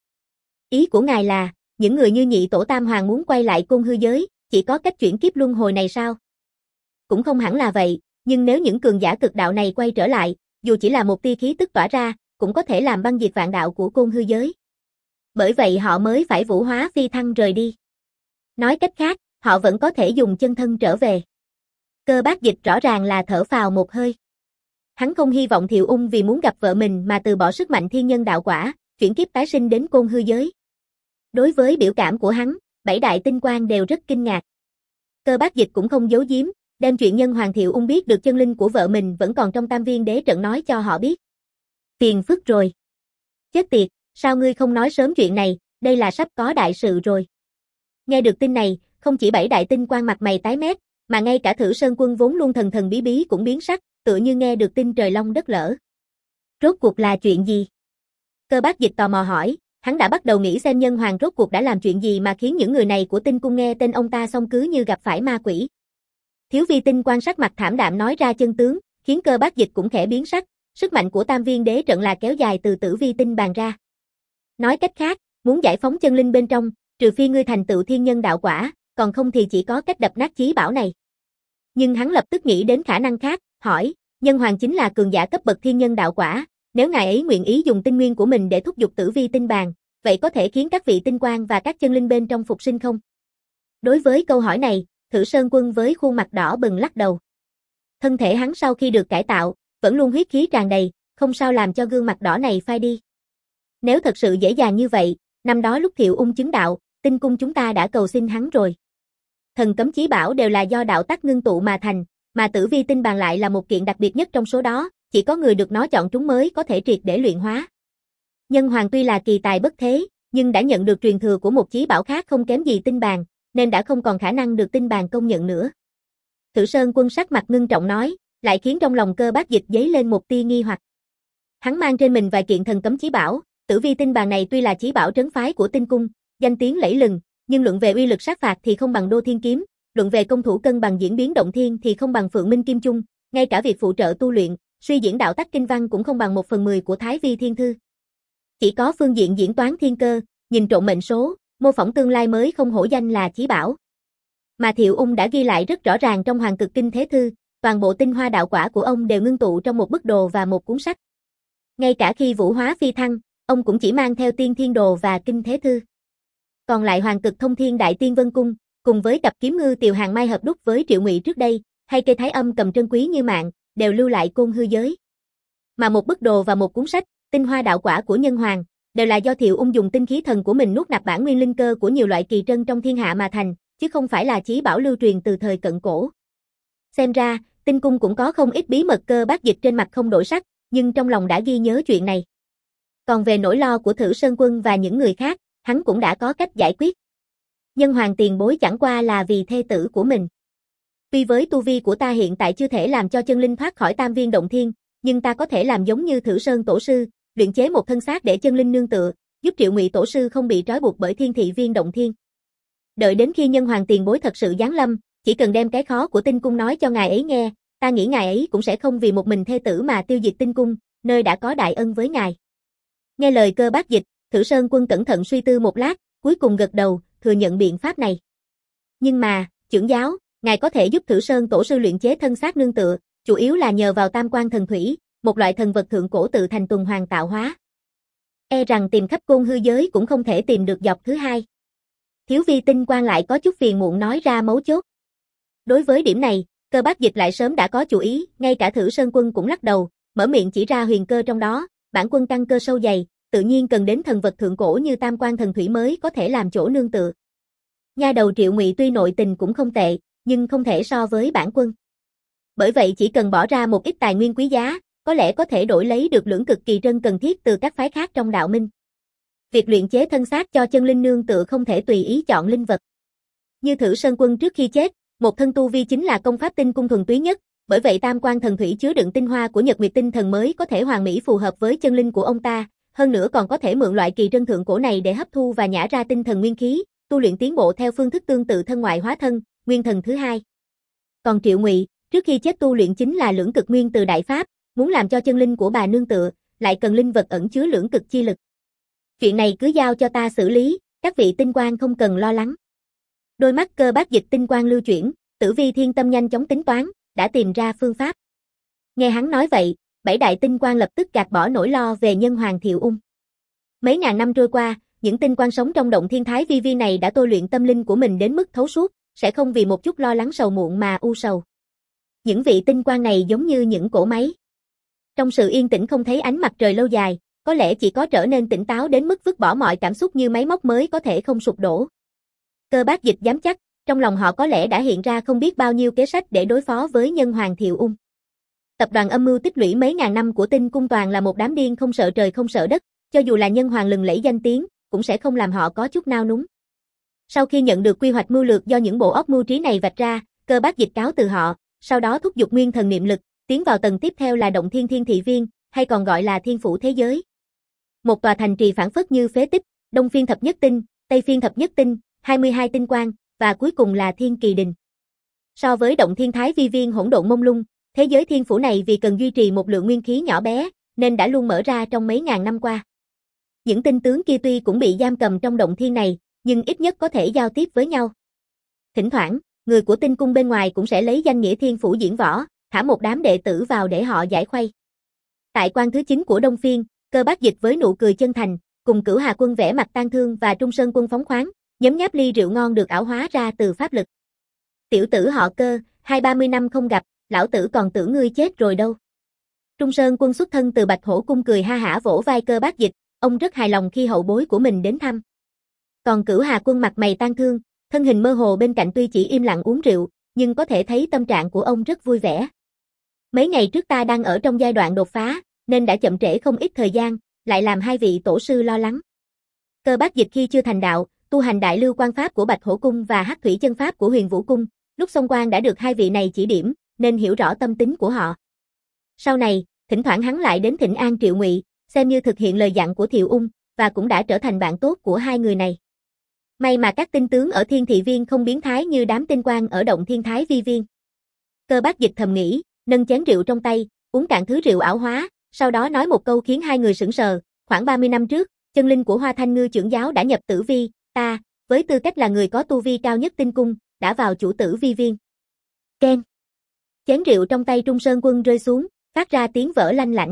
Ý của ngài là, những người như nhị tổ tam hoàng muốn quay lại côn hư giới, chỉ có cách chuyển kiếp luân hồi này sao? Cũng không hẳn là vậy, nhưng nếu những cường giả cực đạo này quay trở lại, dù chỉ là một tia khí tức tỏa ra, cũng có thể làm băng diệt vạn đạo của côn hư giới. Bởi vậy họ mới phải vũ hóa phi thăng rời đi. Nói cách khác, họ vẫn có thể dùng chân thân trở về. Cơ Bác Dịch rõ ràng là thở phào một hơi. Hắn không hy vọng Thiệu Ung vì muốn gặp vợ mình mà từ bỏ sức mạnh thiên nhân đạo quả, chuyển kiếp tái sinh đến côn hư giới. Đối với biểu cảm của hắn, bảy đại tinh quang đều rất kinh ngạc. Cơ Bác Dịch cũng không giấu giếm, đem chuyện nhân hoàng Thiệu Ung biết được chân linh của vợ mình vẫn còn trong Tam Viên Đế trận nói cho họ biết. Phiền phức rồi. Chết tiệt, sao ngươi không nói sớm chuyện này, đây là sắp có đại sự rồi. Nghe được tin này, không chỉ bảy đại tinh quan mặt mày tái mét, mà ngay cả Thử Sơn Quân vốn luôn thần thần bí bí cũng biến sắc, tựa như nghe được tin trời long đất lở. Rốt cuộc là chuyện gì? Cơ Bác Dịch tò mò hỏi, hắn đã bắt đầu nghĩ xem nhân hoàng rốt cuộc đã làm chuyện gì mà khiến những người này của tinh cung nghe tên ông ta xong cứ như gặp phải ma quỷ. Thiếu vi tinh quan sắc mặt thảm đạm nói ra chân tướng, khiến Cơ Bác Dịch cũng khẽ biến sắc, sức mạnh của Tam Viên Đế trận là kéo dài từ Tử Vi tinh bàn ra. Nói cách khác, muốn giải phóng chân linh bên trong, trừ phi ngươi thành tựu thiên nhân đạo quả, còn không thì chỉ có cách đập nát chí bảo này. Nhưng hắn lập tức nghĩ đến khả năng khác, hỏi, nhân hoàng chính là cường giả cấp bậc thiên nhân đạo quả, nếu ngài ấy nguyện ý dùng tinh nguyên của mình để thúc giục Tử Vi tinh bàn, vậy có thể khiến các vị tinh quan và các chân linh bên trong phục sinh không? Đối với câu hỏi này, Thử Sơn Quân với khuôn mặt đỏ bừng lắc đầu. Thân thể hắn sau khi được cải tạo, vẫn luôn huyết khí tràn đầy, không sao làm cho gương mặt đỏ này phai đi. Nếu thật sự dễ dàng như vậy, năm đó lúc Thiệu Ung chứng đạo, tinh cung chúng ta đã cầu xin hắn rồi. Thần cấm chí bảo đều là do đạo tắc ngưng tụ mà thành, mà Tử Vi tinh bàn lại là một kiện đặc biệt nhất trong số đó, chỉ có người được nó chọn trúng mới có thể triệt để luyện hóa. Nhân hoàng tuy là kỳ tài bất thế, nhưng đã nhận được truyền thừa của một chí bảo khác không kém gì tinh bàn, nên đã không còn khả năng được tinh bàn công nhận nữa. Thử Sơn Quân sắc mặt ngưng trọng nói, lại khiến trong lòng Cơ Bác Dịch dấy lên một tia nghi hoặc. Hắn mang trên mình vài kiện thần cấm chí bảo, Tử Vi tinh bàn này tuy là chí bảo trấn phái của tinh cung, danh tiếng lẫy lừng, nhưng luận về uy lực sát phạt thì không bằng Đô Thiên kiếm, luận về công thủ cân bằng diễn biến động thiên thì không bằng Phượng Minh Kim Chung, ngay cả việc phụ trợ tu luyện, suy diễn đạo tắc kinh văn cũng không bằng một phần mười của Thái Vi Thiên Thư. Chỉ có phương diện diễn toán thiên cơ, nhìn trộm mệnh số, mô phỏng tương lai mới không hổ danh là chí bảo. Mà Thiệu Ung đã ghi lại rất rõ ràng trong Hoàng Cực Kinh Thế Thư, toàn bộ tinh hoa đạo quả của ông đều ngưng tụ trong một bức đồ và một cuốn sách. Ngay cả khi vũ hóa phi thăng, ông cũng chỉ mang theo Tiên Thiên Đồ và Kinh Thế Thư. Còn lại Hoàng Cực Thông Thiên Đại Tiên Vân Cung, cùng với cặp kiếm ngư Tiều Hàng Mai hợp đúc với Triệu Ngụy trước đây, hay cây Thái Âm cầm trân quý như mạng, đều lưu lại côn hư giới. Mà một bức đồ và một cuốn sách, tinh hoa đạo quả của nhân hoàng, đều là do Thiệu Ung dùng tinh khí thần của mình nuốt nạp bản nguyên linh cơ của nhiều loại kỳ trân trong thiên hạ mà thành, chứ không phải là chí bảo lưu truyền từ thời cận cổ. Xem ra, tinh cung cũng có không ít bí mật. Cơ Bác Dịch trên mặt không đổi sắc, nhưng trong lòng đã ghi nhớ chuyện này. Còn về nỗi lo của Thử Sơn Quân và những người khác, hắn cũng đã có cách giải quyết. Nhân hoàng tiền bối chẳng qua là vì thê tử của mình. Tuy với tu vi của ta hiện tại chưa thể làm cho chân linh thoát khỏi Tam Viên động thiên, nhưng ta có thể làm giống như Thử Sơn tổ sư, luyện chế một thân xác để chân linh nương tựa, giúp Triệu Ngụy tổ sư không bị trói buộc bởi Thiên Thị Viên động thiên. Đợi đến khi nhân hoàng tiền bối thật sự giáng lâm, chỉ cần đem cái khó của tinh cung nói cho ngài ấy nghe, ta nghĩ ngài ấy cũng sẽ không vì một mình thê tử mà tiêu diệt tinh cung, nơi đã có đại ân với ngài. Nghe lời Cơ Bác Dịch, Thử Sơn Quân cẩn thận suy tư một lát, cuối cùng gật đầu, thừa nhận biện pháp này. Nhưng mà, trưởng giáo, ngài có thể giúp Thử Sơn tổ sư luyện chế thân xác nương tựa, chủ yếu là nhờ vào Tam Quan thần thủy, một loại thần vật thượng cổ tự thành tuần hoàn tạo hóa. E rằng tìm khắp côn hư giới cũng không thể tìm được dọc thứ hai. Thiếu vi tinh quan lại có chút phiền muộn nói ra mấu chốt. Đối với điểm này, Cơ Bác Dịch lại sớm đã có chủ ý, ngay cả Thử Sơn Quân cũng lắc đầu, mở miệng chỉ ra huyền cơ trong đó, bản quân căn cơ sâu dày, tự nhiên cần đến thần vật thượng cổ như Tam Quan thần thủy mới có thể làm chỗ nương tựa. Nha đầu Triệu Ngụy tuy nội tình cũng không tệ, nhưng không thể so với bản quân. Bởi vậy chỉ cần bỏ ra một ít tài nguyên quý giá, có lẽ có thể đổi lấy được lưỡng cực kỳ trân cần thiết từ các phái khác trong đạo minh. Việc luyện chế thân xác cho chân linh nương tựa không thể tùy ý chọn linh vật. Như Thử Sơn Quân trước khi chết, một thân tu vi chính là công pháp tinh cung thuần túy nhất, bởi vậy Tam Quan thần thủy chứa đựng tinh hoa của Nhật Nguyệt tinh thần mới có thể hoàn mỹ phù hợp với chân linh của ông ta, hơn nữa còn có thể mượn loại kỳ trân thượng cổ này để hấp thu và nhả ra tinh thần nguyên khí, tu luyện tiến bộ theo phương thức tương tự thân ngoại hóa thân, nguyên thần thứ hai. Còn Triệu Ngụy, trước khi chết tu luyện chính là lưỡng cực nguyên từ đại pháp, muốn làm cho chân linh của bà nương tựa, lại cần linh vật ẩn chứa lưỡng cực chi lực. Chuyện này cứ giao cho ta xử lý, các vị tinh quan không cần lo lắng. Đôi mắt Cơ Bác Dịch tinh quan lưu chuyển, Tử Vi Thiên Tâm nhanh chóng tính toán, đã tìm ra phương pháp. Nghe hắn nói vậy, bảy đại tinh quan lập tức gạt bỏ nỗi lo về nhân hoàng Thiệu Ung. Mấy ngàn năm trôi qua, những tinh quan sống trong động thiên thái vi vi này đã tôi luyện tâm linh của mình đến mức thấu suốt, sẽ không vì một chút lo lắng sầu muộn mà u sầu. Những vị tinh quan này giống như những cỗ máy. Trong sự yên tĩnh không thấy ánh mặt trời lâu dài, có lẽ chỉ có trở nên tỉnh táo đến mức vứt bỏ mọi cảm xúc như máy móc mới có thể không sụp đổ. Cơ Bác Dịch dám chắc, trong lòng họ có lẽ đã hiện ra không biết bao nhiêu kế sách để đối phó với nhân hoàng Thiệu Ung. Tập đoàn âm mưu tích lũy mấy ngàn năm của Tinh Cung toàn là một đám điên không sợ trời không sợ đất, cho dù là nhân hoàng lừng lẫy danh tiếng, cũng sẽ không làm họ có chút nao núng. Sau khi nhận được quy hoạch mưu lược do những bộ óc mưu trí này vạch ra, Cơ Bác Dịch cáo từ họ, sau đó thúc giục nguyên thần niệm lực, tiến vào tầng tiếp theo là Động Thiên Thiên Thị Viên, hay còn gọi là Thiên Phủ Thế Giới. Một tòa thành trì phảng phất như phế tích, Đông Phiên Thập Nhất Tinh, Tây Phiên Thập Nhất Tinh, hai mươi hai tinh quang, và cuối cùng là Thiên Kỳ Đình. So với Động Thiên Thái Vi Viên hỗn độn mông lung, thế giới thiên phủ này vì cần duy trì một lượng nguyên khí nhỏ bé, nên đã luôn mở ra trong mấy ngàn năm qua. Những tinh tướng kia tuy cũng bị giam cầm trong động thiên này, nhưng ít nhất có thể giao tiếp với nhau. Thỉnh thoảng, người của tinh cung bên ngoài cũng sẽ lấy danh nghĩa thiên phủ diễn võ, thả một đám đệ tử vào để họ giải khuây. Tại quan thứ chín của Đông Phiên, Cơ Bác Dịch với nụ cười chân thành, cùng Cửu Hà Quân vẽ mặt tang thương và Trung Sơn Quân phóng khoáng, nhấm nháp ly rượu ngon được ảo hóa ra từ pháp lực. Tiểu tử họ Cơ, hai ba mươi năm không gặp, lão tử còn tưởng ngươi chết rồi đâu. Trung Sơn Quân xuất thân từ Bạch Hổ Cung cười ha hả vỗ vai Cơ Bác Dịch, ông rất hài lòng khi hậu bối của mình đến thăm. Còn Cửu Hà Quân mặt mày tang thương, thân hình mơ hồ bên cạnh tuy chỉ im lặng uống rượu, nhưng có thể thấy tâm trạng của ông rất vui vẻ. Mấy ngày trước ta đang ở trong giai đoạn đột phá, nên đã chậm trễ không ít thời gian, lại làm hai vị tổ sư lo lắng. Cơ Bác Dịch khi chưa thành đạo, tu hành Đại Lưu Quan Pháp của Bạch Hổ Cung và Hắc Thủy Chân Pháp của Huyền Vũ Cung, lúc xông quan đã được hai vị này chỉ điểm, nên hiểu rõ tâm tính của họ. Sau này, thỉnh thoảng hắn lại đến thỉnh an Triệu Ngụy, xem như thực hiện lời dặn của Thiệu Ung, và cũng đã trở thành bạn tốt của hai người này. May mà các tinh tướng ở Thiên Thị Viên không biến thái như đám tinh quang ở Động Thiên Thái Vi Viên. Cơ Bác Dịch thầm nghĩ, nâng chén rượu trong tay, uống cạn thứ rượu ảo hóa, sau đó nói một câu khiến hai người sững sờ, khoảng ba mươi năm trước, chân linh của Hoa Thanh Ngư trưởng giáo đã nhập Tử Vi, ta, với tư cách là người có tu vi cao nhất tinh cung, đã vào chủ Tử Vi Viên. Keng. Chén rượu trong tay Trung Sơn Quân rơi xuống, phát ra tiếng vỡ lanh lảnh.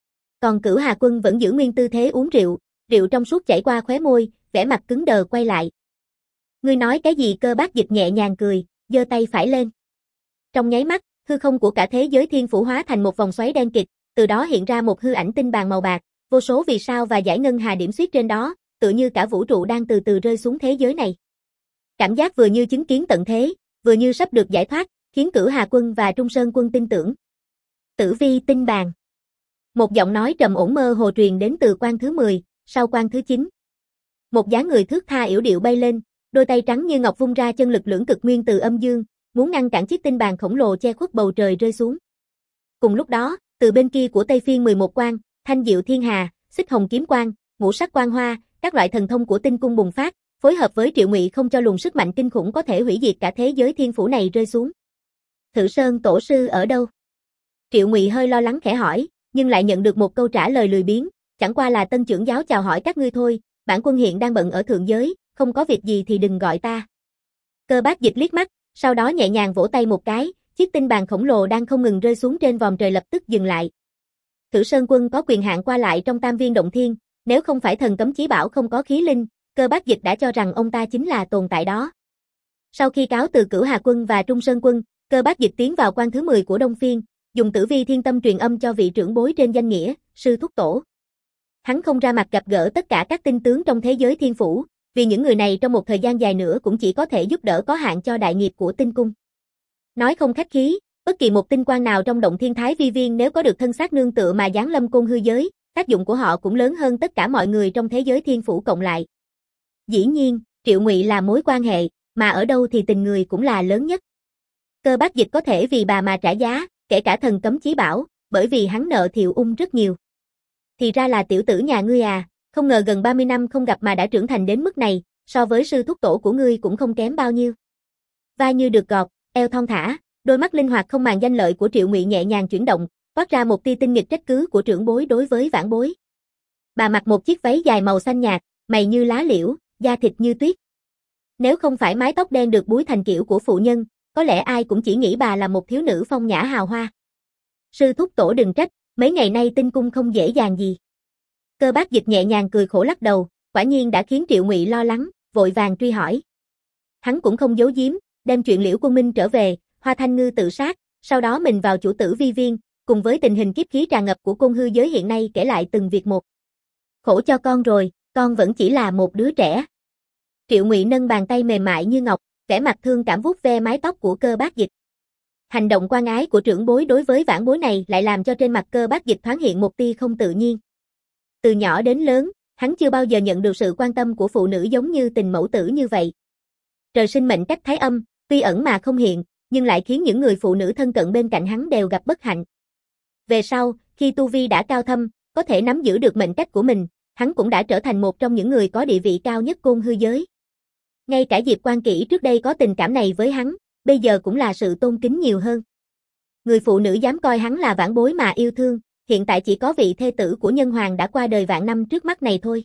Còn Cửu Hà Quân vẫn giữ nguyên tư thế uống rượu, rượu trong suốt chảy qua khóe môi, vẻ mặt cứng đờ quay lại. Ngươi nói cái gì? Cơ Bác Dịch nhẹ nhàng cười, giơ tay phải lên. Trong nháy mắt, hư không của cả thế giới thiên phủ hóa thành một vòng xoáy đen kịt, từ đó hiện ra một hư ảnh tinh bàn màu bạc, vô số vì sao và dải ngân hà điểm xuyết trên đó, tựa như cả vũ trụ đang từ từ rơi xuống thế giới này. Cảm giác vừa như chứng kiến tận thế, vừa như sắp được giải thoát, khiến Cửu Hà Quân và Trung Sơn Quân tin tưởng. Tử vi tinh bàn. Một giọng nói trầm ổn mơ hồ truyền đến từ quan thứ mười, sau quan thứ chín. Một dáng người thướt tha yểu điệu bay lên, đôi tay trắng như ngọc vung ra chân lực lưỡng cực nguyên từ âm dương, muốn ngăn cản chiếc tinh bàn khổng lồ che khuất bầu trời rơi xuống. Cùng lúc đó, từ bên kia của Tây Phiên mười một quang, Thanh Diệu Thiên Hà, Xích Hồng Kiếm Quang, Ngũ Sắc Quang Hoa, các loại thần thông của tinh cung bùng phát, phối hợp với Triệu Ngụy không cho luồng sức mạnh kinh khủng có thể hủy diệt cả thế giới thiên phủ này rơi xuống. Thử Sơn tổ sư ở đâu? Triệu Ngụy hơi lo lắng khẽ hỏi, nhưng lại nhận được một câu trả lời lười biếng, chẳng qua là Tân trưởng giáo chào hỏi các ngươi thôi, bản quân hiện đang bận ở thượng giới, không có việc gì thì đừng gọi ta. Cơ Bác Dịch liếc mắt, sau đó nhẹ nhàng vỗ tay một cái, chiếc tinh bàn khổng lồ đang không ngừng rơi xuống trên vòm trời lập tức dừng lại. Thử Sơn Quân có quyền hạn qua lại trong Tam Viên Động Thiên, nếu không phải thần cấm chí bảo không có khí linh, Cơ Bác Dịch đã cho rằng ông ta chính là tồn tại đó. Sau khi cáo từ Cửu Hà Quân và Trung Sơn Quân, Cơ Bác Dịch tiến vào quan thứ mười của Đông Phiên, dùng Tử Vi Thiên Tâm truyền âm cho vị trưởng bối trên danh nghĩa, sư thúc tổ. Hắn không ra mặt gặp gỡ tất cả các tinh tướng trong thế giới thiên phủ, vì những người này trong một thời gian dài nữa cũng chỉ có thể giúp đỡ có hạn cho đại nghiệp của tinh cung. Nói không khách khí, bất kỳ một tinh quang nào trong Động Thiên Thái Vi Viên nếu có được thân xác nương tựa mà giáng lâm côn hư giới, tác dụng của họ cũng lớn hơn tất cả mọi người trong thế giới thiên phủ cộng lại. Dĩ nhiên, Triệu Ngụy là mối quan hệ, mà ở đâu thì tình người cũng là lớn nhất. Cơ Bác Dịch có thể vì bà mà trả giá, kể cả thần cấm chí bảo, bởi vì hắn nợ Thiệu Ung rất nhiều. Thì ra là tiểu tử nhà ngươi à, không ngờ gần ba mươi năm không gặp mà đã trưởng thành đến mức này, so với sư thúc tổ của ngươi cũng không kém bao nhiêu. Vai như được gọt, eo thon thả, đôi mắt linh hoạt không màng danh lợi của Triệu Ngụy nhẹ nhàng chuyển động, toát ra một tia tinh nghịch trách cứ của trưởng bối đối với vãn bối. Bà mặc một chiếc váy dài màu xanh nhạt, mày như lá liễu, da thịt như tuyết. Nếu không phải mái tóc đen được búi thành kiểu của phụ nhân, có lẽ ai cũng chỉ nghĩ bà là một thiếu nữ phong nhã hào hoa. Sư thúc tổ đừng trách, mấy ngày nay tinh cung không dễ dàng gì. Cơ Bác Dịch nhẹ nhàng cười khổ lắc đầu, quả nhiên đã khiến Triệu Ngụy lo lắng, vội vàng truy hỏi. Hắn cũng không giấu giếm, đem chuyện Liễu Quân Minh trở về, Hoa Thanh Ngư tự sát, sau đó mình vào chủ Tử Vi Viên, cùng với tình hình kiếp khí tràn ngập của côn hư giới hiện nay kể lại từng việc một. Khổ cho con rồi, con vẫn chỉ là một đứa trẻ. Triệu Ngụy nâng bàn tay mềm mại như ngọc, vẻ mặt thương cảm vuốt ve mái tóc của Cơ Bác Dịch. Hành động quan ái của trưởng bối đối với vãn bối này lại làm cho trên mặt Cơ Bác Dịch thoáng hiện một tia không tự nhiên. Từ nhỏ đến lớn, hắn chưa bao giờ nhận được sự quan tâm của phụ nữ giống như tình mẫu tử như vậy. Trời sinh mệnh cách thái âm, tuy ẩn mà không hiện, nhưng lại khiến những người phụ nữ thân cận bên cạnh hắn đều gặp bất hạnh. Về sau, khi tu vi đã cao thâm, có thể nắm giữ được mệnh cách của mình, hắn cũng đã trở thành một trong những người có địa vị cao nhất côn hư giới. Ngay cả Diệp Quan Kỷ trước đây có tình cảm này với hắn, bây giờ cũng là sự tôn kính nhiều hơn. Người phụ nữ dám coi hắn là vãn bối mà yêu thương, hiện tại chỉ có vị thê tử của nhân hoàng đã qua đời vạn năm trước mắt này thôi.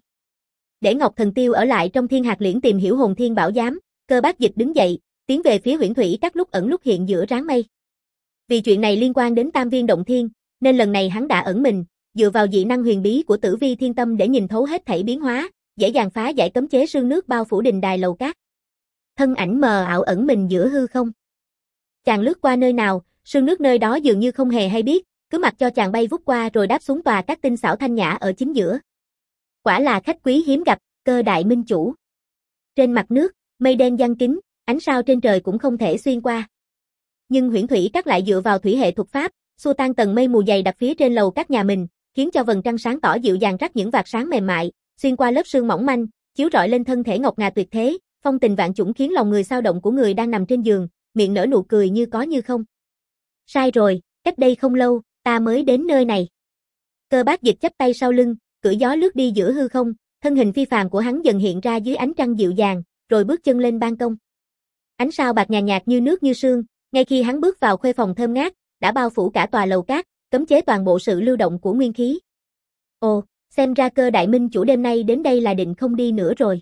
Để Ngọc Thần Tiêu ở lại trong Thiên Hạt Liễn tìm hiểu Hồn Thiên Bảo Giám, Cơ Bác Dịch đứng dậy, tiến về phía Huyễn Thủy Các lúc ẩn lúc hiện giữa ráng mây. Vì chuyện này liên quan đến Tam Viên Động Thiên, nên lần này hắn đã ẩn mình, dựa vào dị năng huyền bí của Tử Vi Thiên Tâm để nhìn thấu hết thảy biến hóa, dễ dàng phá giải cấm chế sương nước bao phủ đình đài lầu cát. Thân ảnh mờ ảo ẩn mình giữa hư không. Chàng lướt qua nơi nào, sương nước nơi đó dường như không hề hay biết, cứ mặc cho chàng bay vút qua rồi đáp xuống tòa các tinh xảo thanh nhã ở chính giữa. Quả là khách quý hiếm gặp, Cơ đại minh chủ. Trên mặt nước, mây đen giăng kín, ánh sao trên trời cũng không thể xuyên qua. Nhưng Huyễn Thủy Các lại dựa vào thủy hệ thuật pháp, xua tan tầng mây mù dày đặc phía trên lầu các nhà mình, khiến cho vầng trăng sáng tỏ dịu dàng rắc những vạt sáng mềm mại, xuyên qua lớp sương mỏng manh, chiếu rọi lên thân thể ngọc ngà tuyệt thế, phong tình vạn chủng khiến lòng người xao động của người đang nằm trên giường, miệng nở nụ cười như có như không. Sai rồi, cách đây không lâu, ta mới đến nơi này. Cơ Bác Dịch chắp tay sau lưng, cưỡi gió lướt đi giữa hư không, thân hình phi phàm của hắn dần hiện ra dưới ánh trăng dịu dàng, rồi bước chân lên ban công. Ánh sao bạc nhàn nhạt như nước như sương, ngay khi hắn bước vào khuê phòng thơm ngát, đã bao phủ cả tòa lầu cát, cấm chế toàn bộ sự lưu động của nguyên khí. Ồ, xem ra Cơ đại minh chủ đêm nay đến đây là định không đi nữa rồi.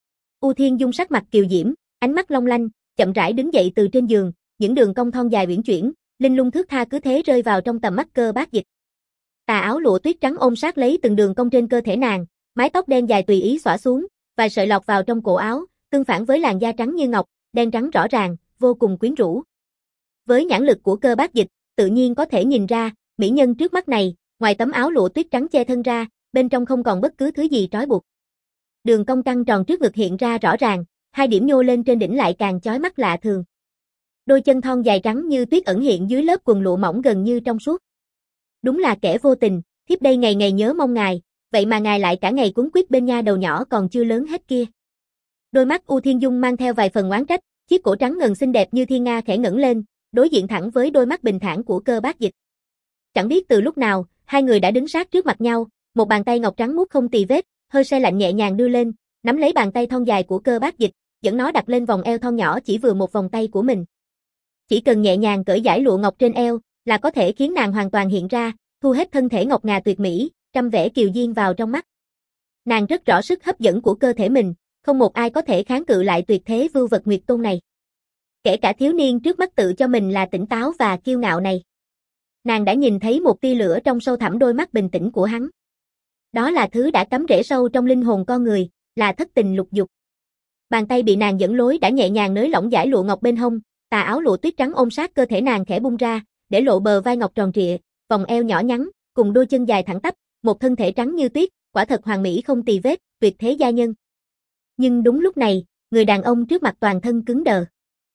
U Thiên Dung sắc mặt kiều diễm, ánh mắt long lanh, chậm rãi đứng dậy từ trên giường, những đường cong thon dài uyển chuyển, linh lung thước tha cứ thế rơi vào trong tầm mắt Cơ Bác Dịch. Tà áo lụa tuyết trắng ôm sát lấy từng đường cong trên cơ thể nàng, mái tóc đen dài tùy ý xõa xuống, vài sợi lọt vào trong cổ áo, tương phản với làn da trắng như ngọc, đen trắng rõ ràng, vô cùng quyến rũ. Với nhãn lực của Cơ Bác Dịch, tự nhiên có thể nhìn ra, mỹ nhân trước mắt này, ngoài tấm áo lụa tuyết trắng che thân ra, bên trong không còn bất cứ thứ gì trói buộc. Đường cong căng tròn trước ngực hiện ra rõ ràng, hai điểm nhô lên trên đỉnh lại càng chói mắt lạ thường. Đôi chân thon dài trắng như tuyết ẩn hiện dưới lớp quần lụa mỏng gần như trong suốt. Đúng là kẻ vô tình, thiếp đây ngày ngày nhớ mong ngài, vậy mà ngài lại cả ngày cuống quýt bên nha đầu nhỏ còn chưa lớn hết kia. Đôi mắt U Thiên Dung mang theo vài phần oán trách, chiếc cổ trắng ngần xinh đẹp như thiên nga khẽ ngẩng lên, đối diện thẳng với đôi mắt bình thản của Cơ Bác Dịch. Chẳng biết từ lúc nào, hai người đã đứng sát trước mặt nhau, một bàn tay ngọc trắng muốt không tì vết, hơi se lạnh nhẹ nhàng đưa lên, nắm lấy bàn tay thon dài của Cơ Bác Dịch, dẫn nó đặt lên vòng eo thon nhỏ chỉ vừa một vòng tay của mình. Chỉ cần nhẹ nhàng cởi giải lụa ngọc trên eo, là có thể khiến nàng hoàn toàn hiện ra, thu hết thân thể ngọc ngà tuyệt mỹ, trăm vẻ kiều diên vào trong mắt. Nàng rất rõ sức hấp dẫn của cơ thể mình, không một ai có thể kháng cự lại tuyệt thế vưu vật Nguyệt Tôn này. Kể cả thiếu niên trước mắt tự cho mình là tỉnh táo và kiêu ngạo này. Nàng đã nhìn thấy một tia lửa trong sâu thẳm đôi mắt bình tĩnh của hắn. Đó là thứ đã cắm rễ sâu trong linh hồn con người, là thất tình lục dục. Bàn tay bị nàng dẫn lối đã nhẹ nhàng nới lỏng giải lụa ngọc bên hông, tà áo lụa tuyết trắng ôm sát cơ thể nàng khẽ bung ra, để lộ bờ vai ngọc tròn trịa, vòng eo nhỏ nhắn, cùng đôi chân dài thẳng tắp, một thân thể trắng như tuyết, quả thật hoàn mỹ không tì vết, tuyệt thế gia nhân. Nhưng đúng lúc này, người đàn ông trước mặt toàn thân cứng đờ.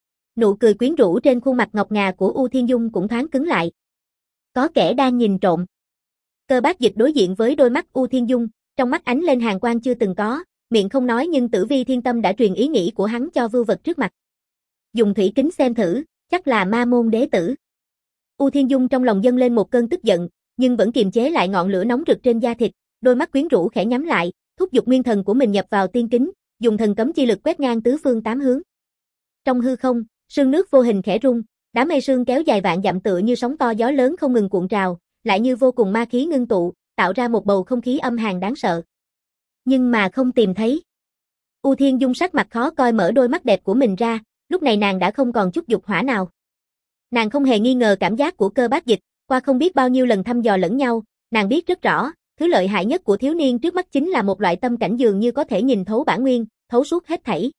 Nụ cười quyến rũ trên khuôn mặt ngọc ngà của U Thiên Dung cũng thoáng cứng lại. Có kẻ đang nhìn trộm. Cơ Bác Dịch đối diện với đôi mắt U Thiên Dung, trong mắt ánh lên hàn quang chưa từng có, miệng không nói nhưng Tử Vi Thiên Tâm đã truyền ý nghĩ của hắn cho vưu vật trước mặt. Dùng thủy kính xem thử, chắc là ma môn đế tử. U Thiên Dung trong lòng dâng lên một cơn tức giận, nhưng vẫn kiềm chế lại ngọn lửa nóng rực trên da thịt, đôi mắt quyến rũ khẽ nhắm lại, thúc giục nguyên thần của mình nhập vào tiên kính, dùng thần cấm chi lực quét ngang tứ phương tám hướng. Trong hư không, sương nước vô hình khẽ rung, đám mây sương kéo dài vạn dặm tựa như sóng to gió lớn không ngừng cuộn trào, lại như vô cùng ma khí ngưng tụ, tạo ra một bầu không khí âm hàn đáng sợ. Nhưng mà không tìm thấy. U Thiên Dung sắc mặt khó coi mở đôi mắt đẹp của mình ra, lúc này nàng đã không còn chút dục hỏa nào. Nàng không hề nghi ngờ cảm giác của Cơ Bác Dịch, qua không biết bao nhiêu lần thăm dò lẫn nhau, nàng biết rất rõ, thứ lợi hại nhất của thiếu niên trước mắt chính là một loại tâm cảnh dường như có thể nhìn thấu bản nguyên, thấu suốt hết thảy.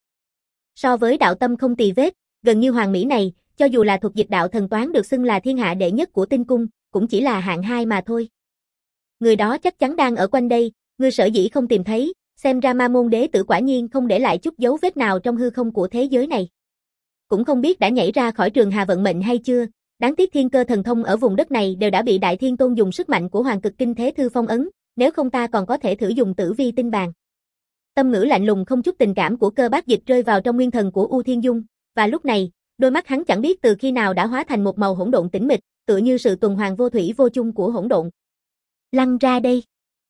So với đạo tâm không tì vết, gần như hoàn mỹ này, cho dù là thuộc dịch đạo thần toán được xưng là thiên hạ đệ nhất của tinh cung, cũng chỉ là hạng hai mà thôi. Người đó chắc chắn đang ở quanh đây, ngươi sở dĩ không tìm thấy, xem ra ma môn đế tử quả nhiên không để lại chút dấu vết nào trong hư không của thế giới này. cũng không biết đã nhảy ra khỏi trường hà vận mệnh hay chưa. Đáng tiếc thiên cơ thần thông ở vùng đất này đều đã bị Đại Thiên Tôn dùng sức mạnh của Hoàng Cực Kinh Thế Thư phong ấn, nếu không ta còn có thể thử dùng Tử Vi Tinh Bàn. Tâm ngữ lạnh lùng không chút tình cảm của Cơ Bác Dịch rơi vào trong nguyên thần của U Thiên Dung, và lúc này, đôi mắt hắn chẳng biết từ khi nào đã hóa thành một màu hỗn độn tĩnh mịch, tựa như sự tuần hoàn vô thủy vô chung của hỗn độn. Lăn ra đây.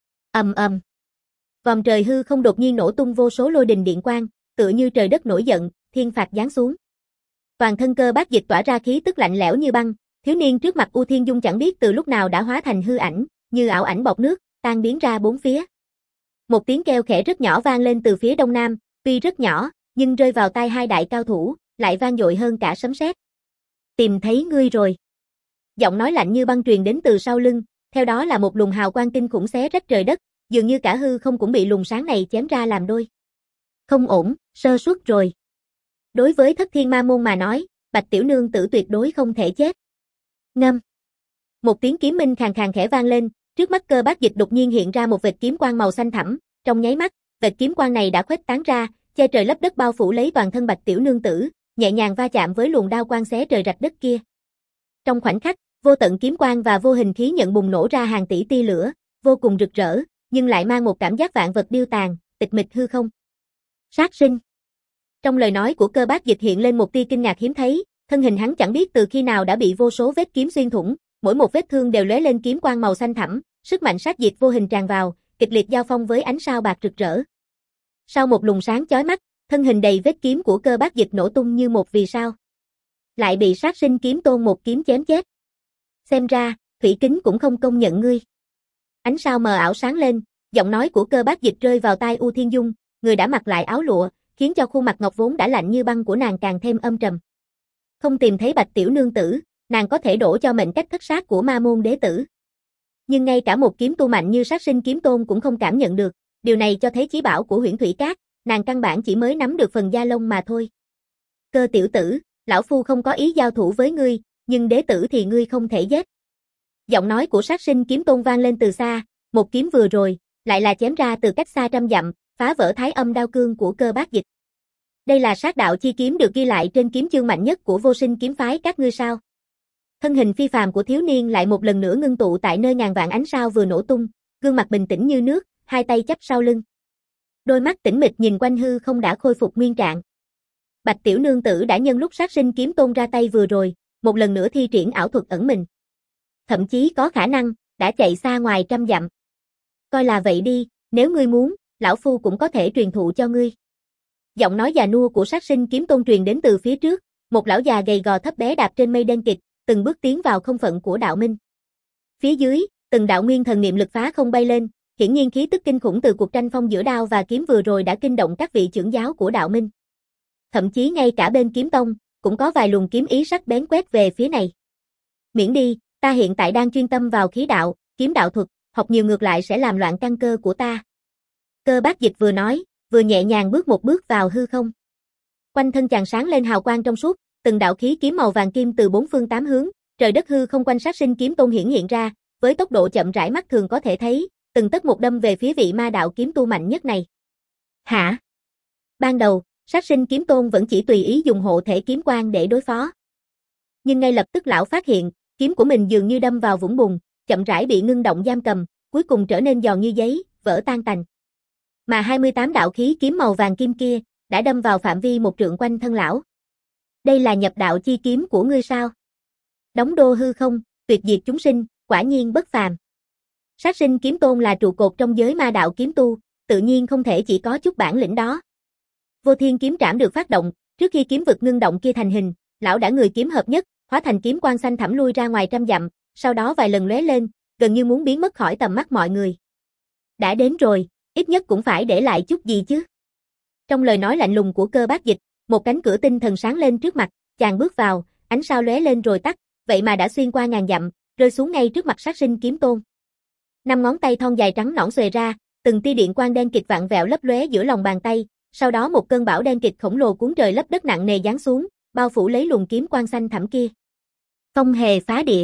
Ầm ầm. Vòm trời hư không đột nhiên nổ tung vô số lôi đình điện quang, tựa như trời đất nổi giận, thiên phạt giáng xuống. Toàn thân Cơ Bác Dịch tỏa ra khí tức lạnh lẽo như băng, thiếu niên trước mặt U Thiên Dung chẳng biết từ lúc nào đã hóa thành hư ảnh, như ảo ảnh bọt nước, tan biến ra bốn phía. Một tiếng kêu khẽ rất nhỏ vang lên từ phía đông nam, tuy rất nhỏ, nhưng rơi vào tai hai đại cao thủ, lại vang dội hơn cả sấm sét. Tìm thấy ngươi rồi. Giọng nói lạnh như băng truyền đến từ sau lưng, theo đó là một luồng hào quang kinh khủng xé rách trời đất, dường như cả hư không cũng bị luồng sáng này chém ra làm đôi. Không ổn, sơ suất rồi. Đối với Thất Thiên Ma Môn mà nói, Bạch tiểu nương tử tuyệt đối không thể chết. Ngâm. Một tiếng kiếm minh khàn khàn khẽ vang lên, trước mắt Cơ Bác Dịch đột nhiên hiện ra một vệt kiếm quang màu xanh thẳm, trong nháy mắt, vệt kiếm quang này đã khuếch tán ra, che trời lấp đất bao phủ lấy toàn thân Bạch tiểu nương tử, nhẹ nhàng va chạm với luồng đao quang xé trời rạch đất kia. Trong khoảnh khắc, vô tận kiếm quang và vô hình khí nhận bùng nổ ra hàng tỷ tia lửa, vô cùng rực rỡ, nhưng lại mang một cảm giác vạn vật điêu tàn, tịch mịch hư không. Sát sinh. Trong lời nói của Cơ Bác Dịch hiện lên một tia kinh ngạc hiếm thấy, thân hình hắn chẳng biết từ khi nào đã bị vô số vết kiếm xuyên thủng, mỗi một vết thương đều lóe lên kiếm quang màu xanh thẳm, sức mạnh sát diệt vô hình tràn vào, kịch liệt giao phong với ánh sao bạc rực rỡ. Sau một luồng sáng chói mắt, thân hình đầy vết kiếm của Cơ Bác Dịch nổ tung như một vì sao. Lại bị Sát Sinh Kiếm Tôn một kiếm chém chết. Xem ra, Thủy Kính cũng không công nhận ngươi. Ánh sao mờ ảo sáng lên, giọng nói của Cơ Bác Dịch rơi vào tai U Thiên Dung, người đã mặc lại áo lụa, khiến cho khuôn mặt ngọc vốn đã lạnh như băng của nàng càng thêm âm trầm. Không tìm thấy Bạch tiểu nương tử, nàng có thể đổ cho mệnh cách thất sát của Ma Môn đế tử. Nhưng ngay cả một kiếm tu mạnh như Sát Sinh Kiếm Tôn cũng không cảm nhận được, điều này cho thấy chí bảo của Huyễn Thủy Các, nàng căn bản chỉ mới nắm được phần da lông mà thôi. Cơ tiểu tử, lão phu không có ý giao thủ với ngươi, nhưng đế tử thì ngươi không thể giết. Giọng nói của Sát Sinh Kiếm Tôn vang lên từ xa, một kiếm vừa rồi, lại là chém ra từ cách xa trăm dặm, phá vỡ thái âm đao cương của Cơ Bác Dịch. Đây là sát đạo chi kiếm được ghi lại trên kiếm chương mạnh nhất của Vô Sinh kiếm phái các ngươi sao? Thân hình phi phàm của thiếu niên lại một lần nữa ngưng tụ tại nơi ngàn vạn ánh sao vừa nổ tung, gương mặt bình tĩnh như nước, hai tay chắp sau lưng. Đôi mắt tĩnh mịch nhìn quanh hư không đã khôi phục nguyên trạng. Bạch tiểu nương tử đã nhân lúc Sát Sinh Kiếm Tôn ra tay vừa rồi, một lần nữa thi triển ảo thuật ẩn mình. Thậm chí có khả năng, đã chạy xa ngoài trăm dặm. Coi là vậy đi, nếu ngươi muốn, lão phu cũng có thể truyền thụ cho ngươi. Giọng nói già nua của Sát Sinh Kiếm Tôn truyền đến từ phía trước, một lão già gầy gò thấp bé đạp trên mây đen kịt, từng bước tiến vào không phận của đạo minh. Phía dưới, từng đạo nguyên thần niệm lực phá không bay lên, hiển nhiên khí tức kinh khủng từ cuộc tranh phong giữa đao và kiếm vừa rồi đã kinh động các vị trưởng giáo của đạo minh. Thậm chí ngay cả bên kiếm tông, cũng có vài luồng kiếm ý sắc bén quét về phía này. Miễn đi, ta hiện tại đang chuyên tâm vào khí đạo, kiếm đạo thuật, học nhiều ngược lại sẽ làm loạn căn cơ của ta. Cơ Bác Dịch vừa nói, vừa nhẹ nhàng bước một bước vào hư không. Quanh thân chàng sáng lên hào quang trong suốt, từng đạo khí kiếm màu vàng kim từ bốn phương tám hướng, trời đất hư không quanh Sát Sinh Kiếm Tôn hiển hiện ra, với tốc độ chậm rãi mắt thường có thể thấy, từng tấc một đâm về phía vị ma đạo kiếm tu mạnh nhất này. Hả? Ban đầu, Sát Sinh Kiếm Tôn vẫn chỉ tùy ý dùng hộ thể kiếm quang để đối phó. Nhưng ngay lập tức lão phát hiện, kiếm của mình dường như đâm vào vũng bùn, chậm rãi bị ngưng động giam cầm, cuối cùng trở nên giòn như giấy, vỡ tan tành. Mà hai mươi tám đạo khí kiếm màu vàng kim kia, đã đâm vào phạm vi một trượng quanh thân lão. Đây là nhập đạo chi kiếm của ngươi sao? Đóng đô hư không, tuyệt diệt chúng sinh, quả nhiên bất phàm. Sát Sinh Kiếm Tôn là trụ cột trong giới ma đạo kiếm tu, tự nhiên không thể chỉ có chút bản lĩnh đó. Vô Thiên kiếm trảm được phát động, trước khi kiếm vực ngưng động kia thành hình, lão đã người kiếm hợp nhất, hóa thành kiếm quang xanh thẳm lui ra ngoài trăm dặm, sau đó vài lần lóe lên, gần như muốn biến mất khỏi tầm mắt mọi người. Đã đến rồi, ít nhất cũng phải để lại chút gì chứ. Trong lời nói lạnh lùng của Cơ Bác Dịch, một cánh cửa tinh thần sáng lên trước mặt, chàng bước vào, ánh sao lóe lên rồi tắt, vậy mà đã xuyên qua ngàn dặm, rơi xuống ngay trước mặt Sát Sinh Kiếm Tôn. Năm ngón tay thon dài trắng nõn xuề ra, từng tia điện quang đen kịt vạn vẹo lấp lóe giữa lòng bàn tay, sau đó một cơn bão đen kịt khổng lồ cuốn trời lấp đất nặng nề giáng xuống, bao phủ lấy luồng kiếm quang xanh thẳm kia. Phong hề phá địa.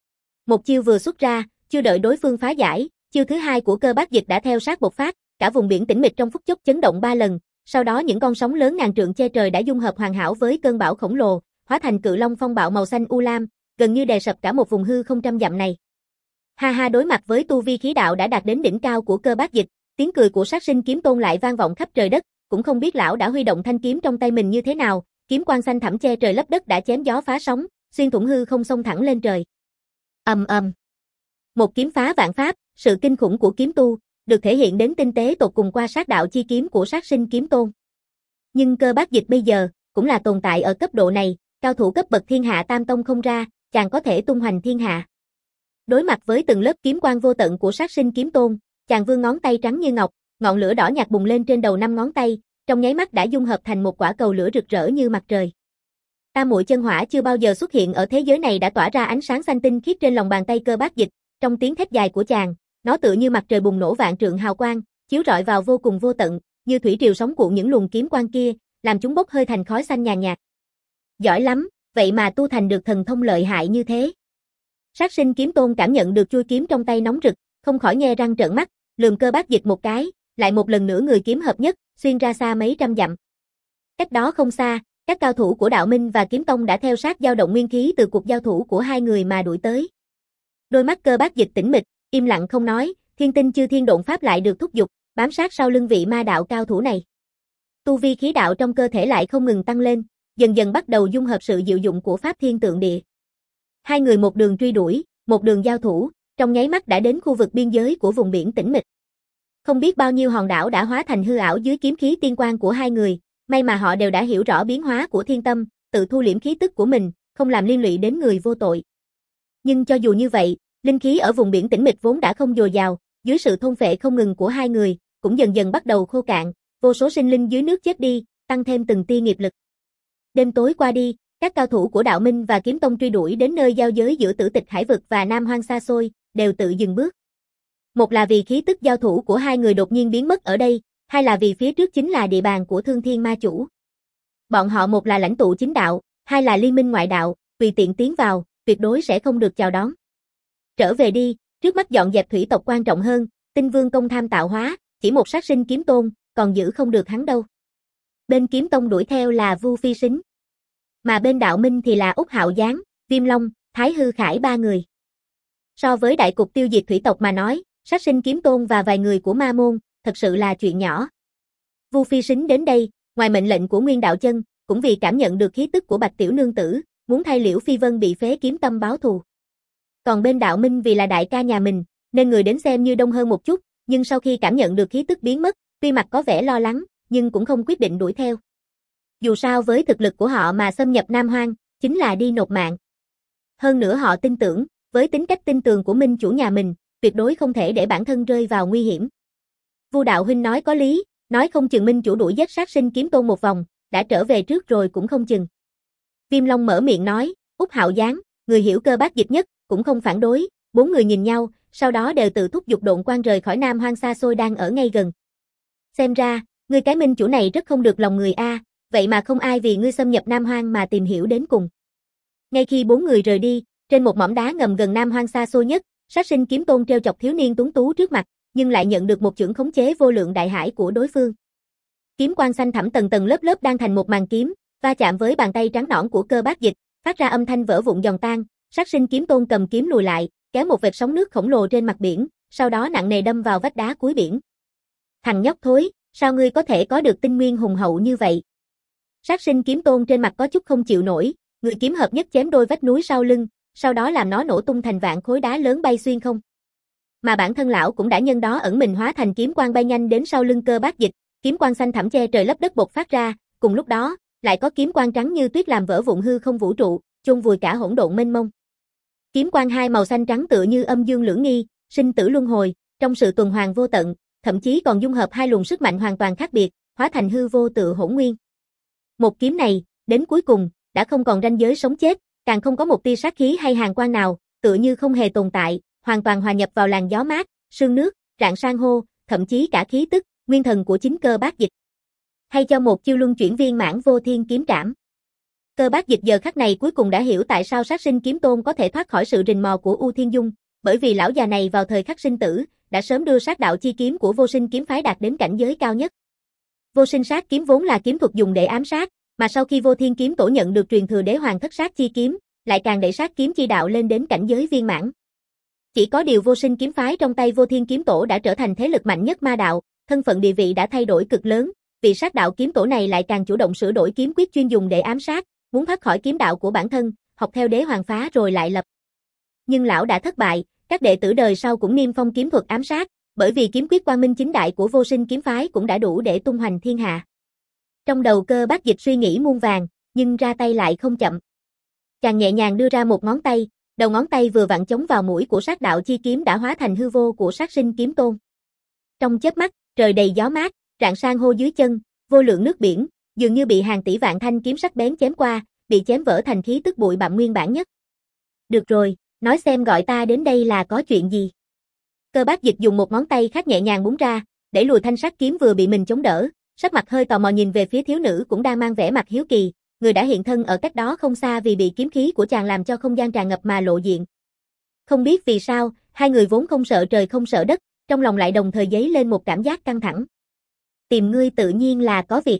Một chiêu vừa xuất ra, chưa đợi đối phương phá giải, chiêu thứ hai của Cơ Bác Dịch đã theo sát bộc phát, cả vùng biển tĩnh mịch trong phút chốc chấn động ba lần, Sau đó những con sóng lớn ngàn trượng che trời đã dung hợp hoàn hảo với cơn bão khổng lồ, hóa thành cự long phong bạo màu xanh u lam, gần như đè sập cả một vùng hư không trăm dặm này. Ha ha, đối mặt với tu vi khí đạo đã đạt đến đỉnh cao của Cơ Bát Dịch, tiếng cười của Sát Sinh Kiếm Tôn lại vang vọng khắp trời đất, cũng không biết lão đã huy động thanh kiếm trong tay mình như thế nào, kiếm quang xanh thẳm che trời lấp đất đã chém gió phá sóng, xuyên thủng hư không xông thẳng lên trời. Ầm ầm. Một kiếm phá vạn pháp, sự kinh khủng của kiếm tu được thể hiện đến tinh tế tột cùng qua sát đạo chi kiếm của Sát Sinh Kiếm Tôn. Nhưng Cơ Bát Dịch bây giờ cũng là tồn tại ở cấp độ này, cao thủ cấp bậc thiên hạ tam tông không ra, chàng có thể tung hoành thiên hạ. Đối mặt với từng lớp kiếm quang vô tận của Sát Sinh Kiếm Tôn, chàng vươn ngón tay trắng như ngọc, ngọn lửa đỏ nhạt bùng lên trên đầu năm ngón tay, trong nháy mắt đã dung hợp thành một quả cầu lửa rực rỡ như mặt trời. Tam muội chân hỏa chưa bao giờ xuất hiện ở thế giới này đã tỏa ra ánh sáng xanh tinh khiết trên lòng bàn tay Cơ Bát Dịch, trong tiếng thét dài của chàng, nó tựa như mặt trời bùng nổ vạn trượng hào quang, chiếu rọi vào vô cùng vô tận, như thủy triều sóng cuộn những luồng kiếm quang kia, làm chúng bốc hơi thành khói xanh nhàn nhạt. Giỏi lắm, vậy mà tu thành được thần thông lợi hại như thế. Sát Sinh Kiếm Tôn cảm nhận được chuôi kiếm trong tay nóng rực, không khỏi nhe răng trợn mắt, lườm Cơ Bát Dịch một cái, lại một lần nữa người kiếm hợp nhất, xuyên ra xa mấy trăm dặm. Cách đó không xa, các cao thủ của Đạo Minh và Kiếm Tông đã theo sát dao động nguyên khí từ cuộc giao thủ của hai người mà đuổi tới. Đôi mắt Cơ Bát Dịch tĩnh mịch, im lặng không nói, Thiên Tinh Chư Thiên Độn Pháp lại được thúc giục, bám sát sau lưng vị ma đạo cao thủ này. Tu vi khí đạo trong cơ thể lại không ngừng tăng lên, dần dần bắt đầu dung hợp sự diệu dụng của Pháp Thiên Tượng Địa. Hai người một đường truy đuổi, một đường giao thủ, trong nháy mắt đã đến khu vực biên giới của vùng biển tĩnh mịch. Không biết bao nhiêu hòn đảo đã hóa thành hư ảo dưới kiếm khí tiên quang của hai người, may mà họ đều đã hiểu rõ biến hóa của thiên tâm, tự thu liễm khí tức của mình, không làm liên lụy đến người vô tội. Nhưng cho dù như vậy, linh khí ở vùng biển tĩnh mịch vốn đã không dồi dào, dưới sự thôn phệ không ngừng của hai người, cũng dần dần bắt đầu khô cạn, vô số sinh linh dưới nước chết đi, tăng thêm từng tia nghiệp lực. Đêm tối qua đi, các cao thủ của Đạo Minh và Kiếm Tông truy đuổi đến nơi giao giới giữa Tử Tịch Hải vực và Nam Hoang xa xôi, đều tự dừng bước. Một là vì khí tức giao thủ của hai người đột nhiên biến mất ở đây, hai là vì phía trước chính là địa bàn của Thương Thiên Ma Chủ. Bọn họ một là lãnh tụ chính đạo, hai là liên minh ngoại đạo, tùy tiện tiến vào, tuyệt đối sẽ không được chào đón. Trở về đi, trước mắt dọn dẹp thủy tộc quan trọng hơn, Tinh Vương công tham tạo hóa, chỉ một Sát Sinh Kiếm Tôn, còn giữ không được hắn đâu. Bên Kiếm Tông đuổi theo là Vu Phi Sính, mà bên Đạo Minh thì là Úc Hạo Giáng, Viêm Long, Thái Hư Khải ba người. So với đại cục tiêu diệt thủy tộc mà nói, Sát Sinh Kiếm Tôn và vài người của Ma Môn, thật sự là chuyện nhỏ. Vu Phi Sính đến đây, ngoài mệnh lệnh của Nguyên Đạo Chân, cũng vì cảm nhận được khí tức của Bạch Tiểu Nương Tử, muốn thay Liễu Phi Vân bị phế kiếm tâm báo thù. Còn bên Đạo Minh vì là đại ca nhà mình, nên người đến xem như đông hơn một chút, nhưng sau khi cảm nhận được khí tức biến mất, tuy mặt có vẻ lo lắng, nhưng cũng không quyết định đuổi theo. Dù sao với thực lực của họ mà xâm nhập Nam Hoang, chính là đi nộp mạng. Hơn nữa họ tin tưởng, với tính cách tin tường của Minh chủ nhà mình, tuyệt đối không thể để bản thân rơi vào nguy hiểm. Vu đạo huynh nói có lý, nói không chừng Minh chủ đuổi giết Sát Sinh Kiếm Tôn một vòng, đã trở về trước rồi cũng không chừng. Viêm Long mở miệng nói, Úc Hạo Giáng, người hiểu Cơ Bát Dịch nhất, cũng không phản đối, bốn người nhìn nhau, sau đó đều tự thúc giục độn quang rời khỏi Nam Hoang xa xôi đang ở ngay gần. Xem ra, ngươi cái Minh chủ này rất không được lòng người a, vậy mà không ai vì ngươi xâm nhập Nam Hoang mà tìm hiểu đến cùng. Ngay khi bốn người rời đi, trên một mỏm đá ngầm gần Nam Hoang xa xôi nhất, Sát Sinh Kiếm Tôn treo chọc thiếu niên tuấn tú trước mặt, nhưng lại nhận được một chưởng khống chế vô lượng đại hải của đối phương. Kiếm quang xanh thẳm tầng tầng lớp lớp đang thành một màn kiếm, va chạm với bàn tay trắng nõn của Cơ Bát Dịch, phát ra âm thanh vỡ vụn giòn tan. Sát Sinh Kiếm Tôn cầm kiếm lùi lại, kéo một vệt sóng nước khổng lồ trên mặt biển, sau đó nặng nề đâm vào vách đá cuối biển. Thằng nhóc thối, sao ngươi có thể có được tinh nguyên hùng hậu như vậy? Sát Sinh Kiếm Tôn trên mặt có chút không chịu nổi, người kiếm hợp nhất chém đôi vách núi sau lưng, sau đó làm nó nổ tung thành vạn khối đá lớn bay xuyên không. Mà bản thân lão cũng đã nhân đó ẩn mình hóa thành kiếm quang bay nhanh đến sau lưng Cơ Bát Dịch, kiếm quang xanh thẳm che trời lấp đất bộc phát ra, cùng lúc đó, lại có kiếm quang trắng như tuyết làm vỡ vụn hư không vũ trụ, chôn vùi cả hỗn độn mênh mông. Kiếm quang hai màu xanh trắng tựa như âm dương lưỡng nghi, sinh tử luân hồi, trong sự tuần hoàn vô tận, thậm chí còn dung hợp hai luồng sức mạnh hoàn toàn khác biệt, hóa thành hư vô tự hỗn nguyên. Một kiếm này, đến cuối cùng, đã không còn ranh giới sống chết, càng không có một tia sát khí hay hàn quang nào, tựa như không hề tồn tại, hoàn toàn hòa nhập vào làn gió mát, sương nước, rạng san hô, thậm chí cả khí tức, nguyên thần của chính Cơ Bát Dịch. Hay cho một chiêu luân chuyển viên mãn vô thiên kiếm trảm. Cơ Bát Dịch giờ khắc này cuối cùng đã hiểu tại sao Sát Sinh Kiếm Tôn có thể thoát khỏi sự rình mò của U Thiên Dung, bởi vì lão già này vào thời khắc sinh tử, đã sớm đưa sát đạo chi kiếm của Vô Sinh kiếm phái đạt đến cảnh giới cao nhất. Vô sinh sát kiếm vốn là kiếm thuật dùng để ám sát, mà sau khi Vô Thiên kiếm tổ nhận được truyền thừa đế hoàng thất sát chi kiếm, lại càng đẩy sát kiếm chi đạo lên đến cảnh giới viên mãn. Chỉ có điều Vô Sinh kiếm phái trong tay Vô Thiên kiếm tổ đã trở thành thế lực mạnh nhất ma đạo, thân phận địa vị đã thay đổi cực lớn, vị sát đạo kiếm tổ này lại càng chủ động sửa đổi kiếm quyết chuyên dùng để ám sát, muốn thoát khỏi kiếm đạo của bản thân, học theo đế hoàng phá rồi lại lập. Nhưng lão đã thất bại, các đệ tử đời sau cũng niêm phong kiếm thuật ám sát, bởi vì kiếm quyết quang minh chính đại của Vô Sinh kiếm phái cũng đã đủ để tung hoành thiên hạ. Trong đầu Cơ Bác Dịch suy nghĩ muôn vàng, nhưng ra tay lại không chậm. Chàng nhẹ nhàng đưa ra một ngón tay, đầu ngón tay vừa vặn chống vào mũi của sát đạo chi kiếm đã hóa thành hư vô của sát sinh kiếm tôn. Trong chớp mắt, trời đầy gió mát, rạng san hô dưới chân, vô lượng nước biển, dường như bị hàng tỷ vạn thanh kiếm sắc bén chém qua, bị chém vỡ thành khí tức bụi bặm nguyên bản nhất. Được rồi, nói xem gọi ta đến đây là có chuyện gì. Cơ Bác Dịch dùng một ngón tay khác nhẹ nhàng búng ra, để lùi thanh sát kiếm vừa bị mình chống đỡ, sắc mặt hơi tò mò nhìn về phía thiếu nữ cũng đang mang vẻ mặt hiếu kỳ, người đã hiện thân ở cách đó không xa vì bị kiếm khí của chàng làm cho không gian tràn ngập mà lộ diện. Không biết vì sao, hai người vốn không sợ trời không sợ đất, trong lòng lại đồng thời dấy lên một cảm giác căng thẳng. Tìm ngươi tự nhiên là có việc.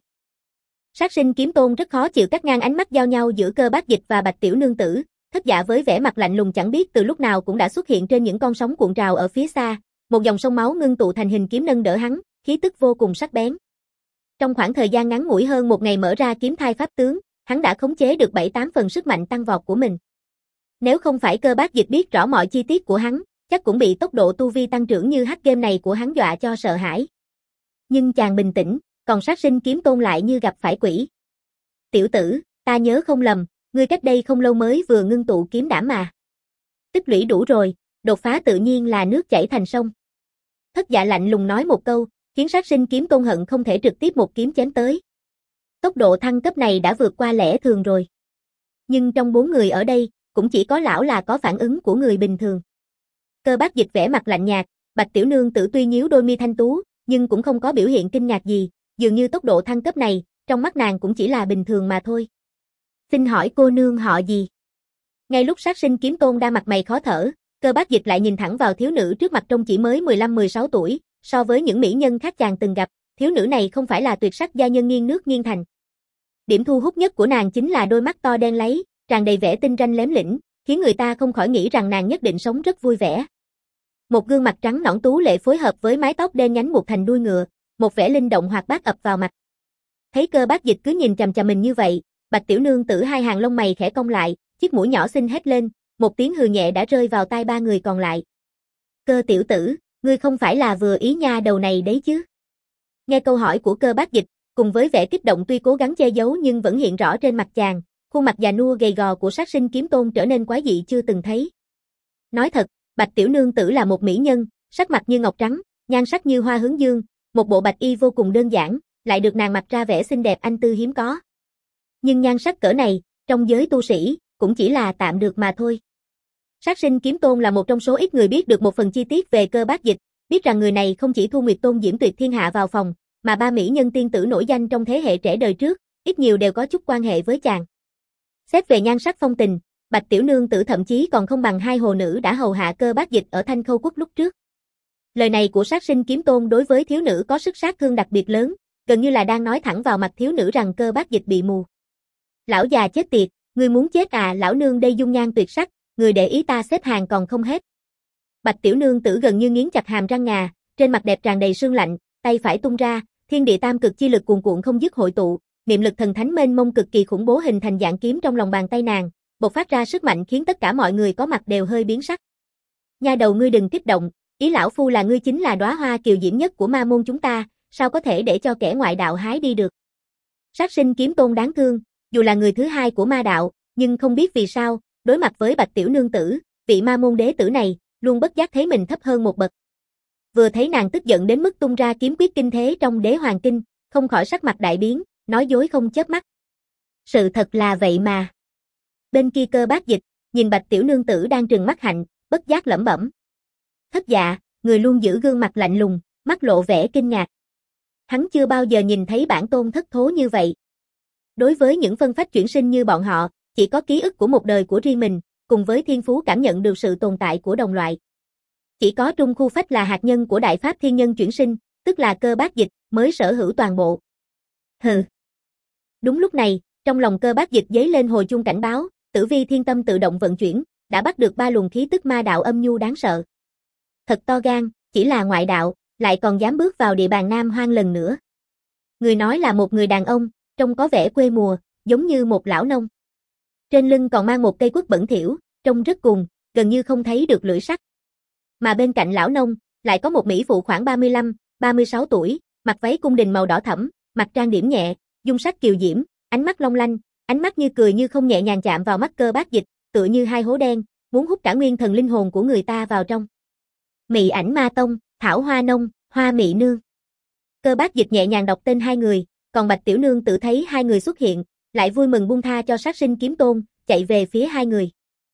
Sát sinh kiếm tôn rất khó chịu cắt ngang ánh mắt giao nhau giữa Cơ Bác Dịch và Bạch Tiểu Nương Tử, Thất Dạ với vẻ mặt lạnh lùng chẳng biết từ lúc nào cũng đã xuất hiện trên những con sóng cuộn trào ở phía xa, một dòng sông máu ngưng tụ thành hình kiếm nâng đỡ hắn, khí tức vô cùng sắc bén. Trong khoảng thời gian ngắn ngủi hơn một ngày mở ra kiếm thai pháp tướng, hắn đã khống chế được bảy tám phần sức mạnh tăng vọt của mình. Nếu không phải Cơ Bác Dịch biết rõ mọi chi tiết của hắn, chắc cũng bị tốc độ tu vi tăng trưởng như hack game này của hắn dọa cho sợ hãi. Nhưng chàng bình tĩnh, còn sát sinh kiếm tôn lại như gặp phải quỷ. Tiểu tử, ta nhớ không lầm, ngươi cách đây không lâu mới vừa ngưng tụ kiếm đảm mà. Tích lũy đủ rồi, đột phá tự nhiên là nước chảy thành sông. Thất Dạ lạnh lùng nói một câu, khiến sát sinh kiếm tôn hận không thể trực tiếp một kiếm chém tới. Tốc độ thăng cấp này đã vượt qua lẽ thường rồi. Nhưng trong bốn người ở đây, cũng chỉ có lão là có phản ứng của người bình thường. Cơ Bác Dịch vẻ mặt lạnh nhạt, Bạch Tiểu Nương Tử tuy nhíu đôi mi thanh tú, nhưng cũng không có biểu hiện kinh ngạc gì, dường như tốc độ thăng cấp này, trong mắt nàng cũng chỉ là bình thường mà thôi. Xin hỏi cô nương họ gì? Ngay lúc sát sinh kiếm tôn đang mặt mày khó thở, Cơ Bác Dịch lại nhìn thẳng vào thiếu nữ trước mặt trông chỉ mới mười lăm mười sáu tuổi, so với những mỹ nhân khác chàng từng gặp, thiếu nữ này không phải là tuyệt sắc gia nhân nghiêng nước nghiêng thành. Điểm thu hút nhất của nàng chính là đôi mắt to đen láy, tràn đầy vẻ tinh ranh lém lĩnh, khiến người ta không khỏi nghĩ rằng nàng nhất định sống rất vui vẻ. Một gương mặt trắng nõn tú lệ phối hợp với mái tóc đen nhánh buộc thành đuôi ngựa, một vẻ linh động hoạt bát ập vào mặt. Thấy Cơ Bác Dịch cứ nhìn chằm chằm mình như vậy, Bạch Tiểu Nương Tử hai hàng lông mày khẽ cong lại, chiếc mũi nhỏ xinh hét lên, một tiếng hừ nhẹ đã rơi vào tai ba người còn lại. Cơ tiểu tử, ngươi không phải là vừa ý nha đầu này đấy chứ? Nghe câu hỏi của Cơ Bác Dịch, cùng với vẻ kích động tuy cố gắng che giấu nhưng vẫn hiện rõ trên mặt chàng, khuôn mặt già nua gầy gò của sát sinh kiếm tôn trở nên quái dị chưa từng thấy. Nói thật, Bạch Tiểu Nương Tử là một mỹ nhân, sắc mặt như ngọc trắng, nhan sắc như hoa hướng dương, một bộ bạch y vô cùng đơn giản, lại được nàng mặc ra vẻ xinh đẹp anh tư hiếm có. Nhưng nhan sắc cỡ này, trong giới tu sĩ, cũng chỉ là tạm được mà thôi. Sát sinh kiếm tôn là một trong số ít người biết được một phần chi tiết về Cơ Bác Dịch, biết rằng người này không chỉ thu Nguyệt Tôn Diễm Tuyệt thiên hạ vào phòng, mà ba mỹ nhân tiên tử nổi danh trong thế hệ trẻ đời trước, ít nhiều đều có chút quan hệ với chàng. Xét về nhan sắc phong tình, Bạch Tiểu Nương Tử thậm chí còn không bằng hai hồ nữ đã hầu hạ Cơ Bác Dịch ở Thanh Khâu Quốc lúc trước. Lời này của sát sinh kiếm tôn đối với thiếu nữ có sức sát thương đặc biệt lớn, gần như là đang nói thẳng vào mặt thiếu nữ rằng Cơ Bác Dịch bị mù. Lão già chết tiệt, ngươi muốn chết à? Lão nương đây dung nhan tuyệt sắc, người để ý ta xếp hàng còn không hết. Bạch Tiểu Nương Tử gần như nghiến chặt hàm răng ngà, trên mặt đẹp tràn đầy sương lạnh, tay phải tung ra, thiên địa tam cực chi lực cuồn cuộn không dứt hội tụ, niệm lực thần thánh mênh mông cực kỳ khủng bố hình thành dạng kiếm trong lòng bàn tay nàng, bộc phát ra sức mạnh khiến tất cả mọi người có mặt đều hơi biến sắc. Nha đầu ngươi đừng kích động, ý lão phu là ngươi chính là đóa hoa kiều diễm nhất của ma môn chúng ta, sao có thể để cho kẻ ngoại đạo hái đi được. Sát sinh kiếm tôn đáng thương, dù là người thứ hai của ma đạo, nhưng không biết vì sao, đối mặt với Bạch Tiểu Nương Tử, vị ma môn đế tử này, luôn bất giác thấy mình thấp hơn một bậc. Vừa thấy nàng tức giận đến mức tung ra kiếm quyết kinh thế trong Đế Hoàng Kinh, không khỏi sắc mặt đại biến, nói dối không chớp mắt. Sự thật là vậy mà. Bên kia Cơ Bác Dịch, nhìn Bạch Tiểu Nương Tử đang trừng mắt hạnh, bất giác lẩm bẩm. Thất Dạ, người luôn giữ gương mặt lạnh lùng, mắt lộ vẻ kinh ngạc. Hắn chưa bao giờ nhìn thấy bản tôn thất thố như vậy. Đối với những phân phách chuyển sinh như bọn họ, chỉ có ký ức của một đời của riêng mình, cùng với thiên phú cảm nhận được sự tồn tại của đồng loại. Chỉ có Trung Khu Phách là hạt nhân của Đại Pháp Thiên Nhân chuyển sinh, tức là Cơ Bác Dịch, mới sở hữu toàn bộ. Hừ. Đúng lúc này, trong lòng Cơ Bác Dịch giấy lên hồi chuông cảnh báo, Tử Vi Thiên Tâm tự động vận chuyển, đã bắt được ba luồng khí tức ma đạo âm nhu đáng sợ. Thật to gan, chỉ là ngoại đạo, lại còn dám bước vào địa bàn Nam Hoang lần nữa. Người nói là một người đàn ông, trông có vẻ quê mùa, giống như một lão nông. Trên lưng còn mang một cây quất bẩn thỉu, trông rất cùng, gần như không thấy được lưỡi sắt. Mà bên cạnh lão nông, lại có một mỹ phụ khoảng ba mươi lăm, ba mươi sáu tuổi, mặc váy cung đình màu đỏ thẫm, mặt trang điểm nhẹ, dung sắc kiều diễm, ánh mắt long lanh, ánh mắt như cười như không nhẹ nhàng chạm vào mắt Cơ Bác Dịch, tựa như hai hố đen, muốn hút cả nguyên thần linh hồn của người ta vào trong. Mị Ảnh Ma Tông, Thảo Hoa Nông, Hoa Mị Nương. Cơ Bác Dịch nhẹ nhàng đọc tên hai người, còn Bạch Tiểu Nương tự thấy hai người xuất hiện, lại vui mừng buông tha cho Sát Sinh Kiếm Tôn, chạy về phía hai người.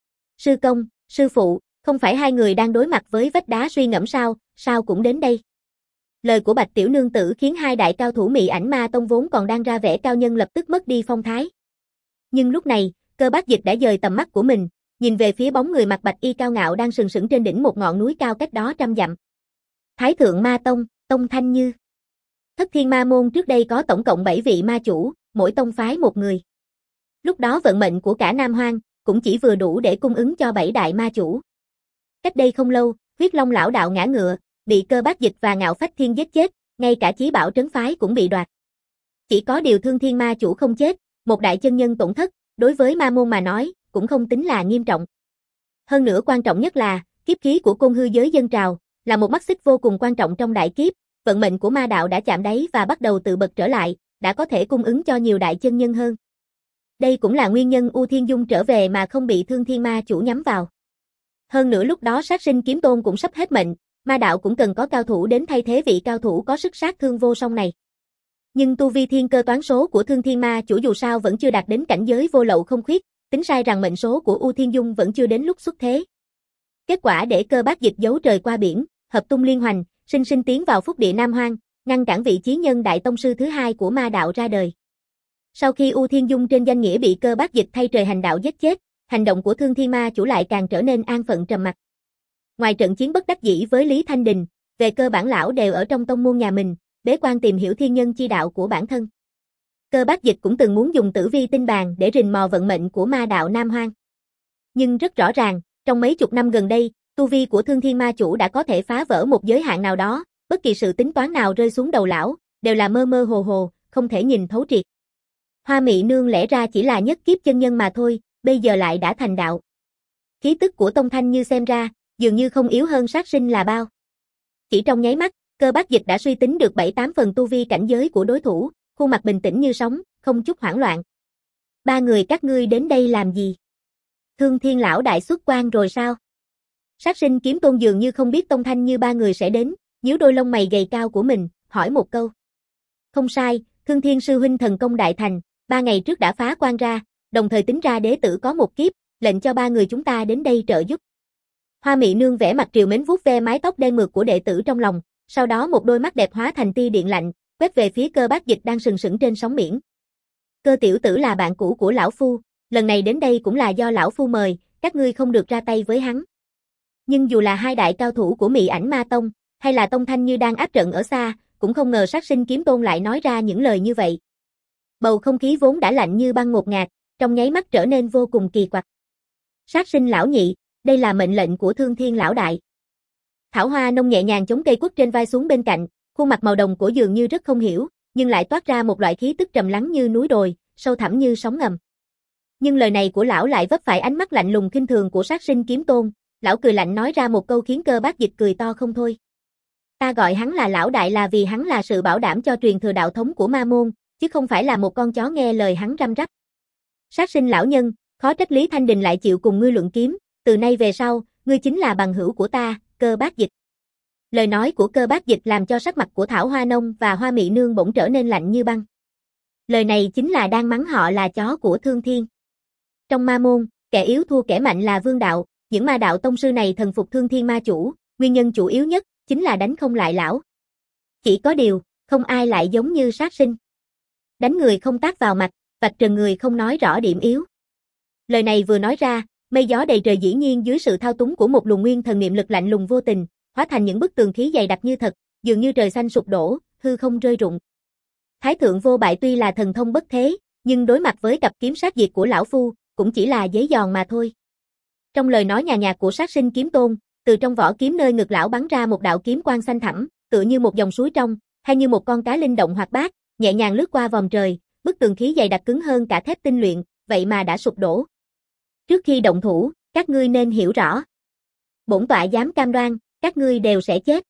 Sư công, sư phụ, không phải hai người đang đối mặt với vách đá suy ngẫm sao, sao cũng đến đây. Lời của Bạch Tiểu Nương tử khiến hai đại cao thủ Mị Ảnh Ma Tông vốn còn đang ra vẻ cao nhân lập tức mất đi phong thái. Nhưng lúc này, Cơ Bác Dịch đã dời tầm mắt của mình, nhìn về phía bóng người mặc bạch y cao ngạo đang sừng sững trên đỉnh một ngọn núi cao cách đó trăm dặm. Thái Thượng Ma Tông, Tông Thanh Như. Thất Thiên Ma Môn trước đây có tổng cộng bảy vị ma chủ, mỗi tông phái một người. Lúc đó vận mệnh của cả Nam Hoang cũng chỉ vừa đủ để cung ứng cho bảy đại ma chủ. Cách đây không lâu, Huyết Long lão đạo ngã ngựa, bị Cơ Bác Dịch và Ngạo Phách Thiên giết chết, ngay cả chí bảo trấn phái cũng bị đoạt. Chỉ có điều Thương Thiên ma chủ không chết, một đại chân nhân tổn thất, đối với ma môn mà nói, cũng không tính là nghiêm trọng. Hơn nữa quan trọng nhất là, kiếp khí của Côn Hư giới dân trào, là một mắt xích vô cùng quan trọng trong đại kiếp, vận mệnh của ma đạo đã chạm đáy và bắt đầu tự bật trở lại, đã có thể cung ứng cho nhiều đại chân nhân hơn. Đây cũng là nguyên nhân U Thiên Dung trở về mà không bị Thương Thiên ma chủ nhắm vào. Hơn nữa lúc đó Sát Sinh Kiếm Tôn cũng sắp hết mệnh, ma đạo cũng cần có cao thủ đến thay thế vị cao thủ có sức sát thương vô song này. Nhưng tu vi thiên cơ toán số của Thương Thiên ma chủ dù sao vẫn chưa đạt đến cảnh giới vô lậu không khuyết, tính sai rằng mệnh số của U Thiên Dung vẫn chưa đến lúc xuất thế. Kết quả để Cơ Bác Dịch giấu trời qua biển, hợp tung liên hoành, sinh sinh tiến vào phúc địa Nam Hoang, ngăn cản vị chí nhân đại tông sư thứ hai của ma đạo ra đời. Sau khi U Thiên Dung trên danh nghĩa bị Cơ Bác Dịch thay trời hành đạo giết chết, hành động của Thương Thiên ma chủ lại càng trở nên an phận trầm mặc. Ngoài trận chiến bất đắc dĩ với Lý Thanh Đình, về cơ bản lão đều ở trong tông môn nhà mình, bế quan tìm hiểu thiên nhân chi đạo của bản thân. Cơ Bác Dịch cũng từng muốn dùng tử vi tinh bàn để rình mò vận mệnh của ma đạo Nam Hoang. Nhưng rất rõ ràng, trong mấy chục năm gần đây, tu vi của Thương Thiên ma chủ đã có thể phá vỡ một giới hạn nào đó, bất kỳ sự tính toán nào rơi xuống đầu lão, đều là mơ mơ hồ hồ, không thể nhìn thấu triệt. Hoa Mị Nương lẽ ra chỉ là nhất kiếp chân nhân mà thôi, bây giờ lại đã thành đạo. Khí tức của Tông Thanh Như xem ra, dường như không yếu hơn Sát Sinh là bao. Chỉ trong nháy mắt, Cơ Bác Dịch đã suy tính được bảy tám phần tu vi cảnh giới của đối thủ, khuôn mặt bình tĩnh như sóng, không chút hoảng loạn. Ba người các ngươi đến đây làm gì? Thương Thiên lão đại xuất quan rồi sao? Sát Sinh Kiếm Tôn dường như không biết Tông Thanh Như ba người sẽ đến, nhíu đôi lông mày gầy cao của mình, hỏi một câu. Không sai, Thương Thiên sư huynh thần công đại thành, ba ngày trước đã phá quan ra, đồng thời tính ra đế tử có một kiếp, lệnh cho ba người chúng ta đến đây trợ giúp. Hoa Mị Nương vẽ mặt triều mến vuốt ve mái tóc đen mượt của đệ tử trong lòng, sau đó một đôi mắt đẹp hóa thành tia điện lạnh, quét về phía Cơ Bác Dịch đang sừng sững trên sóng biển. Cơ tiểu tử là bạn cũ của lão phu, lần này đến đây cũng là do lão phu mời, các ngươi không được ra tay với hắn. Nhưng dù là hai đại cao thủ của Mị Ảnh Ma Tông, hay là Tông Thanh Như đang áp trận ở xa, cũng không ngờ Sát Sinh Kiếm Tôn lại nói ra những lời như vậy. Bầu không khí vốn đã lạnh như băng ngột ngạt, trong nháy mắt trở nên vô cùng kỳ quặc. Sát Sinh lão nhị, đây là mệnh lệnh của Thương Thiên lão đại. Thảo Hoa Nông nhẹ nhàng chống cây quất trên vai xuống bên cạnh, khuôn mặt màu đồng của dường như rất không hiểu, nhưng lại toát ra một loại khí tức trầm lắng như núi đồi, sâu thẳm như sóng ngầm. Nhưng lời này của lão lại vấp phải ánh mắt lạnh lùng khinh thường của Sát Sinh Kiếm Tôn, lão cười lạnh nói ra một câu khiến Cơ Bác Dịch cười to không thôi. Ta gọi hắn là lão đại là vì hắn là sự bảo đảm cho truyền thừa đạo thống của ma môn, chứ không phải là một con chó nghe lời hắn răm rắp. Sát Sinh lão nhân, khó trách Lý Thanh Đình lại chịu cùng ngươi luận kiếm, từ nay về sau, ngươi chính là bằng hữu của ta, Cơ Bác Dịch. Lời nói của Cơ Bác Dịch làm cho sắc mặt của Thảo Hoa Nông và Hoa Mị Nương bỗng trở nên lạnh như băng. Lời này chính là đang mắng họ là chó của Thương Thiên. Trong ma môn, kẻ yếu thua kẻ mạnh là vương đạo, những ma đạo tông sư này thần phục Thương Thiên ma chủ, nguyên nhân chủ yếu nhất chính là đánh không lại lão. Chỉ có điều, không ai lại giống như Sát Sinh. Đánh người không tát vào mặt, vạch trần người không nói rõ điểm yếu. Lời này vừa nói ra, mây gió đầy trời dĩ nhiên dưới sự thao túng của một luồng nguyên thần niệm lực lạnh lùng vô tình, hóa thành những bức tường khí dày đặc như thật, dường như trời xanh sụp đổ, hư không rơi rụng. Thái thượng vô bại tuy là thần thông bất thế, nhưng đối mặt với cặp kiếm sát diệt của lão phu, cũng chỉ là giấy giòn mà thôi. Trong lời nói nhàn nhạt của Sát Sinh Kiếm Tôn, từ trong vỏ kiếm nơi ngực lão bắn ra một đạo kiếm quang xanh thẳm, tựa như một dòng suối trong, hay như một con cá linh động hoạt bát, nhẹ nhàng lướt qua vòm trời, bức tường khí dày đặc cứng hơn cả thép tinh luyện, vậy mà đã sụp đổ. Trước khi động thủ, các ngươi nên hiểu rõ. Bổn tọa dám cam đoan, các ngươi đều sẽ chết.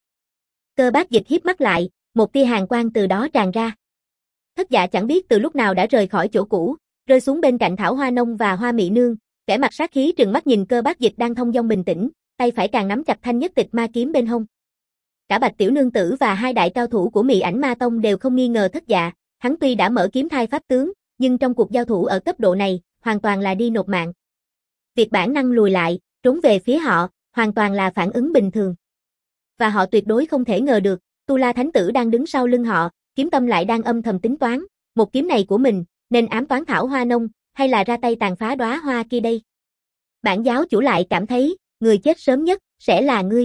Cơ Bác Dịch híp mắt lại, một tia hàn quang từ đó tràn ra. Thất Dạ chẳng biết từ lúc nào đã rời khỏi chỗ cũ, rơi xuống bên cạnh Thảo Hoa Nông và Hoa Mị Nương, vẻ mặt sát khí trừng mắt nhìn Cơ Bác Dịch đang thông dong bình tĩnh, tay phải càng nắm chặt thanh nhất tịch ma kiếm bên hông. Cả Bạch Tiểu Nương Tử và hai đại cao thủ của Mị Ảnh Ma Tông đều không nghi ngờ Thất Dạ, hắn tuy đã mở kiếm thai pháp tướng, nhưng trong cuộc giao thủ ở cấp độ này, hoàn toàn là đi nộp mạng. Việc bản năng lùi lại, trốn về phía họ, hoàn toàn là phản ứng bình thường. Và họ tuyệt đối không thể ngờ được, Tu La Thánh Tử đang đứng sau lưng họ, kiếm tâm lại đang âm thầm tính toán, một kiếm này của mình, nên ám toán Thảo Hoa Nông, hay là ra tay tàn phá đóa hoa kia đây? Bản giáo chủ lại cảm thấy, người chết sớm nhất, sẽ là ngươi.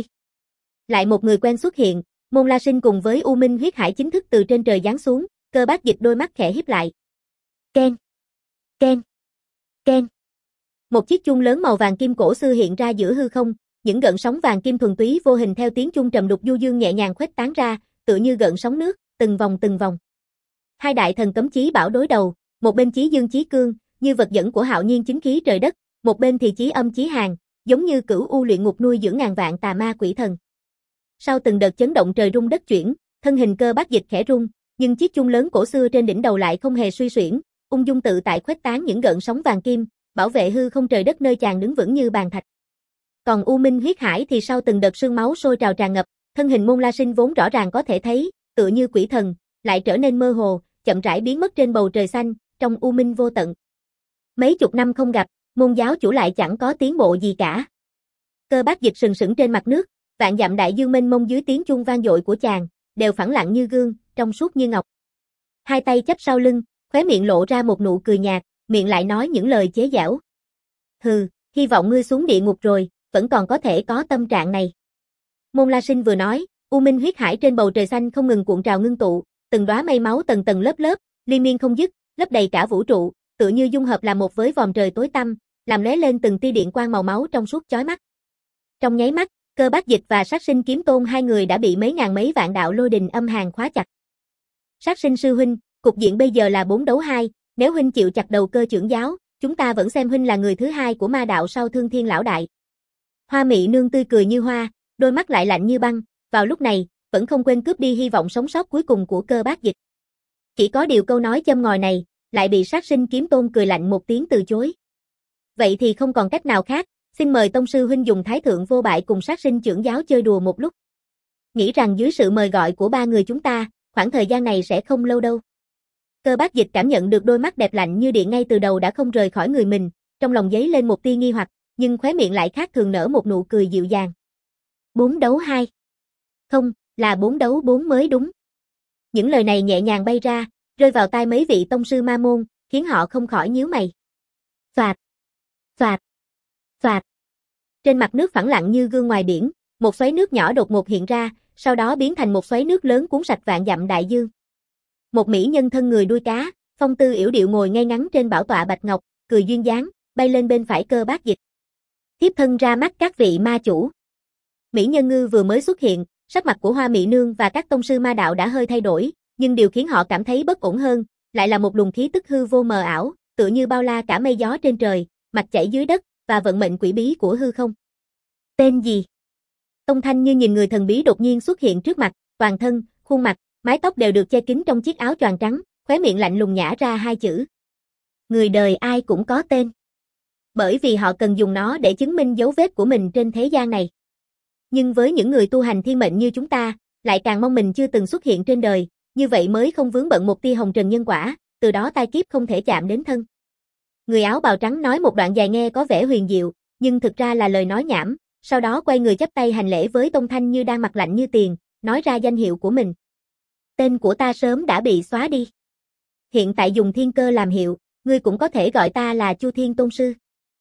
Lại một người quen xuất hiện, Môn La Sinh cùng với U Minh huyết hải chính thức từ trên trời giáng xuống, Cơ Bác Dịch đôi mắt khẽ híp lại. Ken, ken, ken. Một chiếc chuông lớn màu vàng kim cổ xưa hiện ra giữa hư không, những gợn sóng vàng kim thuần túy vô hình theo tiếng chuông trầm đục du dương nhẹ nhàng khuếch tán ra, tựa như gợn sóng nước, từng vòng từng vòng. Hai đại thần cấm chí bảo đối đầu, một bên chí dương chí cương, như vật dẫn của hạo nhiên chính khí trời đất, một bên thì chí âm chí hàn, giống như cửu u luyện ngục nuôi dưỡng ngàn vạn tà ma quỷ thần. Sau từng đợt chấn động trời rung đất chuyển, thân hình Cơ Bác Dịch khẽ rung, nhưng chiếc chuông lớn cổ xưa trên đỉnh đầu lại không hề suy xuyển, ung dung tự tại khuếch tán những gợn sóng vàng kim, bảo vệ hư không trời đất nơi chàng đứng vững như bàn thạch. Còn U Minh huyết hải thì sau từng đợt sương máu sôi trào tràn ngập, thân hình Môn La Sinh vốn rõ ràng có thể thấy, tựa như quỷ thần, lại trở nên mơ hồ, chậm rãi biến mất trên bầu trời xanh, trong u minh vô tận. Mấy chục năm không gặp, Môn giáo chủ lại chẳng có tiến bộ gì cả. Cơ Bác Dịch sừng sững trên mặt nước, vạn dặm đại dương mênh mông dưới tiếng chuông vang dội của chàng, đều phẳng lặng như gương, trong suốt như ngọc. Hai tay chắp sau lưng, khóe miệng lộ ra một nụ cười nhạt, miệng lại nói những lời chế giễu. Hừ, hy vọng ngươi xuống địa ngục rồi, vẫn còn có thể có tâm trạng này. Môn La Sinh vừa nói, u minh huyết hải trên bầu trời xanh không ngừng cuộn trào ngưng tụ, từng đóa mây máu tầng tầng lớp lớp, liên miên không dứt, lấp đầy cả vũ trụ, tựa như dung hợp làm một với vòm trời tối tăm, làm lóe lên từng tia điện quang màu máu trong suốt chói mắt. Trong nháy mắt, Cơ Bác Dịch và Sát Sinh Kiếm Tôn hai người đã bị mấy ngàn mấy vạn đạo lôi đình âm hàn khóa chặt. Sát Sinh sư huynh, cục diện bây giờ là bốn đấu hai, nếu huynh chịu chặt đầu Cơ trưởng giáo, chúng ta vẫn xem huynh là người thứ hai của ma đạo sau Thương Thiên lão đại. Hoa Mị Nương tươi cười như hoa, đôi mắt lại lạnh như băng, vào lúc này, vẫn không quên cướp đi hy vọng sống sót cuối cùng của Cơ Bác Dịch. Chỉ có điều câu nói châm ngòi này, lại bị Sát Sinh Kiếm Tôn cười lạnh một tiếng từ chối. Vậy thì không còn cách nào khác, xin mời tông sư huynh dùng Thái thượng vô bại cùng Sát Sinh trưởng giáo chơi đùa một lúc. Nghĩ rằng dưới sự mời gọi của ba người chúng ta, khoảng thời gian này sẽ không lâu đâu. Cơ Bác Dịch cảm nhận được đôi mắt đẹp lạnh như điện ngay từ đầu đã không rời khỏi người mình, trong lòng dấy lên một tia nghi hoặc, nhưng khóe miệng lại khác thường nở một nụ cười dịu dàng. Bốn đấu hai. Không, là bốn đấu bốn mới đúng. Những lời này nhẹ nhàng bay ra, rơi vào tai mấy vị tông sư ma môn, khiến họ không khỏi nhíu mày. Phạt, phạt, phạt. Trên mặt nước phẳng lặng như gương ngoài biển, một xoáy nước nhỏ đột ngột hiện ra, sau đó biến thành một xoáy nước lớn cuốn sạch vạn dặm đại dương. Một mỹ nhân thân người đuôi cá, phong tư yểu điệu ngồi ngay ngắn trên bảo tọa bạch ngọc, cười duyên dáng, bay lên bên phải Cơ Bác Dịch. Tiếp thân ra mắt các vị ma chủ. Mỹ nhân ngư vừa mới xuất hiện, sắc mặt của Hoa Mị Nương và các tông sư ma đạo đã hơi thay đổi, nhưng điều khiến họ cảm thấy bất ổn hơn, lại là một luồng khí tức hư vô mờ ảo, tựa như bao la cả mây gió trên trời, mạch chảy dưới đất, và vận mệnh quỷ bí của hư không. Tên gì? Tông Thanh như nhìn người thần bí đột nhiên xuất hiện trước mặt, toàn thân, khuôn mặt, mái tóc đều được che kín trong chiếc áo choàng trắng, khóe miệng lạnh lùng nhả ra hai chữ. Người đời ai cũng có tên. Bởi vì họ cần dùng nó để chứng minh dấu vết của mình trên thế gian này. Nhưng với những người tu hành thiên mệnh như chúng ta, lại càng mong mình chưa từng xuất hiện trên đời, như vậy mới không vướng bận một tia hồng trần nhân quả, từ đó tai kiếp không thể chạm đến thân. Người áo bào trắng nói một đoạn dài nghe có vẻ huyền diệu, nhưng thực ra là lời nói nhảm, sau đó quay người chắp tay hành lễ với Tông Thanh như đang mặt lạnh như tiền, nói ra danh hiệu của mình. Tên của ta sớm đã bị xóa đi. Hiện tại dùng thiên cơ làm hiệu, ngươi cũng có thể gọi ta là Chu Thiên Tôn Sư.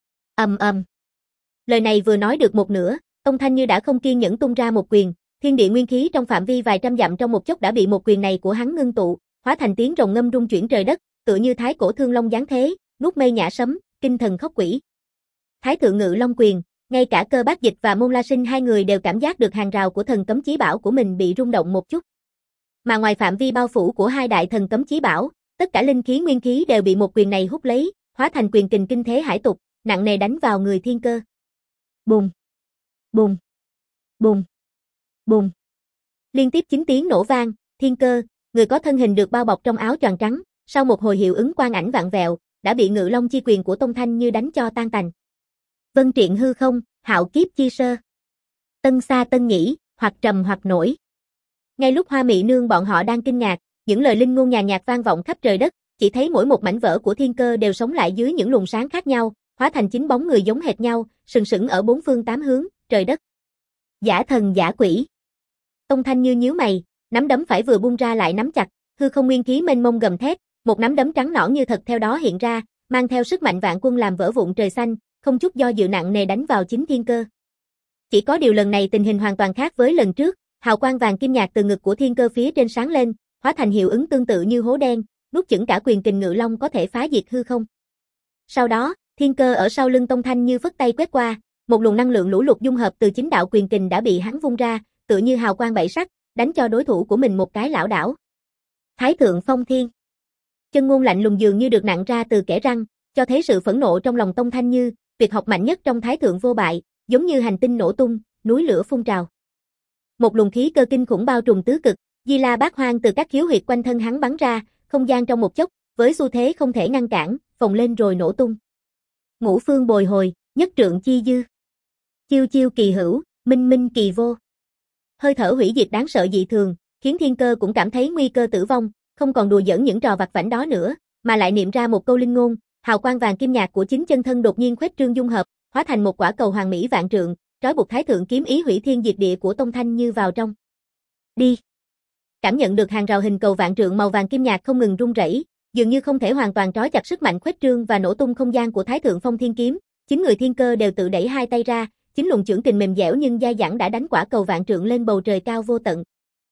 Ầm ầm. Lời này vừa nói được một nửa, Tông Thanh như đã không kiên nhẫn tung ra một quyền, thiên địa nguyên khí trong phạm vi vài trăm dặm trong một chốc đã bị một quyền này của hắn ngưng tụ, hóa thành tiếng rồng ngâm rung chuyển trời đất, tựa như thái cổ thương long giáng thế, nuốt mây nhã sấm, kinh thần khóc quỷ. Thái thượng ngự long quyền, ngay cả Cơ Bác Dịch và Môn La Sinh hai người đều cảm giác được hàng rào của thần cấm chí bảo của mình bị rung động một chút. Mà ngoài phạm vi bao phủ của hai đại thần cấm chí bảo, tất cả linh khí nguyên khí đều bị một quyền này hút lấy, hóa thành quyền kình kinh thế hải tục, nặng nề đánh vào người Thiên Cơ. Bùng, bùng, bùng, bùng. Liên tiếp chín tiếng nổ vang, Thiên Cơ, người có thân hình được bao bọc trong áo choàng trắng, sau một hồi hiệu ứng quang ảnh vạn vẹo, đã bị Ngự Long chi quyền của Tông Thanh Như đánh cho tan tành. Vân triện hư không, hạo kiếp chi sơ. Tân xa tân nhĩ, hoặc trầm hoặc nổi. Ngay lúc Hoa Mị Nương bọn họ đang kinh ngạc, những lời linh ngôn nhàn nhạt vang vọng khắp trời đất, chỉ thấy mỗi một mảnh vỡ của Thiên Cơ đều sống lại dưới những luồng sáng khác nhau, hóa thành chín bóng người giống hệt nhau, sừng sững ở bốn phương tám hướng, trời đất. Giả thần giả quỷ. Tông Thanh Như nhíu mày, nắm đấm phải vừa buông ra lại nắm chặt, hư không nguyên khí mênh mông gầm thét, một nắm đấm trắng nõn như thật theo đó hiện ra, mang theo sức mạnh vạn quân làm vỡ vụn trời xanh, không chút do dự nặng nề đánh vào chính Thiên Cơ. Chỉ có điều lần này tình hình hoàn toàn khác với lần trước, hào quang vàng kim nhạt từ ngực của Thiên Cơ phía trên sáng lên, hóa thành hiệu ứng tương tự như hố đen, nuốt chửng cả quyền kình Ngự Long có thể phá diệt hư không. Sau đó, Thiên Cơ ở sau lưng Tông Thanh Như phất tay quét qua, một luồng năng lượng lũ lụt dung hợp từ chính đạo quyền kình đã bị hắn vung ra, tựa như hào quang bảy sắc, đánh cho đối thủ của mình một cái lảo đảo. Thái thượng phong thiên. Chân ngôn lạnh lùng dường như được nặng ra từ kẽ răng, cho thấy sự phẫn nộ trong lòng Tông Thanh Như, tuyệt học mạnh nhất trong Thái thượng vô bại, giống như hành tinh nổ tung, núi lửa phun trào. Một luồng khí cơ kinh khủng bao trùm tứ cực, Di La Bát Hoang từ các khiếu huyệt quanh thân hắn bắn ra, không gian trong một chốc, với xu thế không thể ngăn cản, phồng lên rồi nổ tung. Ngũ phương bồi hồi, nhất trượng chi dư. Chiêu chiêu kỳ hữu, minh minh kỳ vô. Hơi thở hủy diệt đáng sợ dị thường, khiến Thiên Cơ cũng cảm thấy nguy cơ tử vong, không còn đùa giỡn những trò vặt vãnh đó nữa, mà lại niệm ra một câu linh ngôn, hào quang vàng kim nhạt của chính chân thân đột nhiên khuếch trương dung hợp, hóa thành một quả cầu hoàng mỹ vạn trượng, trói buộc Thái thượng kiếm ý hủy thiên diệt địa của Tông Thanh Như vào trong. Đi. Cảm nhận được hàng rào hình cầu vạn trượng màu vàng kim nhạt không ngừng rung rẩy, dường như không thể hoàn toàn trói chặt sức mạnh khuếch trương và nổ tung không gian của Thái thượng phong thiên kiếm, chính người Thiên Cơ đều tự đẩy hai tay ra, chính luồng chưởng kình mềm dẻo nhưng dai dẳng đã đánh quả cầu vạn trượng lên bầu trời cao vô tận.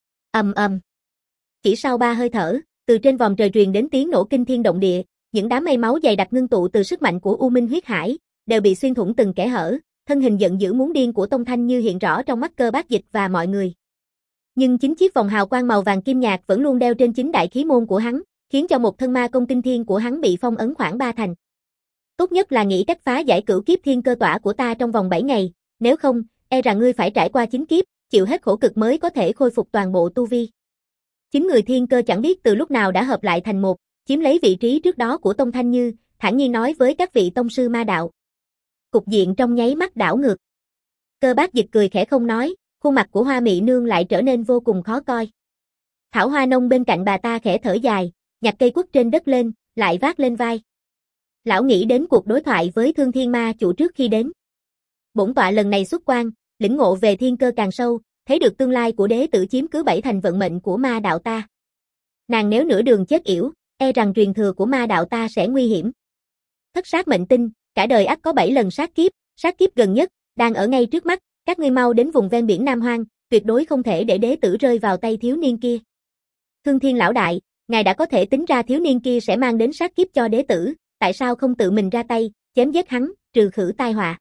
Ầm ầm. Chỉ sau ba hơi thở, từ trên vòm trời truyền đến tiếng nổ kinh thiên động địa, những đám mây máu dày đặc ngưng tụ từ sức mạnh của U Minh huyết hải, đều bị xuyên thủng từng kẽ hở, thân hình giận dữ muốn điên của Tông Thanh Như hiện rõ trong mắt Cơ Bác Dịch và mọi người. Nhưng chính chiếc vòng hào quang màu vàng kim nhạt vẫn luôn đeo trên chính đại khí môn của hắn, khiến cho một thân ma công kinh thiên của hắn bị phong ấn khoảng ba thành. Tốt nhất là nghĩ cách phá giải cửu kiếp thiên cơ tỏa của ta trong vòng bảy ngày, nếu không, e rằng ngươi phải trải qua chín kiếp, chịu hết khổ cực mới có thể khôi phục toàn bộ tu vi. Chính người Thiên Cơ chẳng biết từ lúc nào đã hợp lại thành một, chiếm lấy vị trí trước đó của Tông Thanh Như, thản nhiên nói với các vị tông sư ma đạo. Cục diện trong nháy mắt đảo ngược. Cơ Bác Dịch cười khẽ không nói, khuôn mặt của Hoa Mị Nương lại trở nên vô cùng khó coi. Thảo Hoa Nông bên cạnh bà ta khẽ thở dài, nhặt cây quất trên đất lên, lại vác lên vai. Lão nghĩ đến cuộc đối thoại với Thương Thiên Ma chủ trước khi đến. Bổn tọa lần này xuất quan, lĩnh ngộ về thiên cơ càng sâu, thấy được tương lai của đế tử chiếm cứ bảy thành vận mệnh của ma đạo ta. Nàng nếu nửa đường chết yểu, e rằng truyền thừa của ma đạo ta sẽ nguy hiểm. Thất sát mệnh tinh, cả đời ắt có bảy lần sát kiếp, sát kiếp gần nhất, đang ở ngay trước mắt, các ngươi mau đến vùng ven biển Nam Hoang, tuyệt đối không thể để đế tử rơi vào tay thiếu niên kia. Thương Thiên lão đại, ngài đã có thể tính ra thiếu niên kia sẽ mang đến sát kiếp cho đế tử, tại sao không tự mình ra tay, chém giết hắn, trừ khử tai họa.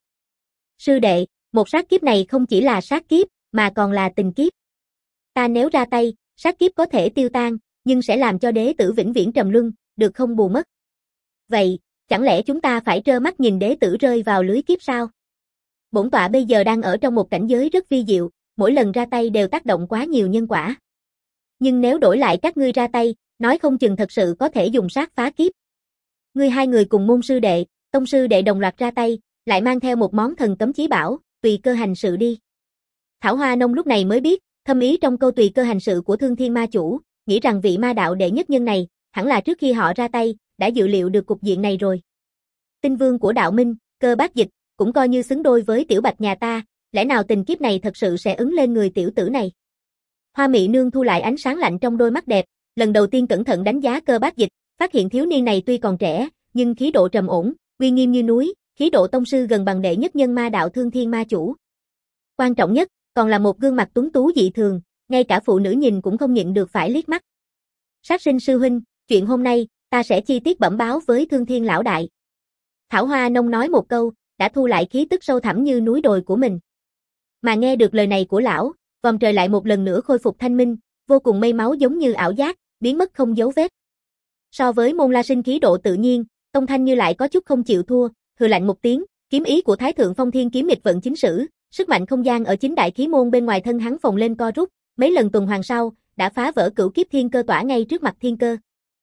Sư đệ, một sát kiếp này không chỉ là sát kiếp, mà còn là tình kiếp. Ta nếu ra tay, sát kiếp có thể tiêu tan, nhưng sẽ làm cho đế tử vĩnh viễn trầm luân, được không bù mất. Vậy, chẳng lẽ chúng ta phải trơ mắt nhìn đế tử rơi vào lưới kiếp sao? Bổn tọa bây giờ đang ở trong một cảnh giới rất vi diệu, mỗi lần ra tay đều tác động quá nhiều nhân quả. Nhưng nếu đổi lại các ngươi ra tay, nói không chừng thật sự có thể dùng sát phá kiếp. Ngươi hai người cùng môn sư đệ, tông sư đệ đồng loạt ra tay, lại mang theo một món thần cấm chí bảo, tùy cơ hành sự đi. Thảo Hoa Nông lúc này mới biết, thâm ý trong câu tùy cơ hành sự của Thương Thiên Ma chủ, nghĩ rằng vị ma đạo đệ nhất nhân này, hẳn là trước khi họ ra tay, đã dự liệu được cục diện này rồi. Tinh vương của đạo minh, Cơ Bác Dịch, cũng coi như xứng đôi với tiểu bạch nhà ta, lẽ nào tình kiếp này thật sự sẽ ứng lên người tiểu tử này. Hoa Mị Nương thu lại ánh sáng lạnh trong đôi mắt đẹp, lần đầu tiên cẩn thận đánh giá Cơ Bác Dịch, phát hiện thiếu niên này tuy còn trẻ, nhưng khí độ trầm ổn, uy nghiêm như núi, khí độ tông sư gần bằng đệ nhất nhân ma đạo Thương Thiên Ma chủ. Quan trọng nhất, còn là một gương mặt tuấn tú dị thường, ngay cả phụ nữ nhìn cũng không nhịn được phải liếc mắt. Sát sinh sư huynh, chuyện hôm nay, ta sẽ chi tiết bẩm báo với Thương Thiên lão đại. Thảo Hoa Nông nói một câu, đã thu lại khí tức sâu thẳm như núi đồi của mình. Mà nghe được lời này của lão, vòng trời lại một lần nữa khôi phục thanh minh, vô cùng mây máu giống như ảo giác, biến mất không dấu vết. So với Môn La Sinh khí độ tự nhiên, Tông Thanh Như lại có chút không chịu thua, hừ lạnh một tiếng, kiếm ý của Thái Thượng Phong Thiên kiếm nghịch vận chính sử, sức mạnh không gian ở chính đại khí môn bên ngoài thân hắn phồng lên co rút, mấy lần tuần hoàn sau, đã phá vỡ cửu kiếp thiên cơ tỏa ngay trước mặt thiên cơ.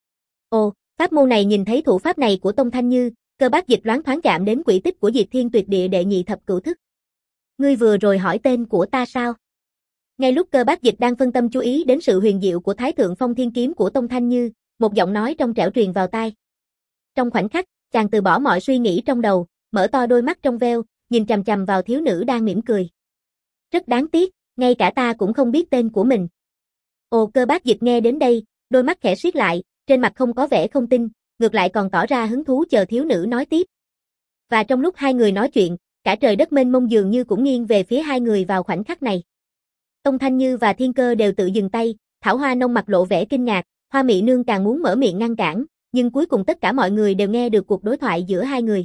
Ồ, pháp môn này nhìn thấy thủ pháp này của Tông Thanh Như, Cơ Bác Dịch loáng thoáng chạm đến quỹ tích của Diệt Thiên Tuyệt Địa đệ nhị thập cửu thức. Ngươi vừa rồi hỏi tên của ta sao? Ngay lúc Cơ Bác Dịch đang phân tâm chú ý đến sự huyền diệu của Thái Thượng Phong Thiên kiếm của Tông Thanh Như, một giọng nói trong trẻo truyền vào tai. Trong khoảnh khắc, chàng từ bỏ mọi suy nghĩ trong đầu, mở to đôi mắt trong veo, nhìn chằm chằm vào thiếu nữ đang mỉm cười. Rất đáng tiếc, ngay cả ta cũng không biết tên của mình. Ồ, Cơ Bác Dịch nghe đến đây, đôi mắt khẽ siết lại, trên mặt không có vẻ không tin, ngược lại còn tỏ ra hứng thú chờ thiếu nữ nói tiếp. Và trong lúc hai người nói chuyện, cả trời đất mênh mông dường như cũng nghiêng về phía hai người vào khoảnh khắc này. Tông Thanh Như và Thiên Cơ đều tự dừng tay, Thảo Hoa Nông mặt lộ vẻ kinh ngạc, Hoa Mị Nương càng muốn mở miệng ngăn cản, nhưng cuối cùng tất cả mọi người đều nghe được cuộc đối thoại giữa hai người.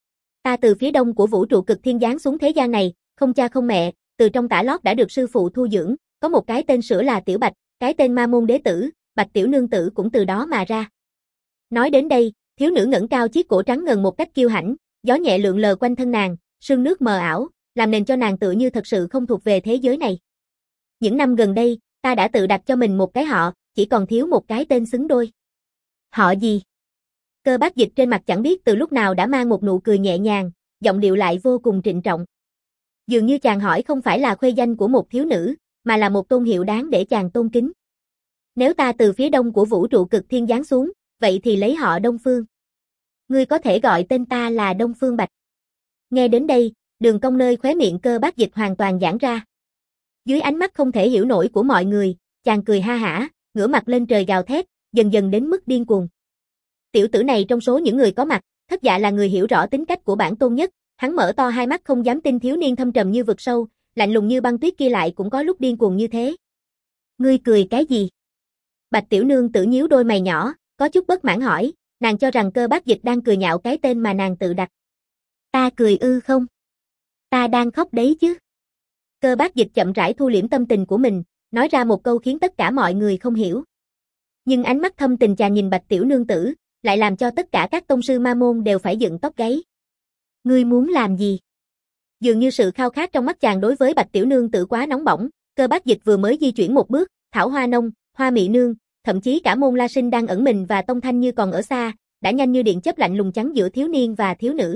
Ta từ phía đông của vũ trụ cực thiên giáng xuống thế gian này, không cha không mẹ, từ trong tã lót đã được sư phụ thu dưỡng, có một cái tên sữa là Tiểu Bạch, cái tên ma môn đế tử, Bạch Tiểu Nương tử cũng từ đó mà ra. Nói đến đây, thiếu nữ ngẩng cao chiếc cổ trắng ngần một cách kiêu hãnh, gió nhẹ lượn lờ quanh thân nàng, sương nước mờ ảo, làm nền cho nàng tự như thật sự không thuộc về thế giới này. Những năm gần đây, ta đã tự đặt cho mình một cái họ, chỉ còn thiếu một cái tên xứng đôi. Họ gì? Cơ Bác Dịch trên mặt chẳng biết từ lúc nào đã mang một nụ cười nhẹ nhàng, giọng điệu lại vô cùng trịnh trọng. Dường như chàng hỏi không phải là khuê danh của một thiếu nữ, mà là một tôn hiệu đáng để chàng tôn kính. Nếu ta từ phía đông của vũ trụ cực thiên giáng xuống, vậy thì lấy họ Đông Phương. Ngươi có thể gọi tên ta là Đông Phương Bạch. Nghe đến đây, đường cong nơi khóe miệng Cơ Bác Dịch hoàn toàn giãn ra. Dưới ánh mắt không thể hiểu nổi của mọi người, chàng cười ha hả, ngửa mặt lên trời gào thét, dần dần đến mức điên cuồng. Tiểu tử này trong số những người có mặt, Thất Dạ là người hiểu rõ tính cách của bản tôn nhất, hắn mở to hai mắt không dám tin thiếu niên thâm trầm như vực sâu, lạnh lùng như băng tuyết kia lại cũng có lúc điên cuồng như thế. Ngươi cười cái gì? Bạch Tiểu Nương tử nhíu đôi mày nhỏ, có chút bất mãn hỏi, nàng cho rằng Cơ Bác Dịch đang cười nhạo cái tên mà nàng tự đặt. Ta cười ư không? Ta đang khóc đấy chứ. Cơ Bác Dịch chậm rãi thu liễm tâm tình của mình, nói ra một câu khiến tất cả mọi người không hiểu. Nhưng ánh mắt thâm tình chàng nhìn Bạch Tiểu Nương tử, lại làm cho tất cả các tông sư ma môn đều phải dựng tóc gáy. Ngươi muốn làm gì? Dường như sự khao khát trong mắt chàng đối với Bạch Tiểu Nương tử quá nóng bỏng, Cơ Bác Dịch vừa mới di chuyển một bước, Thảo Hoa Nông, Hoa Mị Nương, thậm chí cả Môn La Sinh đang ẩn mình và Tông Thanh Như còn ở xa, đã nhanh như điện chớp lạnh lùng chắn giữa thiếu niên và thiếu nữ.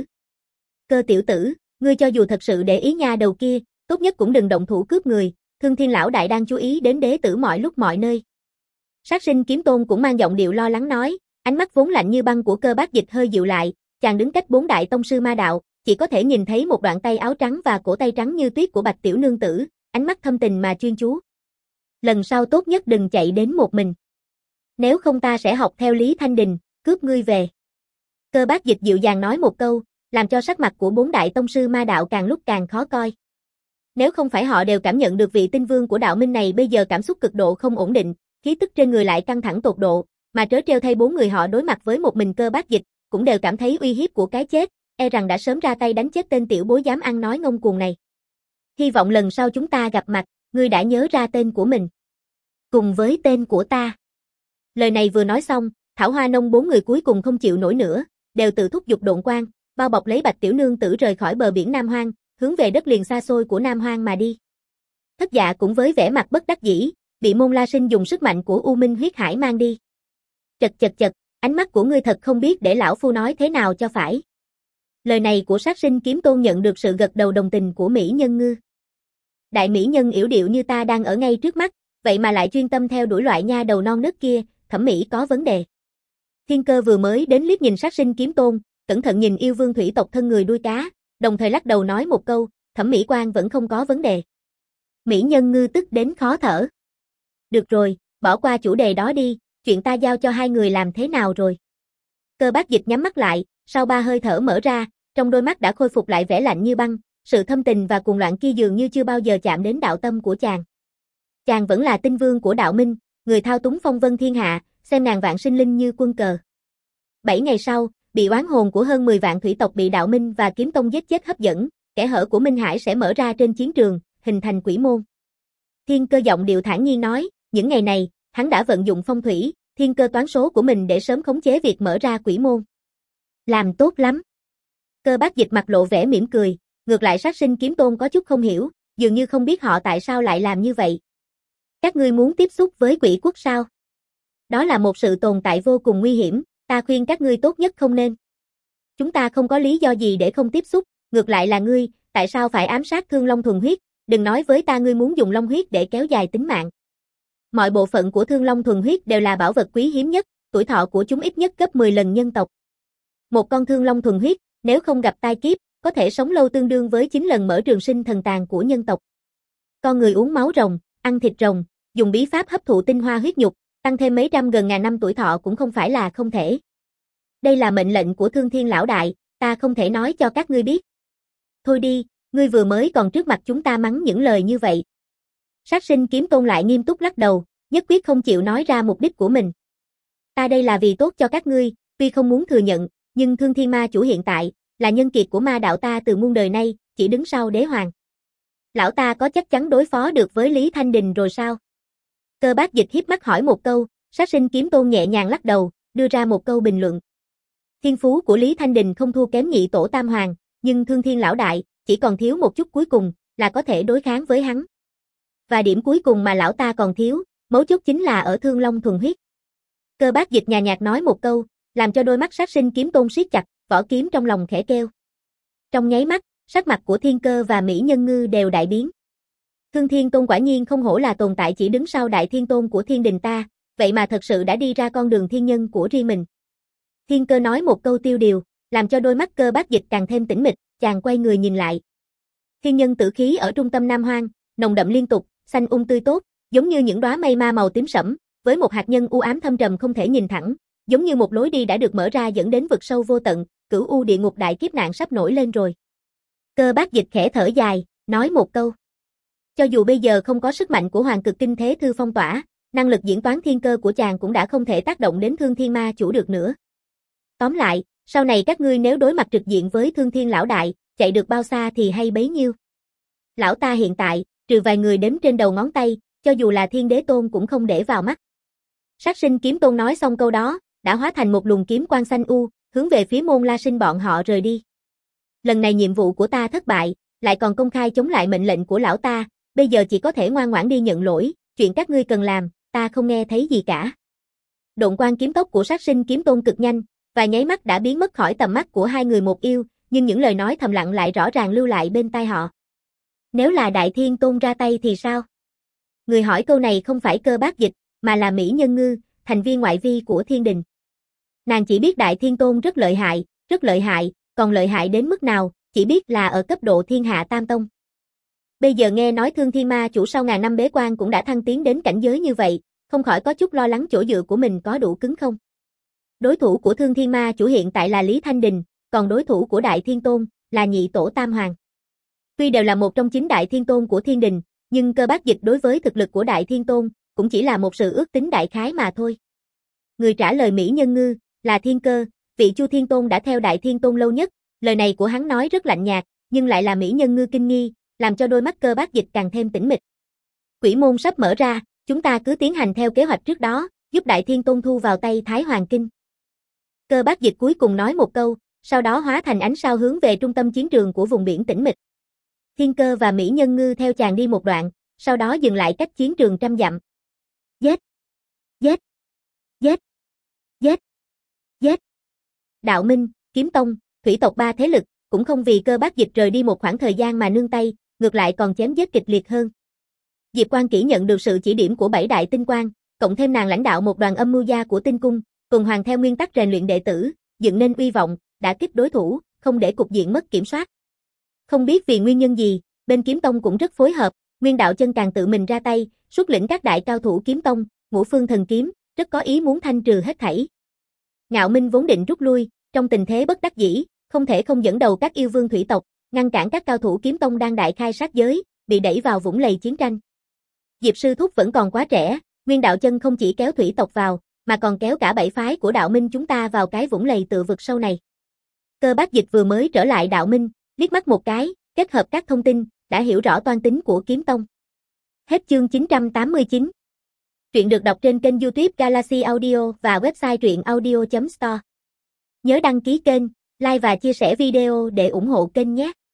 Cơ tiểu tử, ngươi cho dù thật sự để ý nha đầu kia, tốt nhất cũng đừng động thủ cướp người, Thương Thiên lão đại đang chú ý đến đế tử mọi lúc mọi nơi. Sát Sinh Kiếm Tôn cũng mang giọng điệu lo lắng nói, ánh mắt vốn lạnh như băng của Cơ Bác Dịch hơi dịu lại, chàng đứng cách bốn đại tông sư ma đạo, chỉ có thể nhìn thấy một đoạn tay áo trắng và cổ tay trắng như tuyết của Bạch Tiểu Nương tử, ánh mắt thâm tình mà chuyên chú. Lần sau tốt nhất đừng chạy đến một mình. Nếu không ta sẽ học theo Lý Thanh Đình, cướp ngươi về. Cơ Bác Dịch dịu dàng nói một câu, làm cho sắc mặt của bốn đại tông sư ma đạo càng lúc càng khó coi. Nếu không phải họ đều cảm nhận được vị tinh vương của đạo minh này bây giờ cảm xúc cực độ không ổn định, khí tức trên người lại căng thẳng tột độ, mà trớ trêu thay bốn người họ đối mặt với một mình Cơ Bác Dịch, cũng đều cảm thấy uy hiếp của cái chết, e rằng đã sớm ra tay đánh chết tên tiểu bối dám ăn nói ngông cuồng này. Hy vọng lần sau chúng ta gặp mặt, ngươi đã nhớ ra tên của mình. Cùng với tên của ta. Lời này vừa nói xong, Thảo Hoa Nông bốn người cuối cùng không chịu nổi nữa, đều tự thúc giục độn quang, bao bọc lấy Bạch Tiểu Nương tử rời khỏi bờ biển Nam Hoang, hướng về đất liền xa xôi của Nam Hoang mà đi. Thất Dạ cũng với vẻ mặt bất đắc dĩ, bị Môn La Sinh dùng sức mạnh của U Minh huyết hải mang đi. Chật chật chật, ánh mắt của ngươi thật không biết để lão phu nói thế nào cho phải. Lời này của Sát Sinh Kiếm Tôn nhận được sự gật đầu đồng tình của mỹ nhân Ngư. Đại mỹ nhân yểu điệu như ta đang ở ngay trước mắt, vậy mà lại chuyên tâm theo đuổi loại nha đầu non nớt kia, thẩm mỹ có vấn đề. Thiên Cơ vừa mới đến liếc nhìn Sát Sinh Kiếm Tôn, cẩn thận nhìn yêu vương thủy tộc thân người đuôi cá, đồng thời lắc đầu nói một câu, thẩm mỹ quan vẫn không có vấn đề. Mỹ nhân Ngư tức đến khó thở. Được rồi, bỏ qua chủ đề đó đi, chuyện ta giao cho hai người làm thế nào rồi? Cơ Bác Dịch nhắm mắt lại, sau ba hơi thở mở ra, trong đôi mắt đã khôi phục lại vẻ lạnh như băng, sự thâm tình và cuồng loạn kia dường như chưa bao giờ chạm đến đạo tâm của chàng. Chàng vẫn là tinh vương của đạo minh, người thao túng phong vân thiên hạ, xem ngàn vạn sinh linh như quân cờ. Bảy ngày sau, bị oán hồn của hơn mười vạn thủy tộc bị Đạo Minh và Kiếm Tông giết chết hấp dẫn, kẽ hở của Minh Hải sẽ mở ra trên chiến trường, hình thành quỷ môn. Thiên Cơ giọng điệu thản nhiên nói, những ngày này, hắn đã vận dụng phong thủy, thiên cơ toán số của mình để sớm khống chế việc mở ra quỷ môn. Làm tốt lắm. Cơ Bác Dịch mặt lộ vẻ mỉm cười, ngược lại Sát Sinh Kiếm Tôn có chút không hiểu, dường như không biết họ tại sao lại làm như vậy. Các ngươi muốn tiếp xúc với quỷ quốc sao? Đó là một sự tồn tại vô cùng nguy hiểm, ta khuyên các ngươi tốt nhất không nên. Chúng ta không có lý do gì để không tiếp xúc, ngược lại là ngươi, tại sao phải ám sát Thương Long thuần huyết, đừng nói với ta ngươi muốn dùng long huyết để kéo dài tính mạng. Mọi bộ phận của Thương Long thuần huyết đều là bảo vật quý hiếm nhất, tuổi thọ của chúng ít nhất gấp mười lần nhân tộc. Một con Thương Long thuần huyết, nếu không gặp tai kiếp, có thể sống lâu tương đương với chín lần mở trường sinh thần tàn của nhân tộc. Con người uống máu rồng, ăn thịt rồng, dùng bí pháp hấp thụ tinh hoa huyết nhục, tăng thêm mấy trăm gần ngàn năm tuổi thọ cũng không phải là không thể. Đây là mệnh lệnh của Thương Thiên lão đại, ta không thể nói cho các ngươi biết. Thôi đi, ngươi vừa mới còn trước mặt chúng ta mắng những lời như vậy. Sát Sinh Kiếm Tôn lại nghiêm túc lắc đầu, nhất quyết không chịu nói ra mục đích của mình. Ta đây là vì tốt cho các ngươi, tuy không muốn thừa nhận, nhưng Thương Thiên Ma chủ hiện tại là nhân kiệt của ma đạo ta từ muôn đời nay, chỉ đứng sau đế hoàng. Lão ta có chắc chắn đối phó được với Lý Thanh Đình rồi sao? Cơ Bác Dịch hiếp mắt hỏi một câu, Sát Sinh Kiếm Tôn nhẹ nhàng lắc đầu, đưa ra một câu bình luận. Thiên phú của Lý Thanh Đình không thua kém nhị tổ Tam Hoàng, nhưng Thương Thiên lão đại chỉ còn thiếu một chút cuối cùng là có thể đối kháng với hắn. Và điểm cuối cùng mà lão ta còn thiếu, mấu chốt chính là ở Thương Long thuần huyết. Cơ Bác Dịch nhàn nhạt nói một câu, làm cho đôi mắt Sát Sinh Kiếm Tôn siết chặt, vỏ kiếm trong lòng khẽ kêu. Trong nháy mắt, sắc mặt của Thiên Cơ và Mỹ Nhân Ngư đều đại biến. Thương Thiên Tôn quả nhiên không hổ là tồn tại chỉ đứng sau Đại Thiên Tôn của Thiên Đình ta, vậy mà thật sự đã đi ra con đường thiên nhân của riêng mình. Thiên Cơ nói một câu tiêu điều, làm cho đôi mắt Cơ Bác Dịch càng thêm tĩnh mịch, chàng quay người nhìn lại. Thiên nhân tử khí ở trung tâm Nam Hoang, nồng đậm liên tục, xanh um tươi tốt, giống như những đóa mây ma màu tím sẫm, với một hạt nhân u ám thâm trầm không thể nhìn thẳng, giống như một lối đi đã được mở ra dẫn đến vực sâu vô tận, cửu u địa ngục đại kiếp nạn sắp nổi lên rồi. Cơ Bác Dịch khẽ thở dài, nói một câu. Cho dù bây giờ không có sức mạnh của Hoàng Cực Kinh Thế Thư phong tỏa, năng lực diễn toán thiên cơ của chàng cũng đã không thể tác động đến Thương Thiên Ma chủ được nữa. Tóm lại, sau này các ngươi nếu đối mặt trực diện với Thương Thiên lão đại, chạy được bao xa thì hay bấy nhiêu. Lão ta hiện tại, trừ vài người đếm trên đầu ngón tay, cho dù là Thiên Đế Tôn cũng không để vào mắt. Sát Sinh Kiếm Tôn nói xong câu đó, đã hóa thành một luồng kiếm quang xanh u, hướng về phía Môn La Sinh bọn họ rời đi. Lần này nhiệm vụ của ta thất bại, lại còn công khai chống lại mệnh lệnh của lão ta, bây giờ chỉ có thể ngoan ngoãn đi nhận lỗi, chuyện các ngươi cần làm, ta không nghe thấy gì cả. Độn quang kiếm tốc của Sát Sinh Kiếm Tôn cực nhanh, và nháy mắt đã biến mất khỏi tầm mắt của hai người một yêu, nhưng những lời nói thầm lặng lại rõ ràng lưu lại bên tai họ. Nếu là Đại Thiên Tôn ra tay thì sao? Người hỏi câu này không phải Cơ Bác Dịch, mà là Mỹ Nhân Ngư, thành viên ngoại vi của Thiên Đình. Nàng chỉ biết Đại Thiên Tôn rất lợi hại, rất lợi hại, còn lợi hại đến mức nào, chỉ biết là ở cấp độ Thiên Hạ Tam Tông. Bây giờ nghe nói Thương Thiên Ma chủ sau ngàn năm bế quan cũng đã thăng tiến đến cảnh giới như vậy, không khỏi có chút lo lắng chỗ dựa của mình có đủ cứng không. Đối thủ của Thương Thiên Ma chủ hiện tại là Lý Thanh Đình, còn đối thủ của Đại Thiên Tôn là nhị tổ Tam Hoàng. Tuy đều là một trong chín Đại Thiên Tôn của Thiên Đình, nhưng Cơ Bác Dịch đối với thực lực của Đại Thiên Tôn cũng chỉ là một sự ước tính đại khái mà thôi. Người trả lời Mỹ Nhân Ngư là Thiên Cơ, vị Chu Thiên Tôn đã theo Đại Thiên Tôn lâu nhất, lời này của hắn nói rất lạnh nhạt, nhưng lại là Mỹ Nhân Ngư kinh nghi, làm cho đôi mắt Cơ Bác Dịch càng thêm tĩnh mịch. Quỷ môn sắp mở ra, chúng ta cứ tiến hành theo kế hoạch trước đó, giúp Đại Thiên Tôn thu vào tay Thái Hoàng Kinh. Cơ Bác Dịch cuối cùng nói một câu, sau đó hóa thành ánh sao hướng về trung tâm chiến trường của vùng biển tĩnh mịch. Thiên Cơ và Mỹ Nhân Ngư theo chàng đi một đoạn, sau đó dừng lại cách chiến trường trăm dặm. Giết! Giết! Giết! Giết! Giết! Đạo Minh, Kiếm Tông, Thủy tộc ba thế lực, cũng không vì Cơ Bác Dịch rời đi một khoảng thời gian mà nương tay, ngược lại còn chém giết kịch liệt hơn. Diệp Quan Kỷ nhận được sự chỉ điểm của bảy đại tinh quang, cộng thêm nàng lãnh đạo một đoàn âm mưu gia của tinh cung, tuần hoàn theo nguyên tắc rèn luyện đệ tử, dựng nên uy vọng, đã kích đối thủ, không để cục diện mất kiểm soát. Không biết vì nguyên nhân gì, bên Kiếm Tông cũng rất phối hợp, Nguyên Đạo Chân càng tự mình ra tay, xuất lĩnh các đại cao thủ Kiếm Tông, Ngũ Phương Thần Kiếm, rất có ý muốn thanh trừ hết thảy. Ngạo Minh vốn định rút lui, trong tình thế bất đắc dĩ, không thể không dẫn đầu các yêu vương thủy tộc, ngăn cản các cao thủ Kiếm Tông đang đại khai sát giới, bị đẩy vào vũng lầy chiến tranh. Diệp Sư Thúc vẫn còn quá trẻ, Nguyên Đạo Chân không chỉ kéo thủy tộc vào, mà còn kéo cả bảy phái của đạo minh chúng ta vào cái vũng lầy tự vực sâu này. Cơ Bác Dịch vừa mới trở lại đạo minh, liếc mắt một cái, kết hợp các thông tin, đã hiểu rõ toan tính của Kiếm Tông. Hết chương chín trăm tám mươi chín. Truyện được đọc trên kênh YouTube Galaxy Audio và website truyện audio chấm store. Nhớ đăng ký kênh, like và chia sẻ video để ủng hộ kênh nhé.